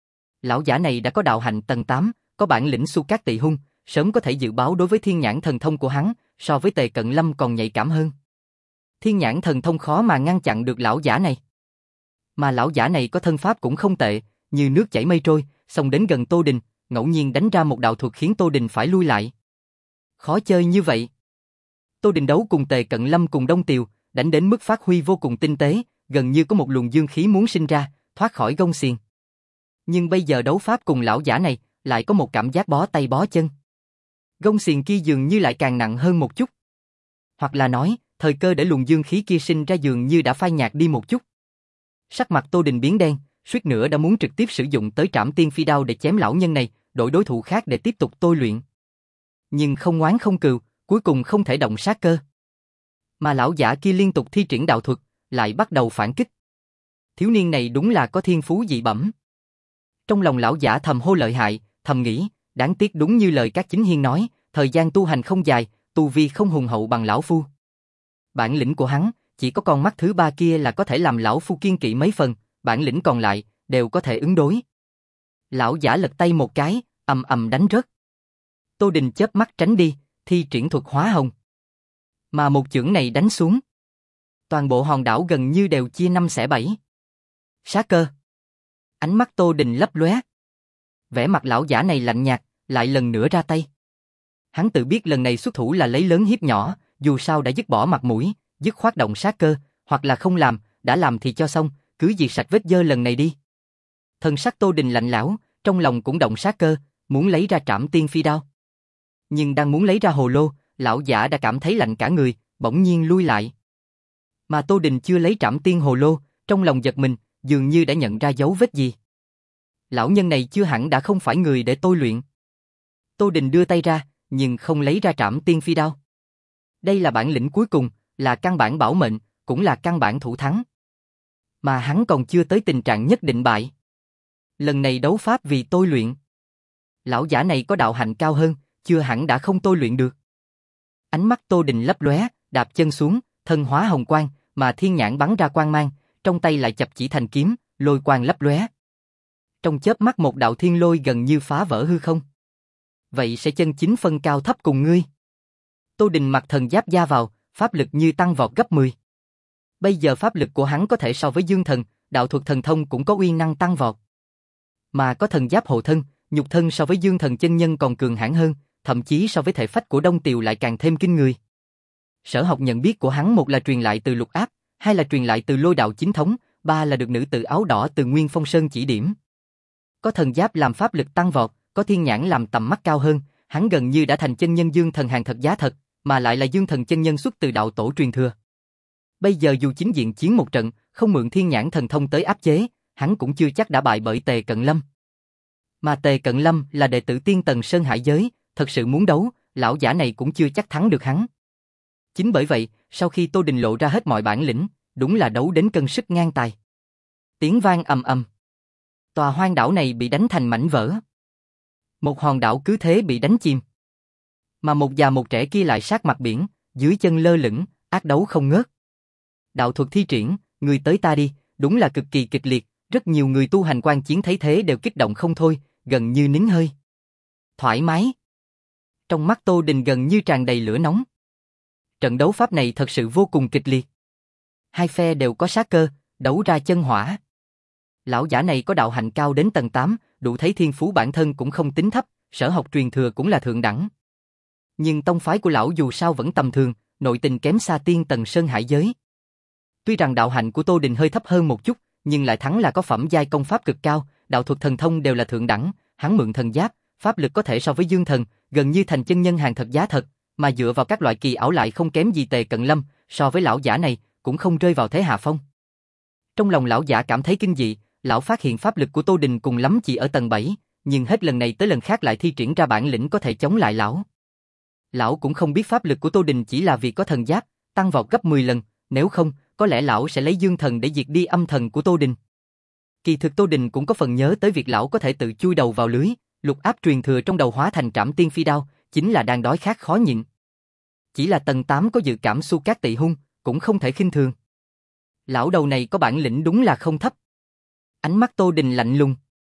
Lão giả này đã có đạo hạnh tầng tám, có bản lĩnh Su Cát Tỵ Hung, sớm có thể dự báo đối với thiên nhãn thần thông của hắn, so với Tề Cận Lâm còn nhạy cảm hơn. Thiên nhãn thần thông khó mà ngăn chặn được lão giả này. Mà lão giả này có thân pháp cũng không tệ, như nước chảy mây trôi, xông đến gần Tô Đình, ngẫu nhiên đánh ra một đạo thuật khiến Tô Đình phải lui lại. Khó chơi như vậy. Tô Đình đấu cùng Tề Cận Lâm cùng Đông Tiều, đánh đến mức phát huy vô cùng tinh tế, gần như có một luồng dương khí muốn sinh ra, thoát khỏi gông xiềng. Nhưng bây giờ đấu pháp cùng lão giả này, lại có một cảm giác bó tay bó chân. Gông xiềng kia dường như lại càng nặng hơn một chút. Hoặc là nói, thời cơ để luồng dương khí kia sinh ra dường như đã phai nhạt đi một chút. Sắc mặt Tô Đình biến đen, suýt nữa đã muốn trực tiếp sử dụng tới Trảm Tiên Phi Đao để chém lão nhân này, đổi đối thủ khác để tiếp tục tôi luyện. Nhưng không oán không cừu, cuối cùng không thể động sát cơ. Mà lão giả kia liên tục thi triển đạo thuật, lại bắt đầu phản kích. Thiếu niên này đúng là có thiên phú dị bẩm. Trong lòng lão giả thầm hô lợi hại, thầm nghĩ, đáng tiếc đúng như lời các chính hiên nói, thời gian tu hành không dài, tu vi không hùng hậu bằng lão phu. Bản lĩnh của hắn, chỉ có con mắt thứ ba kia là có thể làm lão phu kiên kỵ mấy phần, bản lĩnh còn lại, đều có thể ứng đối. Lão giả lật tay một cái, ầm ầm đánh rớt. Tô Đình chớp mắt tránh đi, thi triển thuật hóa hồng. Mà một chưởng này đánh xuống. Toàn bộ hòn đảo gần như đều chia năm xẻ bảy. Sát cơ. Ánh mắt Tô Đình lấp lóe. Vẻ mặt lão giả này lạnh nhạt, lại lần nữa ra tay. Hắn tự biết lần này xuất thủ là lấy lớn hiếp nhỏ, dù sao đã dứt bỏ mặt mũi, dứt khoát động sát cơ, hoặc là không làm, đã làm thì cho xong, cứ diệt sạch vết dơ lần này đi. Thần sắc Tô Đình lạnh lẽo, trong lòng cũng động sát cơ, muốn lấy ra Trảm Tiên Phi Đao. Nhưng đang muốn lấy ra hồ lô, lão giả đã cảm thấy lạnh cả người, bỗng nhiên lui lại. Mà Tô Đình chưa lấy Trảm Tiên hồ lô, trong lòng giật mình, dường như đã nhận ra dấu vết gì. Lão nhân này chưa hẳn đã không phải người để tôi luyện. Tô Đình đưa tay ra, nhưng không lấy ra Trảm Tiên Phi Đao. Đây là bản lĩnh cuối cùng, là căn bản bảo mệnh, cũng là căn bản thủ thắng. Mà hắn còn chưa tới tình trạng nhất định bại. Lần này đấu pháp vì tôi luyện. Lão giả này có đạo hạnh cao hơn, chưa hẳn đã không tôi luyện được. Ánh mắt Tô Đình lấp lóe, đạp chân xuống, thân hóa hồng quang, mà thiên nhãn bắn ra quang mang, trong tay lại chập chỉ thành kiếm, lôi quang lấp lóe. Trong chớp mắt một đạo thiên lôi gần như phá vỡ hư không. Vậy sẽ chân chính phân cao thấp cùng ngươi. Tô Đình mặc thần giáp da vào, pháp lực như tăng vọt gấp mười. Bây giờ pháp lực của hắn có thể so với Dương Thần, đạo thuật thần thông cũng có uy năng tăng vọt. Mà có thần giáp hộ thân, nhục thân so với Dương Thần chân nhân còn cường hãn hơn, thậm chí so với thể phách của Đông Tiều lại càng thêm kinh người. Sở học nhận biết của hắn một là truyền lại từ Lục Áp, hai là truyền lại từ Lôi Đạo chính thống, ba là được nữ tử áo đỏ từ Nguyên Phong Sơn chỉ điểm. Có thần giáp làm pháp lực tăng vọt, có thiên nhãn làm tầm mắt cao hơn, hắn gần như đã thành chân nhân Dương Thần hàng thật giá thật, mà lại là Dương Thần chân nhân xuất từ đạo tổ truyền thừa. Bây giờ dù chính diện chiến một trận, không mượn thiên nhãn thần thông tới áp chế, hắn cũng chưa chắc đã bại bởi Tề Cận Lâm. Mà Tề Cận Lâm là đệ tử tiên tầng Sơn Hải giới, thật sự muốn đấu, lão giả này cũng chưa chắc thắng được hắn. Chính bởi vậy, sau khi Tô Đình lộ ra hết mọi bản lĩnh, đúng là đấu đến cân sức ngang tài. Tiếng vang ầm ầm. Tòa hoang đảo này bị đánh thành mảnh vỡ. Một hòn đảo cứ thế bị đánh chìm. Mà một già một trẻ kia lại sát mặt biển, dưới chân lơ lửng, ác đấu không ngớt. Đạo thuật thi triển, người tới ta đi, đúng là cực kỳ kịch liệt, rất nhiều người tu hành quan chiến thấy thế đều kích động không thôi, gần như nín hơi. Thoải mái. Trong mắt Tô Đình gần như tràn đầy lửa nóng. Trận đấu pháp này thật sự vô cùng kịch liệt. Hai phe đều có sát cơ, đấu ra chân hỏa. Lão giả này có đạo hạnh cao đến tầng tám, đủ thấy thiên phú bản thân cũng không tính thấp, sở học truyền thừa cũng là thượng đẳng. Nhưng tông phái của lão dù sao vẫn tầm thường, nội tình kém xa tiên tầng Sơn Hải giới. Tuy rằng đạo hạnh của Tô Đình hơi thấp hơn một chút, nhưng lại thắng là có phẩm giai công pháp cực cao, đạo thuật thần thông đều là thượng đẳng, hắn mượn thần giáp, pháp lực có thể so với Dương Thần, gần như thành chân nhân hàng thật giá thật, mà dựa vào các loại kỳ ảo lại không kém gì Tề Cận Lâm, so với lão giả này, cũng không rơi vào thế hạ phong. Trong lòng lão giả cảm thấy kinh dị, lão phát hiện pháp lực của Tô Đình cùng lắm chỉ ở tầng bảy, nhưng hết lần này tới lần khác lại thi triển ra bản lĩnh có thể chống lại lão. Lão cũng không biết pháp lực của Tô Đình chỉ là vì có thần giáp, tăng vọt gấp mười lần, nếu không, có lẽ lão sẽ lấy Dương Thần để diệt đi âm thần của Tô Đình. Kỳ thực Tô Đình cũng có phần nhớ tới việc lão có thể tự chui đầu vào lưới, Lục Áp truyền thừa trong đầu hóa thành Trảm Tiên Phi Đao, chính là đang đói khát khó nhịn. Chỉ là tầng tám có dự cảm Su Cát Tỵ Hung, cũng không thể khinh thường. Lão đầu này có bản lĩnh đúng là không thấp. Ánh mắt Tô Đình lạnh lùng.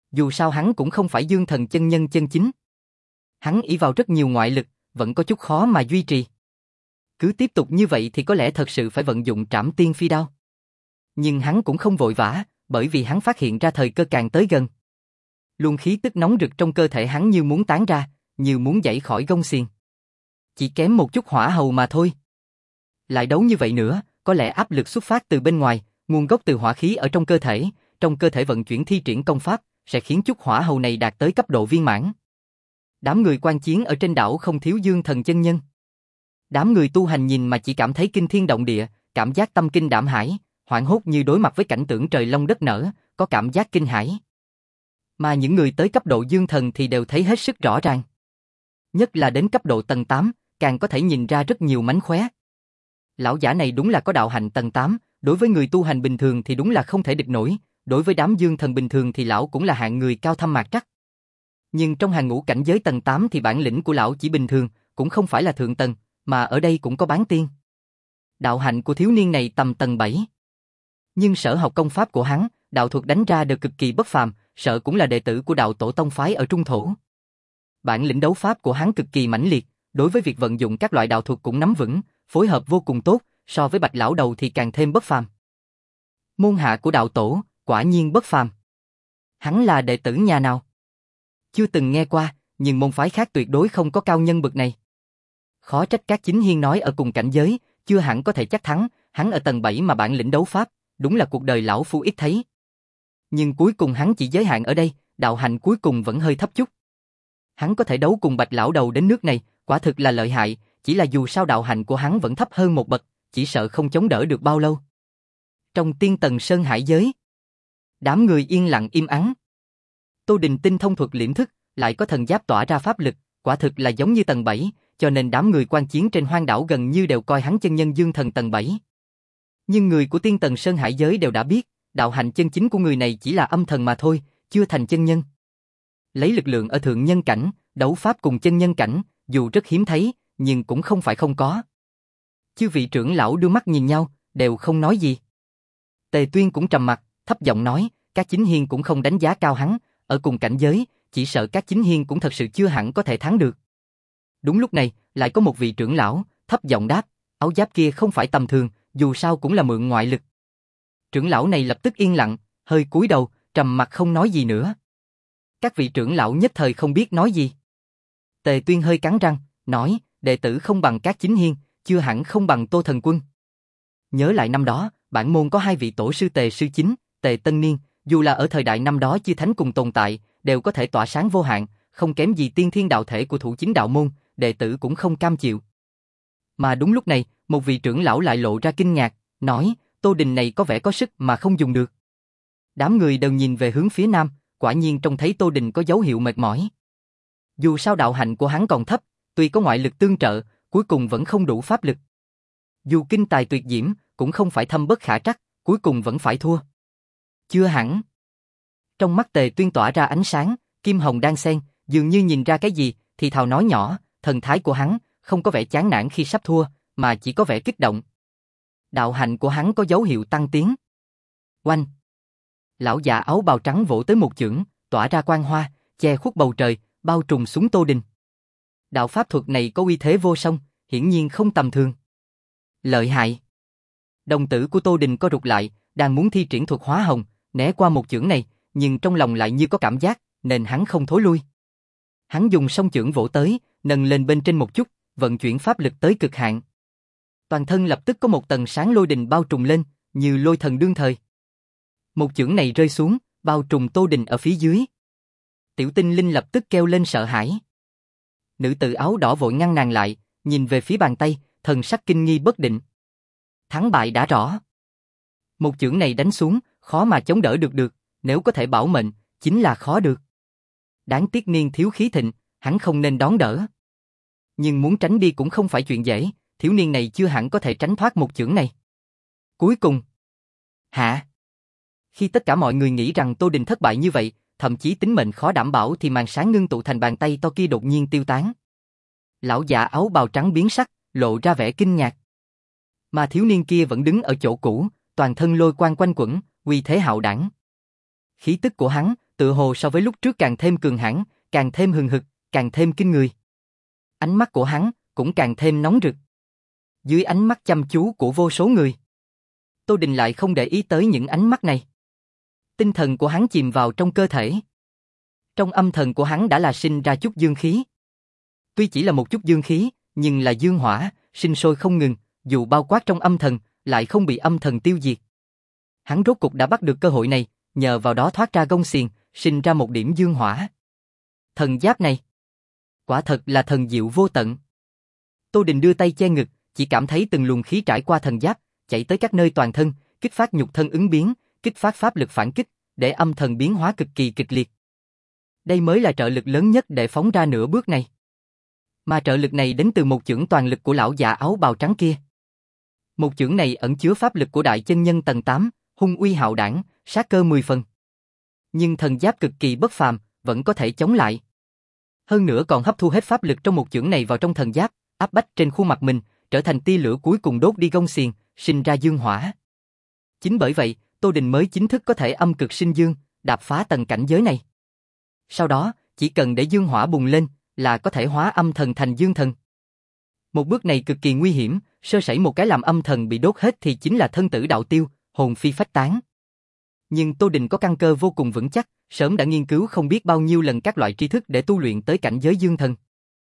Dù sao hắn cũng không phải dương thần chân nhân chân chính. Hắn ỷ vào rất nhiều ngoại lực, vẫn có chút khó mà duy trì. Cứ tiếp tục như vậy thì có lẽ thật sự phải vận dụng trảm tiên phi đao. Nhưng hắn cũng không vội vã, bởi vì hắn phát hiện ra thời cơ càng tới gần. Luồng khí tức nóng rực trong cơ thể hắn như muốn tán ra, như muốn giãy khỏi gông xiềng. Chỉ kém một chút hỏa hầu mà thôi. Lại đấu như vậy nữa, có lẽ áp lực xuất phát từ bên ngoài, nguồn gốc từ hỏa khí ở trong cơ thể, trong cơ thể vận chuyển thi triển công pháp, sẽ khiến chút hỏa hầu này đạt tới cấp độ viên mãn. Đám người quan chiến ở trên đảo không thiếu dương thần chân nhân. Đám người tu hành nhìn mà chỉ cảm thấy kinh thiên động địa, cảm giác tâm kinh đảm hải, hoảng hốt như đối mặt với cảnh tượng trời long đất nở, có cảm giác kinh hãi. Mà những người tới cấp độ dương thần thì đều thấy hết sức rõ ràng. Nhất là đến cấp độ tầng tám, càng có thể nhìn ra rất nhiều mánh khóe. Lão giả này đúng là có đạo hạnh tầng tám, đối với người tu hành bình thường thì đúng là không thể địch nổi, đối với đám dương thần bình thường thì lão cũng là hạng người cao thâm mạc trắc. Nhưng trong hàng ngũ cảnh giới tầng tám thì bản lĩnh của lão chỉ bình thường, cũng không phải là thượng tầng, mà ở đây cũng có bán tiên. Đạo hạnh của thiếu niên này tầm tầng bảy. Nhưng sở học công pháp của hắn, đạo thuật đánh ra đều cực kỳ bất phàm, sợ cũng là đệ tử của đạo tổ tông phái ở Trung Thổ. Bản lĩnh đấu pháp của hắn cực kỳ mãnh liệt, đối với việc vận dụng các loại đạo thuật cũng nắm vững, phối hợp vô cùng tốt, so với Bạch lão đầu thì càng thêm bất phàm. Môn hạ của đạo tổ, quả nhiên bất phàm. Hắn là đệ tử nhà nào? Chưa từng nghe qua, nhưng môn phái khác tuyệt đối không có cao nhân bậc này. Khó trách các chính hiên nói ở cùng cảnh giới, chưa hẳn có thể chắc thắng, hắn ở tầng bảy mà bản lĩnh đấu pháp, đúng là cuộc đời lão phu ít thấy. Nhưng cuối cùng hắn chỉ giới hạn ở đây, đạo hạnh cuối cùng vẫn hơi thấp chút. Hắn có thể đấu cùng Bạch lão đầu đến nước này, quả thực là lợi hại, chỉ là dù sao đạo hạnh của hắn vẫn thấp hơn một bậc, chỉ sợ không chống đỡ được bao lâu. Trong tiên tầng sơn hải giới, đám người yên lặng im ắng. Tô Đình tinh thông thuật liễm thức, lại có thần giáp tỏa ra pháp lực, quả thực là giống như tầng bảy, cho nên đám người quan chiến trên hoang đảo gần như đều coi hắn chân nhân dương thần tầng bảy. Nhưng người của tiên tầng sơn hải giới đều đã biết, đạo hạnh chân chính của người này chỉ là âm thần mà thôi, chưa thành chân nhân. Lấy lực lượng ở thượng nhân cảnh, đấu pháp cùng chân nhân cảnh, dù rất hiếm thấy, nhưng cũng không phải không có. Chư vị trưởng lão đưa mắt nhìn nhau, đều không nói gì. Tề Tuyên cũng trầm mặt, thấp giọng nói, các chính hiên cũng không đánh giá cao hắn, ở cùng cảnh giới, chỉ sợ các chính hiên cũng thật sự chưa hẳn có thể thắng được. Đúng lúc này, lại có một vị trưởng lão, thấp giọng đáp, áo giáp kia không phải tầm thường, dù sao cũng là mượn ngoại lực. Trưởng lão này lập tức yên lặng, hơi cúi đầu, trầm mặt không nói gì nữa. Các vị trưởng lão nhất thời không biết nói gì. Tề Tuyên hơi cắn răng, nói, đệ tử không bằng các chính hiên, chưa hẳn không bằng Tô Thần Quân. Nhớ lại năm đó, bản môn có hai vị tổ sư Tề Sư Chính, Tề Tân Niên, dù là ở thời đại năm đó chư thánh cùng tồn tại, đều có thể tỏa sáng vô hạn, không kém gì tiên thiên đạo thể của thủ chính đạo môn, đệ tử cũng không cam chịu. Mà đúng lúc này, một vị trưởng lão lại lộ ra kinh ngạc, nói, Tô Đình này có vẻ có sức mà không dùng được. Đám người đều nhìn về hướng phía nam, quả nhiên trông thấy Tô Đình có dấu hiệu mệt mỏi. Dù sao đạo hạnh của hắn còn thấp, tuy có ngoại lực tương trợ, cuối cùng vẫn không đủ pháp lực. Dù kinh tài tuyệt diễm, cũng không phải thâm bất khả trắc, cuối cùng vẫn phải thua. Chưa hẳn. Trong mắt Tề Tuyên tỏa ra ánh sáng, kim hồng đan xen, dường như nhìn ra cái gì, thì thào nói nhỏ, thần thái của hắn không có vẻ chán nản khi sắp thua, mà chỉ có vẻ kích động. Đạo hạnh của hắn có dấu hiệu tăng tiến. Oanh! Lão già áo bào trắng vỗ tới một chưởng, tỏa ra quang hoa, che khuất bầu trời, bao trùm xuống Tô Đình. Đạo pháp thuật này có uy thế vô song, hiển nhiên không tầm thường. Lợi hại! Đồng tử của Tô Đình co rụt lại, đang muốn thi triển thuật hóa hồng, né qua một chưởng này, nhưng trong lòng lại như có cảm giác, nên hắn không thối lui. Hắn dùng song chưởng vỗ tới, nâng lên bên trên một chút, vận chuyển pháp lực tới cực hạn. Toàn thân lập tức có một tầng sáng lôi đình bao trùm lên, như lôi thần đương thời. Một chưởng này rơi xuống, bao trùm Tô Đình ở phía dưới. Tiểu Tinh Linh lập tức kêu lên sợ hãi. Nữ tử áo đỏ vội ngăn nàng lại, nhìn về phía bàn tay, thần sắc kinh nghi bất định. Thắng bại đã rõ. Một chưởng này đánh xuống, khó mà chống đỡ được được, nếu có thể bảo mệnh, chính là khó được. Đáng tiếc niên thiếu khí thịnh, hắn không nên đón đỡ. Nhưng muốn tránh đi cũng không phải chuyện dễ, thiếu niên này chưa hẳn có thể tránh thoát một chưởng này. Cuối cùng, hạ. Khi tất cả mọi người nghĩ rằng Tô Đình thất bại như vậy, thậm chí tính mệnh khó đảm bảo thì màn sáng ngưng tụ thành bàn tay to kia đột nhiên tiêu tán. Lão già áo bào trắng biến sắc, lộ ra vẻ kinh ngạc. Mà thiếu niên kia vẫn đứng ở chỗ cũ, toàn thân lôi quang quanh quẩn, uy thế hạo đảng. Khí tức của hắn, tựa hồ so với lúc trước càng thêm cường hãn, càng thêm hừng hực, càng thêm kinh người. Ánh mắt của hắn cũng càng thêm nóng rực. Dưới ánh mắt chăm chú của vô số người, Tô Đình lại không để ý tới những ánh mắt này. Tinh thần của hắn chìm vào trong cơ thể. Trong âm thần của hắn đã là sinh ra chút dương khí. Tuy chỉ là một chút dương khí, nhưng là dương hỏa, sinh sôi không ngừng, dù bao quát trong âm thần, lại không bị âm thần tiêu diệt. Hắn rốt cục đã bắt được cơ hội này, nhờ vào đó thoát ra gông xiềng, sinh ra một điểm dương hỏa. Thần giáp này, quả thật là thần diệu vô tận. Tô Đình đưa tay che ngực, chỉ cảm thấy từng luồng khí trải qua thần giáp, chạy tới các nơi toàn thân, kích phát nhục thân ứng biến, kích phát pháp lực phản kích, để âm thần biến hóa cực kỳ kịch liệt. Đây mới là trợ lực lớn nhất để phóng ra nửa bước này. Mà trợ lực này đến từ một chưởng toàn lực của lão già áo bào trắng kia. Một chưởng này ẩn chứa pháp lực của đại chân nhân tầng tám, hung uy hạo đảng, sát cơ mười phần. Nhưng thần giáp cực kỳ bất phàm, vẫn có thể chống lại. Hơn nữa còn hấp thu hết pháp lực trong một chưởng này vào trong thần giáp, áp bách trên khuôn mặt mình, trở thành tia lửa cuối cùng đốt đi gông xiềng, sinh ra dương hỏa. Chính bởi vậy, Tô Đình mới chính thức có thể âm cực sinh dương, đạp phá tầng cảnh giới này. Sau đó, chỉ cần để dương hỏa bùng lên, là có thể hóa âm thần thành dương thần. Một bước này cực kỳ nguy hiểm, sơ sẩy một cái làm âm thần bị đốt hết thì chính là thân tử đạo tiêu, hồn phi phách tán. Nhưng Tô Đình có căn cơ vô cùng vững chắc, sớm đã nghiên cứu không biết bao nhiêu lần các loại tri thức để tu luyện tới cảnh giới dương thần.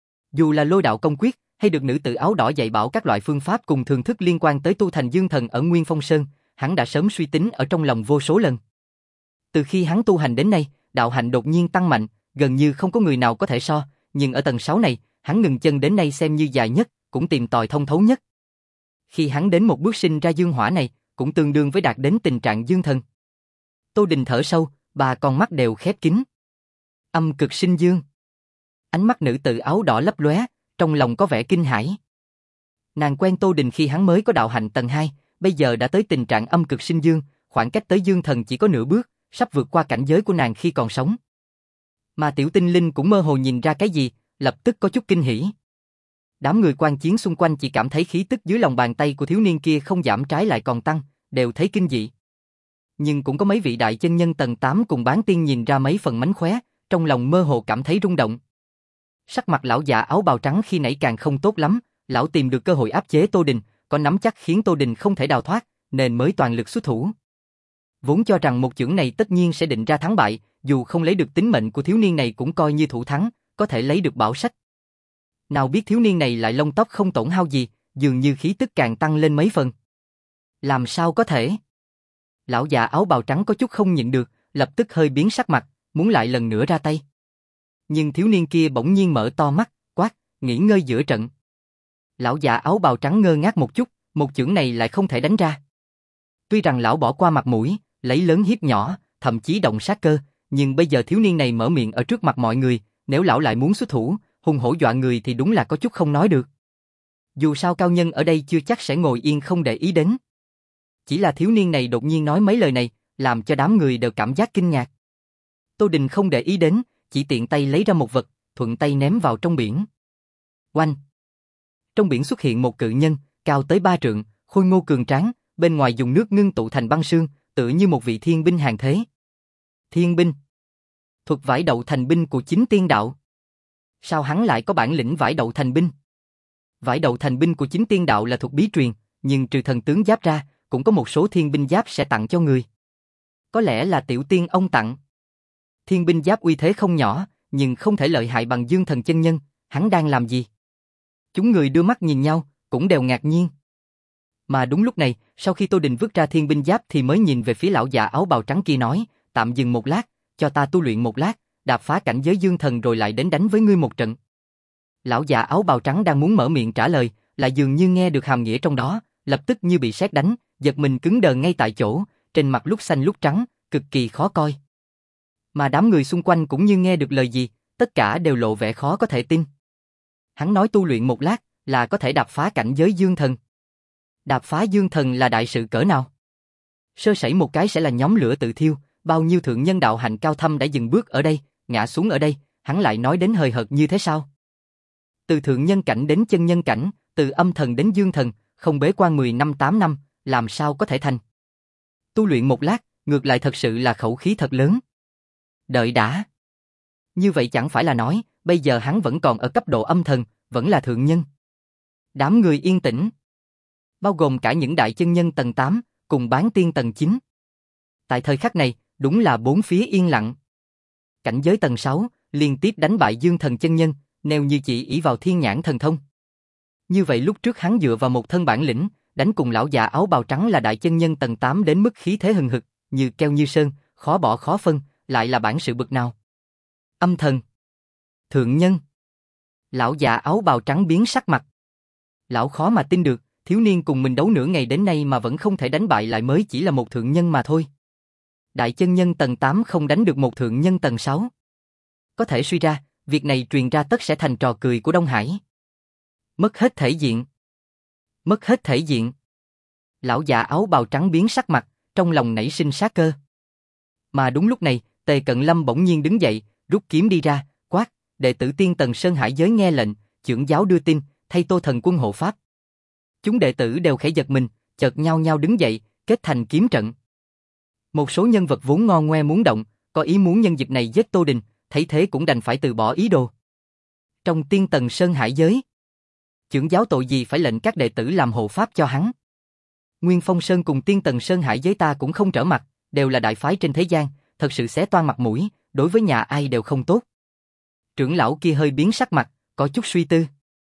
Dù là lôi đạo công quyết, hay được nữ tử áo đỏ dạy bảo các loại phương pháp cùng thường thức liên quan tới tu thành dương thần ở Nguyên Phong Sơn, hắn đã sớm suy tính ở trong lòng vô số lần. Từ khi hắn tu hành đến nay, đạo hạnh đột nhiên tăng mạnh, gần như không có người nào có thể so, nhưng ở tầng sáu này, hắn ngừng chân đến nay xem như dài nhất, cũng tìm tòi thông thấu nhất. Khi hắn đến một bước sinh ra dương hỏa này, cũng tương đương với đạt đến tình trạng dương thần. Tô Đình thở sâu, ba con mắt đều khép kín. Âm cực sinh dương. Ánh mắt nữ tử áo đỏ lấp lóe, trong lòng có vẻ kinh hãi. Nàng quen Tô Đình khi hắn mới có đạo hạnh tầng hai, bây giờ đã tới tình trạng âm cực sinh dương, khoảng cách tới dương thần chỉ có nửa bước, sắp vượt qua cảnh giới của nàng khi còn sống. Mà tiểu tinh linh cũng mơ hồ nhìn ra cái gì, lập tức có chút kinh hỉ. Đám người quan chiến xung quanh chỉ cảm thấy khí tức dưới lòng bàn tay của thiếu niên kia không giảm trái lại còn tăng, đều thấy kinh dị. Nhưng cũng có mấy vị đại chân nhân tầng tám cùng bán tiên nhìn ra mấy phần mánh khóe, trong lòng mơ hồ cảm thấy rung động. Sắc mặt lão già áo bào trắng khi nãy càng không tốt lắm, lão tìm được cơ hội áp chế Tô Đình, có nắm chắc khiến Tô Đình không thể đào thoát, nên mới toàn lực xuất thủ. Vốn cho rằng một chưởng này tất nhiên sẽ định ra thắng bại, dù không lấy được tính mệnh của thiếu niên này cũng coi như thủ thắng, có thể lấy được bảo sách. Nào biết thiếu niên này lại lông tóc không tổn hao gì, dường như khí tức càng tăng lên mấy phần. Làm sao có thể? Lão già áo bào trắng có chút không nhịn được, lập tức hơi biến sắc mặt, muốn lại lần nữa ra tay. Nhưng thiếu niên kia bỗng nhiên mở to mắt, quát, nghỉ ngơi giữa trận. Lão già áo bào trắng ngơ ngác một chút, một chưởng này lại không thể đánh ra. Tuy rằng lão bỏ qua mặt mũi, lấy lớn hiếp nhỏ, thậm chí động sát cơ, nhưng bây giờ thiếu niên này mở miệng ở trước mặt mọi người, nếu lão lại muốn xuất thủ, hùng hổ dọa người thì đúng là có chút không nói được. Dù sao cao nhân ở đây chưa chắc sẽ ngồi yên không để ý đến. Chỉ là thiếu niên này đột nhiên nói mấy lời này, làm cho đám người đều cảm giác kinh ngạc. Tô Đình không để ý đến, chỉ tiện tay lấy ra một vật, thuận tay ném vào trong biển. Oanh! Trong biển xuất hiện một cự nhân, cao tới ba trượng, khôi ngô cường tráng, bên ngoài dùng nước ngưng tụ thành băng sương, tựa như một vị thiên binh hàng thế. Thiên binh? Thuật vải đậu thành binh của chính tiên đạo. Sao hắn lại có bản lĩnh vải đậu thành binh? Vải đậu thành binh của chính tiên đạo là thuật bí truyền, nhưng trừ thần tướng giáp ra, cũng có một số thiên binh giáp sẽ tặng cho người. Có lẽ là tiểu tiên ông tặng. Thiên binh giáp uy thế không nhỏ, nhưng không thể lợi hại bằng dương thần chân nhân, hắn đang làm gì? Chúng người đưa mắt nhìn nhau, cũng đều ngạc nhiên. Mà đúng lúc này, sau khi Tô Đình vứt ra thiên binh giáp thì mới nhìn về phía lão già áo bào trắng kia nói, tạm dừng một lát, cho ta tu luyện một lát, đạp phá cảnh giới dương thần rồi lại đến đánh với ngươi một trận. Lão già áo bào trắng đang muốn mở miệng trả lời, lại dường như nghe được hàm nghĩa trong đó, lập tức như bị sét đánh, giật mình cứng đờ ngay tại chỗ, trên mặt lúc xanh lúc trắng, cực kỳ khó coi. Mà đám người xung quanh cũng như nghe được lời gì, tất cả đều lộ vẻ khó có thể tin. Hắn nói tu luyện một lát, là có thể đạp phá cảnh giới dương thần. Đạp phá dương thần là đại sự cỡ nào? Sơ sẩy một cái sẽ là nhóm lửa tự thiêu, bao nhiêu thượng nhân đạo hạnh cao thâm đã dừng bước ở đây, ngã xuống ở đây, hắn lại nói đến hời hợt như thế sao? Từ thượng nhân cảnh đến chân nhân cảnh, từ âm thần đến dương thần, không bế quan mười năm tám năm, làm sao có thể thành? Tu luyện một lát, ngược lại thật sự là khẩu khí thật lớn. Đợi đã. Như vậy chẳng phải là nói, bây giờ hắn vẫn còn ở cấp độ âm thần, vẫn là thượng nhân. Đám người yên tĩnh. Bao gồm cả những đại chân nhân tầng tám, cùng bán tiên tầng chín. Tại thời khắc này, đúng là bốn phía yên lặng. Cảnh giới tầng sáu, liên tiếp đánh bại Dương Thần chân nhân, nếu như chỉ ỷ vào thiên nhãn thần thông. Như vậy lúc trước hắn dựa vào một thân bản lĩnh, đánh cùng lão già áo bào trắng là đại chân nhân tầng tám đến mức khí thế hừng hực, như keo như sơn, khó bỏ khó phân, lại là bản sự bực nào. Âm thần. Thượng nhân. Lão già áo bào trắng biến sắc mặt. Lão khó mà tin được, thiếu niên cùng mình đấu nửa ngày đến nay mà vẫn không thể đánh bại lại mới chỉ là một thượng nhân mà thôi. Đại chân nhân tầng tám không đánh được một thượng nhân tầng sáu. Có thể suy ra, việc này truyền ra tất sẽ thành trò cười của Đông Hải. Mất hết thể diện. Mất hết thể diện. Lão già áo bào trắng biến sắc mặt, trong lòng nảy sinh sát cơ. Mà đúng lúc này, Tề Cận Lâm bỗng nhiên đứng dậy, rút kiếm đi ra, quát, đệ tử tiên tầng Sơn Hải giới nghe lệnh, trưởng giáo đưa tin, thay Tô Thần Quân hộ pháp. Chúng đệ tử đều khẽ giật mình, chợt nhao nhao đứng dậy, kết thành kiếm trận. Một số nhân vật vốn ngon ngoe muốn động, có ý muốn nhân dịp này giết Tô Đình, thấy thế cũng đành phải từ bỏ ý đồ. Trong tiên tầng Sơn Hải giới, trưởng giáo tội gì phải lệnh các đệ tử làm hộ pháp cho hắn? Nguyên Phong Sơn cùng tiên tầng Sơn Hải giới ta cũng không trở mặt, đều là đại phái trên thế gian, thật sự xé toang mặt mũi, đối với nhà ai đều không tốt. Trưởng lão kia hơi biến sắc mặt, có chút suy tư.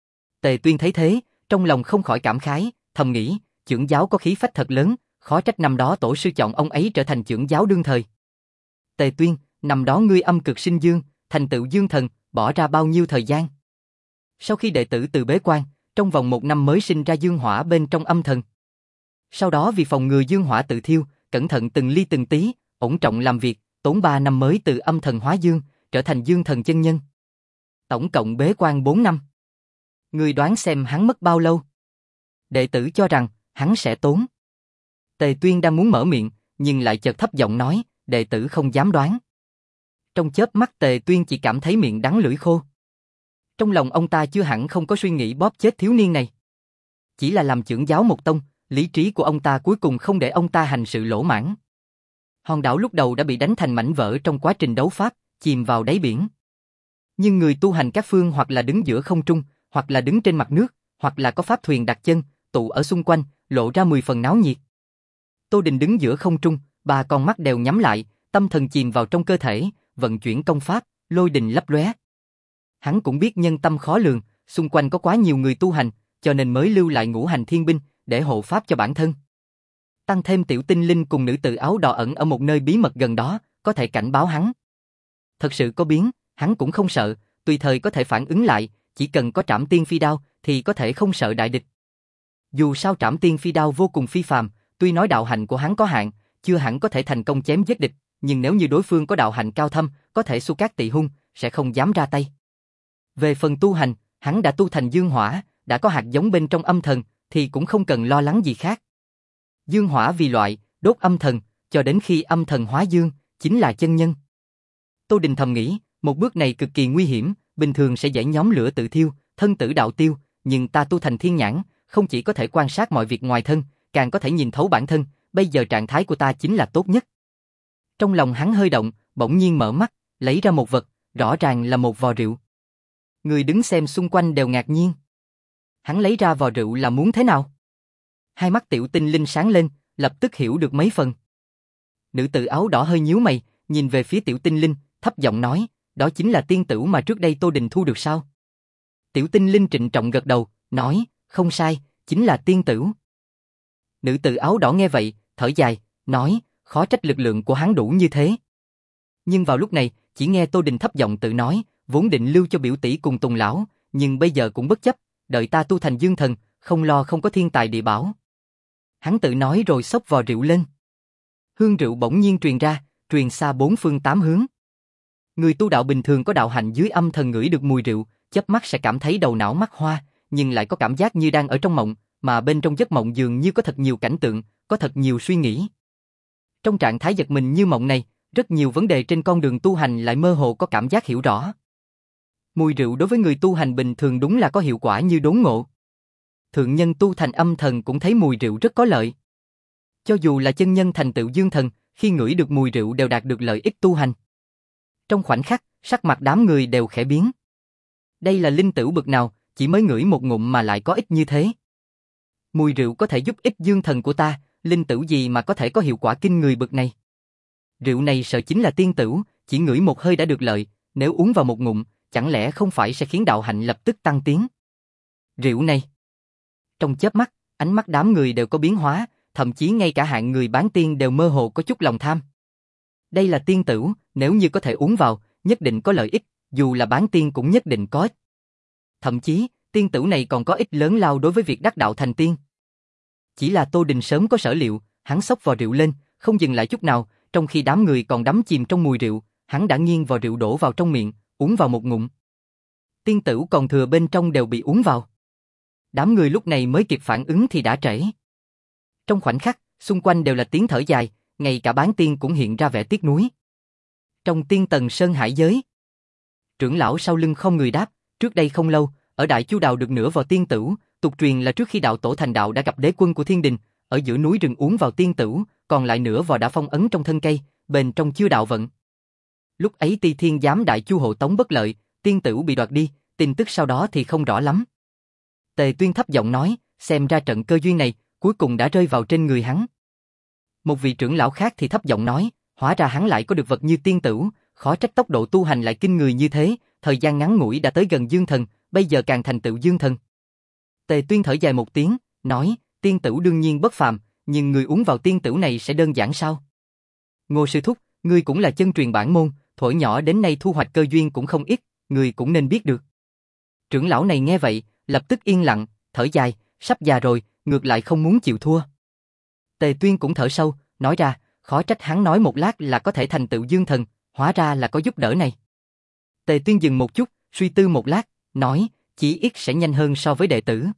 Tề Tuyên thấy thế, trong lòng không khỏi cảm khái, thầm nghĩ, trưởng giáo có khí phách thật lớn, khó trách năm đó tổ sư chọn ông ấy trở thành trưởng giáo đương thời. Tề Tuyên, năm đó ngươi âm cực sinh dương, thành tựu dương thần, bỏ ra bao nhiêu thời gian? Sau khi đệ tử từ bế quan, trong vòng một năm mới sinh ra dương hỏa bên trong âm thần. Sau đó vì phòng ngừa dương hỏa tự thiêu, cẩn thận từng ly từng tí, ổn trọng làm việc, tốn ba năm mới từ âm thần hóa dương, trở thành dương thần chân nhân. Tổng cộng bế quan bốn năm. Ngươi đoán xem hắn mất bao lâu? Đệ tử cho rằng, hắn sẽ tốn. Tề Tuyên đang muốn mở miệng, nhưng lại chợt thấp giọng nói, đệ tử không dám đoán. Trong chớp mắt Tề Tuyên chỉ cảm thấy miệng đắng lưỡi khô. Trong lòng ông ta chưa hẳn không có suy nghĩ bóp chết thiếu niên này. Chỉ là làm trưởng giáo một tông, lý trí của ông ta cuối cùng không để ông ta hành sự lỗ mãng. Hòn đảo lúc đầu đã bị đánh thành mảnh vỡ trong quá trình đấu pháp, chìm vào đáy biển. Nhưng người tu hành các phương hoặc là đứng giữa không trung, hoặc là đứng trên mặt nước, hoặc là có pháp thuyền đặt chân, tụ ở xung quanh, lộ ra mười phần náo nhiệt. Tô Đình đứng giữa không trung, ba con mắt đều nhắm lại, tâm thần chìm vào trong cơ thể, vận chuyển công pháp, lôi đình lấp lóe. Hắn cũng biết nhân tâm khó lường, xung quanh có quá nhiều người tu hành, cho nên mới lưu lại ngũ hành thiên binh, để hộ pháp cho bản thân. Tăng thêm tiểu tinh linh cùng nữ tử áo đỏ ẩn ở một nơi bí mật gần đó, có thể cảnh báo hắn. Thật sự có biến, hắn cũng không sợ, tùy thời có thể phản ứng lại, chỉ cần có trảm tiên phi đao, thì có thể không sợ đại địch. Dù sao trảm tiên phi đao vô cùng phi phàm, tuy nói đạo hạnh của hắn có hạn, chưa hẳn có thể thành công chém giết địch, nhưng nếu như đối phương có đạo hạnh cao thâm, có thể xu cát tị hung, sẽ không dám ra tay. Về phần tu hành, hắn đã tu thành dương hỏa, đã có hạt giống bên trong âm thần, thì cũng không cần lo lắng gì khác. Dương hỏa vì loại, đốt âm thần, cho đến khi âm thần hóa dương, chính là chân nhân. Tô Đình thầm nghĩ, một bước này cực kỳ nguy hiểm, bình thường sẽ dễ nhóm lửa tự thiêu, thân tử đạo tiêu, nhưng ta tu thành thiên nhãn, không chỉ có thể quan sát mọi việc ngoài thân, càng có thể nhìn thấu bản thân, bây giờ trạng thái của ta chính là tốt nhất. Trong lòng hắn hơi động, bỗng nhiên mở mắt, lấy ra một vật, rõ ràng là một vò rượu. Người đứng xem xung quanh đều ngạc nhiên. Hắn lấy ra vò rượu là muốn thế nào? Hai mắt tiểu tinh linh sáng lên, lập tức hiểu được mấy phần. Nữ tử áo đỏ hơi nhíu mày, nhìn về phía tiểu tinh linh, thấp giọng nói, đó chính là tiên tửu mà trước đây Tô Đình thu được sao? Tiểu tinh linh trịnh trọng gật đầu, nói, không sai, chính là tiên tửu. Nữ tử áo đỏ nghe vậy, thở dài, nói, khó trách lực lượng của hắn đủ như thế. Nhưng vào lúc này, chỉ nghe Tô Đình thấp giọng tự nói, vốn định lưu cho biểu tỷ cùng Tùng lão, nhưng bây giờ cũng bất chấp, đợi ta tu thành dương thần, không lo không có thiên tài địa bảo. Hắn tự nói rồi xốc vò rượu lên. Hương rượu bỗng nhiên truyền ra, truyền xa bốn phương tám hướng. Người tu đạo bình thường có đạo hạnh dưới âm thần ngửi được mùi rượu, chớp mắt sẽ cảm thấy đầu não mắt hoa, nhưng lại có cảm giác như đang ở trong mộng, mà bên trong giấc mộng dường như có thật nhiều cảnh tượng, có thật nhiều suy nghĩ. Trong trạng thái giật mình như mộng này, rất nhiều vấn đề trên con đường tu hành lại mơ hồ có cảm giác hiểu rõ. Mùi rượu đối với người tu hành bình thường đúng là có hiệu quả như đốn ngộ. Thượng nhân tu thành âm thần cũng thấy mùi rượu rất có lợi. Cho dù là chân nhân thành tựu dương thần, khi ngửi được mùi rượu đều đạt được lợi ích tu hành. Trong khoảnh khắc, sắc mặt đám người đều khẽ biến. Đây là linh tửu bực nào, chỉ mới ngửi một ngụm mà lại có ích như thế. Mùi rượu có thể giúp ích dương thần của ta, linh tửu gì mà có thể có hiệu quả kinh người bực này. Rượu này sợ chính là tiên tửu, chỉ ngửi một hơi đã được lợi, nếu uống vào một ngụm, chẳng lẽ không phải sẽ khiến đạo hạnh lập tức tăng tiến. Rượu này. Trong chớp mắt, ánh mắt đám người đều có biến hóa, thậm chí ngay cả hạng người bán tiên đều mơ hồ có chút lòng tham. Đây là tiên tửu, nếu như có thể uống vào, nhất định có lợi ích, dù là bán tiên cũng nhất định có ích. Thậm chí, tiên tửu này còn có ích lớn lao đối với việc đắc đạo thành tiên. Chỉ là Tô Đình sớm có sở liệu, hắn xốc vò rượu lên, không dừng lại chút nào, trong khi đám người còn đắm chìm trong mùi rượu, hắn đã nghiêng vò rượu đổ vào trong miệng, uống vào một ngụm. Tiên tửu còn thừa bên trong đều bị uống vào. Đám người lúc này mới kịp phản ứng thì đã trễ. Trong khoảnh khắc, xung quanh đều là tiếng thở dài, ngay cả bán tiên cũng hiện ra vẻ tiếc nuối. Trong tiên tần sơn hải giới, trưởng lão sau lưng không người đáp, trước đây không lâu, ở Đại Chu Đào được nửa vò tiên tửu, tục truyền là trước khi đạo tổ thành đạo đã gặp đế quân của thiên đình, ở giữa núi rừng uống vào tiên tửu, còn lại nửa vò đã phong ấn trong thân cây, bên trong chưa đạo vận. Lúc ấy Ti Thiên giám Đại Chu hộ tống bất lợi, tiên tửu bị đoạt đi, tin tức sau đó thì không rõ lắm. Tề Tuyên thấp giọng nói, xem ra trận cơ duyên này cuối cùng đã rơi vào trên người hắn. Một vị trưởng lão khác thì thấp giọng nói, hóa ra hắn lại có được vật như tiên tửu, khó trách tốc độ tu hành lại kinh người như thế, thời gian ngắn ngủi đã tới gần dương thần, bây giờ càng thành tựu dương thần. Tề Tuyên thở dài một tiếng, nói, tiên tửu đương nhiên bất phàm, nhưng người uống vào tiên tửu này sẽ đơn giản sao? Ngô sư thúc, ngươi cũng là chân truyền bản môn, thuở nhỏ đến nay thu hoạch cơ duyên cũng không ít, ngươi cũng nên biết được. Trưởng lão này nghe vậy, lập tức yên lặng, thở dài, sắp già rồi, ngược lại không muốn chịu thua. Tề Tuyên cũng thở sâu, nói ra, khó trách hắn nói một lát là có thể thành tựu dương thần, hóa ra là có giúp đỡ này. Tề Tuyên dừng một chút, suy tư một lát, nói, chỉ ít sẽ nhanh hơn so với đệ tử.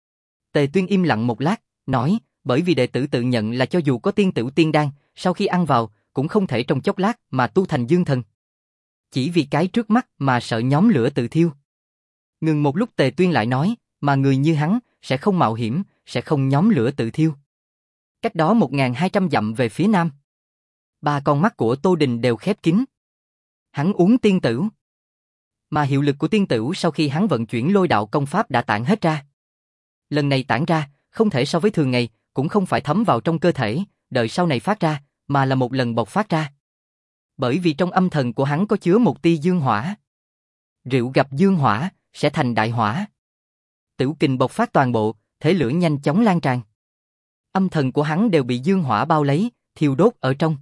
Tề Tuyên im lặng một lát, nói, bởi vì đệ tử tự nhận là cho dù có tiên tửu tiên đan, sau khi ăn vào, cũng không thể trong chốc lát mà tu thành dương thần. Chỉ vì cái trước mắt mà sợ nhóm lửa tự thiêu. Ngừng một lúc Tề Tuyên lại nói, mà người như hắn, sẽ không mạo hiểm, sẽ không nhóm lửa tự thiêu. Cách đó một nghìn hai trăm dặm về phía nam. Ba con mắt của Tô Đình đều khép kín. Hắn uống tiên tửu. Mà hiệu lực của tiên tửu sau khi hắn vận chuyển lôi đạo công pháp đã tản hết ra. Lần này tản ra, không thể so với thường ngày, cũng không phải thấm vào trong cơ thể, đợi sau này phát ra, mà là một lần bộc phát ra. Bởi vì trong âm thần của hắn có chứa một tia dương hỏa. Rượu gặp dương hỏa, sẽ thành đại hỏa. Tửu kình bộc phát toàn bộ, thế lửa nhanh chóng lan tràn. Âm thần của hắn đều bị dương hỏa bao lấy, thiêu đốt ở trong.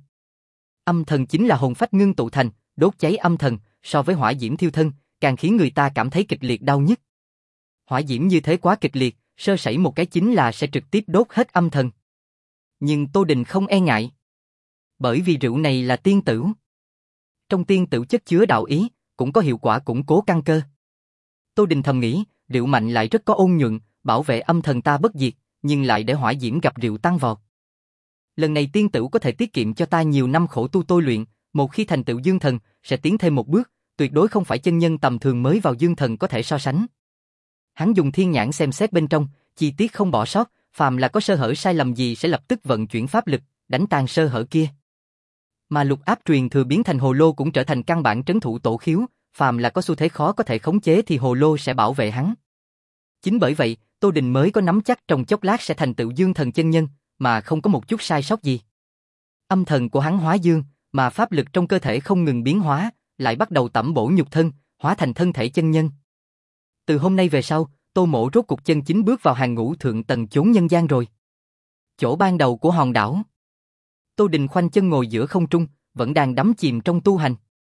Âm thần chính là hồn phách ngưng tụ thành, đốt cháy âm thần, so với hỏa diễm thiêu thân, càng khiến người ta cảm thấy kịch liệt đau nhức. Hỏa diễm như thế quá kịch liệt, sơ sẩy một cái chính là sẽ trực tiếp đốt hết âm thần. Nhưng Tô Đình không e ngại. Bởi vì rượu này là tiên tửu. Trong tiên tửu chất chứa đạo ý, cũng có hiệu quả củng cố căn cơ. Tô Đình thầm nghĩ, rượu mạnh lại rất có ôn nhuận, bảo vệ âm thần ta bất diệt, nhưng lại để hỏa diễm gặp rượu tăng vọt. Lần này tiên tửu có thể tiết kiệm cho ta nhiều năm khổ tu tôi luyện, một khi thành tựu dương thần, sẽ tiến thêm một bước, tuyệt đối không phải chân nhân tầm thường mới vào dương thần có thể so sánh. Hắn dùng thiên nhãn xem xét bên trong, chi tiết không bỏ sót, phàm là có sơ hở sai lầm gì sẽ lập tức vận chuyển pháp lực, đánh tan sơ hở kia. Mà lục áp truyền thừa biến thành hồ lô cũng trở thành căn bản trấn thủ tổ khiếu, phàm là có xu thế khó có thể khống chế thì hồ lô sẽ bảo vệ hắn. Chính bởi vậy, Tô Đình mới có nắm chắc trong chốc lát sẽ thành tựu dương thần chân nhân, mà không có một chút sai sót gì. Âm thần của hắn hóa dương, mà pháp lực trong cơ thể không ngừng biến hóa, lại bắt đầu tẩm bổ nhục thân, hóa thành thân thể chân nhân. Từ hôm nay về sau, Tô Mộ rốt cục chân chính bước vào hàng ngũ thượng tầng chốn nhân gian rồi. Chỗ ban đầu của hòn đảo. Tô Đình khoanh chân ngồi giữa không trung, vẫn đang đắm chìm trong tu hành.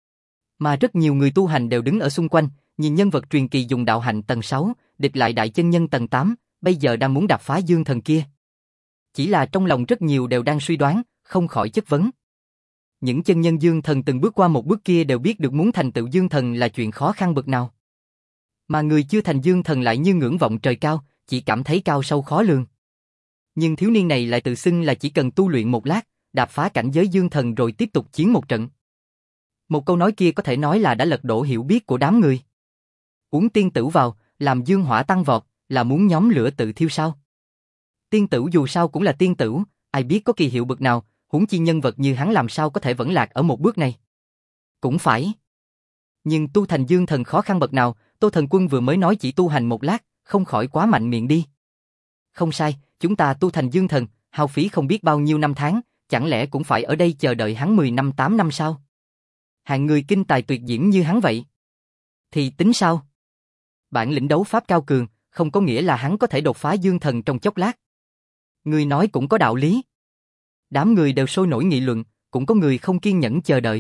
Mà rất nhiều người tu hành đều đứng ở xung quanh, nhìn nhân vật truyền kỳ dùng đạo hạnh tầng sáu, địch lại đại chân nhân tầng tám, bây giờ đang muốn đạp phá dương thần kia. Chỉ là trong lòng rất nhiều đều đang suy đoán, không khỏi chất vấn. Những chân nhân dương thần từng bước qua một bước kia đều biết được muốn thành tựu dương thần là chuyện khó khăn bậc nào. Mà người chưa thành dương thần lại như ngưỡng vọng trời cao, chỉ cảm thấy cao sâu khó lường. Nhưng thiếu niên này lại tự xưng là chỉ cần tu luyện một lát, đạp phá cảnh giới dương thần rồi tiếp tục chiến một trận. Một câu nói kia có thể nói là đã lật đổ hiểu biết của đám người. Uống tiên tửu vào, làm dương hỏa tăng vọt, là muốn nhóm lửa tự thiêu sao? Tiên tửu dù sao cũng là tiên tửu, ai biết có kỳ hiệu bậc nào, huống chi nhân vật như hắn làm sao có thể vẫn lạc ở một bước này. Cũng phải. Nhưng tu thành dương thần khó khăn bậc nào, Tô Thần Quân vừa mới nói chỉ tu hành một lát, không khỏi quá mạnh miệng đi. Không sai, chúng ta tu thành dương thần, hao phí không biết bao nhiêu năm tháng, chẳng lẽ cũng phải ở đây chờ đợi hắn mười năm tám năm sao? Hạng người kinh tài tuyệt diễm như hắn vậy. Thì tính sao? Bản lĩnh đấu pháp cao cường, không có nghĩa là hắn có thể đột phá dương thần trong chốc lát. Người nói cũng có đạo lý. Đám người đều sôi nổi nghị luận, cũng có người không kiên nhẫn chờ đợi.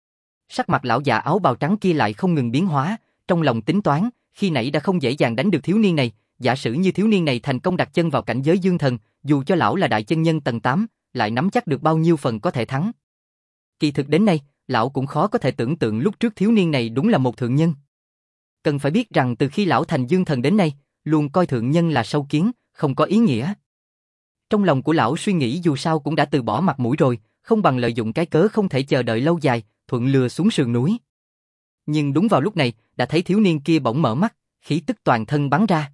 Sắc mặt lão già áo bào trắng kia lại không ngừng biến hóa, trong lòng tính toán, khi nãy đã không dễ dàng đánh được thiếu niên này, giả sử như thiếu niên này thành công đặt chân vào cảnh giới dương thần, dù cho lão là đại chân nhân tầng tám, lại nắm chắc được bao nhiêu phần có thể thắng. Kỳ thực đến nay, lão cũng khó có thể tưởng tượng lúc trước thiếu niên này đúng là một thượng nhân. Cần phải biết rằng từ khi lão thành dương thần đến nay, luôn coi thượng nhân là sâu kiến, không có ý nghĩa. Trong lòng của lão suy nghĩ dù sao cũng đã từ bỏ mặt mũi rồi, không bằng lợi dụng cái cớ không thể chờ đợi lâu dài, thuận lừa xuống sườn núi. Nhưng đúng vào lúc này, đã thấy thiếu niên kia bỗng mở mắt, khí tức toàn thân bắn ra.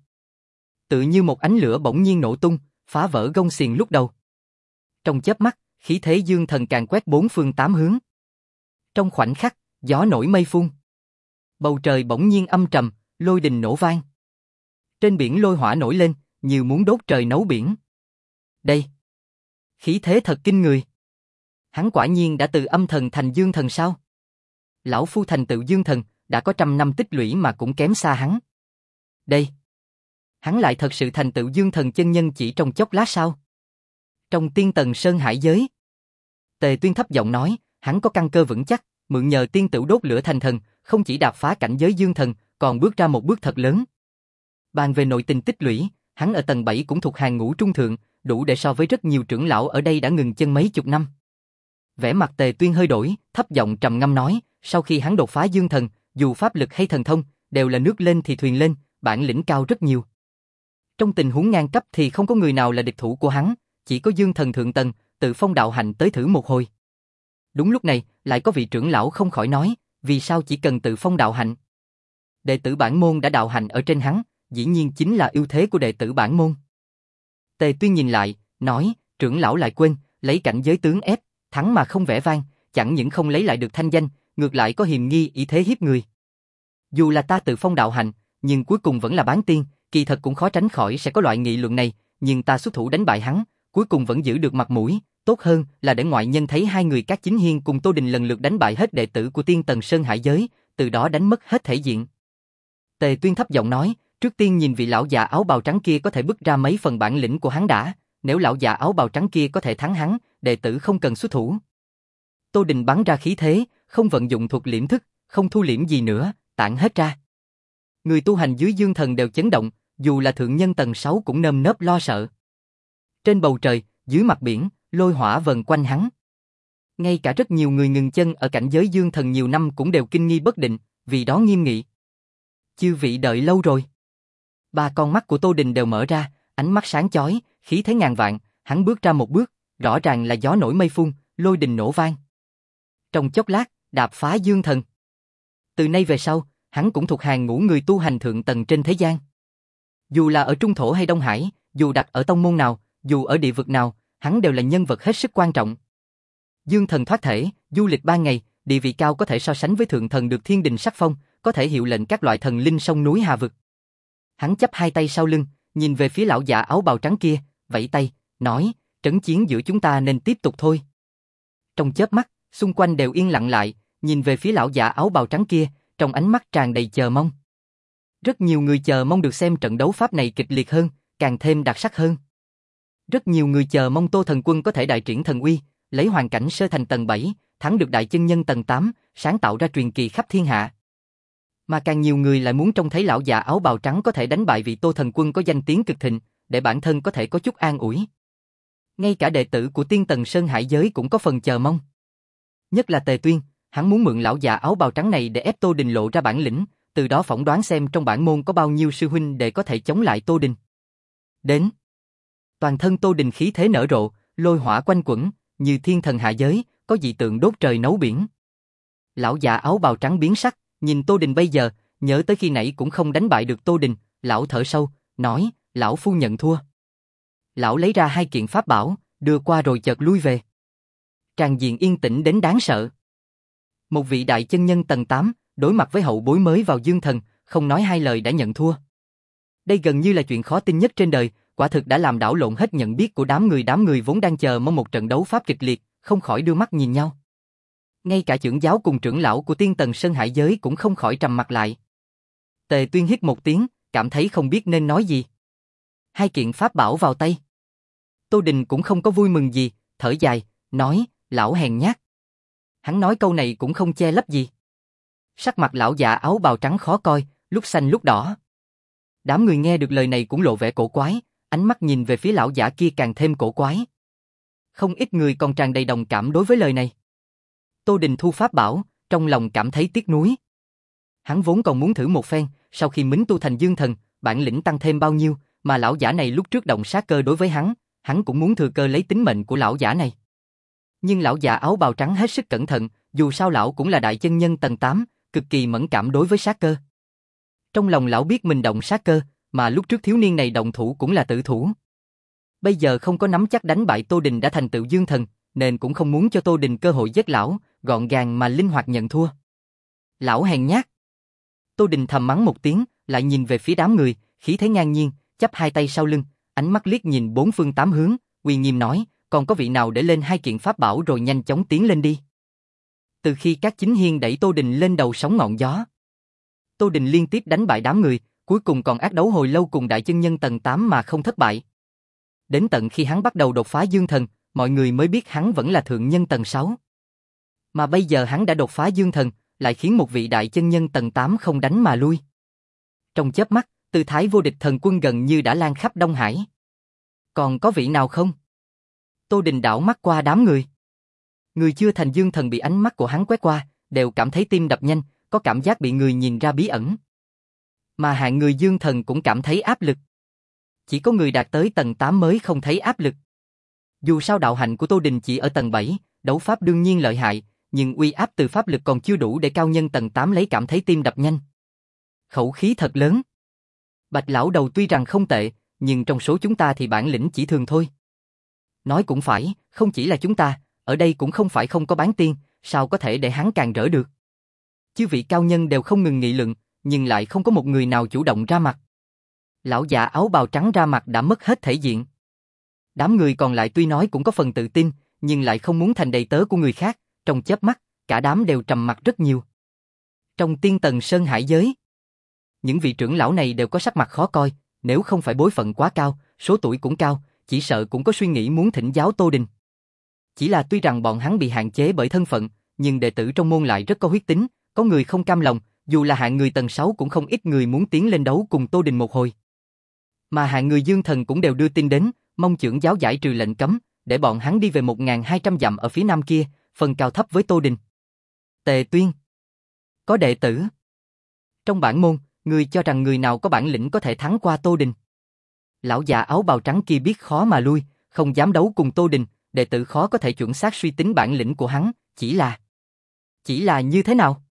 Tự như một ánh lửa bỗng nhiên nổ tung, phá vỡ gông xiềng lúc đầu. Trong chớp mắt, khí thế dương thần càng quét bốn phương tám hướng. Trong khoảnh khắc, gió nổi mây phun. Bầu trời bỗng nhiên âm trầm, lôi đình nổ vang. Trên biển lôi hỏa nổi lên, như muốn đốt trời nấu biển. Đây, khí thế thật kinh người. Hắn quả nhiên đã từ âm thần thành dương thần sao? Lão phu thành tựu dương thần, đã có trăm năm tích lũy mà cũng kém xa hắn. Đây, hắn lại thật sự thành tựu dương thần chân nhân chỉ trong chốc lát sao? Trong tiên tần sơn hải giới, Tề Tuyên thấp giọng nói, hắn có căn cơ vững chắc, mượn nhờ tiên tửu đốt lửa thành thần, không chỉ đạp phá cảnh giới dương thần, còn bước ra một bước thật lớn. Bàn về nội tình tích lũy, hắn ở tầng bảy cũng thuộc hàng ngũ trung thượng, đủ để so với rất nhiều trưởng lão ở đây đã ngừng chân mấy chục năm. Vẻ mặt Tề Tuyên hơi đổi, thấp giọng trầm ngâm nói, sau khi hắn đột phá dương thần, dù pháp lực hay thần thông, đều là nước lên thì thuyền lên, bản lĩnh cao rất nhiều. Trong tình huống ngang cấp thì không có người nào là địch thủ của hắn, chỉ có dương thần thượng tầng, tự phong đạo hạnh tới thử một hồi. Đúng lúc này, lại có vị trưởng lão không khỏi nói, vì sao chỉ cần tự phong đạo hạnh? Đệ tử bản môn đã đạo hạnh ở trên hắn, dĩ nhiên chính là ưu thế của đệ tử bản môn. Tề Tuyên nhìn lại, nói, trưởng lão lại quên, lấy cảnh giới tướng ép, thắng mà không vẻ vang, chẳng những không lấy lại được thanh danh, ngược lại có hiềm nghi ý thế hiếp người. Dù là ta tự phong đạo hạnh, nhưng cuối cùng vẫn là bán tiên, kỳ thật cũng khó tránh khỏi sẽ có loại nghị luận này, nhưng ta xuất thủ đánh bại hắn, cuối cùng vẫn giữ được mặt mũi, tốt hơn là để ngoại nhân thấy hai người các chính hiên cùng Tô Đình lần lượt đánh bại hết đệ tử của tiên tần sơn hải giới, từ đó đánh mất hết thể diện. Tề Tuyên thấp giọng nói, trước tiên nhìn vị lão già áo bào trắng kia có thể bứt ra mấy phần bản lĩnh của hắn đã, nếu lão già áo bào trắng kia có thể thắng hắn, đệ tử không cần xuất thủ. Tô Đình bắn ra khí thế, không vận dụng thuật liễm thức, không thu liễm gì nữa, tản hết ra. Người tu hành dưới dương thần đều chấn động, dù là thượng nhân tầng sáu cũng nơm nớp lo sợ. Trên bầu trời, dưới mặt biển, lôi hỏa vần quanh hắn. Ngay cả rất nhiều người ngừng chân ở cảnh giới dương thần nhiều năm cũng đều kinh nghi bất định, vì đó nghiêm nghị. Chư vị đợi lâu rồi. Ba con mắt của Tô Đình đều mở ra, ánh mắt sáng chói, khí thế ngàn vạn, hắn bước ra một bước, rõ ràng là gió nổi mây phun, lôi đình nổ vang. Trong chốc lát, đạp phá dương thần. Từ nay về sau, hắn cũng thuộc hàng ngũ người tu hành thượng tầng trên thế gian. Dù là ở Trung Thổ hay Đông Hải, dù đặt ở tông môn nào, dù ở địa vực nào, hắn đều là nhân vật hết sức quan trọng. Dương thần thoát thể, du lịch ba ngày, địa vị cao có thể so sánh với thượng thần được thiên đình sắc phong, có thể hiệu lệnh các loại thần linh sông núi hà vực. Hắn chắp hai tay sau lưng, nhìn về phía lão già áo bào trắng kia, vẫy tay, nói, trấn chiến giữa chúng ta nên tiếp tục thôi. Trong chớp mắt, xung quanh đều yên lặng lại, nhìn về phía lão già áo bào trắng kia, trong ánh mắt tràn đầy chờ mong. Rất nhiều người chờ mong được xem trận đấu pháp này kịch liệt hơn, càng thêm đặc sắc hơn. Rất nhiều người chờ mong Tô Thần Quân có thể đại triển thần uy, lấy hoàn cảnh sơ thành tầng bảy, thắng được đại chân nhân tầng tám, sáng tạo ra truyền kỳ khắp thiên hạ. Mà càng nhiều người lại muốn trông thấy lão già áo bào trắng có thể đánh bại vị Tô Thần Quân có danh tiếng cực thịnh, để bản thân có thể có chút an ủi. Ngay cả đệ tử của tiên tần sơn hải giới cũng có phần chờ mong. Nhất là Tề Tuyên, hắn muốn mượn lão già áo bào trắng này để ép Tô Đình lộ ra bản lĩnh, từ đó phỏng đoán xem trong bản môn có bao nhiêu sư huynh để có thể chống lại Tô Đình. Đến. Toàn thân Tô Đình khí thế nở rộ, lôi hỏa quanh quẩn, như thiên thần hạ giới, có dị tượng đốt trời nấu biển. Lão già áo bào trắng biến sắc, nhìn Tô Đình bây giờ, nhớ tới khi nãy cũng không đánh bại được Tô Đình, lão thở sâu, nói, lão phu nhận thua. Lão lấy ra hai kiện pháp bảo, đưa qua rồi chợt lui về. tràng diện yên tĩnh đến đáng sợ. Một vị đại chân nhân tầng tám, đối mặt với hậu bối mới vào dương thần, không nói hai lời đã nhận thua. Đây gần như là chuyện khó tin nhất trên đời, quả thực đã làm đảo lộn hết nhận biết của đám người đám người vốn đang chờ mong một trận đấu pháp kịch liệt, không khỏi đưa mắt nhìn nhau. Ngay cả trưởng giáo cùng trưởng lão của tiên tần Sơn Hải giới cũng không khỏi trầm mặt lại. Tề Tuyên hít một tiếng, cảm thấy không biết nên nói gì. Hai kiện pháp bảo vào tay. Tô Đình cũng không có vui mừng gì, thở dài, nói, lão hèn nhát. Hắn nói câu này cũng không che lấp gì. Sắc mặt lão già áo bào trắng khó coi, lúc xanh lúc đỏ. Đám người nghe được lời này cũng lộ vẻ cổ quái, ánh mắt nhìn về phía lão giả kia càng thêm cổ quái. Không ít người còn tràn đầy đồng cảm đối với lời này. Tô Đình thu pháp bảo, trong lòng cảm thấy tiếc nuối. Hắn vốn còn muốn thử một phen, sau khi mính tu thành dương thần, bản lĩnh tăng thêm bao nhiêu, mà lão giả này lúc trước động sát cơ đối với hắn, hắn cũng muốn thừa cơ lấy tính mệnh của lão giả này. Nhưng lão già áo bào trắng hết sức cẩn thận, dù sao lão cũng là đại chân nhân tầng tám, cực kỳ mẫn cảm đối với sát cơ. Trong lòng lão biết mình động sát cơ, mà lúc trước thiếu niên này động thủ cũng là tự thủ. Bây giờ không có nắm chắc đánh bại Tô Đình đã thành tựu dương thần, nên cũng không muốn cho Tô Đình cơ hội giết lão, gọn gàng mà linh hoạt nhận thua. Lão hèn nhát. Tô Đình thầm mắng một tiếng, lại nhìn về phía đám người, khí thế ngang nhiên, chắp hai tay sau lưng, ánh mắt liếc nhìn bốn phương tám hướng, uy nghiêm nói, còn có vị nào để lên hai kiện pháp bảo rồi nhanh chóng tiến lên đi. Từ khi các chính hiên đẩy Tô Đình lên đầu sóng ngọn gió, Tô Đình liên tiếp đánh bại đám người, cuối cùng còn ác đấu hồi lâu cùng đại chân nhân tầng tám mà không thất bại. Đến tận khi hắn bắt đầu đột phá dương thần, mọi người mới biết hắn vẫn là thượng nhân tầng sáu. Mà bây giờ hắn đã đột phá dương thần, lại khiến một vị đại chân nhân tầng tám không đánh mà lui. Trong chớp mắt, tư thái vô địch thần quân gần như đã lan khắp Đông Hải. Còn có vị nào không? Tô Đình đảo mắt qua đám người. Người chưa thành dương thần bị ánh mắt của hắn quét qua, đều cảm thấy tim đập nhanh, có cảm giác bị người nhìn ra bí ẩn. Mà hạng người dương thần cũng cảm thấy áp lực. Chỉ có người đạt tới tầng tám mới không thấy áp lực. Dù sao đạo hạnh của Tô Đình chỉ ở tầng bảy, đấu pháp đương nhiên lợi hại, nhưng uy áp từ pháp lực còn chưa đủ để cao nhân tầng tám lấy cảm thấy tim đập nhanh. Khẩu khí thật lớn. Bạch lão đầu tuy rằng không tệ, nhưng trong số chúng ta thì bản lĩnh chỉ thường thôi. Nói cũng phải, không chỉ là chúng ta, ở đây cũng không phải không có bán tiên, sao có thể để hắn càng rỡ được. Chư vị cao nhân đều không ngừng nghị luận, nhưng lại không có một người nào chủ động ra mặt. Lão già áo bào trắng ra mặt đã mất hết thể diện. Đám người còn lại tuy nói cũng có phần tự tin, nhưng lại không muốn thành đầy tớ của người khác, trong chớp mắt, cả đám đều trầm mặc rất nhiều. Trong tiên tần Sơn Hải giới, những vị trưởng lão này đều có sắc mặt khó coi, nếu không phải bối phận quá cao, số tuổi cũng cao, chỉ sợ cũng có suy nghĩ muốn thỉnh giáo Tô Đình. Chỉ là tuy rằng bọn hắn bị hạn chế bởi thân phận, nhưng đệ tử trong môn lại rất có huyết tính, có người không cam lòng, dù là hạng người tầng sáu cũng không ít người muốn tiến lên đấu cùng Tô Đình một hồi. Mà hạng người dương thần cũng đều đưa tin đến, mong trưởng giáo giải trừ lệnh cấm, để bọn hắn đi về một nghìn hai trăm dặm ở phía nam kia, phần cao thấp với Tô Đình. Tề Tuyên. Có đệ tử. Trong bản môn, người cho rằng người nào có bản lĩnh có thể thắng qua Tô Đình. Lão già áo bào trắng kia biết khó mà lui, không dám đấu cùng Tô Đình, đệ tử khó có thể chuẩn xác suy tính bản lĩnh của hắn, chỉ là... Chỉ là như thế nào?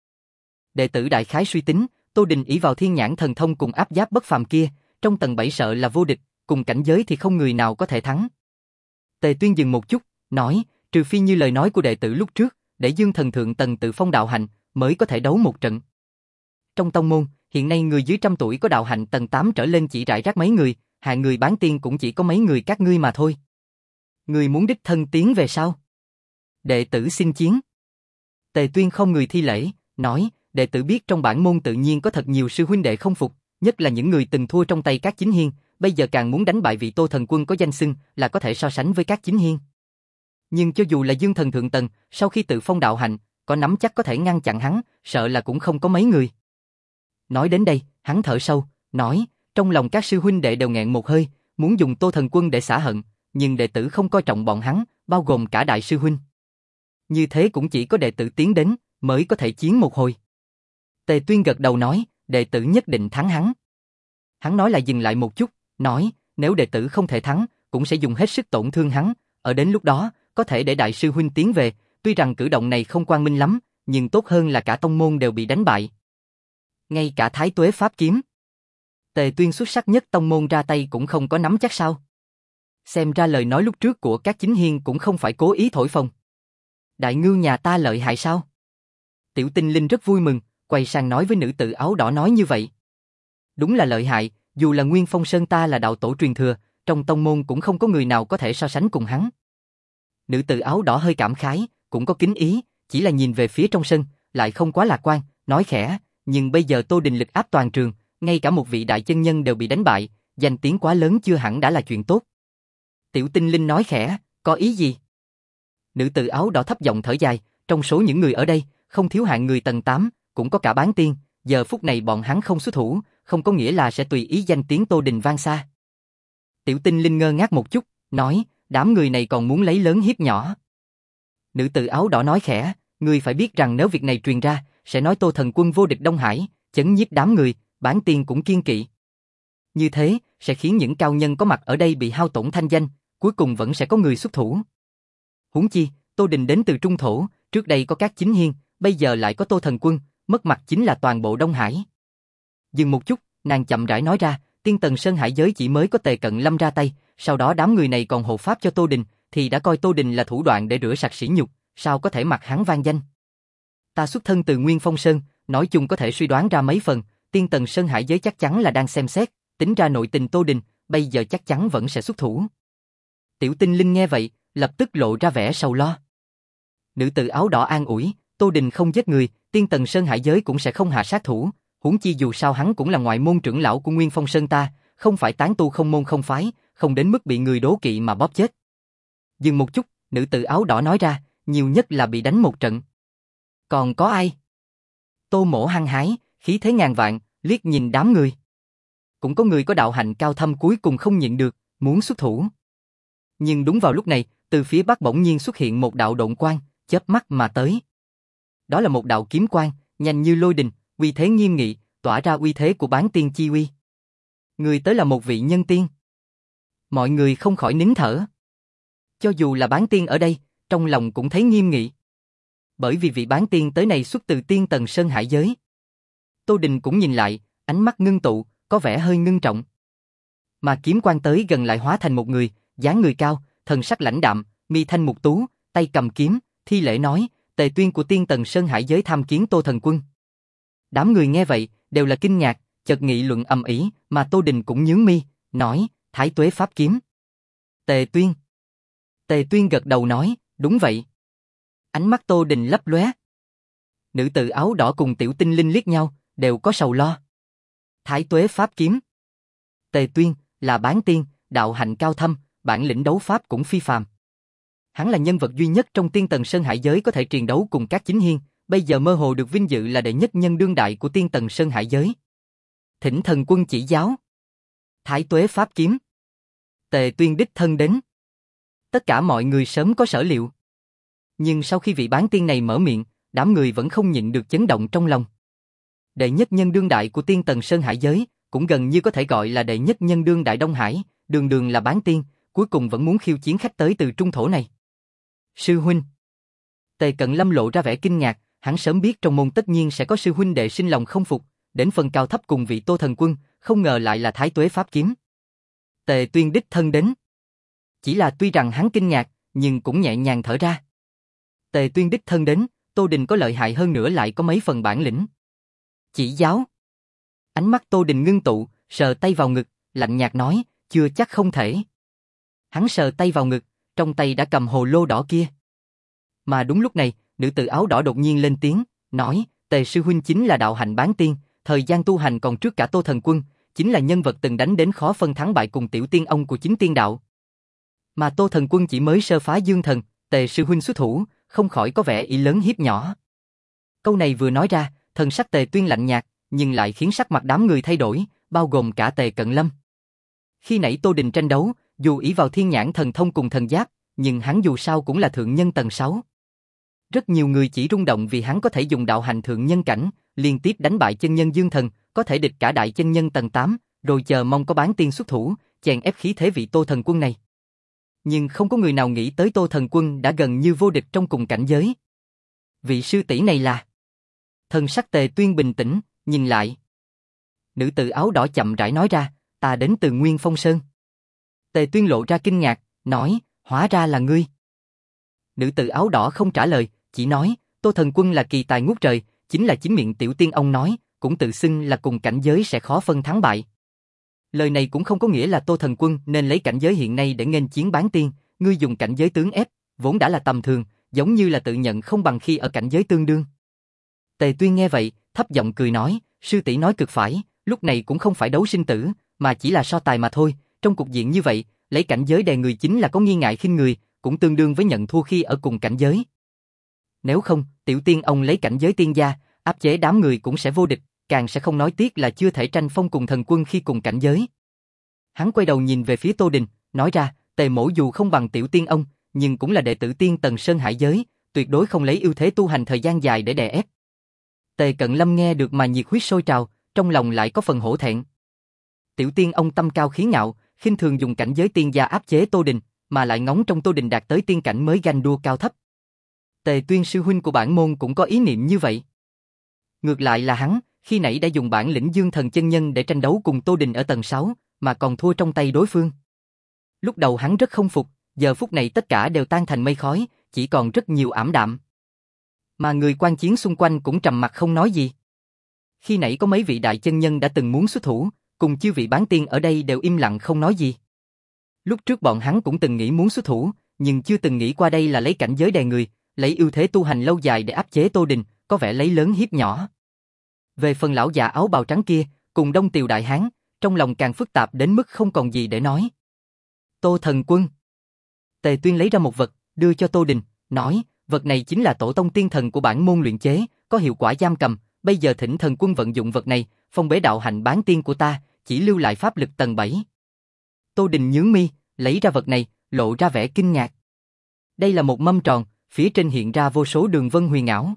Đệ tử đại khái suy tính, Tô Đình ỷ vào thiên nhãn thần thông cùng áp giáp bất phàm kia, trong tầng bảy sợ là vô địch, cùng cảnh giới thì không người nào có thể thắng. Tề Tuyên dừng một chút, nói, trừ phi như lời nói của đệ tử lúc trước, để dương thần thượng tầng tự phong đạo hạnh, mới có thể đấu một trận. Trong tông môn, hiện nay người dưới trăm tuổi có đạo hạnh tầng tám trở lên chỉ rải rác mấy người, hạng người bán tiên cũng chỉ có mấy người các ngươi mà thôi. Người muốn đích thân tiến về sao? Đệ tử xin chiến. Tề Tuyên không người thi lễ, nói, đệ tử biết trong bản môn tự nhiên có thật nhiều sư huynh đệ không phục, nhất là những người từng thua trong tay các chính hiên, bây giờ càng muốn đánh bại vị Tô thần quân có danh xưng là có thể so sánh với các chính hiên. Nhưng cho dù là dương thần thượng tầng, sau khi tự phong đạo hạnh, có nắm chắc có thể ngăn chặn hắn, sợ là cũng không có mấy người. Nói đến đây, hắn thở sâu, nói, trong lòng các sư huynh đệ đều nghẹn một hơi, muốn dùng Tô thần quân để xả hận, nhưng đệ tử không coi trọng bọn hắn, bao gồm cả đại sư huynh. Như thế cũng chỉ có đệ tử tiến đến, mới có thể chiến một hồi. Tề Tuyên gật đầu nói, đệ tử nhất định thắng hắn. Hắn nói lại dừng lại một chút, nói, nếu đệ tử không thể thắng, cũng sẽ dùng hết sức tổn thương hắn, ở đến lúc đó, có thể để đại sư huynh tiến về, tuy rằng cử động này không quang minh lắm, nhưng tốt hơn là cả tông môn đều bị đánh bại. Ngay cả Thái Tuế Pháp Kiếm, Tề Tuyên xuất sắc nhất tông môn ra tay cũng không có nắm chắc sao. Xem ra lời nói lúc trước của các chính hiên cũng không phải cố ý thổi phồng. Đại ngưu nhà ta lợi hại sao? Tiểu Tinh Linh rất vui mừng, quay sang nói với nữ tử áo đỏ nói như vậy. Đúng là lợi hại, dù là Nguyên Phong Sơn ta là đạo tổ truyền thừa, trong tông môn cũng không có người nào có thể so sánh cùng hắn. Nữ tử áo đỏ hơi cảm khái, cũng có kính ý, chỉ là nhìn về phía trong sân, lại không quá lạc quan, nói khẽ, nhưng bây giờ Tô Đình lực áp toàn trường, ngay cả một vị đại chân nhân đều bị đánh bại, danh tiếng quá lớn chưa hẳn đã là chuyện tốt. Tiểu Tinh Linh nói khẽ, có ý gì? Nữ tử áo đỏ thấp giọng thở dài, trong số những người ở đây, không thiếu hạng người tầng tám, cũng có cả bán tiên, giờ phút này bọn hắn không xuất thủ, không có nghĩa là sẽ tùy ý danh tiếng Tô Đình vang xa. Tiểu Tinh Linh ngơ ngác một chút, nói, đám người này còn muốn lấy lớn hiếp nhỏ. Nữ tử áo đỏ nói khẽ, ngươi phải biết rằng nếu việc này truyền ra, sẽ nói Tô Thần Quân vô địch Đông Hải, chấn nhiếp đám người, bán tiên cũng kiên kỵ. Như thế, sẽ khiến những cao nhân có mặt ở đây bị hao tổn thanh danh, cuối cùng vẫn sẽ có người xuất thủ. Huống chi, Tô Đình đến từ Trung Thổ, trước đây có các chính hiên, bây giờ lại có Tô Thần Quân, mất mặt chính là toàn bộ Đông Hải. Dừng một chút, nàng chậm rãi nói ra, Tiên Tần Sơn Hải giới chỉ mới có Tề Cận Lâm ra tay, sau đó đám người này còn hộ pháp cho Tô Đình, thì đã coi Tô Đình là thủ đoạn để rửa sạch sỉ nhục, sao có thể mặc hắn vang danh. Ta xuất thân từ Nguyên Phong Sơn, nói chung có thể suy đoán ra mấy phần, Tiên Tần Sơn Hải giới chắc chắn là đang xem xét, tính ra nội tình Tô Đình, bây giờ chắc chắn vẫn sẽ xuất thủ. Tiểu Tinh Linh nghe vậy, lập tức lộ ra vẻ sầu lo. Nữ tử áo đỏ an ủi, Tô Đình không giết người, Tiên Tần Sơn Hải giới cũng sẽ không hạ sát thủ, huống chi dù sao hắn cũng là ngoại môn trưởng lão của Nguyên Phong Sơn ta, không phải tán tu không môn không phái, không đến mức bị người đố kỵ mà bóp chết. Dừng một chút, nữ tử áo đỏ nói ra, nhiều nhất là bị đánh một trận. Còn có ai? Tô Mỗ hăng hái, khí thế ngàn vạn, liếc nhìn đám người. Cũng có người có đạo hạnh cao thâm cuối cùng không nhịn được, muốn xuất thủ. Nhưng đúng vào lúc này, từ phía bắc bỗng nhiên xuất hiện một đạo độn quang, chớp mắt mà tới. Đó là một đạo kiếm quang, nhanh như lôi đình, uy thế nghiêm nghị, tỏa ra uy thế của bán tiên chi uy. Người tới là một vị nhân tiên. Mọi người không khỏi nín thở. Cho dù là bán tiên ở đây, trong lòng cũng thấy nghiêm nghị. Bởi vì vị bán tiên tới này xuất từ Tiên Tần Sơn Hải giới. Tô Đình cũng nhìn lại, ánh mắt ngưng tụ, có vẻ hơi ngưng trọng. Mà kiếm quang tới gần lại hóa thành một người, dáng người cao, thần sắc lãnh đạm, mi thanh mục tú, tay cầm kiếm, thi lễ nói, Tề Tuyên của Tiên Tần Sơn Hải giới tham kiến Tô Thần Quân. Đám người nghe vậy, đều là kinh ngạc, chợt nghị luận ầm ĩ, mà Tô Đình cũng nhướng mi, nói, Thái Tuế Pháp Kiếm. Tề Tuyên. Tề Tuyên gật đầu nói, đúng vậy. Ánh mắt Tô Đình lấp lóe. Nữ tử áo đỏ cùng Tiểu Tinh Linh liếc nhau, đều có sầu lo. Thái Tuế Pháp Kiếm. Tề Tuyên, là bán tiên, đạo hạnh cao thâm, bản lĩnh đấu pháp cũng phi phàm. Hắn là nhân vật duy nhất trong Tiên Tần Sơn Hải giới có thể triền đấu cùng các chính hiên, bây giờ mơ hồ được vinh dự là đệ nhất nhân đương đại của Tiên Tần Sơn Hải giới. Thỉnh Thần Quân chỉ giáo. Thái Tuế Pháp Kiếm. Tề Tuyên đích thân đến. Tất cả mọi người sớm có sở liệu. Nhưng sau khi vị bán tiên này mở miệng, đám người vẫn không nhịn được chấn động trong lòng. Đệ nhất nhân đương đại của Tiên Tần Sơn Hải giới, cũng gần như có thể gọi là đệ nhất nhân đương đại Đông Hải, đường đường là bán tiên, cuối cùng vẫn muốn khiêu chiến khách tới từ Trung Thổ này. Sư huynh. Tề Cận Lâm lộ ra vẻ kinh ngạc, hắn sớm biết trong môn tất nhiên sẽ có sư huynh đệ sinh lòng không phục, đến phần cao thấp cùng vị Tô Thần Quân, không ngờ lại là Thái Tuế Pháp Kiếm. Tề Tuyên đích thân đến. Chỉ là tuy rằng hắn kinh ngạc, nhưng cũng nhẹ nhàng thở ra. Tề Tuyên đích thân đến, Tô Đình có lợi hại hơn nữa lại có mấy phần bản lĩnh. Chỉ giáo. Ánh mắt Tô Đình ngưng tụ, sờ tay vào ngực, lạnh nhạt nói, chưa chắc không thể. Hắn sờ tay vào ngực, trong tay đã cầm hồ lô đỏ kia. Mà đúng lúc này, nữ tử áo đỏ đột nhiên lên tiếng, nói, Tề sư huynh chính là đạo hạnh bán tiên, thời gian tu hành còn trước cả Tô Thần Quân, chính là nhân vật từng đánh đến khó phân thắng bại cùng tiểu tiên ông của chính tiên đạo. Mà Tô Thần Quân chỉ mới sơ phá dương thần, Tề sư huynh xuất thủ, không khỏi có vẻ ý lớn hiếp nhỏ. Câu này vừa nói ra, thần sắc Tề Tuyên lạnh nhạt, nhưng lại khiến sắc mặt đám người thay đổi, bao gồm cả Tề Cận Lâm. Khi nãy Tô Đình tranh đấu, dù ỷ vào thiên nhãn thần thông cùng thần giáp, nhưng hắn dù sao cũng là thượng nhân tầng sáu. Rất nhiều người chỉ rung động vì hắn có thể dùng đạo hành thượng nhân cảnh, liên tiếp đánh bại chân nhân dương thần, có thể địch cả đại chân nhân tầng tám, rồi chờ mong có bán tiên xuất thủ, chèn ép khí thế vị Tô Thần Quân này. Nhưng không có người nào nghĩ tới Tô Thần Quân đã gần như vô địch trong cùng cảnh giới. Vị sư tỷ này là... Thần sắc Tề Tuyên bình tĩnh, nhìn lại. Nữ tử áo đỏ chậm rãi nói ra, ta đến từ Nguyên Phong Sơn. Tề Tuyên lộ ra kinh ngạc, nói, hóa ra là ngươi. Nữ tử áo đỏ không trả lời, chỉ nói, Tô Thần Quân là kỳ tài ngút trời, chính là chính miệng Tiểu Tiên ông nói, cũng tự xưng là cùng cảnh giới sẽ khó phân thắng bại. Lời này cũng không có nghĩa là Tô Thần Quân nên lấy cảnh giới hiện nay để nghênh chiến bán tiên, ngươi dùng cảnh giới tướng ép, vốn đã là tầm thường, giống như là tự nhận không bằng khi ở cảnh giới tương đương. Tề Tuyên nghe vậy, thấp giọng cười nói, sư tỷ nói cực phải, lúc này cũng không phải đấu sinh tử, mà chỉ là so tài mà thôi, trong cục diện như vậy, lấy cảnh giới đè người chính là có nghi ngại khinh người, cũng tương đương với nhận thua khi ở cùng cảnh giới. Nếu không, Tiểu Tiên ông lấy cảnh giới tiên gia, áp chế đám người cũng sẽ vô địch, càng sẽ không nói tiếc là chưa thể tranh phong cùng Thần Quân khi cùng cảnh giới. Hắn quay đầu nhìn về phía Tô Đình, nói ra, Tề mỗ dù không bằng Tiểu Tiên ông, nhưng cũng là đệ tử tiên tầng Sơn Hải giới, tuyệt đối không lấy ưu thế tu hành thời gian dài để đè ép. Tề Cận Lâm nghe được mà nhiệt huyết sôi trào, trong lòng lại có phần hổ thẹn. Tiểu Tiên ông tâm cao khí ngạo, khinh thường dùng cảnh giới tiên gia áp chế Tô Đình, mà lại ngóng trong Tô Đình đạt tới tiên cảnh mới ganh đua cao thấp. Tề Tuyên sư huynh của bản môn cũng có ý niệm như vậy. Ngược lại là hắn, khi nãy đã dùng bản lĩnh Dương Thần chân nhân để tranh đấu cùng Tô Đình ở tầng sáu, mà còn thua trong tay đối phương. Lúc đầu hắn rất không phục, giờ phút này tất cả đều tan thành mây khói, chỉ còn rất nhiều ảm đạm. Mà người quan chiến xung quanh cũng trầm mặc không nói gì. Khi nãy có mấy vị đại chân nhân đã từng muốn xuất thủ, cùng chư vị bán tiên ở đây đều im lặng không nói gì. Lúc trước bọn hắn cũng từng nghĩ muốn xuất thủ, nhưng chưa từng nghĩ qua đây là lấy cảnh giới đè người, lấy ưu thế tu hành lâu dài để áp chế Tô Đình, có vẻ lấy lớn hiếp nhỏ. Về phần lão già áo bào trắng kia, cùng Đông Tiều đại hán, trong lòng càng phức tạp đến mức không còn gì để nói. Tô Thần Quân. Tề Tuyên lấy ra một vật, đưa cho Tô Đình, nói, vật này chính là tổ tông tiên thần của bản môn luyện chế, có hiệu quả giam cầm, bây giờ thỉnh Thần Quân vận dụng vật này, phong bế đạo hạnh bán tiên của ta, chỉ lưu lại pháp lực tầng bảy. Tô Đình nhướng mi, lấy ra vật này, lộ ra vẻ kinh ngạc. Đây là một mâm tròn, phía trên hiện ra vô số đường vân huyền ảo.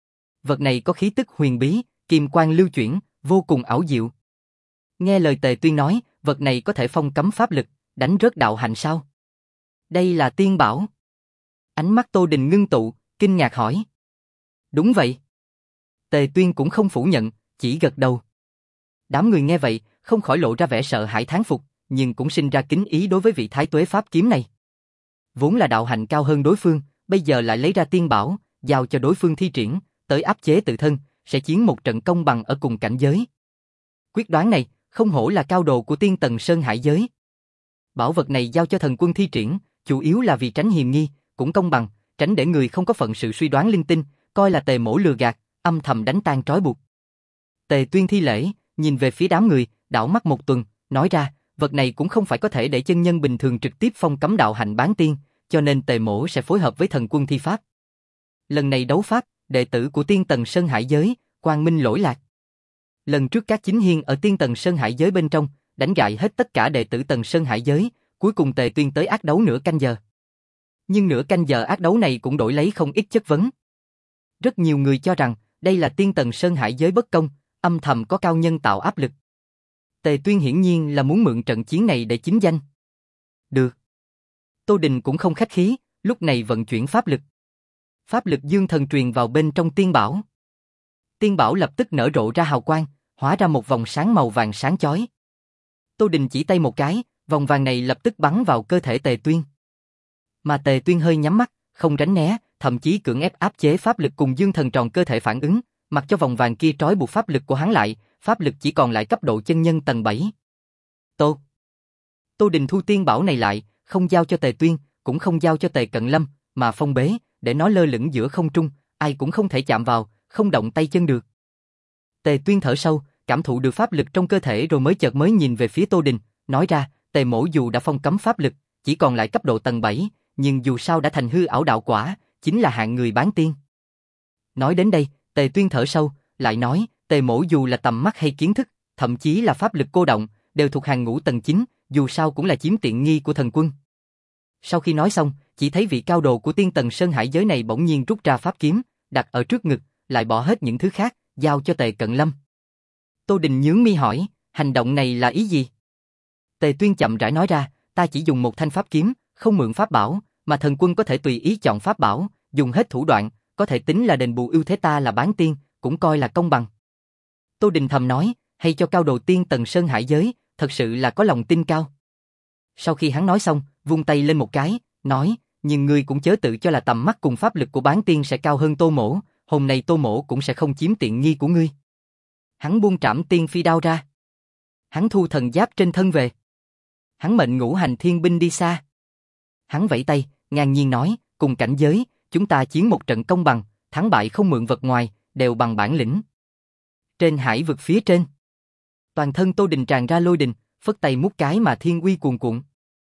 Vật này có khí tức huyền bí, kim quang lưu chuyển, vô cùng ảo diệu. Nghe lời Tề Tuyên nói, vật này có thể phong cấm pháp lực, đánh rớt đạo hạnh sao? Đây là tiên bảo. Ánh mắt Tô Đình ngưng tụ, kinh ngạc hỏi. Đúng vậy. Tề Tuyên cũng không phủ nhận, chỉ gật đầu. Đám người nghe vậy, không khỏi lộ ra vẻ sợ hãi thán phục, nhưng cũng sinh ra kính ý đối với vị thái tuế pháp kiếm này. Vốn là đạo hạnh cao hơn đối phương, bây giờ lại lấy ra tiên bảo, giao cho đối phương thi triển, tới áp chế tự thân, sẽ chiến một trận công bằng ở cùng cảnh giới. Quyết đoán này, không hổ là cao đồ của tiên tầng Sơn Hải giới. Bảo vật này giao cho Thần Quân thi triển, chủ yếu là vì tránh hiềm nghi, cũng công bằng, tránh để người không có phận sự suy đoán linh tinh, coi là Tề mỗ lừa gạt, âm thầm đánh tan trói buộc. Tề Tuyên thi lễ, nhìn về phía đám người, đảo mắt một tuần, nói ra, vật này cũng không phải có thể để chân nhân bình thường trực tiếp phong cấm đạo hạnh bán tiên, cho nên Tề mỗ sẽ phối hợp với Thần Quân thi pháp. Lần này đấu pháp, đệ tử của tiên tầng Sơn Hải giới, Quang Minh lỗi lạc. Lần trước các chính hiên ở tiên tầng Sơn Hải giới bên trong, đánh gại hết tất cả đệ tử tầng Sơn Hải giới, cuối cùng Tề Tuyên tới ác đấu nửa canh giờ. Nhưng nửa canh giờ ác đấu này cũng đổi lấy không ít chất vấn. Rất nhiều người cho rằng, đây là tiên tầng Sơn Hải giới bất công, âm thầm có cao nhân tạo áp lực. Tề Tuyên hiển nhiên là muốn mượn trận chiến này để chính danh. Được. Tô Đình cũng không khách khí, lúc này vận chuyển pháp lực. Pháp lực dương thần truyền vào bên trong tiên bảo. Tiên bảo lập tức nở rộ ra hào quang, hóa ra một vòng sáng màu vàng sáng chói. Tô Đình chỉ tay một cái, vòng vàng này lập tức bắn vào cơ thể Tề Tuyên. Mà Tề Tuyên hơi nhắm mắt, không tránh né, thậm chí cưỡng ép áp chế pháp lực cùng dương thần tròn cơ thể phản ứng, mặc cho vòng vàng kia trói buộc pháp lực của hắn lại, pháp lực chỉ còn lại cấp độ chân nhân tầng bảy. Tô. Tô Đình thu tiên bảo này lại, không giao cho Tề Tuyên, cũng không giao cho Tề Cận Lâm, mà phong bế, để nó lơ lửng giữa không trung, ai cũng không thể chạm vào, không động tay chân được. Tề Tuyên thở sâu, cảm thụ được pháp lực trong cơ thể rồi mới chợt mới nhìn về phía Tô Đình, nói ra, Tề mỗ dù đã phong cấm pháp lực, chỉ còn lại cấp độ tầng bảy, nhưng dù sao đã thành hư ảo đạo quả, chính là hạng người bán tiên. Nói đến đây, Tề Tuyên thở sâu, lại nói, Tề mỗ dù là tầm mắt hay kiến thức, thậm chí là pháp lực cô động, đều thuộc hàng ngũ tầng chín, dù sao cũng là chiếm tiện nghi của Thần Quân. Sau khi nói xong, chỉ thấy vị cao đồ của tiên tầng Sơn Hải giới này bỗng nhiên rút ra pháp kiếm, đặt ở trước ngực, lại bỏ hết những thứ khác, giao cho Tề Cận Lâm. Tô Đình nhướng mi hỏi, hành động này là ý gì? Tề Tuyên chậm rãi nói ra, ta chỉ dùng một thanh pháp kiếm, không mượn pháp bảo, mà Thần Quân có thể tùy ý chọn pháp bảo, dùng hết thủ đoạn, có thể tính là đền bù ưu thế ta là bán tiên, cũng coi là công bằng. Tô Đình thầm nói, hay cho cao đồ tiên tầng Sơn Hải giới, thật sự là có lòng tin cao. Sau khi hắn nói xong, vung tay lên một cái, nói, Nhưng ngươi cũng chớ tự cho là tầm mắt cùng pháp lực của bán tiên sẽ cao hơn Tô Mỗ, hôm nay Tô Mỗ cũng sẽ không chiếm tiện nghi của ngươi. Hắn buông trảm tiên phi đao ra. Hắn thu thần giáp trên thân về. Hắn mệnh ngũ hành thiên binh đi xa. Hắn vẫy tay, ngang nhiên nói, cùng cảnh giới, chúng ta chiến một trận công bằng, thắng bại không mượn vật ngoài, đều bằng bản lĩnh. Trên hải vực phía trên, toàn thân Tô Đình tràn ra lôi đình, phất tay mút cái mà thiên uy cuồn cuộn.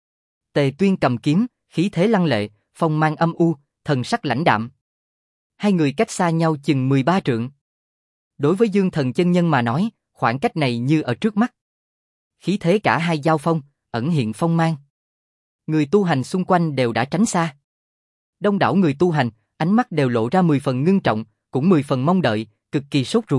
Tề Tuyên cầm kiếm, khí thế lăng lệ, phong mang âm u, thần sắc lãnh đạm. Hai người cách xa nhau chừng mười ba trượng. Đối với Dương Thần chân nhân mà nói, khoảng cách này như ở trước mắt. Khí thế cả hai giao phong, ẩn hiện phong mang. Người tu hành xung quanh đều đã tránh xa. Đông đảo người tu hành, ánh mắt đều lộ ra mười phần ngưng trọng, cũng mười phần mong đợi, cực kỳ sốt ruột.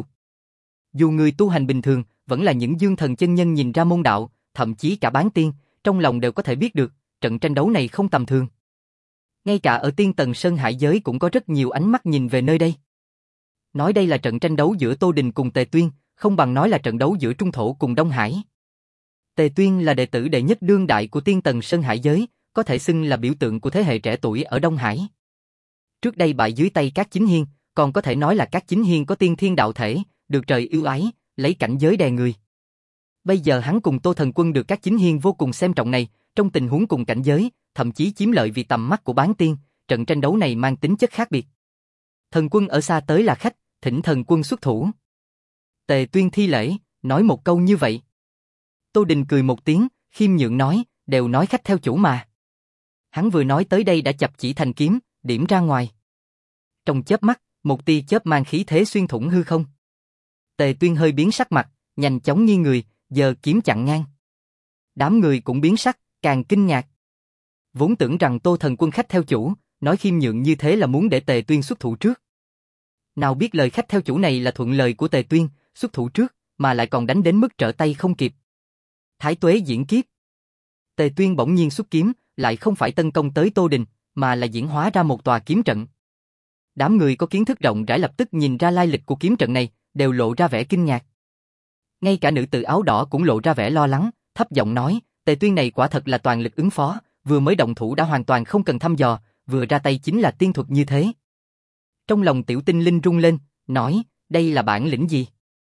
Dù người tu hành bình thường, vẫn là những Dương Thần chân nhân nhìn ra môn đạo, thậm chí cả bán tiên, trong lòng đều có thể biết được, trận tranh đấu này không tầm thường. Ngay cả ở tiên tầng Sơn Hải giới cũng có rất nhiều ánh mắt nhìn về nơi đây. Nói đây là trận tranh đấu giữa Tô Đình cùng Tề Tuyên, không bằng nói là trận đấu giữa Trung Thổ cùng Đông Hải. Tề Tuyên là đệ tử đệ nhất đương đại của tiên tầng Sơn Hải giới, có thể xưng là biểu tượng của thế hệ trẻ tuổi ở Đông Hải. Trước đây bại dưới tay các chính hiên, còn có thể nói là các chính hiên có tiên thiên đạo thể, được trời ưu ái, lấy cảnh giới đè người. Bây giờ hắn cùng Tô Thần Quân được các chính hiên vô cùng xem trọng này, trong tình huống cùng cảnh giới, thậm chí chiếm lợi vì tầm mắt của bán tiên, trận tranh đấu này mang tính chất khác biệt. Thần Quân ở xa tới là khách, thỉnh Thần Quân xuất thủ. Tề Tuyên thi lễ, nói một câu như vậy. Tô Đình cười một tiếng, khiêm nhượng nói, đều nói khách theo chủ mà. Hắn vừa nói tới đây đã chập chỉ thành kiếm, điểm ra ngoài. Trong chớp mắt, một tia chớp mang khí thế xuyên thủng hư không. Tề Tuyên hơi biến sắc mặt, nhanh chóng nghiêng người, giơ kiếm chặn ngang. Đám người cũng biến sắc, càng kinh ngạc. Vốn tưởng rằng Tô Thần Quân khách theo chủ, nói khiêm nhượng như thế là muốn để Tề Tuyên xuất thủ trước. Nào biết lời khách theo chủ này là thuận lời của Tề Tuyên, xuất thủ trước, mà lại còn đánh đến mức trở tay không kịp. Thái tuế diễn kiếp. Tề Tuyên bỗng nhiên xuất kiếm, lại không phải tấn công tới Tô Đình, mà là diễn hóa ra một tòa kiếm trận. Đám người có kiến thức rộng rãi lập tức nhìn ra lai lịch của kiếm trận này, đều lộ ra vẻ kinh ngạc. Ngay cả nữ tử áo đỏ cũng lộ ra vẻ lo lắng, thấp giọng nói, Tề Tuyên này quả thật là toàn lực ứng phó, vừa mới động thủ đã hoàn toàn không cần thăm dò, vừa ra tay chính là tiên thuật như thế. Trong lòng Tiểu Tinh Linh rung lên, nói, đây là bản lĩnh gì?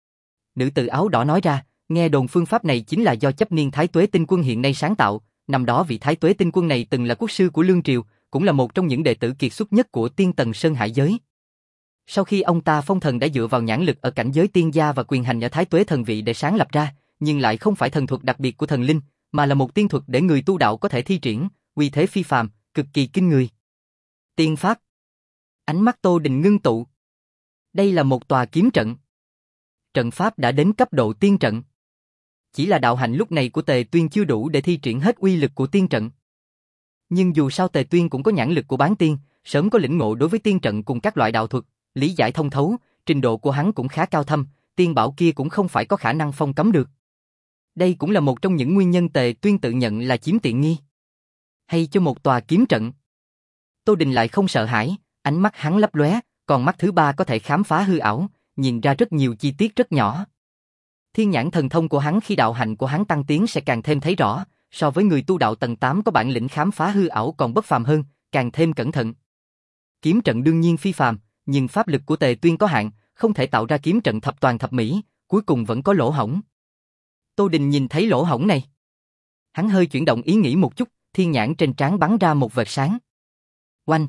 Nữ tử áo đỏ nói ra, nghe đồn phương pháp này chính là do chấp niên Thái Tuế Tinh Quân hiện nay sáng tạo, năm đó vị Thái Tuế Tinh Quân này từng là quốc sư của Lương Triều, cũng là một trong những đệ tử kiệt xuất nhất của tiên tầng Sơn Hải giới. Sau khi ông ta phong thần đã dựa vào nhãn lực ở cảnh giới tiên gia và quyền hành ở Thái Tuế thần vị để sáng lập ra, nhưng lại không phải thần thuật đặc biệt của thần linh, mà là một tiên thuật để người tu đạo có thể thi triển, uy thế phi phàm, cực kỳ kinh người. Tiên pháp. Ánh mắt Tô Đình ngưng tụ. Đây là một tòa kiếm trận. Trận pháp đã đến cấp độ tiên trận. Chỉ là đạo hạnh lúc này của Tề Tuyên chưa đủ để thi triển hết uy lực của tiên trận. Nhưng dù sao Tề Tuyên cũng có nhãn lực của bán tiên, sớm có lĩnh ngộ đối với tiên trận cùng các loại đạo thuật, lý giải thông thấu, trình độ của hắn cũng khá cao thâm, tiên bảo kia cũng không phải có khả năng phong cấm được. Đây cũng là một trong những nguyên nhân Tề Tuyên tự nhận là chiếm tiện nghi. Hay cho một tòa kiếm trận. Tô Đình lại không sợ hãi, ánh mắt hắn lấp lóe, còn mắt thứ ba có thể khám phá hư ảo, nhìn ra rất nhiều chi tiết rất nhỏ. Thiên nhãn thần thông của hắn khi đạo hạnh của hắn tăng tiến sẽ càng thêm thấy rõ, so với người tu đạo tầng tám có bản lĩnh khám phá hư ảo còn bất phàm hơn, càng thêm cẩn thận. Kiếm trận đương nhiên phi phàm, nhưng pháp lực của Tề Tuyên có hạn, không thể tạo ra kiếm trận thập toàn thập mỹ, cuối cùng vẫn có lỗ hổng. Tô Đình nhìn thấy lỗ hổng này. Hắn hơi chuyển động ý nghĩ một chút, thiên nhãn trên trán bắn ra một vệt sáng. Oanh!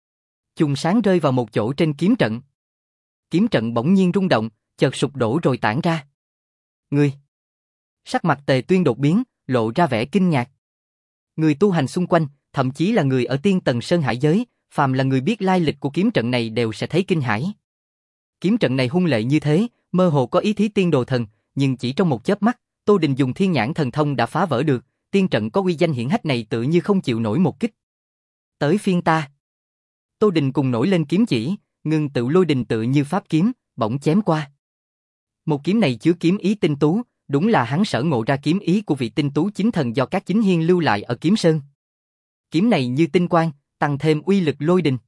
Chùm sáng rơi vào một chỗ trên kiếm trận. Kiếm trận bỗng nhiên rung động, chợt sụp đổ rồi tản ra. Ngươi! Sắc mặt Tề Tuyên đột biến, lộ ra vẻ kinh ngạc. Người tu hành xung quanh, thậm chí là người ở tiên tầng Sơn Hải giới, phàm là người biết lai lịch của kiếm trận này đều sẽ thấy kinh hãi. Kiếm trận này hung lệ như thế, mơ hồ có ý thí tiên đồ thần, nhưng chỉ trong một chớp mắt, Tô Đình dùng thiên nhãn thần thông đã phá vỡ được, tiên trận có uy danh hiển hách này tự như không chịu nổi một kích. Tới phiên ta. Tô Đình cùng nổi lên kiếm chỉ, ngưng tự lôi đình tự như pháp kiếm, bỗng chém qua. Một kiếm này chứa kiếm ý tinh tú, đúng là hắn sở ngộ ra kiếm ý của vị tinh tú chính thần do các chính hiên lưu lại ở Kiếm Sơn. Kiếm này như tinh quang, tăng thêm uy lực lôi đình.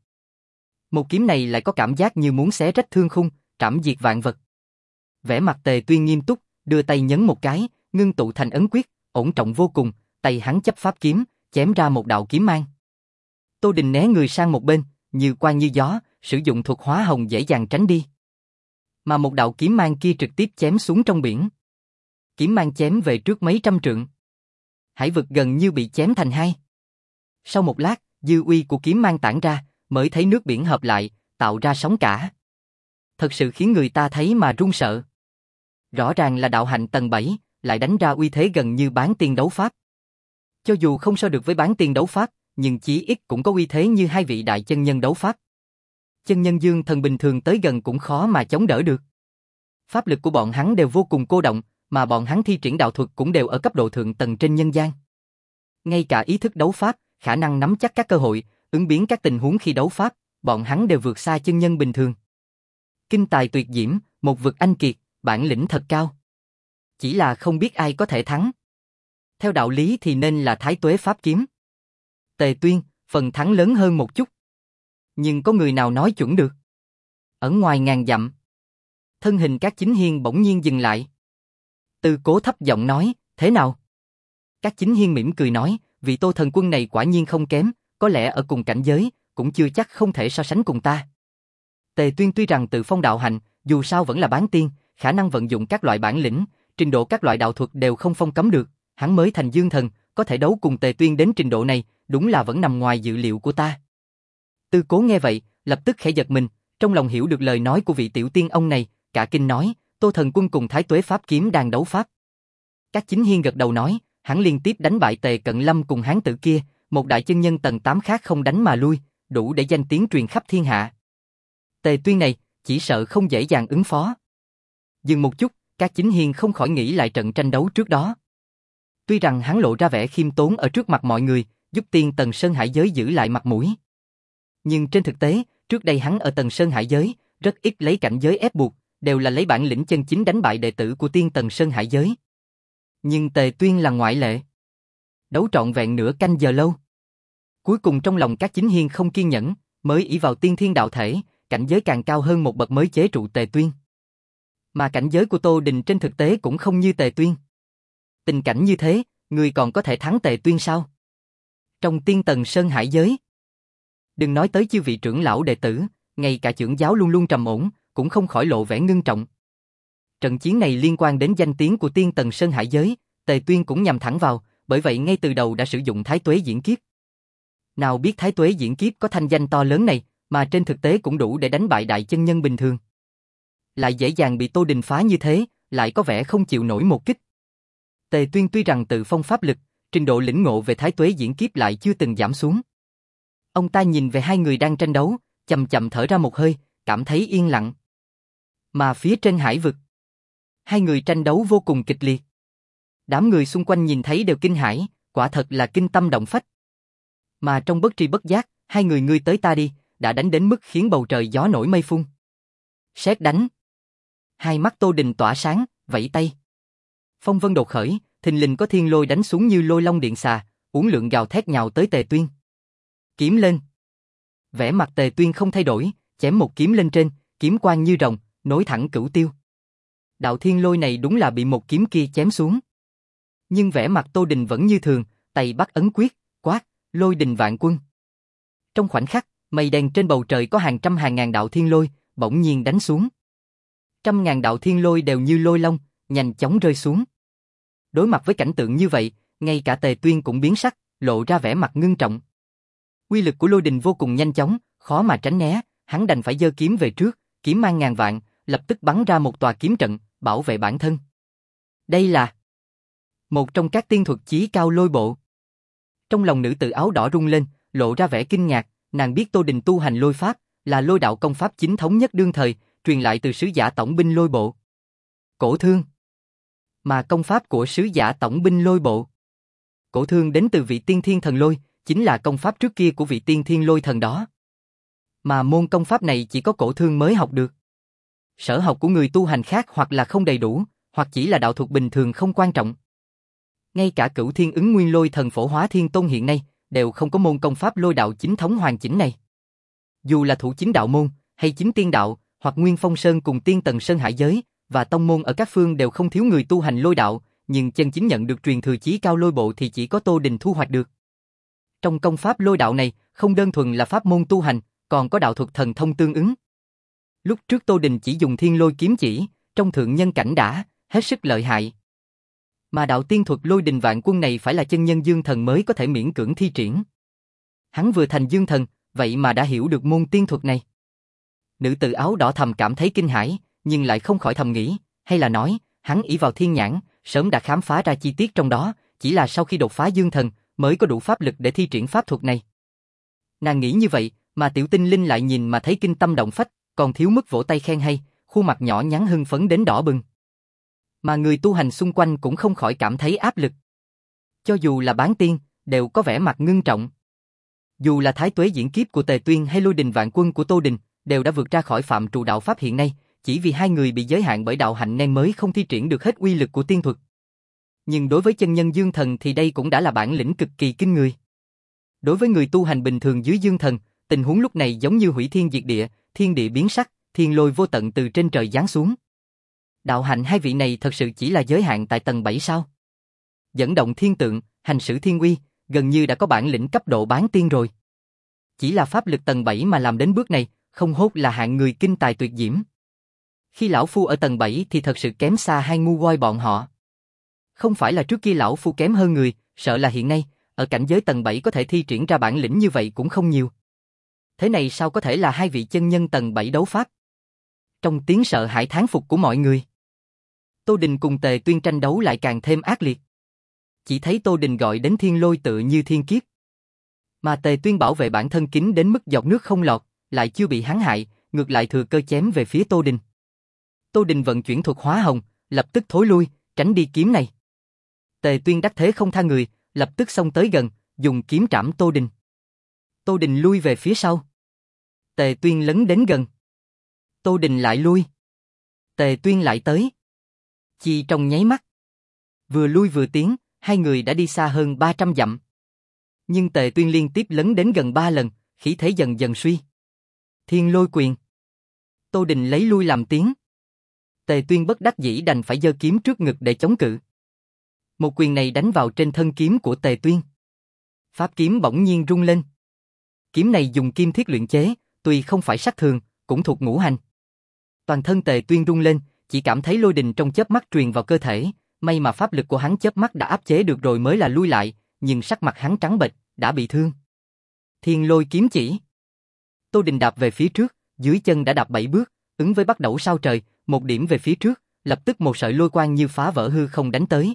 Một kiếm này lại có cảm giác như muốn xé rách thương khung, trảm diệt vạn vật. Vẻ mặt Tề Tuyên nghiêm túc, đưa tay nhấn một cái, ngưng tụ thành ấn quyết, ổn trọng vô cùng, tay hắn chấp pháp kiếm, chém ra một đạo kiếm mang. Tô Đình né người sang một bên, như qua như gió, sử dụng thuật hóa hồng dễ dàng tránh đi. Mà một đạo kiếm mang kia trực tiếp chém xuống trong biển. Kiếm mang chém về trước mấy trăm trượng. Hải vực gần như bị chém thành hai. Sau một lát, dư uy của kiếm mang tản ra, mới thấy nước biển hợp lại, tạo ra sóng cả. Thật sự khiến người ta thấy mà run sợ. Rõ ràng là đạo hạnh tầng bảy, lại đánh ra uy thế gần như bán tiên đấu pháp. Cho dù không so được với bán tiên đấu pháp, nhưng chí ít cũng có uy thế như hai vị đại chân nhân đấu pháp. Chân nhân dương thần bình thường tới gần cũng khó mà chống đỡ được. Pháp lực của bọn hắn đều vô cùng cô động, mà bọn hắn thi triển đạo thuật cũng đều ở cấp độ thượng tầng trên nhân gian. Ngay cả ý thức đấu pháp, khả năng nắm chắc các cơ hội, ứng biến các tình huống khi đấu pháp, bọn hắn đều vượt xa chân nhân bình thường. Kinh tài tuyệt diễm, một vực anh kiệt, bản lĩnh thật cao. Chỉ là không biết ai có thể thắng. Theo đạo lý thì nên là Thái Tuế Pháp Kiếm. Tề Tuyên, phần thắng lớn hơn một chút. Nhưng có người nào nói chuẩn được? Ở ngoài ngàn dặm, thân hình Cát Chính Hiên bỗng nhiên dừng lại. Từ Cố thấp giọng nói, thế nào? Cát Chính Hiên mỉm cười nói, vị Tô thần quân này quả nhiên không kém, có lẽ ở cùng cảnh giới, cũng chưa chắc không thể so sánh cùng ta. Tề Tuyên tuy rằng tự phong đạo hành, dù sao vẫn là bán tiên, khả năng vận dụng các loại bản lĩnh, trình độ các loại đạo thuật đều không phong cấm được, hắn mới thành dương thần, có thể đấu cùng Tề Tuyên đến trình độ này, đúng là vẫn nằm ngoài dự liệu của ta. Từ Cố nghe vậy, lập tức khẽ giật mình, trong lòng hiểu được lời nói của vị tiểu tiên ông này, cả kinh nói, Tô thần quân cùng Thái Tuế Pháp Kiếm đang đấu pháp. Cát Chính Hiên gật đầu nói, hắn liên tiếp đánh bại Tề Cận Lâm cùng hán tử kia, một đại chân nhân tầng tám khác không đánh mà lui, đủ để danh tiếng truyền khắp thiên hạ. Tề Tuyên này, chỉ sợ không dễ dàng ứng phó. Dừng một chút, Cát Chính Hiên không khỏi nghĩ lại trận tranh đấu trước đó. Tuy rằng hắn lộ ra vẻ khiêm tốn ở trước mặt mọi người, giúp tiên tầng Sơn Hải giới giữ lại mặt mũi. Nhưng trên thực tế, trước đây hắn ở tầng Sơn Hải giới, rất ít lấy cảnh giới ép buộc, đều là lấy bản lĩnh chân chính đánh bại đệ tử của tiên tầng Sơn Hải giới. Nhưng Tề Tuyên là ngoại lệ. Đấu trọn vẹn nửa canh giờ lâu. Cuối cùng trong lòng Cát Chính Hiên không kiên nhẫn, mới ỷ vào tiên thiên đạo thể, cảnh giới càng cao hơn một bậc mới chế trụ Tề Tuyên. Mà cảnh giới của Tô Đình trên thực tế cũng không như Tề Tuyên. Tình cảnh như thế, người còn có thể thắng Tề Tuyên sao? Trong tiên tầng Sơn Hải giới, đừng nói tới chư vị trưởng lão đệ tử, ngay cả trưởng giáo luôn luôn trầm ổn, cũng không khỏi lộ vẻ ngưng trọng. Trận chiến này liên quan đến danh tiếng của tiên tầng Sơn Hải giới, Tề Tuyên cũng nhằm thẳng vào, bởi vậy ngay từ đầu đã sử dụng Thái Tuế Diễn Kiếp. Nào biết Thái Tuế Diễn Kiếp có thanh danh to lớn này, mà trên thực tế cũng đủ để đánh bại đại chân nhân bình thường. Lại dễ dàng bị Tô Đình phá như thế, lại có vẻ không chịu nổi một kích. Tề Tuyên tuy rằng tự phong pháp lực, trình độ lĩnh ngộ về Thái Tuế Diễn Kiếp lại chưa từng giảm xuống. Ông ta nhìn về hai người đang tranh đấu, chậm chậm thở ra một hơi, cảm thấy yên lặng. Mà phía trên hải vực, hai người tranh đấu vô cùng kịch liệt. Đám người xung quanh nhìn thấy đều kinh hãi, quả thật là kinh tâm động phách. Mà trong bất tri bất giác, hai người ngươi tới ta đi, đã đánh đến mức khiến bầu trời gió nổi mây phun. Sét đánh. Hai mắt Tô Đình tỏa sáng, vẫy tay. Phong vân đột khởi, thình lình có thiên lôi đánh xuống như lôi long điện xà, uốn lượn gào thét nhào tới Tề Tuyên. Kiếm lên. Vẻ mặt Tề Tuyên không thay đổi, chém một kiếm lên trên, kiếm quang như rồng, nối thẳng cửu tiêu. Đạo thiên lôi này đúng là bị một kiếm kia chém xuống. Nhưng vẻ mặt Tô Đình vẫn như thường, tay bắt ấn quyết, quát, lôi đình vạn quân. Trong khoảnh khắc, mây đen trên bầu trời có hàng trăm hàng ngàn đạo thiên lôi, bỗng nhiên đánh xuống. Trăm ngàn đạo thiên lôi đều như lôi long, nhanh chóng rơi xuống. Đối mặt với cảnh tượng như vậy, ngay cả Tề Tuyên cũng biến sắc, lộ ra vẻ mặt ngưng trọng. Uy lực của lôi đình vô cùng nhanh chóng, khó mà tránh né, hắn đành phải giơ kiếm về trước, kiếm mang ngàn vạn, lập tức bắn ra một tòa kiếm trận, bảo vệ bản thân. Đây là một trong các tiên thuật chí cao lôi bộ. Trong lòng nữ tử áo đỏ rung lên, lộ ra vẻ kinh ngạc, nàng biết Tô Đình tu hành lôi pháp, là lôi đạo công pháp chính thống nhất đương thời, truyền lại từ sứ giả tổng binh lôi bộ. Cổ thương. Mà công pháp của sứ giả tổng binh lôi bộ. Cổ thương đến từ vị tiên thiên thần lôi, chính là công pháp trước kia của vị tiên thiên lôi thần đó. Mà môn công pháp này chỉ có cổ thương mới học được. Sở học của người tu hành khác hoặc là không đầy đủ, hoặc chỉ là đạo thuật bình thường không quan trọng. Ngay cả Cửu Thiên Ứng Nguyên Lôi Thần Phổ Hóa Thiên Tôn hiện nay đều không có môn công pháp lôi đạo chính thống hoàn chỉnh này. Dù là thủ chính đạo môn hay chính tiên đạo, hoặc Nguyên Phong Sơn cùng Tiên Tần Sơn Hải giới và tông môn ở các phương đều không thiếu người tu hành lôi đạo, nhưng chân chính nhận được truyền thừa chí cao lôi bộ thì chỉ có Tô Đình thu hoạch được. Trong công pháp lôi đạo này, không đơn thuần là pháp môn tu hành, còn có đạo thuật thần thông tương ứng. Lúc trước Tô Đình chỉ dùng thiên lôi kiếm chỉ, trong thượng nhân cảnh đã, hết sức lợi hại. Mà đạo tiên thuật lôi đình vạn quân này phải là chân nhân dương thần mới có thể miễn cưỡng thi triển. Hắn vừa thành dương thần, vậy mà đã hiểu được môn tiên thuật này. Nữ tử áo đỏ thầm cảm thấy kinh hãi, nhưng lại không khỏi thầm nghĩ, hay là nói, hắn ỷ vào thiên nhãn, sớm đã khám phá ra chi tiết trong đó, chỉ là sau khi đột phá dương thần, mới có đủ pháp lực để thi triển pháp thuật này. Nàng nghĩ như vậy, mà Tiểu Tinh Linh lại nhìn mà thấy kinh tâm động phách, còn thiếu mức vỗ tay khen hay, khuôn mặt nhỏ nhắn hưng phấn đến đỏ bừng. Mà người tu hành xung quanh cũng không khỏi cảm thấy áp lực. Cho dù là bán tiên, đều có vẻ mặt ngưng trọng. Dù là thái tuế diễn kiếp của Tề Tuyên hay lôi đình vạn quân của Tô Đình, đều đã vượt ra khỏi phạm trù đạo pháp hiện nay, chỉ vì hai người bị giới hạn bởi đạo hạnh nên mới không thi triển được hết uy lực của tiên thuật. Nhưng đối với chân nhân dương thần thì đây cũng đã là bản lĩnh cực kỳ kinh người. Đối với người tu hành bình thường dưới dương thần, tình huống lúc này giống như hủy thiên diệt địa, thiên địa biến sắc, thiên lôi vô tận từ trên trời giáng xuống. Đạo hạnh hai vị này thật sự chỉ là giới hạn tại tầng bảy sao? Dẫn động thiên tượng, hành xử thiên uy, gần như đã có bản lĩnh cấp độ bán tiên rồi. Chỉ là pháp lực tầng bảy mà làm đến bước này, không hốt là hạng người kinh tài tuyệt diễm. Khi lão phu ở tầng bảy thì thật sự kém xa hai ngu voi bọn họ. Không phải là trước kia lão phu kém hơn người, sợ là hiện nay, ở cảnh giới tầng bảy có thể thi triển ra bản lĩnh như vậy cũng không nhiều. Thế này sao có thể là hai vị chân nhân tầng bảy đấu pháp? Trong tiếng sợ hãi thán phục của mọi người, Tô Đình cùng Tề Tuyên tranh đấu lại càng thêm ác liệt. Chỉ thấy Tô Đình gọi đến thiên lôi tự như thiên kiếp. Mà Tề Tuyên bảo vệ bản thân kín đến mức giọt nước không lọt, lại chưa bị hắn hại, ngược lại thừa cơ chém về phía Tô Đình. Tô Đình vận chuyển thuật hóa hồng, lập tức thối lui, tránh đi kiếm này. Tề Tuyên đắc thế không tha người, lập tức xông tới gần, dùng kiếm trảm Tô Đình. Tô Đình lui về phía sau. Tề Tuyên lấn đến gần. Tô Đình lại lui. Tề Tuyên lại tới. Chỉ trong nháy mắt. Vừa lui vừa tiến, hai người đã đi xa hơn ba trăm dặm. Nhưng Tề Tuyên liên tiếp lấn đến gần ba lần, khí thế dần dần suy. Thiên lôi quyền. Tô Đình lấy lui làm tiến. Tề Tuyên bất đắc dĩ đành phải giơ kiếm trước ngực để chống cự. Một quyền này đánh vào trên thân kiếm của Tề Tuyên. Pháp kiếm bỗng nhiên rung lên. Kiếm này dùng kim thiết luyện chế, tuy không phải sắt thường, cũng thuộc ngũ hành. Toàn thân Tề Tuyên rung lên, chỉ cảm thấy lôi đình trong chớp mắt truyền vào cơ thể, may mà pháp lực của hắn chớp mắt đã áp chế được rồi mới là lui lại, nhưng sắc mặt hắn trắng bệch, đã bị thương. Thiên lôi kiếm chỉ. Tô Đình đạp về phía trước, dưới chân đã đạp bảy bước, ứng với bắt đẩu sao trời, một điểm về phía trước, lập tức một sợi lôi quang như phá vỡ hư không đánh tới.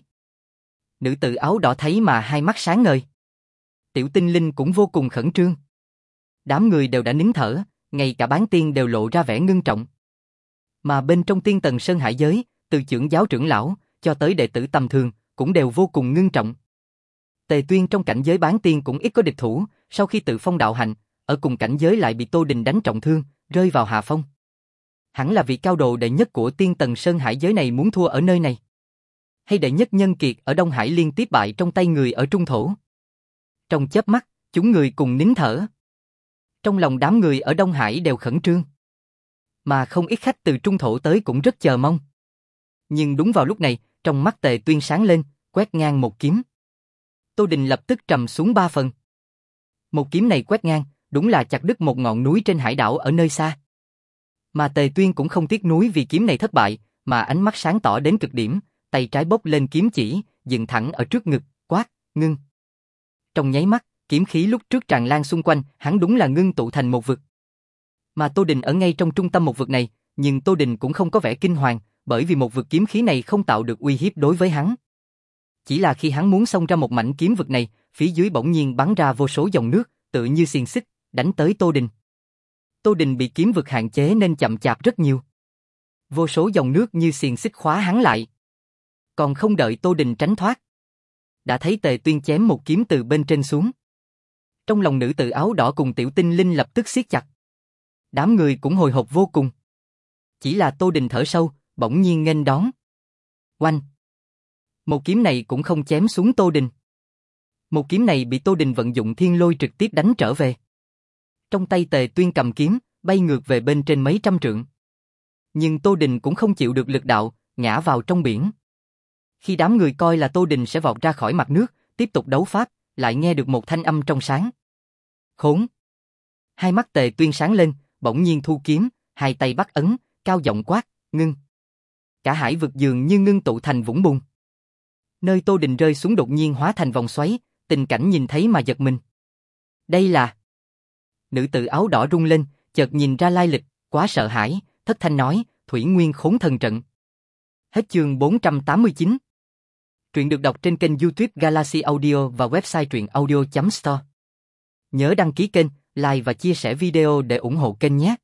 Nữ tử áo đỏ thấy mà hai mắt sáng ngời. Tiểu Tinh Linh cũng vô cùng khẩn trương. Đám người đều đã nín thở, ngay cả bán tiên đều lộ ra vẻ ngưng trọng. Mà bên trong tiên tầng Sơn Hải giới, từ trưởng giáo trưởng lão, cho tới đệ tử tầm thường, cũng đều vô cùng ngưng trọng. Tề Tuyên trong cảnh giới bán tiên cũng ít có địch thủ, sau khi tự phong đạo hạnh, ở cùng cảnh giới lại bị Tô Đình đánh trọng thương, rơi vào hạ phong. Hẳn là vị cao độ đệ nhất của tiên tầng Sơn Hải giới này muốn thua ở nơi này. Hay đệ nhất nhân kiệt ở Đông Hải liên tiếp bại trong tay người ở Trung Thổ. Trong chớp mắt, chúng người cùng nín thở. Trong lòng đám người ở Đông Hải đều khẩn trương. Mà không ít khách từ Trung Thổ tới cũng rất chờ mong. Nhưng đúng vào lúc này, trong mắt Tề Tuyên sáng lên, quét ngang một kiếm. Tô Đình lập tức trầm xuống ba phần. Một kiếm này quét ngang, đúng là chặt đứt một ngọn núi trên hải đảo ở nơi xa. Mà Tề Tuyên cũng không tiếc nuối vì kiếm này thất bại, mà ánh mắt sáng tỏ đến cực điểm, tay trái bốc lên kiếm chỉ, dựng thẳng ở trước ngực, quát, ngưng. Trong nháy mắt, kiếm khí lúc trước tràn lan xung quanh, hắn đúng là ngưng tụ thành một vực. Mà Tô Đình ở ngay trong trung tâm một vực này, nhưng Tô Đình cũng không có vẻ kinh hoàng, bởi vì một vực kiếm khí này không tạo được uy hiếp đối với hắn. Chỉ là khi hắn muốn xông ra một mảnh kiếm vực này, phía dưới bỗng nhiên bắn ra vô số dòng nước, tự như xiềng xích, đánh tới Tô Đình. Tô Đình bị kiếm vực hạn chế nên chậm chạp rất nhiều. Vô số dòng nước như xiềng xích khóa hắn lại. Còn không đợi Tô Đình tránh thoát, đã thấy Tề Tuyên chém một kiếm từ bên trên xuống. Trong lòng nữ tử áo đỏ cùng Tiểu Tinh Linh lập tức siết chặt. Đám người cũng hồi hộp vô cùng. Chỉ là Tô Đình thở sâu, bỗng nhiên nghênh đón. Oanh! Một kiếm này cũng không chém xuống Tô Đình. Một kiếm này bị Tô Đình vận dụng thiên lôi trực tiếp đánh trở về. Trong tay Tề Tuyên cầm kiếm, bay ngược về bên trên mấy trăm trượng. Nhưng Tô Đình cũng không chịu được lực đạo, ngã vào trong biển. Khi đám người coi là Tô Đình sẽ vọt ra khỏi mặt nước, tiếp tục đấu pháp, lại nghe được một thanh âm trong sáng. Khốn! Hai mắt Tề Tuyên sáng lên, bỗng nhiên thu kiếm, hai tay bắt ấn, cao giọng quát, ngưng. Cả hải vực dường như ngưng tụ thành vũng bùn. Nơi Tô Đình rơi xuống đột nhiên hóa thành vòng xoáy, tình cảnh nhìn thấy mà giật mình. Đây là... Nữ tử áo đỏ rung lên, chợt nhìn ra lai lịch, quá sợ hãi, thất thanh nói, Thủy Nguyên Khốn Thần Trận. Hết chương bốn trăm tám mươi chín. Truyện được đọc trên kênh YouTube Galaxy Audio và website truyện audio chấm store. Nhớ đăng ký kênh, like và chia sẻ video để ủng hộ kênh nhé.